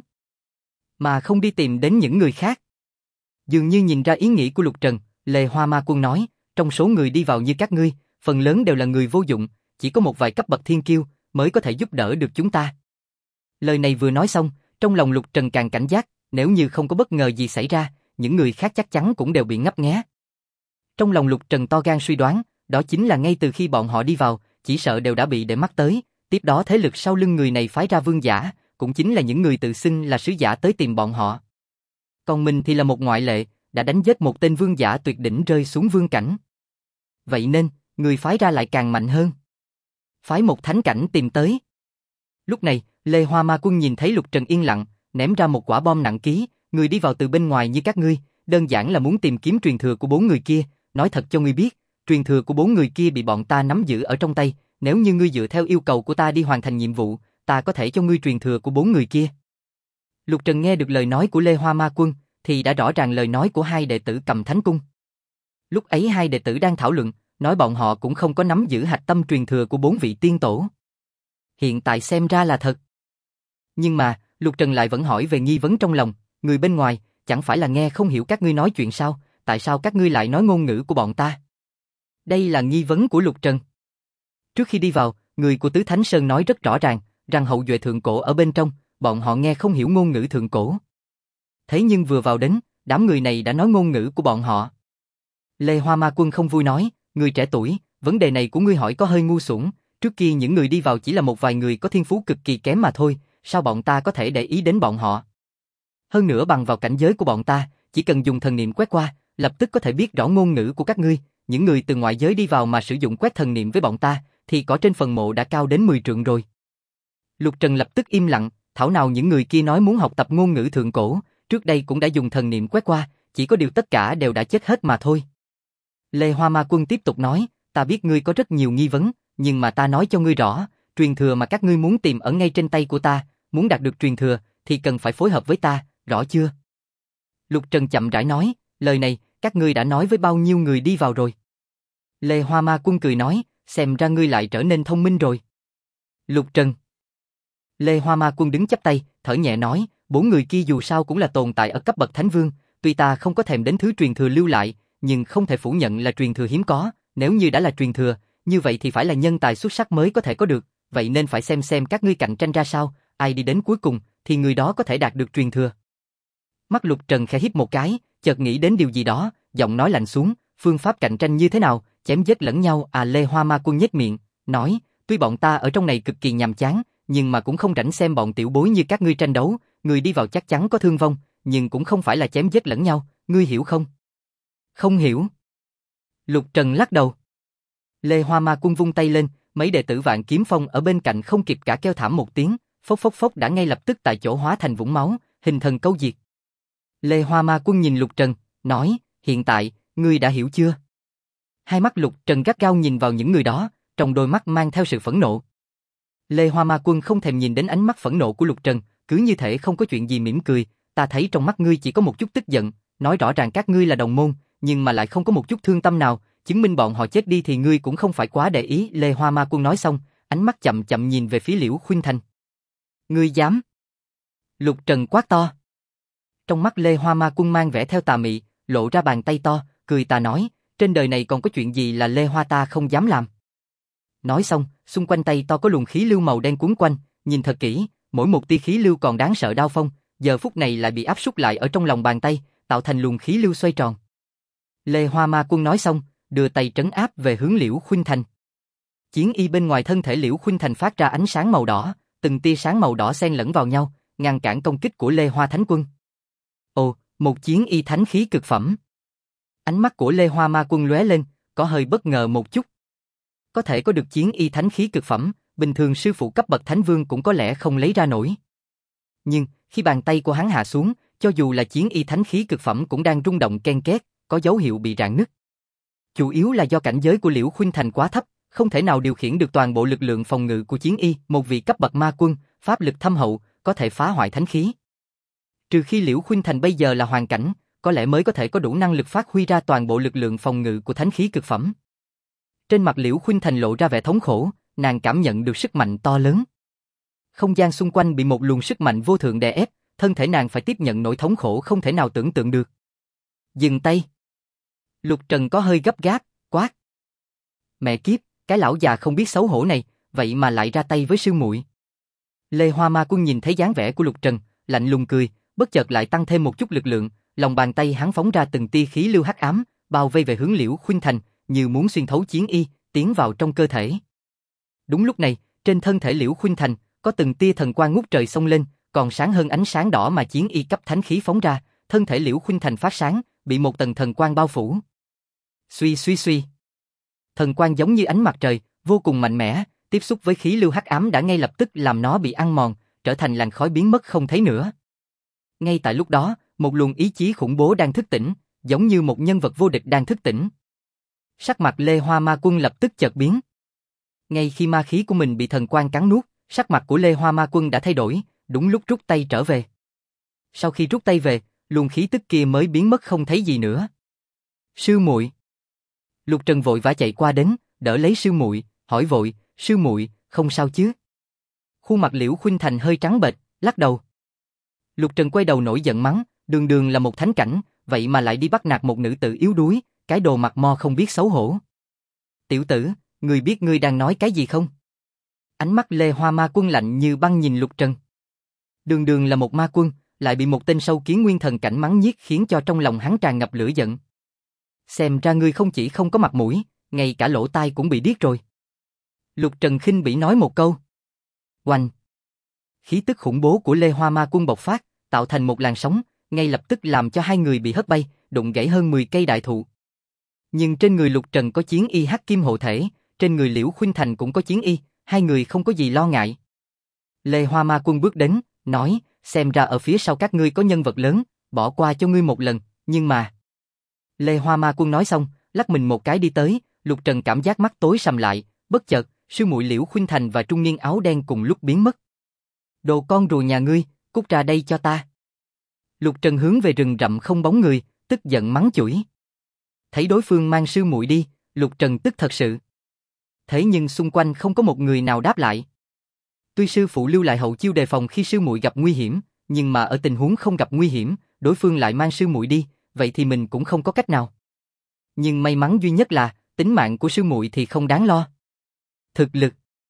mà không đi tìm đến những người khác. Dường như nhìn ra ý nghĩ của Lục Trần, Lê Hoa Ma Quân nói, trong số người đi vào như các ngươi, phần lớn đều là người vô dụng, chỉ có một vài cấp bậc thiên kiêu mới có thể giúp đỡ được chúng ta. Lời này vừa nói xong, trong lòng Lục Trần càng cảnh giác, nếu như không có bất ngờ gì xảy ra, những người khác chắc chắn cũng đều bị ngấp nghé. Trong lòng Lục Trần to gan suy đoán, đó chính là ngay từ khi bọn họ đi vào, chỉ sợ đều đã bị để mắt tới, tiếp đó thế lực sau lưng người này phái ra vương giả, cũng chính là những người tự xưng là sứ giả tới tìm bọn họ. Còn mình thì là một ngoại lệ, đã đánh giết một tên vương giả tuyệt đỉnh rơi xuống vương cảnh. Vậy nên, người phái ra lại càng mạnh hơn. Phái một thánh cảnh tìm tới. Lúc này, Lê Hoa Ma Quân nhìn thấy Lục Trần yên lặng, ném ra một quả bom nặng ký, người đi vào từ bên ngoài như các ngươi, đơn giản là muốn tìm kiếm truyền thừa của 4 người kia, nói thật cho ngươi biết, truyền thừa của 4 người kia bị bọn ta nắm giữ ở trong tay, nếu như ngươi dựa theo yêu cầu của ta đi hoàn thành nhiệm vụ, ta có thể cho ngươi truyền thừa của 4 người kia. Lục Trần nghe được lời nói của Lê Hoa Ma Quân, thì đã rõ ràng lời nói của hai đệ tử Cầm Thánh Cung. Lúc ấy hai đệ tử đang thảo luận, nói bọn họ cũng không có nắm giữ hạch tâm truyền thừa của 4 vị tiên tổ. Hiện tại xem ra là thật. Nhưng mà, Lục Trần lại vẫn hỏi về nghi vấn trong lòng, người bên ngoài, chẳng phải là nghe không hiểu các ngươi nói chuyện sao, tại sao các ngươi lại nói ngôn ngữ của bọn ta? Đây là nghi vấn của Lục Trần. Trước khi đi vào, người của Tứ Thánh Sơn nói rất rõ ràng, rằng hậu duệ thượng cổ ở bên trong, bọn họ nghe không hiểu ngôn ngữ thượng cổ. Thế nhưng vừa vào đến, đám người này đã nói ngôn ngữ của bọn họ. Lê Hoa Ma Quân không vui nói, người trẻ tuổi, vấn đề này của ngươi hỏi có hơi ngu xuẩn, trước kia những người đi vào chỉ là một vài người có thiên phú cực kỳ kém mà thôi, sao bọn ta có thể để ý đến bọn họ? Hơn nữa bằng vào cảnh giới của bọn ta, chỉ cần dùng thần niệm quét qua, lập tức có thể biết rõ ngôn ngữ của các ngươi, những người từ ngoại giới đi vào mà sử dụng quét thần niệm với bọn ta, thì cỏ trên phần mộ đã cao đến 10 trượng rồi. Lục Trần lập tức im lặng, thảo nào những người kia nói muốn học tập ngôn ngữ thượng cổ, trước đây cũng đã dùng thần niệm quét qua, chỉ có điều tất cả đều đã chết hết mà thôi. Lê Hoa Ma Quân tiếp tục nói, ta biết ngươi có rất nhiều nghi vấn, nhưng mà ta nói cho ngươi rõ, truyền thừa mà các ngươi muốn tìm ở ngay trên tay của ta, muốn đạt được truyền thừa thì cần phải phối hợp với ta, rõ chưa? Lục Trần chậm rãi nói, lời này các ngươi đã nói với bao nhiêu người đi vào rồi? Lê Hoa Ma Quân cười nói, xem ra ngươi lại trở nên thông minh rồi. Lục Trần. Lê Hoa Ma Quân đứng chắp tay, thở nhẹ nói, 4 người kia dù sao cũng là tồn tại ở cấp bậc Thánh Vương, tuy ta không có thèm đến thứ truyền thừa lưu lại, nhưng không thể phủ nhận là truyền thừa hiếm có, nếu như đã là truyền thừa, như vậy thì phải là nhân tài xuất sắc mới có thể có được, vậy nên phải xem các ngươi cạnh tranh ra sao, ai đi đến cuối cùng thì người đó có thể đạt được truyền thừa. Mắt Lục Trần khẽ híp một cái, chợt nghĩ đến điều gì đó, giọng nói lạnh xuống, phương pháp cạnh tranh như thế nào, chém giết lẫn nhau à? Lê Hoa Ma Quân nhếch miệng, nói, tuy bọn ta ở trong này cực kỳ nhàm chán, nhưng mà cũng không rảnh xem bọn tiểu bối như các ngươi tranh đấu, người đi vào chắc chắn có thương vong, nhưng cũng không phải là chém giết lẫn nhau, ngươi hiểu không? Không hiểu. Lục Trần lắc đầu. Lê Hoa Ma Quân vung tay lên, mấy đệ tử Vạn Kiếm Phong ở bên cạnh không kịp cả kêu thảm một tiếng, phốc phốc phốc đã ngay lập tức tại chỗ hóa thành vũng máu, hình thần câu diệt. Lê Hoa Ma Quân nhìn Lục Trần, nói, hiện tại, ngươi đã hiểu chưa? Hai mắt Lục Trần gắt gao nhìn vào những người đó, trong đôi mắt mang theo sự phẫn nộ. Lê Hoa Ma Quân không thèm nhìn đến ánh mắt phẫn nộ của Lục Trần, cứ như thể không có chuyện gì mỉm cười, ta thấy trong mắt ngươi chỉ có một chút tức giận, nói rõ ràng các ngươi là đồng môn, nhưng mà lại không có một chút thương tâm nào, chứng minh bọn họ chết đi thì ngươi cũng không phải quá để ý. Lê Hoa Ma Quân nói xong, ánh mắt chậm chậm nhìn về phía Liễu Khuynh Thành. Ngươi dám? Lục Trần quát to. Trong mắt Lê Hoa Ma Quân mang vẻ theo tà mị, lộ ra bàn tay to, cười tà nói, trên đời này còn có chuyện gì là Lê Hoa ta không dám làm. Nói xong, xung quanh tay to có luồng khí lưu màu đen quấn quanh, nhìn thật kỹ, mỗi một tia khí lưu còn đáng sợ đao phong, giờ phút này lại bị áp súc lại ở trong lòng bàn tay, tạo thành luồng khí lưu xoay tròn. Lê Hoa Ma Quân nói xong, đưa tay trấn áp về hướng Liễu Khuynh Thành. Chiến y bên ngoài thân thể Liễu Khuynh Thành phát ra ánh sáng màu đỏ, từng tia sáng màu đỏ xen lẫn vào nhau, ngăn cản công kích của Lê Hoa Thánh Quân. Ồ, một chiến y thánh khí cực phẩm. Ánh mắt của Lê Hoa Ma Quân lóe lên, có hơi bất ngờ một chút. Có thể có được chiến y thánh khí cực phẩm, bình thường sư phụ cấp bậc thánh vương cũng có lẽ không lấy ra nổi. Nhưng, khi bàn tay của hắn hạ xuống, cho dù là chiến y thánh khí cực phẩm cũng đang rung động ken két, có dấu hiệu bị rạn nứt. Chủ yếu là do cảnh giới của Liễu Khuynh Thành quá thấp, không thể nào điều khiển được toàn bộ lực lượng phòng ngự của chiến y, một vị cấp bậc ma quân, pháp lực thâm hậu, có thể phá hoại thánh khí. Trừ khi Liễu Khuynh Thành bây giờ là hoàn cảnh, có lẽ mới có thể có đủ năng lực phát huy ra toàn bộ lực lượng phòng ngự của thánh khí cực phẩm. Trên mặt Liễu Khuynh Thành lộ ra vẻ thống khổ, nàng cảm nhận được sức mạnh to lớn. Không gian xung quanh bị một luồng sức mạnh vô thượng đè ép, thân thể nàng phải tiếp nhận nỗi thống khổ không thể nào tưởng tượng được. Dừng tay. Lục Trần có hơi gấp gáp, quát. Mẹ kiếp, cái lão già không biết xấu hổ này, vậy mà lại ra tay với sư muội. Lê Hoa Ma Quân nhìn thấy dáng vẻ của Lục Trần, lạnh lùng cười, bất chợt lại tăng thêm một chút lực lượng, lòng bàn tay hắn phóng ra từng tia khí lưu hắc ám, bao vây về hướng Liễu Khuynh Thành, như muốn xuyên thấu chiến y, tiến vào trong cơ thể. Đúng lúc này, trên thân thể Liễu Khuynh Thành, có từng tia thần quang ngút trời xông lên, còn sáng hơn ánh sáng đỏ mà chiến y cấp thánh khí phóng ra, thân thể Liễu Khuynh Thành phát sáng, bị một tầng thần quang bao phủ. Suy suy suy. Thần quang giống như ánh mặt trời, vô cùng mạnh mẽ, tiếp xúc với khí lưu hắc ám đã ngay lập tức làm nó bị ăn mòn, trở thành làn khói biến mất không thấy nữa. Ngay tại lúc đó, một luồng ý chí khủng bố đang thức tỉnh, giống như một nhân vật vô địch đang thức tỉnh. Sắc mặt Lê Hoa Ma Quân lập tức chợt biến. Ngay khi ma khí của mình bị thần quang cắn nuốt, sắc mặt của Lê Hoa Ma Quân đã thay đổi, đúng lúc rút tay trở về. Sau khi rút tay về, luồng khí tức kia mới biến mất không thấy gì nữa. Sư muội. Lục Trần vội vã chạy qua đến, đỡ lấy sư muội, hỏi vội, sư muội, không sao chứ? Khuôn mặt Liễu Khuynh Thành hơi trắng bệch, lắc đầu. Lục Trần quay đầu nổi giận mắng, đường đường là một thánh cảnh, vậy mà lại đi bắt nạt một nữ tử yếu đuối, cái đồ mặt mo không biết xấu hổ. Tiểu tử, ngươi biết ngươi đang nói cái gì không? Ánh mắt Lê Hoa Ma Quân lạnh như băng nhìn Lục Trần. Đường đường là một ma quân, lại bị một tên sâu kiến nguyên thần cảnh mắng nhiếc khiến cho trong lòng hắn tràn ngập lửa giận. Xem ra ngươi không chỉ không có mặt mũi, ngay cả lỗ tai cũng bị điếc rồi. Lục Trần khinh bỉ nói một câu. Oanh! Khí tức khủng bố của Lê Hoa Ma Quân bộc phát, tạo thành một làn sóng, ngay lập tức làm cho hai người bị hất bay, đụng gãy hơn 10 cây đại thụ. Nhưng trên người Lục Trần có chiến y hắc kim hộ thể, trên người Liễu Khuynh Thành cũng có chiến y, hai người không có gì lo ngại. Lê Hoa Ma Quân bước đến, nói, xem ra ở phía sau các ngươi có nhân vật lớn, bỏ qua cho ngươi một lần, nhưng mà... Lê Hoa Ma Quân nói xong, lắc mình một cái đi tới, Lục Trần cảm giác mắt tối sầm lại, bất chợt, sư muội Liễu Khuynh Thành và trung niên áo đen cùng lúc biến mất. Đồ con rùa nhà ngươi, cút ra đây cho ta. Lục Trần hướng về rừng rậm không bóng người, tức giận mắng chửi. Thấy đối phương mang sư muội đi, Lục Trần tức thật sự. Thế nhưng xung quanh không có một người nào đáp lại. Tuy sư phụ lưu lại hậu chiêu đề phòng khi sư muội gặp nguy hiểm, nhưng mà ở tình huống không gặp nguy hiểm, đối phương lại mang sư muội đi, vậy thì mình cũng không có cách nào. Nhưng may mắn duy nhất là, tính mạng của sư muội thì không đáng lo. Thực lực.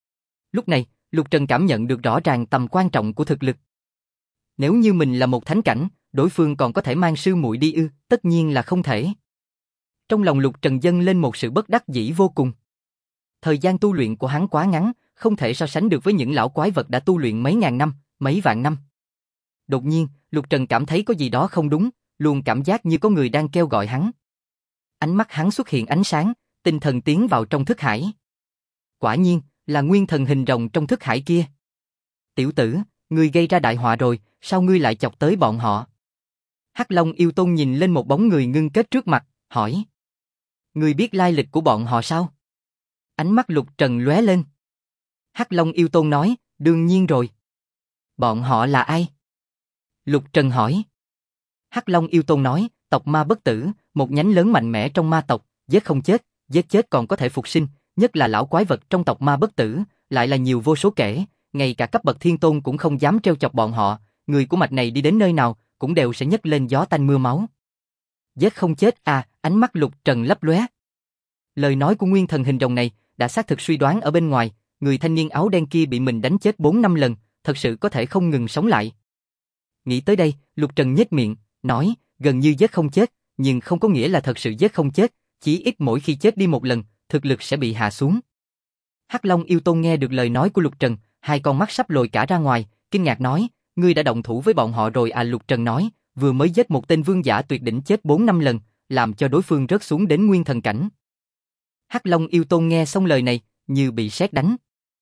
Lúc này, Lục Trần cảm nhận được rõ ràng tầm quan trọng của thực lực. Nếu như mình là một thánh cảnh, đối phương còn có thể mang sư muội đi ư, tất nhiên là không thể. Trong lòng Lục Trần dâng lên một sự bất đắc dĩ vô cùng. Thời gian tu luyện của hắn quá ngắn, không thể so sánh được với những lão quái vật đã tu luyện mấy ngàn năm, mấy vạn năm. Đột nhiên, Lục Trần cảm thấy có gì đó không đúng, luôn cảm giác như có người đang kêu gọi hắn. Ánh mắt hắn xuất hiện ánh sáng, tinh thần tiến vào trong thức hải. Quả nhiên, là nguyên thần hình rồng trong thức hải kia. Tiểu tử, ngươi gây ra đại họa rồi, sao ngươi lại chọc tới bọn họ? Hắc Long Yêu Tôn nhìn lên một bóng người ngưng kết trước mặt, hỏi. Ngươi biết lai lịch của bọn họ sao? Ánh mắt Lục Trần lóe lên. Hắc Long Yêu Tôn nói, đương nhiên rồi. Bọn họ là ai? Lục Trần hỏi. Hắc Long Yêu Tôn nói, tộc ma bất tử, một nhánh lớn mạnh mẽ trong ma tộc, giết không chết, giết chết còn có thể phục sinh, nhất là lão quái vật trong tộc ma bất tử, lại là nhiều vô số kể, ngay cả cấp bậc thiên tôn cũng không dám trêu chọc bọn họ, người của mạch này đi đến nơi nào, cũng đều sẽ nhấc lên gió tanh mưa máu. Giết không chết à, ánh mắt Lục Trần lấp lóe. Lời nói của nguyên thần hình rồng này, đã xác thực suy đoán ở bên ngoài, người thanh niên áo đen kia bị mình đánh chết 4-5 lần, thật sự có thể không ngừng sống lại. Nghĩ tới đây, Lục Trần nhếch miệng, nói, gần như giết không chết, nhưng không có nghĩa là thật sự giết không chết, chỉ ít mỗi khi chết đi một lần, thực lực sẽ bị hạ xuống. Hắc Long Yêu Tôn nghe được lời nói của Lục Trần, hai con mắt sắp lồi cả ra ngoài, kinh ngạc nói, ngươi đã động thủ với bọn họ rồi à? Lục Trần nói, vừa mới giết một tên vương giả tuyệt đỉnh chết 4-5 lần, làm cho đối phương rớt xuống đến nguyên thần cảnh. Hắc Long Yêu Tôn nghe xong lời này, như bị sét đánh.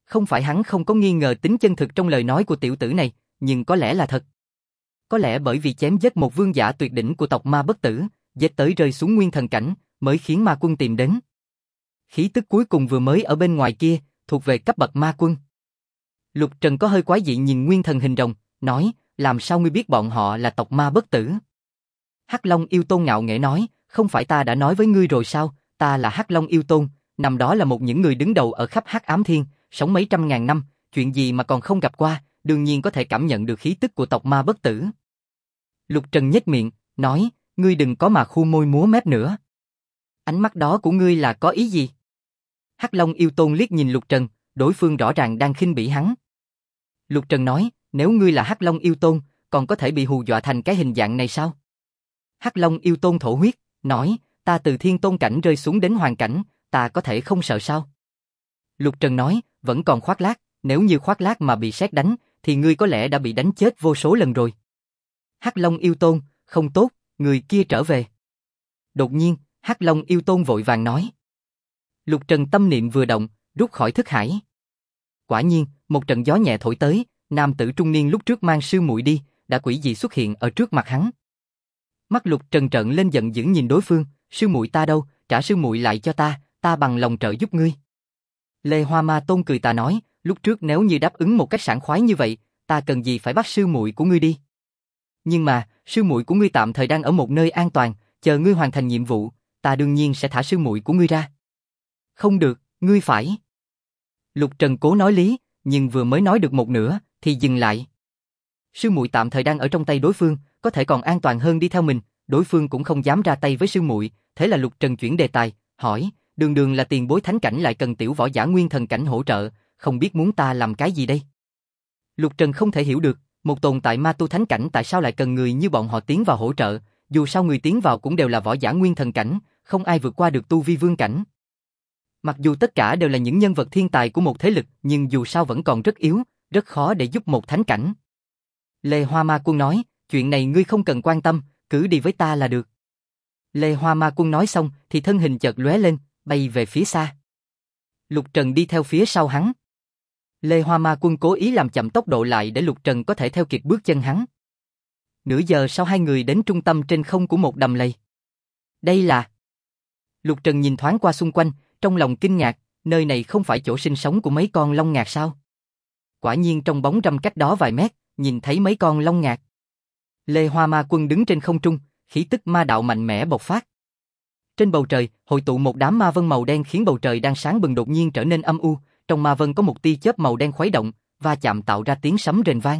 Không phải hắn không có nghi ngờ tính chân thực trong lời nói của tiểu tử này, nhưng có lẽ là thật. Có lẽ bởi vì chém giết một vương giả tuyệt đỉnh của tộc ma bất tử, giết tới rơi xuống nguyên thần cảnh, mới khiến ma quân tìm đến. Khí tức cuối cùng vừa mới ở bên ngoài kia, thuộc về cấp bậc ma quân. Lục Trần có hơi quái dị nhìn nguyên thần hình rồng, nói, làm sao ngươi biết bọn họ là tộc ma bất tử? Hắc Long Yêu Tôn ngạo nghễ nói, không phải ta đã nói với ngươi rồi sao, ta là Hắc Long Yêu Tôn, năm đó là một những người đứng đầu ở khắp Hắc Ám Thiên, sống mấy trăm ngàn năm, chuyện gì mà còn không gặp qua, đương nhiên có thể cảm nhận được khí tức của tộc ma bất tử. Lục Trần nhếch miệng, nói, ngươi đừng có mà khu môi múa mép nữa. Ánh mắt đó của ngươi là có ý gì? Hắc Long Yêu Tôn liếc nhìn Lục Trần, đối phương rõ ràng đang khinh bỉ hắn. Lục Trần nói, nếu ngươi là Hắc Long Yêu Tôn, còn có thể bị hù dọa thành cái hình dạng này sao? Hắc Long Yêu Tôn thổ huyết, nói, ta từ thiên tôn cảnh rơi xuống đến hoàng cảnh, ta có thể không sợ sao? Lục Trần nói, vẫn còn khoác lác, nếu như khoác lác mà bị sét đánh, thì ngươi có lẽ đã bị đánh chết vô số lần rồi. Hắc Long Yêu Tôn, không tốt, người kia trở về. Đột nhiên, Hắc Long Yêu Tôn vội vàng nói. Lục Trần tâm niệm vừa động, rút khỏi thức hải. Quả nhiên, một trận gió nhẹ thổi tới, nam tử trung niên lúc trước mang sư muội đi, đã quỷ dị xuất hiện ở trước mặt hắn. Mắt Lục Trần trợn lên giận dữ nhìn đối phương, sư muội ta đâu, trả sư muội lại cho ta bằng lòng trợ giúp ngươi. Lê Hoa Ma Tôn cười tà nói, lúc trước nếu như đáp ứng một cách sảng khoái như vậy, ta cần gì phải bắt sư muội của ngươi đi. Nhưng mà, sư muội của ngươi tạm thời đang ở một nơi an toàn, chờ ngươi hoàn thành nhiệm vụ, ta đương nhiên sẽ thả sư muội của ngươi ra. Không được, ngươi phải. Lục Trần cố nói lý, nhưng vừa mới nói được một nửa, thì dừng lại. Sư muội tạm thời đang ở trong tay đối phương, có thể còn an toàn hơn đi theo mình, đối phương cũng không dám ra tay với sư muội, thế là Lục Trần chuyển đề tài, hỏi, đường đường là tiền bối thánh cảnh lại cần tiểu võ giả nguyên thần cảnh hỗ trợ, không biết muốn ta làm cái gì đây? Lục Trần không thể hiểu được, một tồn tại ma tu thánh cảnh tại sao lại cần người như bọn họ tiến vào hỗ trợ, dù sao người tiến vào cũng đều là võ giả nguyên thần cảnh, không ai vượt qua được tu vi vương cảnh. Mặc dù tất cả đều là những nhân vật thiên tài của một thế lực, nhưng dù sao vẫn còn rất yếu, rất khó để giúp một thánh cảnh. Lê Hoa Ma Quân nói, chuyện này ngươi không cần quan tâm, cứ đi với ta là được. Lê Hoa Ma Quân nói xong thì thân hình chợt lóe lên, bay về phía xa. Lục Trần đi theo phía sau hắn. Lê Hoa Ma Quân cố ý làm chậm tốc độ lại để Lục Trần có thể theo kịp bước chân hắn. Nửa giờ sau hai người đến trung tâm trên không của một đầm lầy. Đây là... Lục Trần nhìn thoáng qua xung quanh, trong lòng kinh ngạc, nơi này không phải chỗ sinh sống của mấy con long ngạc sao? Quả nhiên trong bóng râm cách đó vài mét, nhìn thấy mấy con long ngạc. Lê Hoa Ma Quân đứng trên không trung, khí tức ma đạo mạnh mẽ bộc phát. Trên bầu trời, hội tụ một đám ma vân màu đen khiến bầu trời đang sáng bừng đột nhiên trở nên âm u, trong ma vân có một tia chớp màu đen khuấy động, va chạm tạo ra tiếng sấm rền vang.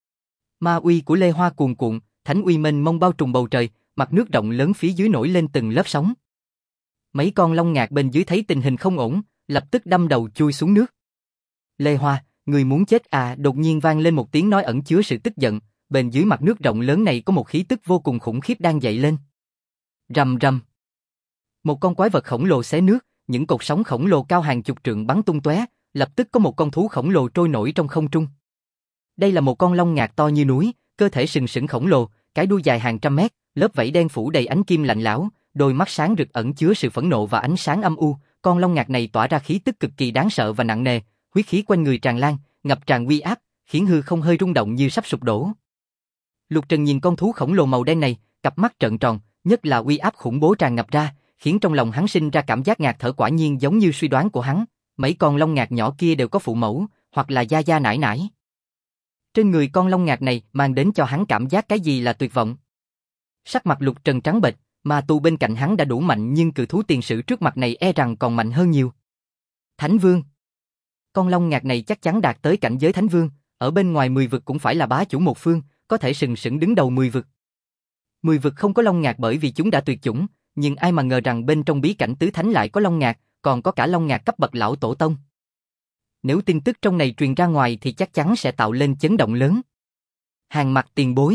Ma uy của Lê Hoa cuồn cuộn, thánh uy mênh mông bao trùm bầu trời, mặt nước rộng lớn phía dưới nổi lên từng lớp sóng. Mấy con long ngạc bên dưới thấy tình hình không ổn, lập tức đâm đầu chui xuống nước. Lê Hoa, người muốn chết à? Đột nhiên vang lên một tiếng nói ẩn chứa sự tức giận, bên dưới mặt nước rộng lớn này có một khí tức vô cùng khủng khiếp đang dậy lên. Rầm rầm. Một con quái vật khổng lồ xé nước, những cột sóng khổng lồ cao hàng chục trượng bắn tung tóe, lập tức có một con thú khổng lồ trôi nổi trong không trung. Đây là một con long ngạc to như núi, cơ thể sừng sững khổng lồ, cái đuôi dài hàng trăm mét, lớp vảy đen phủ đầy ánh kim lạnh lẽo, đôi mắt sáng rực ẩn chứa sự phẫn nộ và ánh sáng âm u. Con long ngạc này tỏa ra khí tức cực kỳ đáng sợ và nặng nề, huyết khí quanh người tràn lan, ngập tràn uy áp, khiến hư không hơi rung động như sắp sụp đổ. Lục Trần nhìn con thú khổng lồ màu đen này, cặp mắt trợn tròn, nhất là uy áp khủng bố tràn ngập ra, khiến trong lòng hắn sinh ra cảm giác ngạt thở. Quả nhiên giống như suy đoán của hắn, mấy con long ngạc nhỏ kia đều có phụ mẫu, hoặc là gia gia nải nải. Trên người con long ngạc này mang đến cho hắn cảm giác cái gì là tuyệt vọng. Sắc mặt Lục Trần trắng bệch, ma tu bên cạnh hắn đã đủ mạnh nhưng cự thú tiền sử trước mặt này e rằng còn mạnh hơn nhiều. Thánh Vương. Con long ngạc này chắc chắn đạt tới cảnh giới Thánh Vương, ở bên ngoài 10 vực cũng phải là bá chủ một phương, có thể sừng sững đứng đầu 10 vực. 10 vực không có long ngạc bởi vì chúng đã tuyệt chủng, nhưng ai mà ngờ rằng bên trong bí cảnh tứ thánh lại có long ngạc, còn có cả long ngạc cấp bậc lão tổ tông. Nếu tin tức trong này truyền ra ngoài thì chắc chắn sẽ tạo lên chấn động lớn. Hàng mặt tiền bối.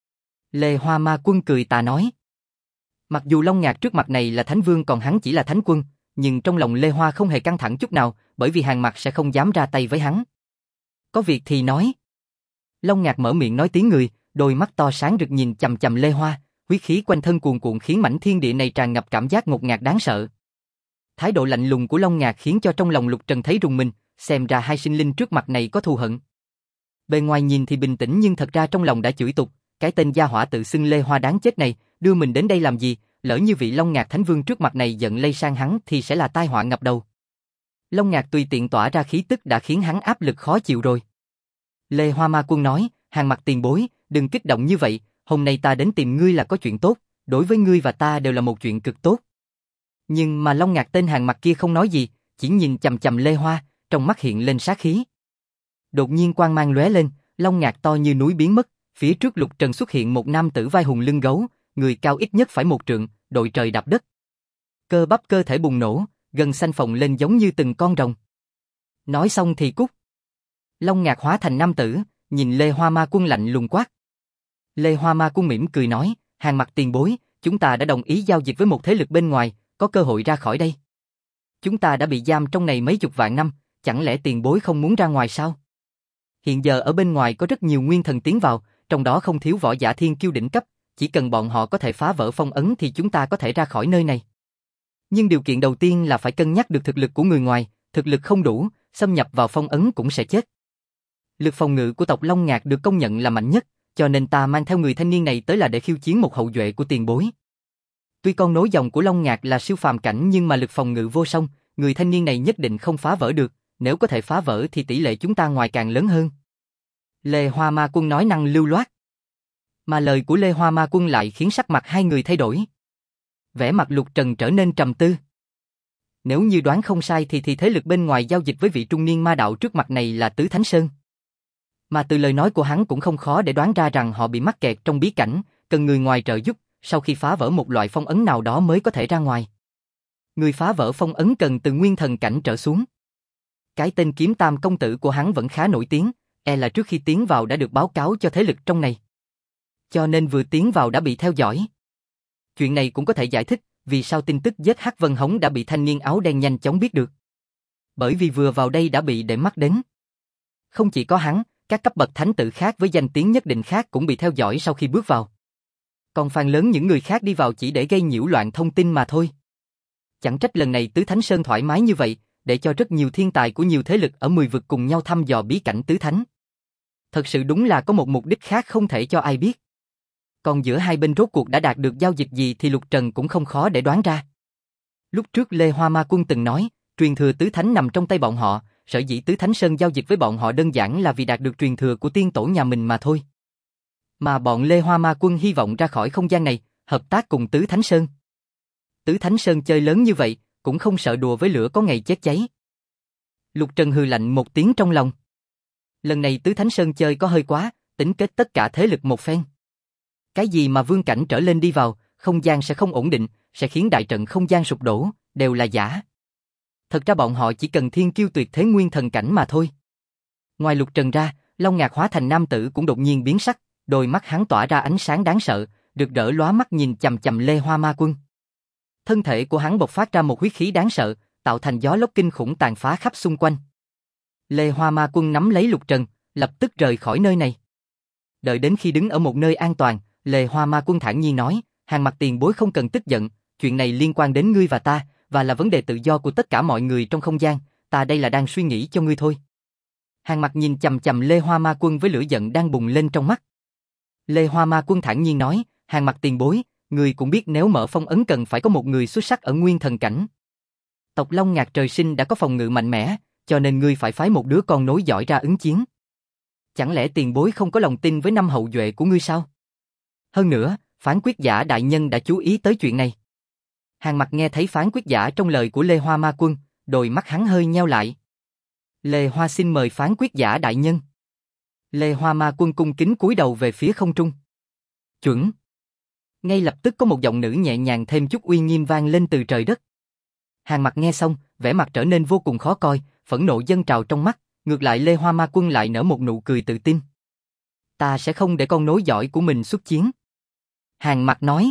Lê Hoa Ma Quân cười tà nói. Mặc dù long ngạc trước mặt này là Thánh Vương còn hắn chỉ là Thánh Quân, nhưng trong lòng Lê Hoa không hề căng thẳng chút nào, bởi vì hàng mặt sẽ không dám ra tay với hắn. Có việc thì nói. Long ngạc mở miệng nói tiếng người, đôi mắt to sáng rực nhìn chằm chằm Lê Hoa, huyết khí quanh thân cuồn cuộn khiến mảnh thiên địa này tràn ngập cảm giác ngột ngạt đáng sợ. Thái độ lạnh lùng của long ngạc khiến cho trong lòng Lục Trần thấy rùng mình, xem ra hai sinh linh trước mặt này có thù hận. Bề ngoài nhìn thì bình tĩnh nhưng thật ra trong lòng đã chửi tục, cái tên gia hỏa tự xưng Lê Hoa đáng chết này, đưa mình đến đây làm gì, lỡ như vị Long Ngạc Thánh Vương trước mặt này giận lây sang hắn thì sẽ là tai họa ngập đầu. Long Ngạc tùy tiện tỏa ra khí tức đã khiến hắn áp lực khó chịu rồi. Lê Hoa Ma Quân nói, Hàn Mặc tiền bối, đừng kích động như vậy, hôm nay ta đến tìm ngươi là có chuyện tốt, đối với ngươi và ta đều là một chuyện cực tốt. Nhưng mà Long Ngạc tên Hàn Mặc kia không nói gì, chỉ nhìn chằm chằm Lê Hoa, trong mắt hiện lên sát khí. Đột nhiên quang mang lóe lên, Long Ngạc to như núi biến mất, phía trước Lục Trần xuất hiện một nam tử vai hùng lưng gấu, người cao ít nhất phải 1 trượng, đội trời đạp đất. Cơ bắp cơ thể bùng nổ, gân xanh phồng lên giống như từng con rồng. Nói xong thì cút. Long Ngạc hóa thành nam tử, nhìn Lê Hoa Ma Quân lạnh lùng quát. Lê Hoa Ma Quân mỉm cười nói, Hàn Mặc tiền bối, chúng ta đã đồng ý giao dịch với một thế lực bên ngoài, có cơ hội ra khỏi đây. Chúng ta đã bị giam trong này mấy chục vạn năm, chẳng lẽ tiền bối không muốn ra ngoài sao? Hiện giờ ở bên ngoài có rất nhiều nguyên thần tiến vào, trong đó không thiếu võ giả thiên kiêu đỉnh cấp, chỉ cần bọn họ có thể phá vỡ phong ấn thì chúng ta có thể ra khỏi nơi này. Nhưng điều kiện đầu tiên là phải cân nhắc được thực lực của người ngoài, thực lực không đủ, xâm nhập vào phong ấn cũng sẽ chết. Lực phòng ngự của tộc Long Ngạc được công nhận là mạnh nhất, cho nên ta mang theo người thanh niên này tới là để khiêu chiến một hậu duệ của tiền bối. Tuy con nối dòng của Long Ngạc là siêu phàm cảnh nhưng mà lực phòng ngự vô song, người thanh niên này nhất định không phá vỡ được, nếu có thể phá vỡ thì tỷ lệ chúng ta ngoài càng lớn hơn. Lê Hoa Ma Quân nói năng lưu loát. Mà lời của Lê Hoa Ma Quân lại khiến sắc mặt hai người thay đổi. Vẻ mặt Lục Trần trở nên trầm tư. Nếu như đoán không sai thì thế lực bên ngoài giao dịch với vị trung niên ma đạo trước mặt này là Tứ Thánh Sơn. Mà từ lời nói của hắn cũng không khó để đoán ra rằng họ bị mắc kẹt trong bí cảnh, cần người ngoài trợ giúp, sau khi phá vỡ một loại phong ấn nào đó mới có thể ra ngoài. Người phá vỡ phong ấn cần từ nguyên thần cảnh trở xuống. Cái tên Kiếm Tam công tử của hắn vẫn khá nổi tiếng, là trước khi tiến vào đã được báo cáo cho thế lực trong này. Cho nên vừa tiến vào đã bị theo dõi. Chuyện này cũng có thể giải thích vì sao tin tức giết Hắc Vân Hống đã bị thanh niên áo đen nhanh chóng biết được. Bởi vì vừa vào đây đã bị để mắt đến. Không chỉ có hắn, các cấp bậc thánh tử khác với danh tiếng nhất định khác cũng bị theo dõi sau khi bước vào. Còn phần lớn những người khác đi vào chỉ để gây nhiễu loạn thông tin mà thôi. Chẳng trách lần này Tứ Thánh Sơn thoải mái như vậy, để cho rất nhiều thiên tài của nhiều thế lực ở 10 vực cùng nhau thăm dò bí cảnh Tứ Thánh. Thật sự đúng là có một mục đích khác không thể cho ai biết. Còn giữa hai bên rốt cuộc đã đạt được giao dịch gì thì Lục Trần cũng không khó để đoán ra. Lúc trước Lê Hoa Ma Quân từng nói, truyền thừa Tứ Thánh nằm trong tay bọn họ, sở dĩ Tứ Thánh Sơn giao dịch với bọn họ đơn giản là vì đạt được truyền thừa của tiên tổ nhà mình mà thôi. Mà bọn Lê Hoa Ma Quân hy vọng ra khỏi không gian này, hợp tác cùng Tứ Thánh Sơn. Tứ Thánh Sơn chơi lớn như vậy, cũng không sợ đùa với lửa có ngày chết cháy. Lục Trần hừ lạnh một tiếng trong lòng. Lần này Tứ Thánh Sơn chơi có hơi quá, tính kết tất cả thế lực một phen. Cái gì mà vương cảnh trở lên đi vào, không gian sẽ không ổn định, sẽ khiến đại trận không gian sụp đổ, đều là giả. Thật ra bọn họ chỉ cần thiên kiêu tuyệt thế nguyên thần cảnh mà thôi. Ngoài Lục Trần ra, Long Ngạc hóa thành nam tử cũng đột nhiên biến sắc, đôi mắt hắn tỏa ra ánh sáng đáng sợ, rực rỡ lóa mắt nhìn chằm chằm Lê Hoa Ma Quân. Thân thể của hắn bộc phát ra một huyết khí đáng sợ, tạo thành gió lốc kinh khủng tàn phá khắp xung quanh. Lê Hoa Ma Quân nắm lấy Lục Trần, lập tức rời khỏi nơi này. Đợi đến khi đứng ở một nơi an toàn, Lê Hoa Ma Quân thản nhiên nói, Hàn Mặc tiền bối không cần tức giận, chuyện này liên quan đến ngươi và ta, và là vấn đề tự do của tất cả mọi người trong không gian, ta đây là đang suy nghĩ cho ngươi thôi. Hàn Mặc nhìn chằm chằm Lê Hoa Ma Quân với lửa giận đang bùng lên trong mắt. Lê Hoa Ma Quân thản nhiên nói, Hàn Mặc tiền bối, ngươi cũng biết nếu mở phong ấn cần phải có một người xuất sắc ở nguyên thần cảnh. Tộc Long Ngạc trời sinh đã có phòng ngự mạnh mẽ, cho nên ngươi phải phái một đứa con nối giỏi ra ứng chiến. Chẳng lẽ tiền bối không có lòng tin với 5 hậu duệ của ngươi sao? Hơn nữa, phán quyết giả đại nhân đã chú ý tới chuyện này. Hàn Mặc nghe thấy phán quyết giả trong lời của Lê Hoa Ma Quân, đôi mắt hắn hơi nheo lại. Lê Hoa xin mời phán quyết giả đại nhân. Lê Hoa Ma Quân cung kính cúi đầu về phía không trung. Chuẩn. Ngay lập tức có một giọng nữ nhẹ nhàng thêm chút uy nghiêm vang lên từ trời đất. Hàn Mặc nghe xong, vẻ mặt trở nên vô cùng khó coi, phẫn nộ dâng trào trong mắt, ngược lại Lê Hoa Ma Quân lại nở một nụ cười tự tin. Ta sẽ không để con nối giỏi của mình xuất chiến. Hàn Mặc nói.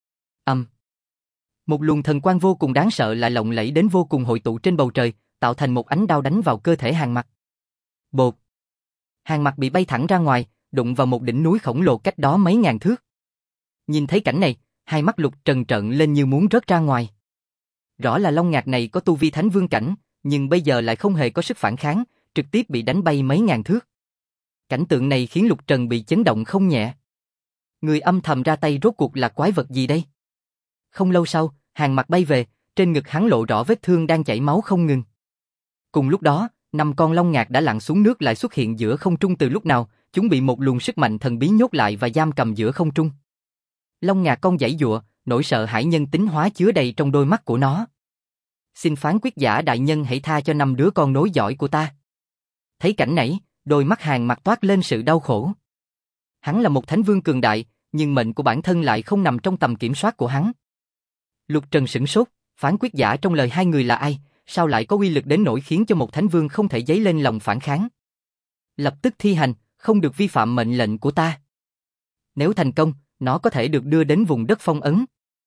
Một luồng thần quang vô cùng đáng sợ lại lộng lẫy đến vô cùng hội tụ trên bầu trời, tạo thành một ánh đao đánh vào cơ thể Hàn Mặc. Bột. Hàn Mặc bị bay thẳng ra ngoài, đụng vào một đỉnh núi khổng lồ cách đó mấy ngàn thước. Nhìn thấy cảnh này, hai mắt Lục Trần trợn lên như muốn rớt ra ngoài. Rõ là Long Ngạc này có tu vi Thánh Vương cảnh, nhưng bây giờ lại không hề có sức phản kháng, trực tiếp bị đánh bay mấy ngàn thước. Cảnh tượng này khiến Lục Trần bị chấn động không nhẹ. Người âm thầm ra tay rốt cuộc là quái vật gì đây? Không lâu sau, Hàn Mặc bay về, trên ngực hắn lộ rõ vết thương đang chảy máu không ngừng. Cùng lúc đó, 5 con long ngạc đã lặn xuống nước lại xuất hiện giữa không trung từ lúc nào, chúng bị một luồng sức mạnh thần bí nhốt lại và giam cầm giữa không trung. Long ngạc con giãy giụa, nỗi sợ hãi nhân tính hóa chứa đầy trong đôi mắt của nó. Xin phán quyết giả đại nhân hãy tha cho 5 đứa con nối dõi của ta. Thấy cảnh này, đôi mắt Hàn Mặc toát lên sự đau khổ. Hắn là một thánh vương cường đại, nhưng mệnh của bản thân lại không nằm trong tầm kiểm soát của hắn. Lục Trần sửng sốt, phán quyết giả trong lời hai người là ai, sao lại có uy lực đến nỗi khiến cho một thánh vương không thể dấy lên lòng phản kháng. Lập tức thi hành, không được vi phạm mệnh lệnh của ta. Nếu thành công, nó có thể được đưa đến vùng đất phong ấn.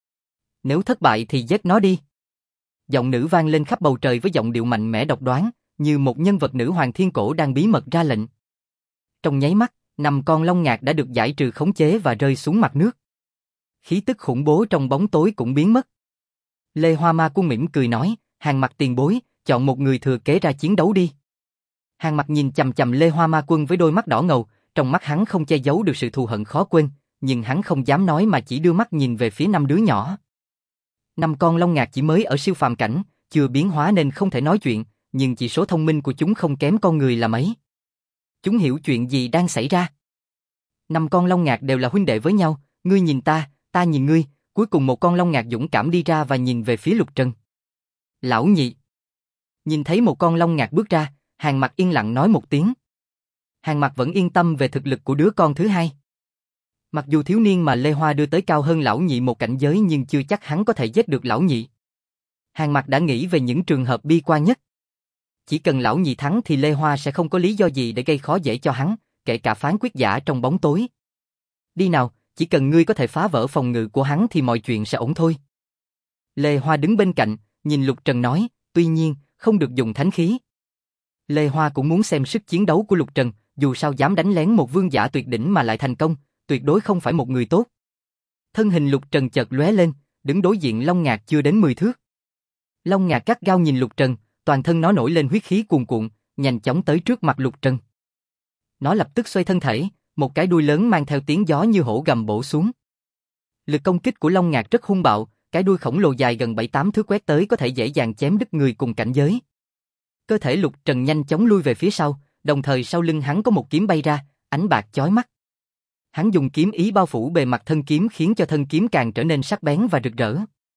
Nếu thất bại thì giết nó đi. Giọng nữ vang lên khắp bầu trời với giọng điệu mạnh mẽ độc đoán, như một nhân vật nữ hoàng thiên cổ đang bí mật ra lệnh. Trong nháy mắt, 5 con long ngạc đã được giải trừ khống chế và rơi xuống mặt nước. Khí tức khủng bố trong bóng tối cũng biến mất. Lê Hoa Ma Quân mỉm cười nói, Hàn Mặc tiền bối, chọn một người thừa kế ra chiến đấu đi. Hàn Mặc nhìn chằm chằm Lê Hoa Ma Quân với đôi mắt đỏ ngầu, trong mắt hắn không che giấu được sự thù hận khó quên, nhưng hắn không dám nói mà chỉ đưa mắt nhìn về phía 5 đứa nhỏ. 5 con long ngạc chỉ mới ở siêu phàm cảnh, chưa biến hóa nên không thể nói chuyện, nhưng chỉ số thông minh của chúng không kém con người là mấy. Chúng hiểu chuyện gì đang xảy ra. 5 con long ngạc đều là huynh đệ với nhau, ngươi nhìn ta, ta nhìn ngươi, cuối cùng một con long ngạc dũng cảm đi ra và nhìn về phía Lục Trần. Lão nhị. Nhìn thấy một con long ngạc bước ra, Hàn Mặc yên lặng nói một tiếng. Hàn Mặc vẫn yên tâm về thực lực của đứa con thứ hai. Mặc dù thiếu niên mà Lê Hoa đưa tới cao hơn lão nhị một cảnh giới nhưng chưa chắc hắn có thể giết được lão nhị. Hàn Mặc đã nghĩ về những trường hợp bi quan nhất. Chỉ cần lão nhị thắng thì Lê Hoa sẽ không có lý do gì để gây khó dễ cho hắn, kể cả phán quyết giả trong bóng tối. Đi nào, chỉ cần ngươi có thể phá vỡ phòng ngự của hắn thì mọi chuyện sẽ ổn thôi. Lê Hoa đứng bên cạnh, nhìn Lục Trần nói, tuy nhiên, không được dùng thánh khí. Lê Hoa cũng muốn xem sức chiến đấu của Lục Trần, dù sao dám đánh lén một vương giả tuyệt đỉnh mà lại thành công, tuyệt đối không phải một người tốt. Thân hình Lục Trần chợt lóe lên, đứng đối diện long ngạc chưa đến 10 thước. Long ngạc gắt gao nhìn Lục Trần, toàn thân nó nổi lên huyết khí cuồn cuộn, nhanh chóng tới trước mặt Lục Trần. Nó lập tức xoay thân thể, một cái đuôi lớn mang theo tiếng gió như hổ gầm bổ xuống. Lực công kích của long ngạc rất hung bạo, cái đuôi khổng lồ dài gần 7-8 thước quét tới có thể dễ dàng chém đứt người cùng cảnh giới. Cơ thể Lục Trần nhanh chóng lui về phía sau, đồng thời sau lưng hắn có một kiếm bay ra, ánh bạc chói mắt. Hắn dùng kiếm ý bao phủ bề mặt thân kiếm khiến cho thân kiếm càng trở nên sắc bén và rực rỡ.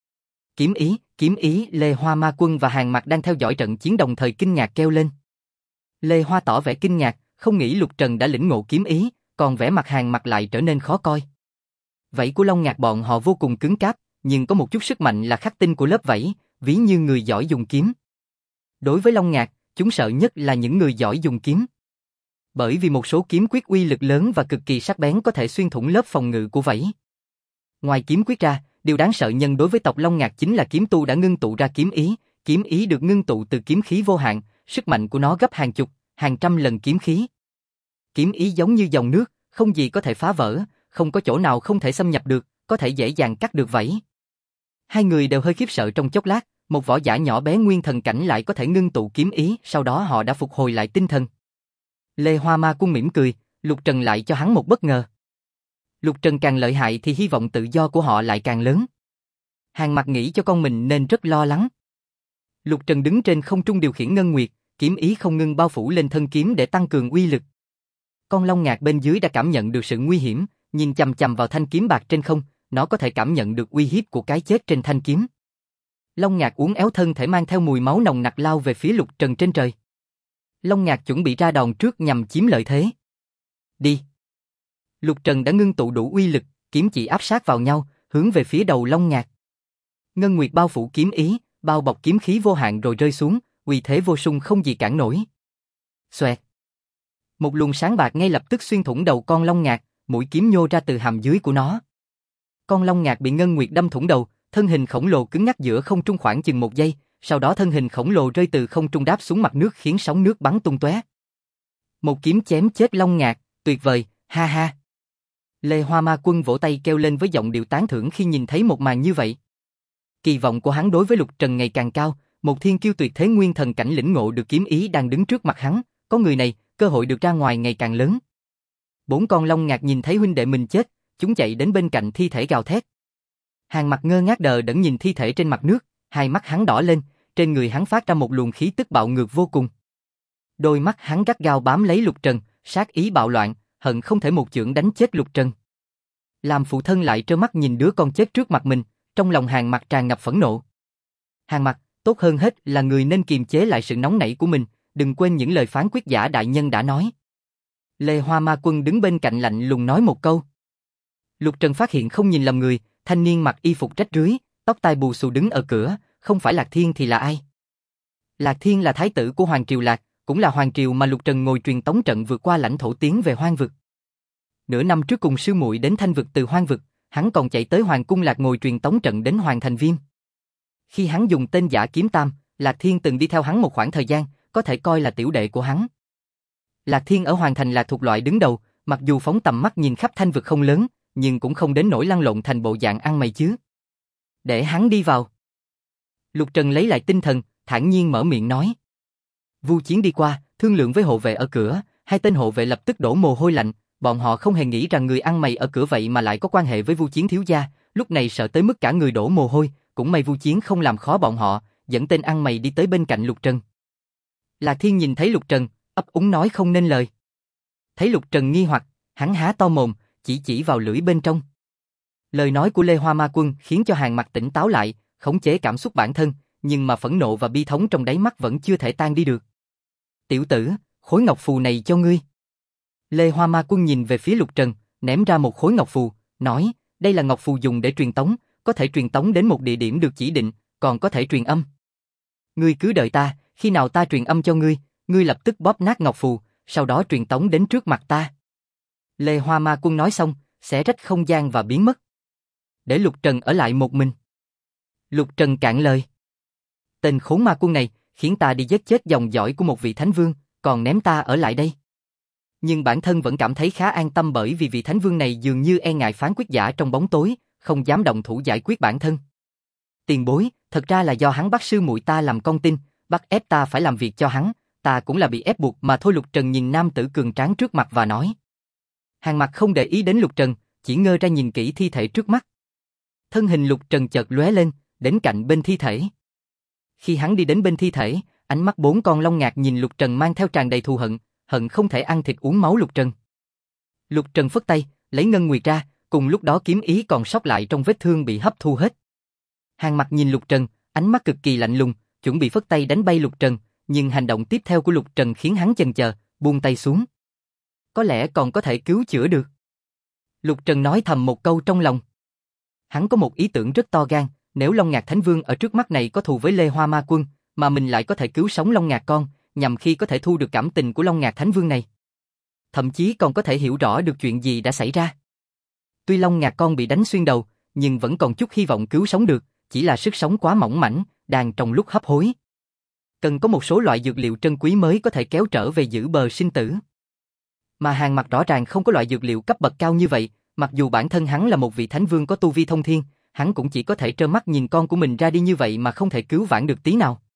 Kiếm ý, Lê Hoa Ma Quân và Hàn Mặc đang theo dõi trận chiến đồng thời kinh ngạc kêu lên. Lê Hoa tỏ vẻ kinh ngạc, không nghĩ Lục Trần đã lĩnh ngộ kiếm ý, còn vẻ mặt Hàn Mặc lại trở nên khó coi. Vảy của long ngạc bọn họ vô cùng cứng cáp, nhưng có một chút sức mạnh là khắc tinh của lớp vảy, ví như người giỏi dùng kiếm. Đối với long ngạc, chúng sợ nhất là những người giỏi dùng kiếm. Bởi vì một số kiếm quyết uy lực lớn và cực kỳ sắc bén có thể xuyên thủng lớp phòng ngự của vảy. Ngoài kiếm quyết ra, điều đáng sợ nhân đối với tộc long ngạc chính là kiếm tu đã ngưng tụ ra kiếm ý được ngưng tụ từ kiếm khí vô hạn, sức mạnh của nó gấp hàng chục, hàng trăm lần kiếm khí. Kiếm ý giống như dòng nước, không gì có thể phá vỡ, không có chỗ nào không thể xâm nhập được, có thể dễ dàng cắt được vảy. Hai người đều hơi khiếp sợ trong chốc lát, một võ giả nhỏ bé nguyên thần cảnh lại có thể ngưng tụ kiếm ý, sau đó họ đã phục hồi lại tinh thần. Lê Hoa Ma Quân mỉm cười, Lục Trần lại cho hắn một bất ngờ. Lục Trần càng lợi hại thì hy vọng tự do của họ lại càng lớn. Hàn Mặc nghĩ cho con mình nên rất lo lắng. Lục Trần đứng trên không trung điều khiển ngân nguyệt, kiếm ý không ngừng bao phủ lên thân kiếm để tăng cường uy lực. Con long ngạc bên dưới đã cảm nhận được sự nguy hiểm, nhìn chằm chằm vào thanh kiếm bạc trên không, nó có thể cảm nhận được uy hiếp của cái chết trên thanh kiếm. Long ngạc uốn éo thân thể mang theo mùi máu nồng nặc lao về phía Lục Trần trên trời. Long ngạc chuẩn bị ra đòn trước nhằm chiếm lợi thế. Đi. Lục Trần đã ngưng tụ đủ uy lực, kiếm chỉ áp sát vào nhau, hướng về phía đầu long ngạc. Ngân nguyệt bao phủ kiếm ý, bao bọc kiếm khí vô hạn rồi rơi xuống, uy thế vô song không gì cản nổi. Xoẹt. Một luồng sáng bạc ngay lập tức xuyên thủng đầu con long ngạc, mũi kiếm nhô ra từ hàm dưới của nó. Con long ngạc bị ngân nguyệt đâm thủng đầu, thân hình khổng lồ cứng ngắc giữa không trung khoảng chừng 1 giây, sau đó thân hình khổng lồ rơi từ không trung đáp xuống mặt nước khiến sóng nước bắn tung tóe. Một kiếm chém chết long ngạc, tuyệt vời, ha ha. Lê Hoa Ma Quân vỗ tay kêu lên với giọng điệu tán thưởng khi nhìn thấy một màn như vậy. Kỳ vọng của hắn đối với Lục Trần ngày càng cao, Một thiên kiêu tuyệt thế nguyên thần cảnh lĩnh ngộ được kiếm ý đang đứng trước mặt hắn, có người này, cơ hội được ra ngoài ngày càng lớn. 4 con long ngạc nhìn thấy huynh đệ mình chết, chúng chạy đến bên cạnh thi thể gào thét. Hàn Mặc ngơ ngác đờ đẫn nhìn thi thể trên mặt nước, hai mắt hắn đỏ lên, trên người hắn phát ra một luồng khí tức bạo ngược vô cùng. Đôi mắt hắn gắt gao bám lấy Lục Trần, sát ý bạo loạn, hận không thể một chưởng đánh chết Lục Trần. Làm phụ thân lại trơ mắt nhìn đứa con chết trước mặt mình, trong lòng Hàn Mặc tràn ngập phẫn nộ. Hàn Mặc, tốt hơn hết là người nên kiềm chế lại sự nóng nảy của mình, đừng quên những lời phán quyết giả đại nhân đã nói. Lê Hoa Ma Quân đứng bên cạnh lạnh lùng nói một câu. Lục Trần phát hiện không nhìn lầm người, thanh niên mặc y phục rách rưới, tóc tai bù xù đứng ở cửa, không phải Lạc Thiên thì là ai? Lạc Thiên là thái tử của Hoàng Triều Lạc, cũng là Hoàng Triều mà Lục Trần ngồi truyền tống trận vượt qua lãnh thổ tiến về Hoang Vực. Nửa năm trước cùng sư muội đến Thanh Vực từ Hoang Vực, hắn còn chạy tới Hoàng Cung Lạc ngồi truyền tống trận đến Hoàng Thành Viêm. Khi hắn dùng tên giả Kiếm Tam, Lạc Thiên từng đi theo hắn một khoảng thời gian, có thể coi là tiểu đệ của hắn. Lạc Thiên ở Hoàng Thành là thuộc loại đứng đầu, mặc dù phóng tầm mắt nhìn khắp Thanh Vực không lớn, nhưng cũng không đến nỗi lăn lộn thành bộ dạng ăn mày chứ. Để hắn đi vào. Lục Trần lấy lại tinh thần, thản nhiên mở miệng nói. Vu Chiến đi qua, thương lượng với hộ vệ ở cửa, hai tên hộ vệ lập tức đổ mồ hôi lạnh, bọn họ không hề nghĩ rằng người ăn mày ở cửa vậy mà lại có quan hệ với Vu Chiến thiếu gia, lúc này sợ tới mức cả người đổ mồ hôi, cũng may Vu Chiến không làm khó bọn họ, dẫn tên ăn mày đi tới bên cạnh Lục Trần. Lạc Thiên nhìn thấy Lục Trần, ấp úng nói không nên lời. Thấy Lục Trần nghi hoặc, hắn há to mồm, chỉ vào lưỡi bên trong. Lời nói của Lê Hoa Ma Quân khiến cho Hàn Mặc tỉnh táo lại, khống chế cảm xúc bản thân, nhưng mà phẫn nộ và bi thống trong đáy mắt vẫn chưa thể tan đi được. Tiểu tử, khối ngọc phù này cho ngươi. Lê Hoa Ma Quân nhìn về phía Lục Trần, ném ra một khối ngọc phù, nói, đây là ngọc phù dùng để truyền tống, có thể truyền tống đến một địa điểm được chỉ định, còn có thể truyền âm. Ngươi cứ đợi ta, khi nào ta truyền âm cho ngươi, ngươi lập tức bóp nát ngọc phù, sau đó truyền tống đến trước mặt ta. Lê Hoa Ma Quân nói xong, xé rách không gian và biến mất. Để Lục Trần ở lại một mình. Lục Trần cạn lời. Tên khốn ma quân này, khiến ta đi giết chết dòng dõi của một vị thánh vương, còn ném ta ở lại đây. Nhưng bản thân vẫn cảm thấy khá an tâm bởi vì vị thánh vương này dường như e ngại phán quyết giả trong bóng tối, không dám động thủ giải quyết bản thân. Tiền bối, thật ra là do hắn bắt sư muội ta làm con tin, bắt ép ta phải làm việc cho hắn, ta cũng là bị ép buộc mà thôi. Lục Trần nhìn nam tử cường tráng trước mặt và nói. Hàn Mặc không để ý đến Lục Trần, chỉ ngơ ra nhìn kỹ thi thể trước mắt. Thân hình Lục Trần chợt lóe lên, đến cạnh bên thi thể. Khi hắn đi đến bên thi thể, ánh mắt 4 con long ngạc nhìn Lục Trần mang theo tràn đầy thù hận, hận không thể ăn thịt uống máu Lục Trần. Lục Trần phất tay, lấy ngân nguyệt ra, cùng lúc đó kiếm ý còn sót lại trong vết thương bị hấp thu hết. Hàn Mặc nhìn Lục Trần, ánh mắt cực kỳ lạnh lùng, chuẩn bị phất tay đánh bay Lục Trần, nhưng hành động tiếp theo của Lục Trần khiến hắn chần chờ, buông tay xuống. Có lẽ còn có thể cứu chữa được. Lục Trần nói thầm một câu trong lòng. Hắn có một ý tưởng rất to gan, nếu Long Ngạc Thánh Vương ở trước mắt này có thù với Lê Hoa Ma Quân, mà mình lại có thể cứu sống Long Ngạc con, nhằm khi có thể thu được cảm tình của Long Ngạc Thánh Vương này. Thậm chí còn có thể hiểu rõ được chuyện gì đã xảy ra. Tuy Long Ngạc con bị đánh xuyên đầu, nhưng vẫn còn chút hy vọng cứu sống được, chỉ là sức sống quá mỏng mảnh, đang trong lúc hấp hối. Cần có một số loại dược liệu trân quý mới có thể kéo trở về giữ bờ sinh tử. Mà Hàn Mặc rõ ràng không có loại dược liệu cấp bậc cao như vậy, mặc dù bản thân hắn là một vị thánh vương có tu vi thông thiên, hắn cũng chỉ có thể trơ mắt nhìn con của mình ra đi như vậy mà không thể cứu vãn được tí nào.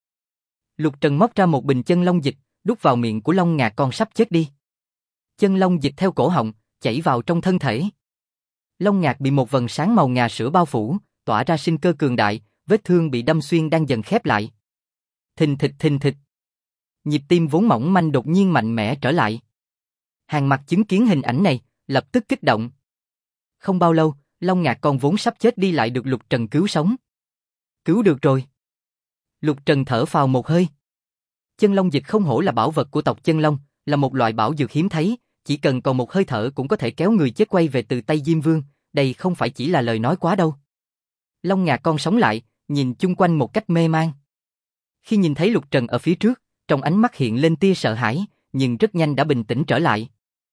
Lục Trần móc ra một bình chân long dịch, đút vào miệng của Long Ngạc con sắp chết đi. Chân long dịch theo cổ họng, chảy vào trong thân thể. Long Ngạc bị một vầng sáng màu ngà sữa bao phủ, tỏa ra sinh cơ cường đại, vết thương bị đâm xuyên đang dần khép lại. Thình thịch thình thịch. Nhịp tim vốn mỏng manh đột nhiên mạnh mẽ trở lại. Hàn Mặc chứng kiến hình ảnh này, lập tức kích động. Không bao lâu, Long Ngạc con vốn sắp chết đi lại được Lục Trần cứu sống. Cứu được rồi. Lục Trần thở phào một hơi. Chân long dịch không hổ là bảo vật của tộc Chân Long, là một loại bảo dược hiếm thấy, chỉ cần còn một hơi thở cũng có thể kéo người chết quay về từ tay Diêm Vương, đây không phải chỉ là lời nói quá đâu. Long Ngạc con sống lại, nhìn chung quanh một cách mê man. Khi nhìn thấy Lục Trần ở phía trước, trong ánh mắt hiện lên tia sợ hãi, nhưng rất nhanh đã bình tĩnh trở lại.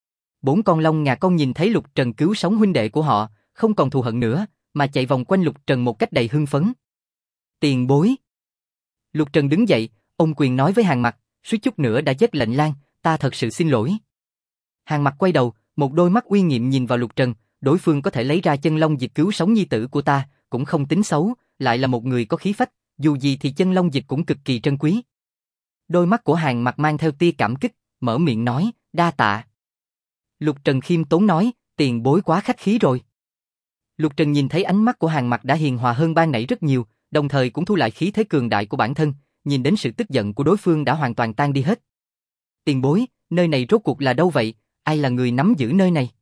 4 con Long Ngạc con nhìn thấy Lục Trần cứu sống huynh đệ của họ, không còn thù hận nữa, mà chạy vòng quanh Lục Trần một cách đầy hưng phấn. Tiền bối. Lục Trần đứng dậy, ôm quyền nói với Hàn Mặc, suýt chút nữa đã chết lệnh lang, ta thật sự xin lỗi. Hàn Mặc quay đầu, một đôi mắt uy nghiêm nhìn vào Lục Trần, đối phương có thể lấy ra chân long dịch cứu sống nhi tử của ta, cũng không tính xấu, lại là một người có khí phách, dù gì thì chân long dịch cũng cực kỳ trân quý. Đôi mắt của Hàn Mặc mang theo tia cảm kích, mở miệng nói, đa tạ. Lục Trần khiêm tốn nói, tiền bối quá khách khí rồi. Lục Trần nhìn thấy ánh mắt của Hàn Mặc đã hiền hòa hơn ban nãy rất nhiều, đồng thời cũng thu lại khí thế cường đại của bản thân, nhìn đến sự tức giận của đối phương đã hoàn toàn tan đi hết. Tiền bối, nơi này rốt cuộc là đâu vậy, ai là người nắm giữ nơi này?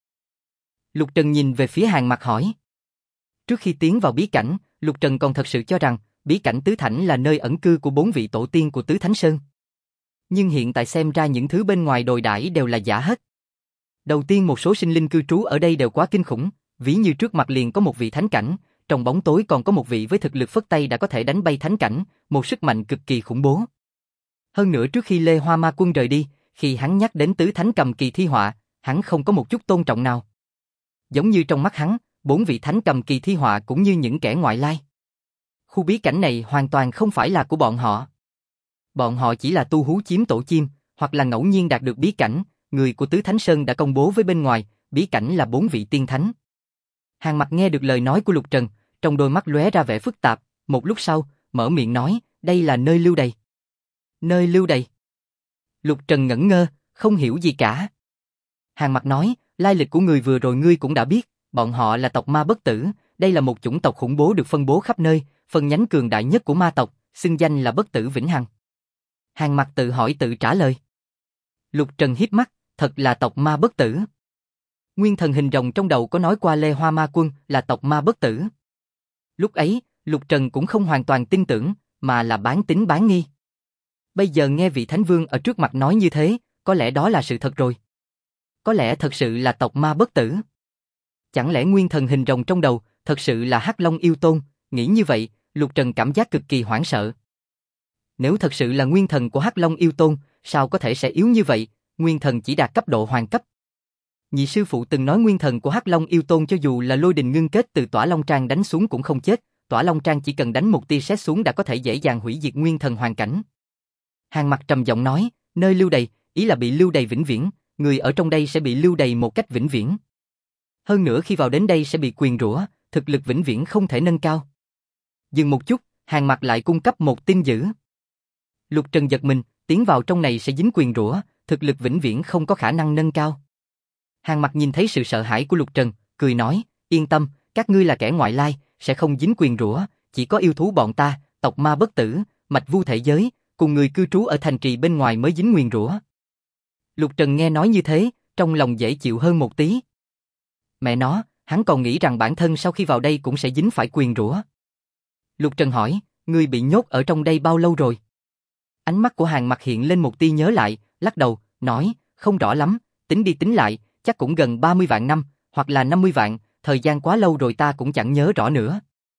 Lục Trần nhìn về phía Hàn Mặc hỏi. Trước khi tiến vào bí cảnh, Lục Trần còn thật sự cho rằng bí cảnh Tứ Thảnh là nơi ẩn cư của 4 vị tổ tiên của Tứ Thánh Sơn. Nhưng hiện tại xem ra những thứ bên ngoài đồi đãi đều là giả hết. Đầu tiên một số sinh linh cư trú ở đây đều quá kinh khủng, ví như trước mặt liền có một vị thánh cảnh, trong bóng tối còn có một vị với thực lực phất tay đã có thể đánh bay thánh cảnh, một sức mạnh cực kỳ khủng bố. Hơn nữa trước khi Lê Hoa Ma Quân rời đi, khi hắn nhắc đến Tứ Thánh Cầm Kỳ Thi Họa, hắn không có một chút tôn trọng nào. Giống như trong mắt hắn, 4 vị Thánh Cầm Kỳ Thi Họa cũng như những kẻ ngoại lai. Khu bí cảnh này hoàn toàn không phải là của bọn họ. Bọn họ chỉ là tu hú chiếm tổ chim, hoặc là ngẫu nhiên đạt được bí cảnh, người của Tứ Thánh Sơn đã công bố với bên ngoài, bí cảnh là 4 vị tiên thánh. Hàn Mặc nghe được lời nói của Lục Trần, trong đôi mắt lóe ra vẻ phức tạp, một lúc sau, mở miệng nói, đây là nơi lưu đày. Nơi lưu đày? Lục Trần ngẩn ngơ, không hiểu gì cả. Hàn Mặc nói, lai lịch của người vừa rồi ngươi cũng đã biết, bọn họ là tộc ma bất tử, đây là một chủng tộc khủng bố được phân bố khắp nơi, phần nhánh cường đại nhất của ma tộc, xưng danh là bất tử vĩnh hằng. Hàn Mặc tự hỏi tự trả lời. Lục Trần híp mắt, thật là tộc ma bất tử. Nguyên thần hình rồng trong đầu có nói qua Lê Hoa Ma Quân là tộc ma bất tử. Lúc ấy, Lục Trần cũng không hoàn toàn tin tưởng, mà là bán tín bán nghi. Bây giờ nghe vị Thánh Vương ở trước mặt nói như thế, có lẽ đó là sự thật rồi. Có lẽ thật sự là tộc ma bất tử. Chẳng lẽ nguyên thần hình rồng trong đầu thật sự là Hắc Long yêu tôn? Nghĩ như vậy, Lục Trần cảm giác cực kỳ hoảng sợ. Nếu thật sự là nguyên thần của Hắc Long yêu tôn, sao có thể sẽ yếu như vậy? Nguyên thần chỉ đạt cấp độ hoàng cấp. Nhị sư phụ từng nói nguyên thần của Hắc Long yêu tôn cho dù là lôi đình ngưng kết từ Tỏa Long Trang đánh xuống cũng không chết, Tỏa Long Trang chỉ cần đánh một tia sét xuống đã có thể dễ dàng hủy diệt nguyên thần hoàn cảnh. Hàn Mặc trầm giọng nói, nơi lưu đày, ý là bị lưu đày vĩnh viễn, người ở trong đây sẽ bị lưu đày một cách vĩnh viễn. Hơn nữa khi vào đến đây sẽ bị nguyền rủa, thực lực vĩnh viễn không thể nâng cao. Dừng một chút, Hàn Mặc lại cung cấp một tin dữ. Lục Trần giật mình, tiến vào trong này sẽ dính nguyền rủa, thực lực vĩnh viễn không có khả năng nâng cao. Hàn Mặc nhìn thấy sự sợ hãi của Lục Trần, cười nói, yên tâm, các ngươi là kẻ ngoại lai, sẽ không dính nguyền rủa, chỉ có yêu thú bọn ta, tộc ma bất tử, mạch vu thể giới, cùng người cư trú ở thành trì bên ngoài mới dính nguyền rủa. Lục Trần nghe nói như thế, trong lòng dễ chịu hơn một tí. Mẹ nó, hắn còn nghĩ rằng bản thân sau khi vào đây cũng sẽ dính phải nguyền rủa. Lục Trần hỏi, ngươi bị nhốt ở trong đây bao lâu rồi? Ánh mắt của Hàn Mặc hiện lên một tia nhớ lại, lắc đầu, nói, không rõ lắm, tính đi tính lại, chắc cũng gần 30 vạn năm, hoặc là 50 vạn, thời gian quá lâu rồi ta cũng chẳng nhớ rõ nữa.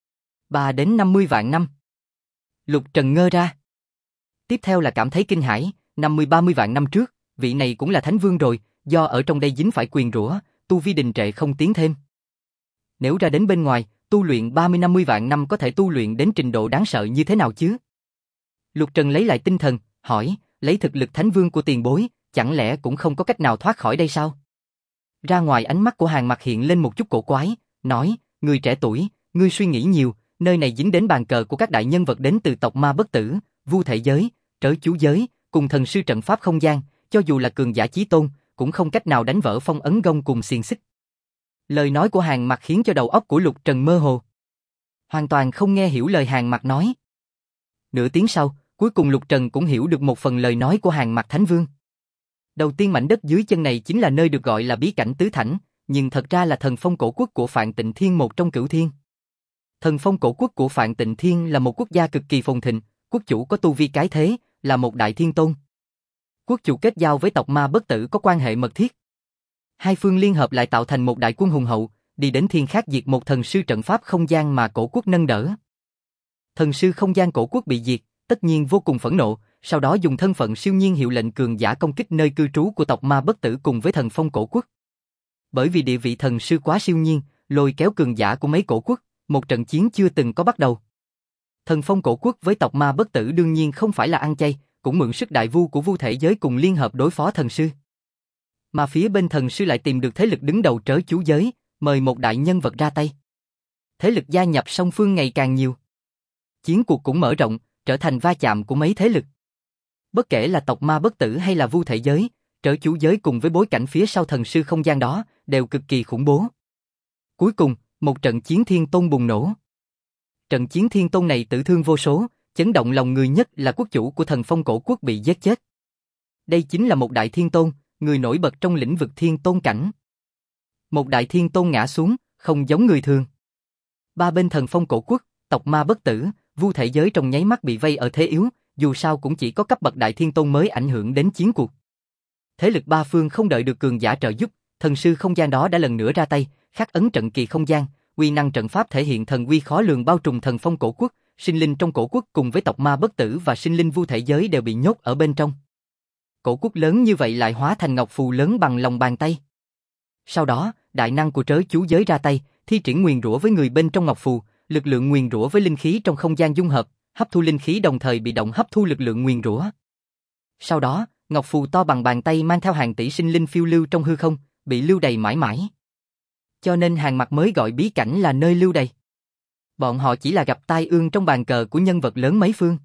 3 đến 50 vạn năm. Lục Trần ngơ ra. Tiếp theo là cảm thấy kinh hãi, 50-30 vạn năm trước, vị này cũng là Thánh Vương rồi, do ở trong đây dính phải nguyền rủa, tu vi đình trệ không tiến thêm. Nếu ra đến bên ngoài, tu luyện 30-50 vạn năm có thể tu luyện đến trình độ đáng sợ như thế nào chứ? Lục Trần lấy lại tinh thần, hỏi, lấy thực lực Thánh Vương của tiền bối, chẳng lẽ cũng không có cách nào thoát khỏi đây sao? Ra ngoài ánh mắt của Hàn Mặc hiện lên một chút cổ quái, nói, người trẻ tuổi, ngươi suy nghĩ nhiều, nơi này dính đến bàn cờ của các đại nhân vật đến từ tộc ma bất tử, vu thể giới, trớ chú giới, cùng thần sư trận pháp không gian, cho dù là cường giả chí tôn, cũng không cách nào đánh vỡ phong ấn gông cùng xiềng xích. Lời nói của Hàn Mặc khiến cho đầu óc của Lục Trần mơ hồ. Hoàn toàn không nghe hiểu lời Hàn Mặc nói. Nửa tiếng sau, cuối cùng Lục Trần cũng hiểu được một phần lời nói của Hàn Mặc Thánh Vương. Đầu tiên mảnh đất dưới chân này chính là nơi được gọi là bí cảnh Tứ Thảnh, nhưng thật ra là thần phong cổ quốc của Phạn Tịnh Thiên một trong cửu thiên. Thần phong cổ quốc của Phạn Tịnh Thiên là một quốc gia cực kỳ phồn thịnh, quốc chủ có tu vi cái thế, là một đại thiên tôn. Quốc chủ kết giao với tộc ma bất tử có quan hệ mật thiết. Hai phương liên hợp lại tạo thành một đại quân hùng hậu, đi đến thiên khắc diệt một thần sư trận pháp không gian mà cổ quốc nâng đỡ. Thần sư không gian cổ quốc bị diệt, tất nhiên vô cùng phẫn nộ, sau đó dùng thân phận siêu nhiên hiệu lệnh cường giả công kích nơi cư trú của tộc ma bất tử cùng với thần phong cổ quốc. Bởi vì địa vị thần sư quá siêu nhiên, lôi kéo cường giả của mấy cổ quốc, một trận chiến chưa từng có bắt đầu. Thần phong cổ quốc với tộc ma bất tử đương nhiên không phải là ăn chay, cũng mượn sức đại vu của vu thể giới cùng liên hợp đối phó thần sư. Mà phía bên thần sư lại tìm được thế lực đứng đầu trớ chú giới, mời một đại nhân vật ra tay. Thế lực gia nhập song phương ngày càng nhiều. Chiến cuộc cũng mở rộng, trở thành va chạm của mấy thế lực. Bất kể là tộc ma bất tử hay là vu thể giới, trớ chú giới cùng với bối cảnh phía sau thần sư không gian đó, đều cực kỳ khủng bố. Cuối cùng, một trận chiến thiên tôn bùng nổ. Trận chiến thiên tôn này tử thương vô số, chấn động lòng người nhất là quốc chủ của thần phong cổ quốc bị giết chết. Đây chính là một đại thiên tôn, người nổi bật trong lĩnh vực thiên tôn cảnh. Một đại thiên tôn ngã xuống, không giống người thường. Ba bên thần phong cổ quốc, tộc ma bất tử, vu thể giới trong nháy mắt bị vây ở thế yếu, dù sao cũng chỉ có cấp bậc đại thiên tôn mới ảnh hưởng đến chiến cuộc. Thế lực ba phương không đợi được cường giả trợ giúp, thần sư không gian đó đã lần nữa ra tay, khắc ấn trận kỳ không gian, uy năng trận pháp thể hiện thần uy khó lường bao trùm thần phong cổ quốc, sinh linh trong cổ quốc cùng với tộc ma bất tử và sinh linh vu thể giới đều bị nhốt ở bên trong. Cổ quốc lớn như vậy lại hóa thành ngọc phù lớn bằng lòng bàn tay. Sau đó, đại năng của trớ chú giới ra tay, thi triển nguyền rủa với người bên trong ngọc phù, lực lượng nguyền rủa với linh khí trong không gian dung hợp, hấp thu linh khí đồng thời bị động hấp thu lực lượng nguyền rủa. Sau đó, ngọc phù to bằng bàn tay mang theo hàng tỷ sinh linh phiêu lưu trong hư không, bị lưu đày mãi mãi. Cho nên Hàng Mặc mới gọi bí cảnh là nơi lưu đày. Bọn họ chỉ là gặp tai ương trong bàn cờ của nhân vật lớn mấy phương.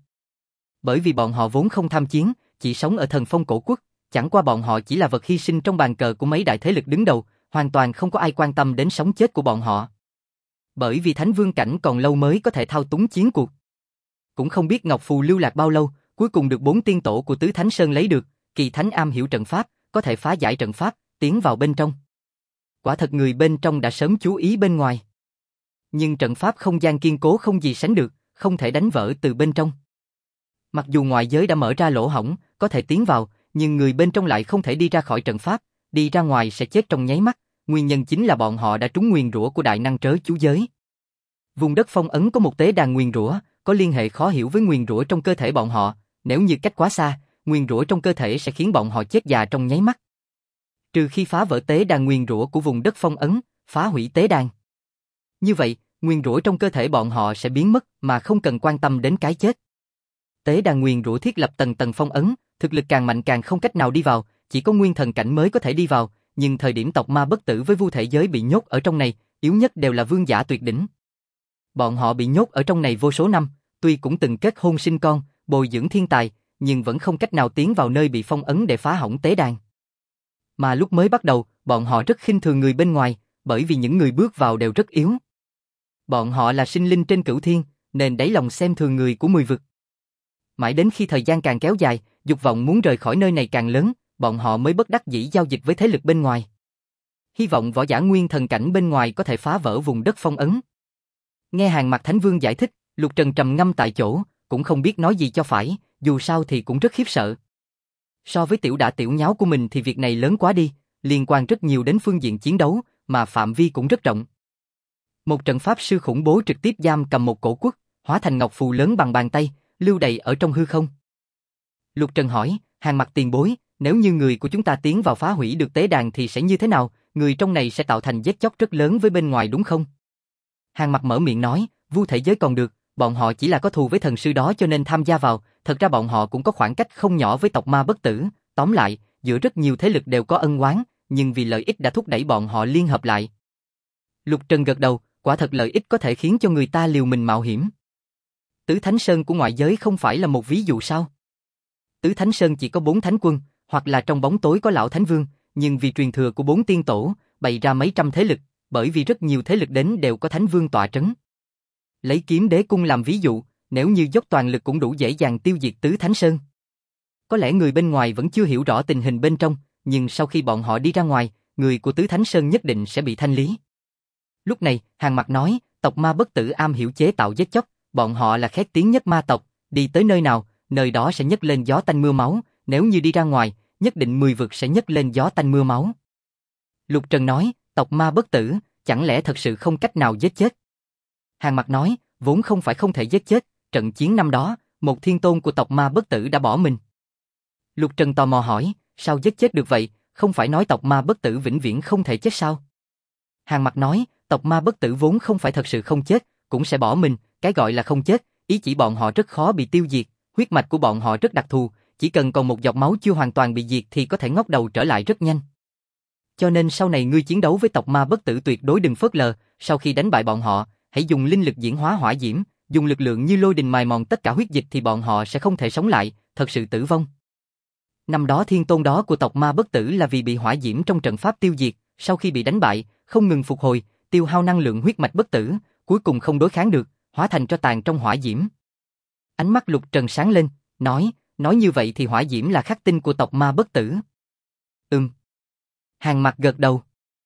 Bởi vì bọn họ vốn không tham chiến, chỉ sống ở thần phong cổ quốc, chẳng qua bọn họ chỉ là vật hy sinh trong bàn cờ của mấy đại thế lực đứng đầu, hoàn toàn không có ai quan tâm đến sống chết của bọn họ. Bởi vì Thánh Vương cảnh còn lâu mới có thể thao túng chiến cuộc. Cũng không biết ngọc phù lưu lạc bao lâu, cuối cùng được 4 tiên tổ của Tứ Thánh Sơn lấy được, Kỳ Thánh am hiểu trận pháp, có thể phá giải trận pháp, tiến vào bên trong. Quả thật người bên trong đã sớm chú ý bên ngoài. Nhưng trận pháp không gian kiên cố không gì sánh được, không thể đánh vỡ từ bên trong. Mặc dù ngoại giới đã mở ra lỗ hổng, có thể tiến vào, nhưng người bên trong lại không thể đi ra khỏi trận pháp, đi ra ngoài sẽ chết trong nháy mắt, nguyên nhân chính là bọn họ đã trúng nguyền rủa của đại năng trớ chú giới. Vùng đất phong ấn có một tế đàn nguyền rủa, có liên hệ khó hiểu với nguyền rủa trong cơ thể bọn họ, nếu như cách quá xa, nguyền rủa trong cơ thể sẽ khiến bọn họ chết già trong nháy mắt. Trừ khi phá vỡ tế đàn nguyền rủa của vùng đất phong ấn, phá hủy tế đàn. Như vậy, nguyền rủa trong cơ thể bọn họ sẽ biến mất mà không cần quan tâm đến cái chết. Tế đàn nguyền rủa thiết lập tầng tầng phong ấn, thực lực càng mạnh càng không cách nào đi vào, chỉ có nguyên thần cảnh mới có thể đi vào, nhưng thời điểm tộc ma bất tử với vu thể giới bị nhốt ở trong này, yếu nhất đều là vương giả tuyệt đỉnh. Bọn họ bị nhốt ở trong này vô số năm, tuy cũng từng kết hôn sinh con, bồi dưỡng thiên tài, nhưng vẫn không cách nào tiến vào nơi bị phong ấn để phá hỏng tế đàn. Mà lúc mới bắt đầu, bọn họ rất khinh thường người bên ngoài, bởi vì những người bước vào đều rất yếu. Bọn họ là sinh linh trên cửu thiên, nên đáy lòng xem thường người của 10 vực. Mãi đến khi thời gian càng kéo dài, dục vọng muốn rời khỏi nơi này càng lớn, bọn họ mới bất đắc dĩ giao dịch với thế lực bên ngoài. Hy vọng võ giả nguyên thần cảnh bên ngoài có thể phá vỡ vùng đất phong ấn. Nghe Hàng Mặc Thánh Vương giải thích, Lục Trần trầm ngâm tại chỗ, cũng không biết nói gì cho phải, dù sao thì cũng rất khiếp sợ. So với tiểu đả tiểu nháo của mình thì việc này lớn quá đi, liên quan rất nhiều đến phương diện chiến đấu, mà phạm vi cũng rất rộng. Một trận pháp sư khủng bố trực tiếp giam cầm một cổ quốc, hóa thành ngọc phù lớn bằng bàn tay, lưu đày ở trong hư không. Lục Trần hỏi, Hàng Mặc tiền bối, nếu như người của chúng ta tiến vào phá hủy được tế đàn thì sẽ như thế nào, người trong này sẽ tạo thành giết chóc rất lớn với bên ngoài đúng không? Hàng Mặc mở miệng nói, vu thể giới còn được, bọn họ chỉ là có thù với thần sư đó cho nên tham gia vào, thật ra bọn họ cũng có khoảng cách không nhỏ với tộc ma bất tử, tóm lại, giữa rất nhiều thế lực đều có ân oán, nhưng vì lợi ích đã thúc đẩy bọn họ liên hợp lại. Lục Trần gật đầu, quả thật lợi ích có thể khiến cho người ta liều mình mạo hiểm. Tứ Thánh Sơn của ngoại giới không phải là một ví dụ sao? Tứ Thánh Sơn chỉ có 4 thánh quân, hoặc là trong bóng tối có lão thánh vương, nhưng vì truyền thừa của 4 tiên tổ, bày ra mấy trăm thế lực, bởi vì rất nhiều thế lực đến đều có thánh vương tọa trấn. Lấy Kiếm Đế cung làm ví dụ, nếu như dốc toàn lực cũng đủ dễ dàng tiêu diệt Tứ Thánh Sơn. Có lẽ người bên ngoài vẫn chưa hiểu rõ tình hình bên trong, nhưng sau khi bọn họ đi ra ngoài, người của Tứ Thánh Sơn nhất định sẽ bị thanh lý. Lúc này, Hàng Mặc nói, tộc ma bất tử am hiểu chế tạo giết chóc, bọn họ là khét tiếng nhất ma tộc, đi tới nơi nào, nơi đó sẽ nhấc lên gió tanh mưa máu, nếu như đi ra ngoài, nhất định 10 vực sẽ nhấc lên gió tanh mưa máu. Lục Trần nói, tộc ma bất tử, chẳng lẽ thật sự không cách nào giết chết? Hàng Mặc nói, vốn không phải không thể giết chết, trận chiến năm đó, một thiên tôn của tộc ma bất tử đã bỏ mình. Lục Trần tò mò hỏi, sao giết chết được vậy, không phải nói tộc ma bất tử vĩnh viễn không thể chết sao? Hàng Mặc nói, tộc ma bất tử vốn không phải thật sự không chết, cũng sẽ bỏ mình, cái gọi là không chết, ý chỉ bọn họ rất khó bị tiêu diệt, huyết mạch của bọn họ rất đặc thù, chỉ cần còn một giọt máu chưa hoàn toàn bị diệt thì có thể ngóc đầu trở lại rất nhanh. Cho nên sau này ngươi chiến đấu với tộc ma bất tử tuyệt đối đừng phớt lờ, sau khi đánh bại bọn họ, hãy dùng linh lực diễn hóa hỏa diễm, dùng lực lượng như lôi đình mài mòn tất cả huyết dịch thì bọn họ sẽ không thể sống lại, thật sự tử vong. Năm đó thiên tôn đó của tộc ma bất tử là vì bị hỏa diễm trong trận pháp tiêu diệt, sau khi bị đánh bại, không ngừng phục hồi, tiêu hao năng lượng huyết mạch bất tử, cuối cùng không đối kháng được, hóa thành tro tàn trong hỏa diễm. Ánh mắt Lục Trần sáng lên, nói như vậy thì hỏa diễm là khắc tinh của tộc ma bất tử. Hàn Mặc gật đầu.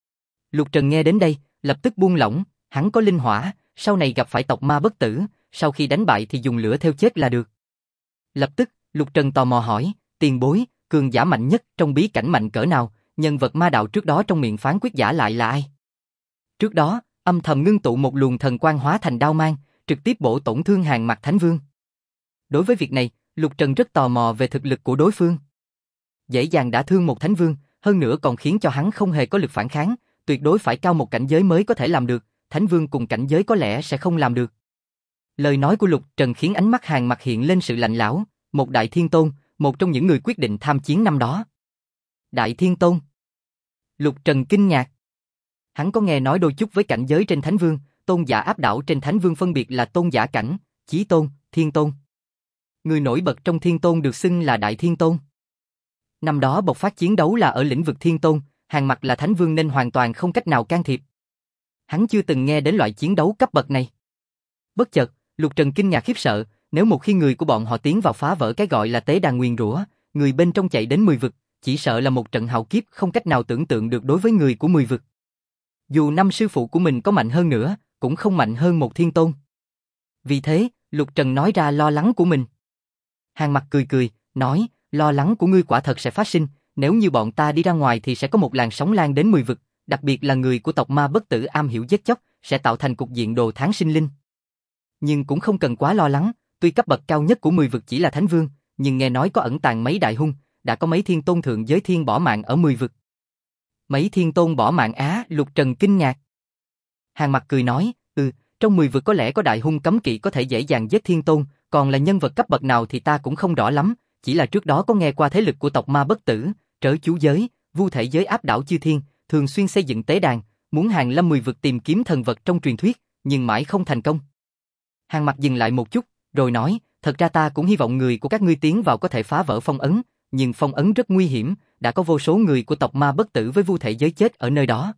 Lục Trần nghe đến đây, lập tức buông lỏng, hắn có linh hỏa, sau này gặp phải tộc ma bất tử, sau khi đánh bại thì dùng lửa theo chết là được. Lập tức, Lục Trần tò mò hỏi, tiền bối, cường giả mạnh nhất trong bí cảnh mạnh cỡ nào, nhân vật ma đạo trước đó trong miệng phán quyết giả lại là ai? Trước đó, âm thầm ngưng tụ một luồng thần quang hóa thành đao mang, trực tiếp bổ tổn thương Hàn Mặc Thánh Vương. Đối với việc này, Lục Trần rất tò mò về thực lực của đối phương. Dễ dàng đả thương một Thánh Vương, hơn nữa còn khiến cho hắn không hề có lực phản kháng, tuyệt đối phải cao một cảnh giới mới có thể làm được, Thánh Vương cùng cảnh giới có lẽ sẽ không làm được. Lời nói của Lục Trần khiến ánh mắt Hàn Mặc hiện lên sự lạnh lẽo, một Đại Thiên Tôn, một trong những người quyết định tham chiến năm đó. Đại Thiên Tôn. Lục Trần kinh ngạc. Hắn có nghe nói đôi chút với cảnh giới trên Thánh Vương, tôn giả áp đảo trên Thánh Vương phân biệt là tôn giả cảnh, Chí Tôn, Thiên Tôn. Người nổi bật trong Thiên Tôn được xưng là Đại Thiên Tôn. Năm đó bộc phát chiến đấu là ở lĩnh vực Thiên Tôn, Hàn Mặc là Thánh Vương nên hoàn toàn không cách nào can thiệp. Hắn chưa từng nghe đến loại chiến đấu cấp bậc này. Bất chợt, Lục Trần kinh ngạc khiếp sợ, nếu một khi người của bọn họ tiến vào phá vỡ cái gọi là tế đàn nguyền rủa, người bên trong chạy đến 10 vực, chỉ sợ là một trận hạo kiếp không cách nào tưởng tượng được đối với người của 10 vực. Dù năm sư phụ của mình có mạnh hơn nữa, cũng không mạnh hơn một Thiên Tôn. Vì thế, Lục Trần nói ra lo lắng của mình. Hàn Mặc cười cười, nói, lo lắng của ngươi quả thật sẽ phát sinh, nếu như bọn ta đi ra ngoài thì sẽ có một làn sóng lan đến 10 vực, đặc biệt là người của tộc ma bất tử am hiểu giết chóc, sẽ tạo thành cục diện đồ tháng sinh linh. Nhưng cũng không cần quá lo lắng, tuy cấp bậc cao nhất của 10 vực chỉ là Thánh Vương, nhưng nghe nói có ẩn tàng mấy đại hung, đã có mấy Thiên Tôn thượng giới thiên bỏ mạng ở 10 vực. Mấy Thiên Tôn bỏ mạng á? Lục Trần kinh ngạc. Hàn Mặc cười nói, trong 10 vực có lẽ có đại hung cấm kỵ có thể dễ dàng giết Thiên Tôn, còn là nhân vật cấp bậc nào thì ta cũng không rõ lắm, chỉ là trước đó có nghe qua thế lực của tộc ma bất tử, Trớ Chú Giới, Vu Thể Giới áp đảo chư thiên, thường xuyên xây dựng tế đàn, muốn hàng lâm 10 vực tìm kiếm thần vật trong truyền thuyết, nhưng mãi không thành công. Hàn Mặc dừng lại một chút, rồi nói, thật ra ta cũng hy vọng người của các ngươi tiến vào có thể phá vỡ phong ấn, nhưng phong ấn rất nguy hiểm, đã có vô số người của tộc ma bất tử với Vu Thể Giới chết ở nơi đó.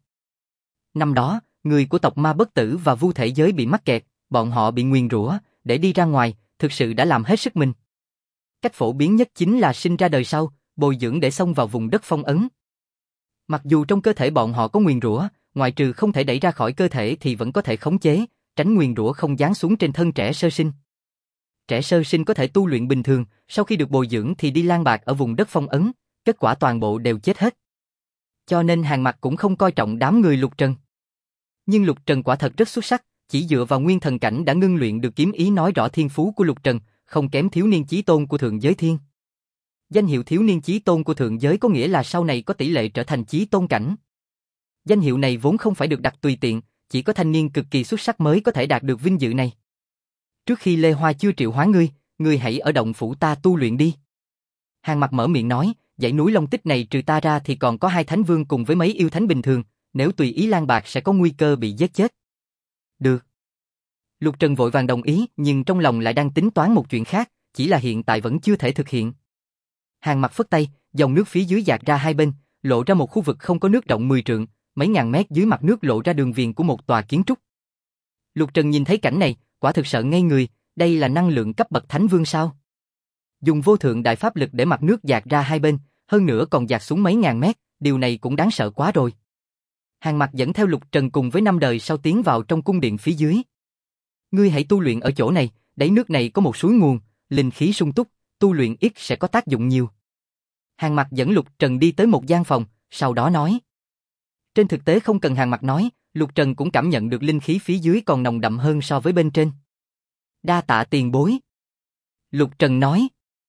Năm đó, người của tộc ma bất tử và Vu Thể Giới bị mắc kẹt, bọn họ bị nguyền rủa, để đi ra ngoài, thực sự đã làm hết sức mình. Cách phổ biến nhất chính là sinh ra đời sau, bồi dưỡng để xông vào vùng đất phong ấn. Mặc dù trong cơ thể bọn họ có nguyền rủa, ngoại trừ không thể đẩy ra khỏi cơ thể thì vẫn có thể khống chế, tránh nguyền rủa không giáng xuống trên thân trẻ sơ sinh. Trẻ sơ sinh có thể tu luyện bình thường, sau khi được bồi dưỡng thì đi lang bạc ở vùng đất phong ấn, kết quả toàn bộ đều chết hết. Cho nên Hàn Mặc cũng không coi trọng đám người Lục Trần. Nhưng Lục Trần quả thật rất xuất sắc, chỉ dựa vào nguyên thần cảnh đã ngưng luyện được kiếm ý nói rõ thiên phú của Lục Trần, không kém thiếu niên chí tôn của thượng giới thiên. Danh hiệu thiếu niên chí tôn của thượng giới có nghĩa là sau này có tỷ lệ trở thành chí tôn cảnh. Danh hiệu này vốn không phải được đặt tùy tiện, chỉ có thanh niên cực kỳ xuất sắc mới có thể đạt được vinh dự này. Trước khi Lê Hoa chưa triệu hoán ngươi hãy ở động phủ ta tu luyện đi. Hàn Mặc mở miệng nói, dãy núi Long Tích này trừ ta ra thì còn có 2 thánh vương cùng với mấy yêu thánh bình thường, nếu tùy ý lang bạc sẽ có nguy cơ bị giết chết. Được. Lục Trần vội vàng đồng ý, nhưng trong lòng lại đang tính toán một chuyện khác, chỉ là hiện tại vẫn chưa thể thực hiện. Hàn Mặc phất tay, dòng nước phía dưới dạt ra hai bên, lộ ra một khu vực không có nước rộng 10 trượng, mấy ngàn mét dưới mặt nước lộ ra đường viền của một tòa kiến trúc. Lục Trần nhìn thấy cảnh này, quả thực sợ ngây người, đây là năng lượng cấp bậc thánh vương sao? Dùng vô thượng đại pháp lực để mặt nước dạt ra hai bên, hơn nữa còn dạt xuống mấy ngàn mét, điều này cũng đáng sợ quá rồi. Hàn Mặc dẫn theo Lục Trần cùng với 5 đời sau tiến vào trong cung điện phía dưới. Ngươi hãy tu luyện ở chỗ này, đáy nước này có một suối nguồn, linh khí sung túc, tu luyện ít sẽ có tác dụng nhiều. Hàn Mặc dẫn Lục Trần đi tới một gian phòng, sau đó nói. Trên thực tế không cần Hàn Mặc nói, Lục Trần cũng cảm nhận được linh khí phía dưới còn nồng đậm hơn so với bên trên. Đa tạ tiền bối. Lục Trần nói.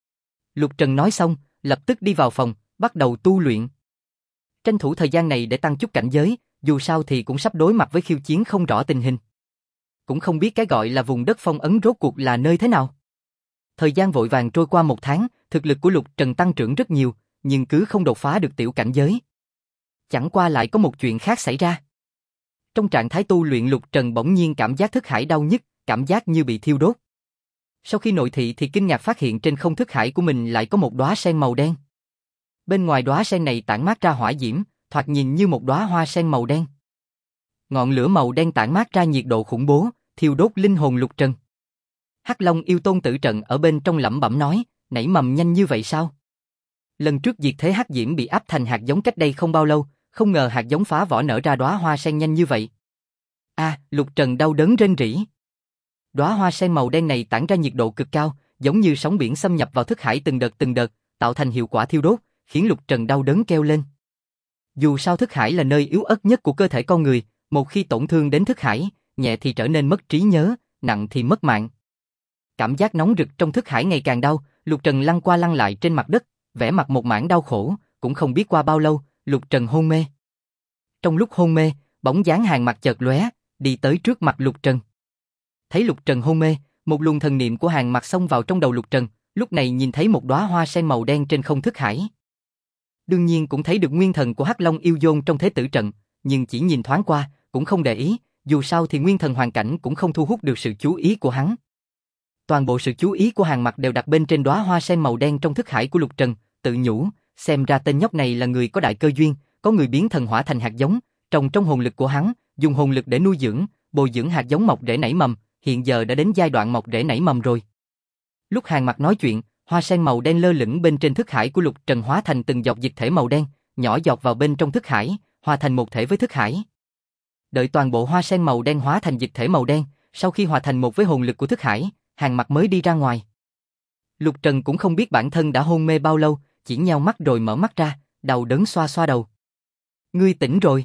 Lục Trần nói xong, lập tức đi vào phòng, bắt đầu tu luyện. Tranh thủ thời gian này để tăng chút cảnh giới, dù sao thì cũng sắp đối mặt với khiêu chiến không rõ tình hình. Cũng không biết cái gọi là vùng đất phong ấn rốt cuộc là nơi thế nào. Thời gian vội vàng trôi qua 1 tháng, thực lực của Lục Trần tăng trưởng rất nhiều, nhưng cứ không đột phá được tiểu cảnh giới. Chẳng qua lại có một chuyện khác xảy ra. Trong trạng thái tu luyện Lục Trần bỗng nhiên cảm giác thức hải đau nhức, cảm giác như bị thiêu đốt. Sau khi nội thị thì kinh ngạc phát hiện trên không thức hải của mình lại có một đóa sen màu đen. Bên ngoài đóa sen này tản mát ra hỏa diễm, thoạt nhìn như một đóa hoa sen màu đen. Ngọn lửa màu đen tản mát ra nhiệt độ khủng bố, thiêu đốt linh hồn Lục Trần. Hắc Long yêu tôn Tử Trận ở bên trong lẩm bẩm nói, nảy mầm nhanh như vậy sao? Lần trước diệt thế hắc diễm bị áp thành hạt giống cách đây không bao lâu, không ngờ hạt giống phá vỏ nở ra đóa hoa sen nhanh như vậy. Lục Trần đau đớn rên rỉ. Đóa hoa sen màu đen này tản ra nhiệt độ cực cao, giống như sóng biển xâm nhập vào thức hải từng đợt, tạo thành hiệu quả thiêu đốt, khiến Lục Trần đau đớn kêu lên. Dù sao thức hải là nơi yếu ớt nhất của cơ thể con người, một khi tổn thương đến thức hải, nhẹ thì trở nên mất trí nhớ, nặng thì mất mạng. Cảm giác nóng rực trong thức hải ngày càng đau, Lục Trần lăn qua lăn lại trên mặt đất, vẻ mặt một mảng đau khổ, cũng không biết qua bao lâu, Lục Trần hôn mê. Trong lúc hôn mê, bóng dáng Hàn Mặc chợt lóe, đi tới trước mặt Lục Trần. Thấy Lục Trần hôn mê, một luồng thần niệm của Hàn Mặc xông vào trong đầu Lục Trần, lúc này nhìn thấy một đóa hoa sen màu đen trên không thức hải. Đương nhiên cũng thấy được nguyên thần của Hắc Long yêu dôn trong thế tử trận, nhưng chỉ nhìn thoáng qua, cũng không để ý, dù sao thì nguyên thần hoàn cảnh cũng không thu hút được sự chú ý của hắn. Toàn bộ sự chú ý của Hàn Mặc đều đặt bên trên đóa hoa sen màu đen trong thức hải của Lục Trần, tự nhủ, xem ra tên nhóc này là người có đại cơ duyên, có người biến thần hỏa thành hạt giống, trồng trong hồn lực của hắn, dùng hồn lực để nuôi dưỡng, bồi dưỡng hạt giống mọc rễ nảy mầm, hiện giờ đã đến giai đoạn mọc rễ nảy mầm rồi. Lúc Hàn Mặc nói chuyện, hoa sen màu đen lơ lửng bên trên thức hải của Lục Trần hóa thành từng giọt dịch thể màu đen, nhỏ giọt vào bên trong thức hải, hòa thành một thể với thức hải. Đợi toàn bộ hoa sen màu đen hóa thành dịch thể màu đen, sau khi hòa thành một với hồn lực của thức hải, Hàn Mặc mới đi ra ngoài. Lục Trần cũng không biết bản thân đã hôn mê bao lâu, chỉ nheo mắt rồi mở mắt ra, đầu đớn xoa xoa đầu. Ngươi tỉnh rồi.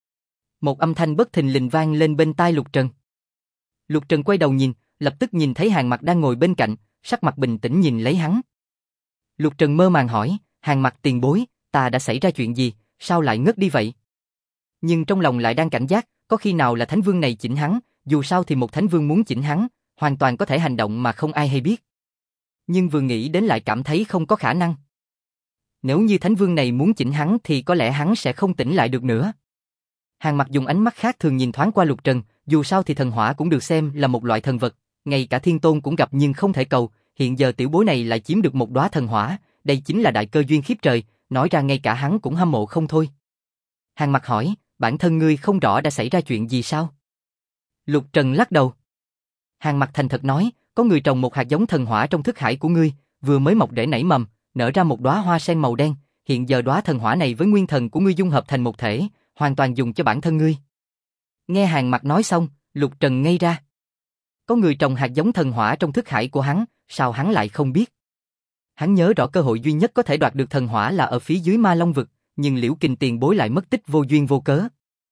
Một âm thanh bất thình lình vang lên bên tai Lục Trần. Lục Trần quay đầu nhìn, lập tức nhìn thấy Hàn Mặc đang ngồi bên cạnh, sắc mặt bình tĩnh nhìn lấy hắn. Lục Trần mơ màng hỏi, Hàn Mặc tiền bối, ta đã xảy ra chuyện gì, sao lại ngất đi vậy? Nhưng trong lòng lại đang cảnh giác, có khi nào là Thánh Vương này chỉnh hắn, dù sao thì một Thánh Vương muốn chỉnh hắn, hoàn toàn có thể hành động mà không ai hay biết. Nhưng vừa nghĩ đến lại cảm thấy không có khả năng. Nếu như Thánh Vương này muốn chỉnh hắn thì có lẽ hắn sẽ không tỉnh lại được nữa. Hàn Mặc dùng ánh mắt khác thường nhìn thoáng qua Lục Trần, dù sao thì thần hỏa cũng được xem là một loại thần vật, ngay cả Thiên Tôn cũng gặp nhưng không thể cầu, hiện giờ tiểu bối này lại chiếm được một đóa thần hỏa, đây chính là đại cơ duyên khiếp trời, nói ra ngay cả hắn cũng hâm mộ không thôi. Hàn Mặc hỏi, bản thân ngươi không rõ đã xảy ra chuyện gì sao? Lục Trần lắc đầu. Hàn Mặc thành thật nói, có người trồng một hạt giống thần hỏa trong thức hải của ngươi, vừa mới mọc rễ nảy mầm, nở ra một đóa hoa sen màu đen, hiện giờ đóa thần hỏa này với nguyên thần của ngươi dung hợp thành một thể, hoàn toàn dùng cho bản thân ngươi. Nghe Hàn Mặc nói xong, Lục Trần ngây ra. Có người trồng hạt giống thần hỏa trong thức hải của hắn, sao hắn lại không biết? Hắn nhớ rõ cơ hội duy nhất có thể đoạt được thần hỏa là ở phía dưới Ma Long vực, nhưng Liễu Kình tiền bối lại mất tích vô duyên vô cớ.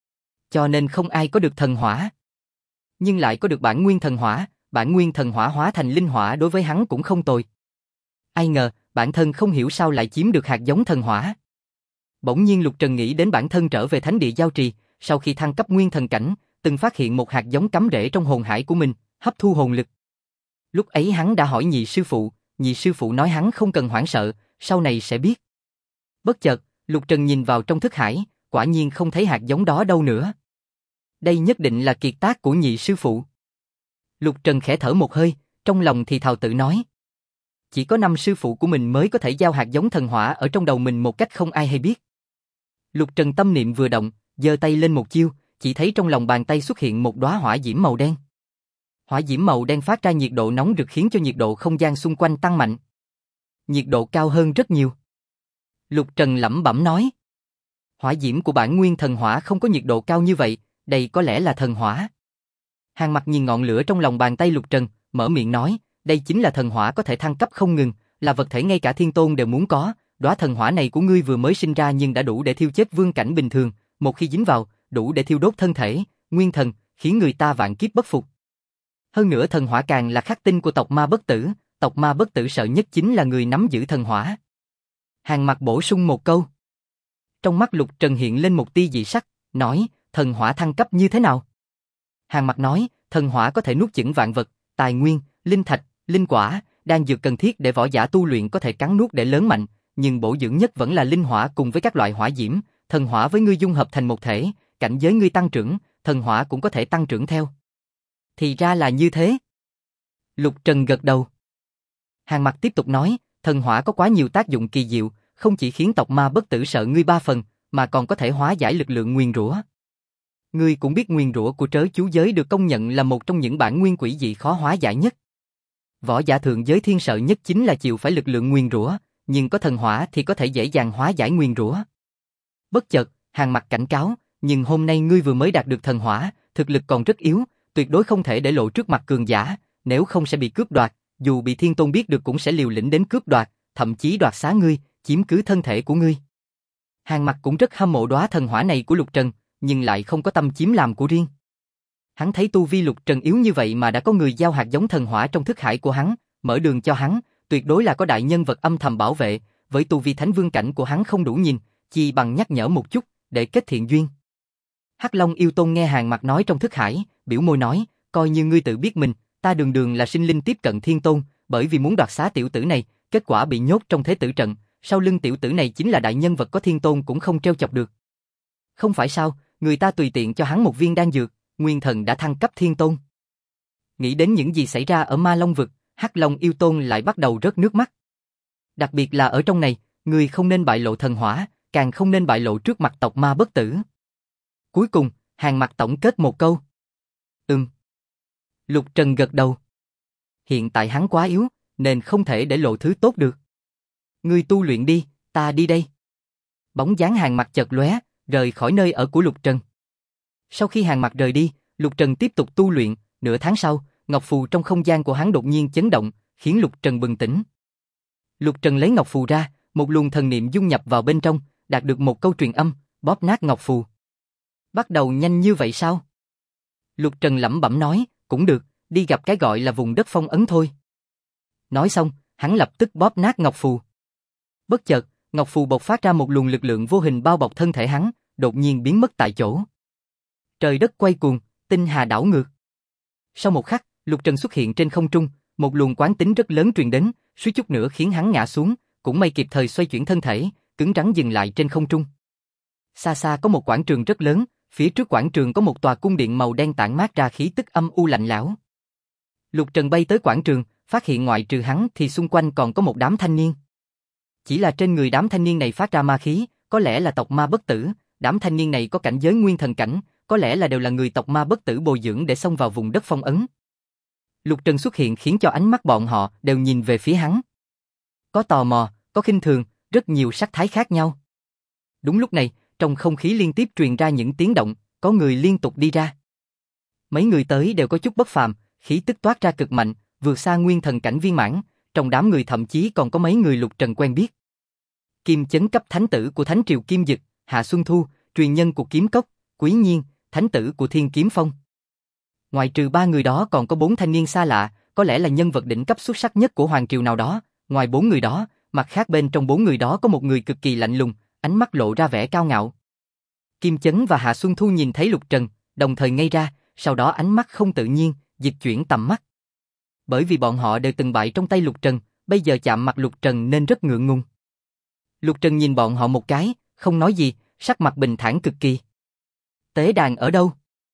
Cho nên không ai có được thần hỏa. Nhưng lại có được bản nguyên thần hỏa hóa thành linh hỏa đối với hắn cũng không tồi. Ai ngờ, bản thân không hiểu sao lại chiếm được hạt giống thần hỏa. Bỗng nhiên Lục Trần nghĩ đến bản thân trở về thánh địa giao trì, sau khi thăng cấp nguyên thần cảnh, từng phát hiện một hạt giống cắm rễ trong hồn hải của mình, hấp thu hồn lực. Lúc ấy hắn đã hỏi nhị sư phụ nói hắn không cần hoảng sợ, sau này sẽ biết. Bất chợt, Lục Trần nhìn vào trong thức hải, quả nhiên không thấy hạt giống đó đâu nữa. Đây nhất định là kiệt tác của nhị sư phụ. Lục Trần khẽ thở một hơi, trong lòng thì thào tự nói. Chỉ có 5 sư phụ của mình mới có thể giao hạt giống thần hỏa ở trong đầu mình một cách không ai hay biết. Lục Trần tâm niệm vừa động, giơ tay lên một chiêu, chỉ thấy trong lòng bàn tay xuất hiện một đóa hỏa diễm màu đen. Hỏa diễm màu đen phát ra nhiệt độ nóng rực khiến cho nhiệt độ không gian xung quanh tăng mạnh. Nhiệt độ cao hơn rất nhiều. Lục Trần lẩm bẩm nói. Hỏa diễm của bản nguyên thần hỏa không có nhiệt độ cao như vậy, đây có lẽ là thần hỏa. Hàn Mặc nhìn ngọn lửa trong lòng bàn tay Lục Trần, mở miệng nói, đây chính là thần hỏa có thể thăng cấp không ngừng, là vật thể ngay cả Thiên Tôn đều muốn có, đóa thần hỏa này của ngươi vừa mới sinh ra nhưng đã đủ để thiêu chết vương cảnh bình thường, một khi dính vào, đủ để thiêu đốt thân thể, nguyên thần, khiến người ta vạn kiếp bất phục. Hơn nữa thần hỏa càng là khắc tinh của tộc Ma Bất Tử, tộc Ma Bất Tử sợ nhất chính là người nắm giữ thần hỏa. Hàn Mặc bổ sung một câu. Trong mắt Lục Trần hiện lên một tia dị sắc, nói, thần hỏa thăng cấp như thế nào? Hàn Mặc nói, thần hỏa có thể nuốt chửng vạn vật, tài nguyên, linh thạch, linh quả, đan dược cần thiết để võ giả tu luyện có thể cắn nuốt để lớn mạnh, nhưng bổ dưỡng nhất vẫn là linh hỏa cùng với các loại hỏa diễm, thần hỏa với ngươi dung hợp thành một thể, cảnh giới ngươi tăng trưởng, thần hỏa cũng có thể tăng trưởng theo. Thì ra là như thế. Lục Trần gật đầu. Hàn Mặc tiếp tục nói, thần hỏa có quá nhiều tác dụng kỳ diệu, không chỉ khiến tộc ma bất tử sợ ngươi 3 phần, mà còn có thể hóa giải lực lượng nguyền rủa. Ngươi cũng biết nguyền rủa của trớ chú giới được công nhận là một trong những bản nguyên quỷ dị khó hóa giải nhất. Võ giả thượng giới thiên sợ nhất chính là chịu phải lực lượng nguyền rủa, nhưng có thần hỏa thì có thể dễ dàng hóa giải nguyền rủa. Bất chợt, Hàn Mặc cảnh cáo, nhưng hôm nay ngươi vừa mới đạt được thần hỏa, thực lực còn rất yếu, tuyệt đối không thể để lộ trước mặt cường giả, nếu không sẽ bị cướp đoạt, dù bị Thiên Tôn biết được cũng sẽ liều lĩnh đến cướp đoạt, thậm chí đoạt xá ngươi, chiếm cứ thân thể của ngươi. Hàn Mặc cũng rất hâm mộ đóa thần hỏa này của Lục Trần, nhưng lại không có tâm chiếm làm của riêng. Hắn thấy tu vi Lục Trần yếu như vậy mà đã có người giao hạt giống thần hỏa trong thức hải của hắn, mở đường cho hắn, tuyệt đối là có đại nhân vật âm thầm bảo vệ, với tu vi thánh vương cảnh của hắn không đủ nhìn, chỉ bằng nhắc nhở một chút, để kết thiện duyên. Hắc Long yêu tôn nghe Hàn Mặc nói trong thức hải, biểu môi nói, coi như ngươi tự biết mình, ta đường đường là sinh linh tiếp cận Thiên Tôn, bởi vì muốn đoạt xá tiểu tử này, kết quả bị nhốt trong thế tử trận, sau lưng tiểu tử này chính là đại nhân vật có Thiên Tôn cũng không treo chọc được. Không phải sao, người ta tùy tiện cho hắn một viên đan dược, nguyên thần đã thăng cấp Thiên Tôn. Nghĩ đến những gì xảy ra ở Ma Long vực, Hắc Long yêu tôn lại bắt đầu rớt nước mắt. Đặc biệt là ở trong này, người không nên bại lộ thần hỏa, càng không nên bại lộ trước mặt tộc ma bất tử. Cuối cùng, Hàn Mặc tổng kết một câu. Lục Trần gật đầu. Hiện tại hắn quá yếu, nên không thể để lộ thứ tốt được. Ngươi tu luyện đi, ta đi đây. Bóng dáng Hàn Mặc chợt lóe, rời khỏi nơi ở của Lục Trần. Sau khi Hàn Mặc rời đi, Lục Trần tiếp tục tu luyện, nửa tháng sau, ngọc phù trong không gian của hắn đột nhiên chấn động, khiến Lục Trần bừng tỉnh. Lục Trần lấy ngọc phù ra, một luồng thần niệm dung nhập vào bên trong, đạt được một câu truyền âm, bóp nát ngọc phù. Bắt đầu nhanh như vậy sao? Lục Trần lẩm bẩm nói, cũng được, đi gặp cái gọi là vùng đất phong ấn thôi. Nói xong, hắn lập tức bóp nát ngọc phù. Bất chợt, ngọc phù bộc phát ra một luồng lực lượng vô hình bao bọc thân thể hắn, đột nhiên biến mất tại chỗ. Trời đất quay cuồng, tinh hà đảo ngược. Sau một khắc, Lục Trần xuất hiện trên không trung, một luồng quán tính rất lớn truyền đến, suýt chút nữa khiến hắn ngã xuống, cũng may kịp thời xoay chuyển thân thể, cứng rắn dừng lại trên không trung. Xa xa có một quảng trường rất lớn, phía trước quảng trường có một tòa cung điện màu đen tản mát ra khí tức âm u lạnh lẽo. Lục Trần bay tới quảng trường, phát hiện ngoại trừ hắn thì xung quanh còn có một đám thanh niên. Chỉ là trên người đám thanh niên này phát ra ma khí, có lẽ là tộc ma bất tử, đám thanh niên này có cảnh giới nguyên thần cảnh, có lẽ là đều là người tộc ma bất tử bồi dưỡng để xông vào vùng đất phong ấn. Lục Trần xuất hiện khiến cho ánh mắt bọn họ đều nhìn về phía hắn. Có tò mò, có khinh thường, rất nhiều sắc thái khác nhau. Đúng lúc này, trong không khí liên tiếp truyền ra những tiếng động, có người liên tục đi ra. Mấy người tới đều có chút bất phàm, khí tức toát ra cực mạnh, vượt xa nguyên thần cảnh viên mãn, trong đám người thậm chí còn có mấy người Lục Trần quen biết. Kim Chấn cấp thánh tử của Thánh Triều Kim Dực, Hạ Xuân Thu, truyền nhân của Kiếm Cốc, Quý Nhiên, thánh tử của Thiên Kiếm Phong. Ngoài trừ 3 người đó còn có 4 thanh niên xa lạ, có lẽ là nhân vật đỉnh cấp xuất sắc nhất của hoàng triều nào đó. Ngoài 4 người đó, mặt khác bên trong 4 người đó có một người cực kỳ lạnh lùng, ánh mắt lộ ra vẻ cao ngạo. Kim Chấn và Hạ Xuân Thu nhìn thấy Lục Trần, đồng thời ngây ra, sau đó ánh mắt không tự nhiên, dịch chuyển tầm mắt. Bởi vì bọn họ đều từng bại trong tay Lục Trần, bây giờ chạm mặt Lục Trần nên rất ngượng ngùng. Lục Trần nhìn bọn họ một cái, không nói gì, sắc mặt bình thản cực kỳ. Tế đàn ở đâu?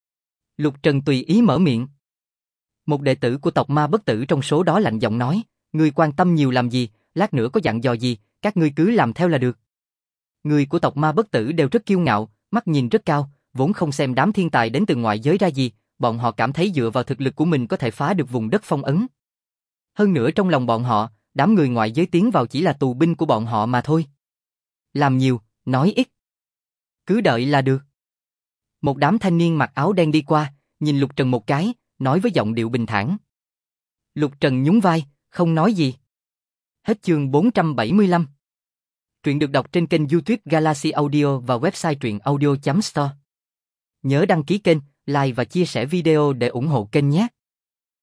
Lục Trần tùy ý mở miệng. Một đệ tử của tộc ma bất tử trong số đó lạnh giọng nói, ngươi quan tâm nhiều làm gì, lát nữa có dặn dò gì, các ngươi cứ làm theo là được. Người của tộc ma bất tử đều rất kiêu ngạo, mắt nhìn rất cao, vốn không xem đám thiên tài đến từ ngoại giới ra gì, bọn họ cảm thấy dựa vào thực lực của mình có thể phá được vùng đất phong ấn. Hơn nữa trong lòng bọn họ, đám người ngoại giới tiến vào chỉ là tù binh của bọn họ mà thôi. Làm nhiều, nói ít. Cứ đợi là được. Một đám thanh niên mặc áo đen đi qua, nhìn Lục Trần một cái, nói với giọng điệu bình thản. Lục Trần nhún vai, không nói gì. Hết chương 475. Truyện được đọc trên kênh YouTube Galaxy Audio và website truyệnaudio.store. Nhớ đăng ký kênh, like và chia sẻ video để ủng hộ kênh nhé.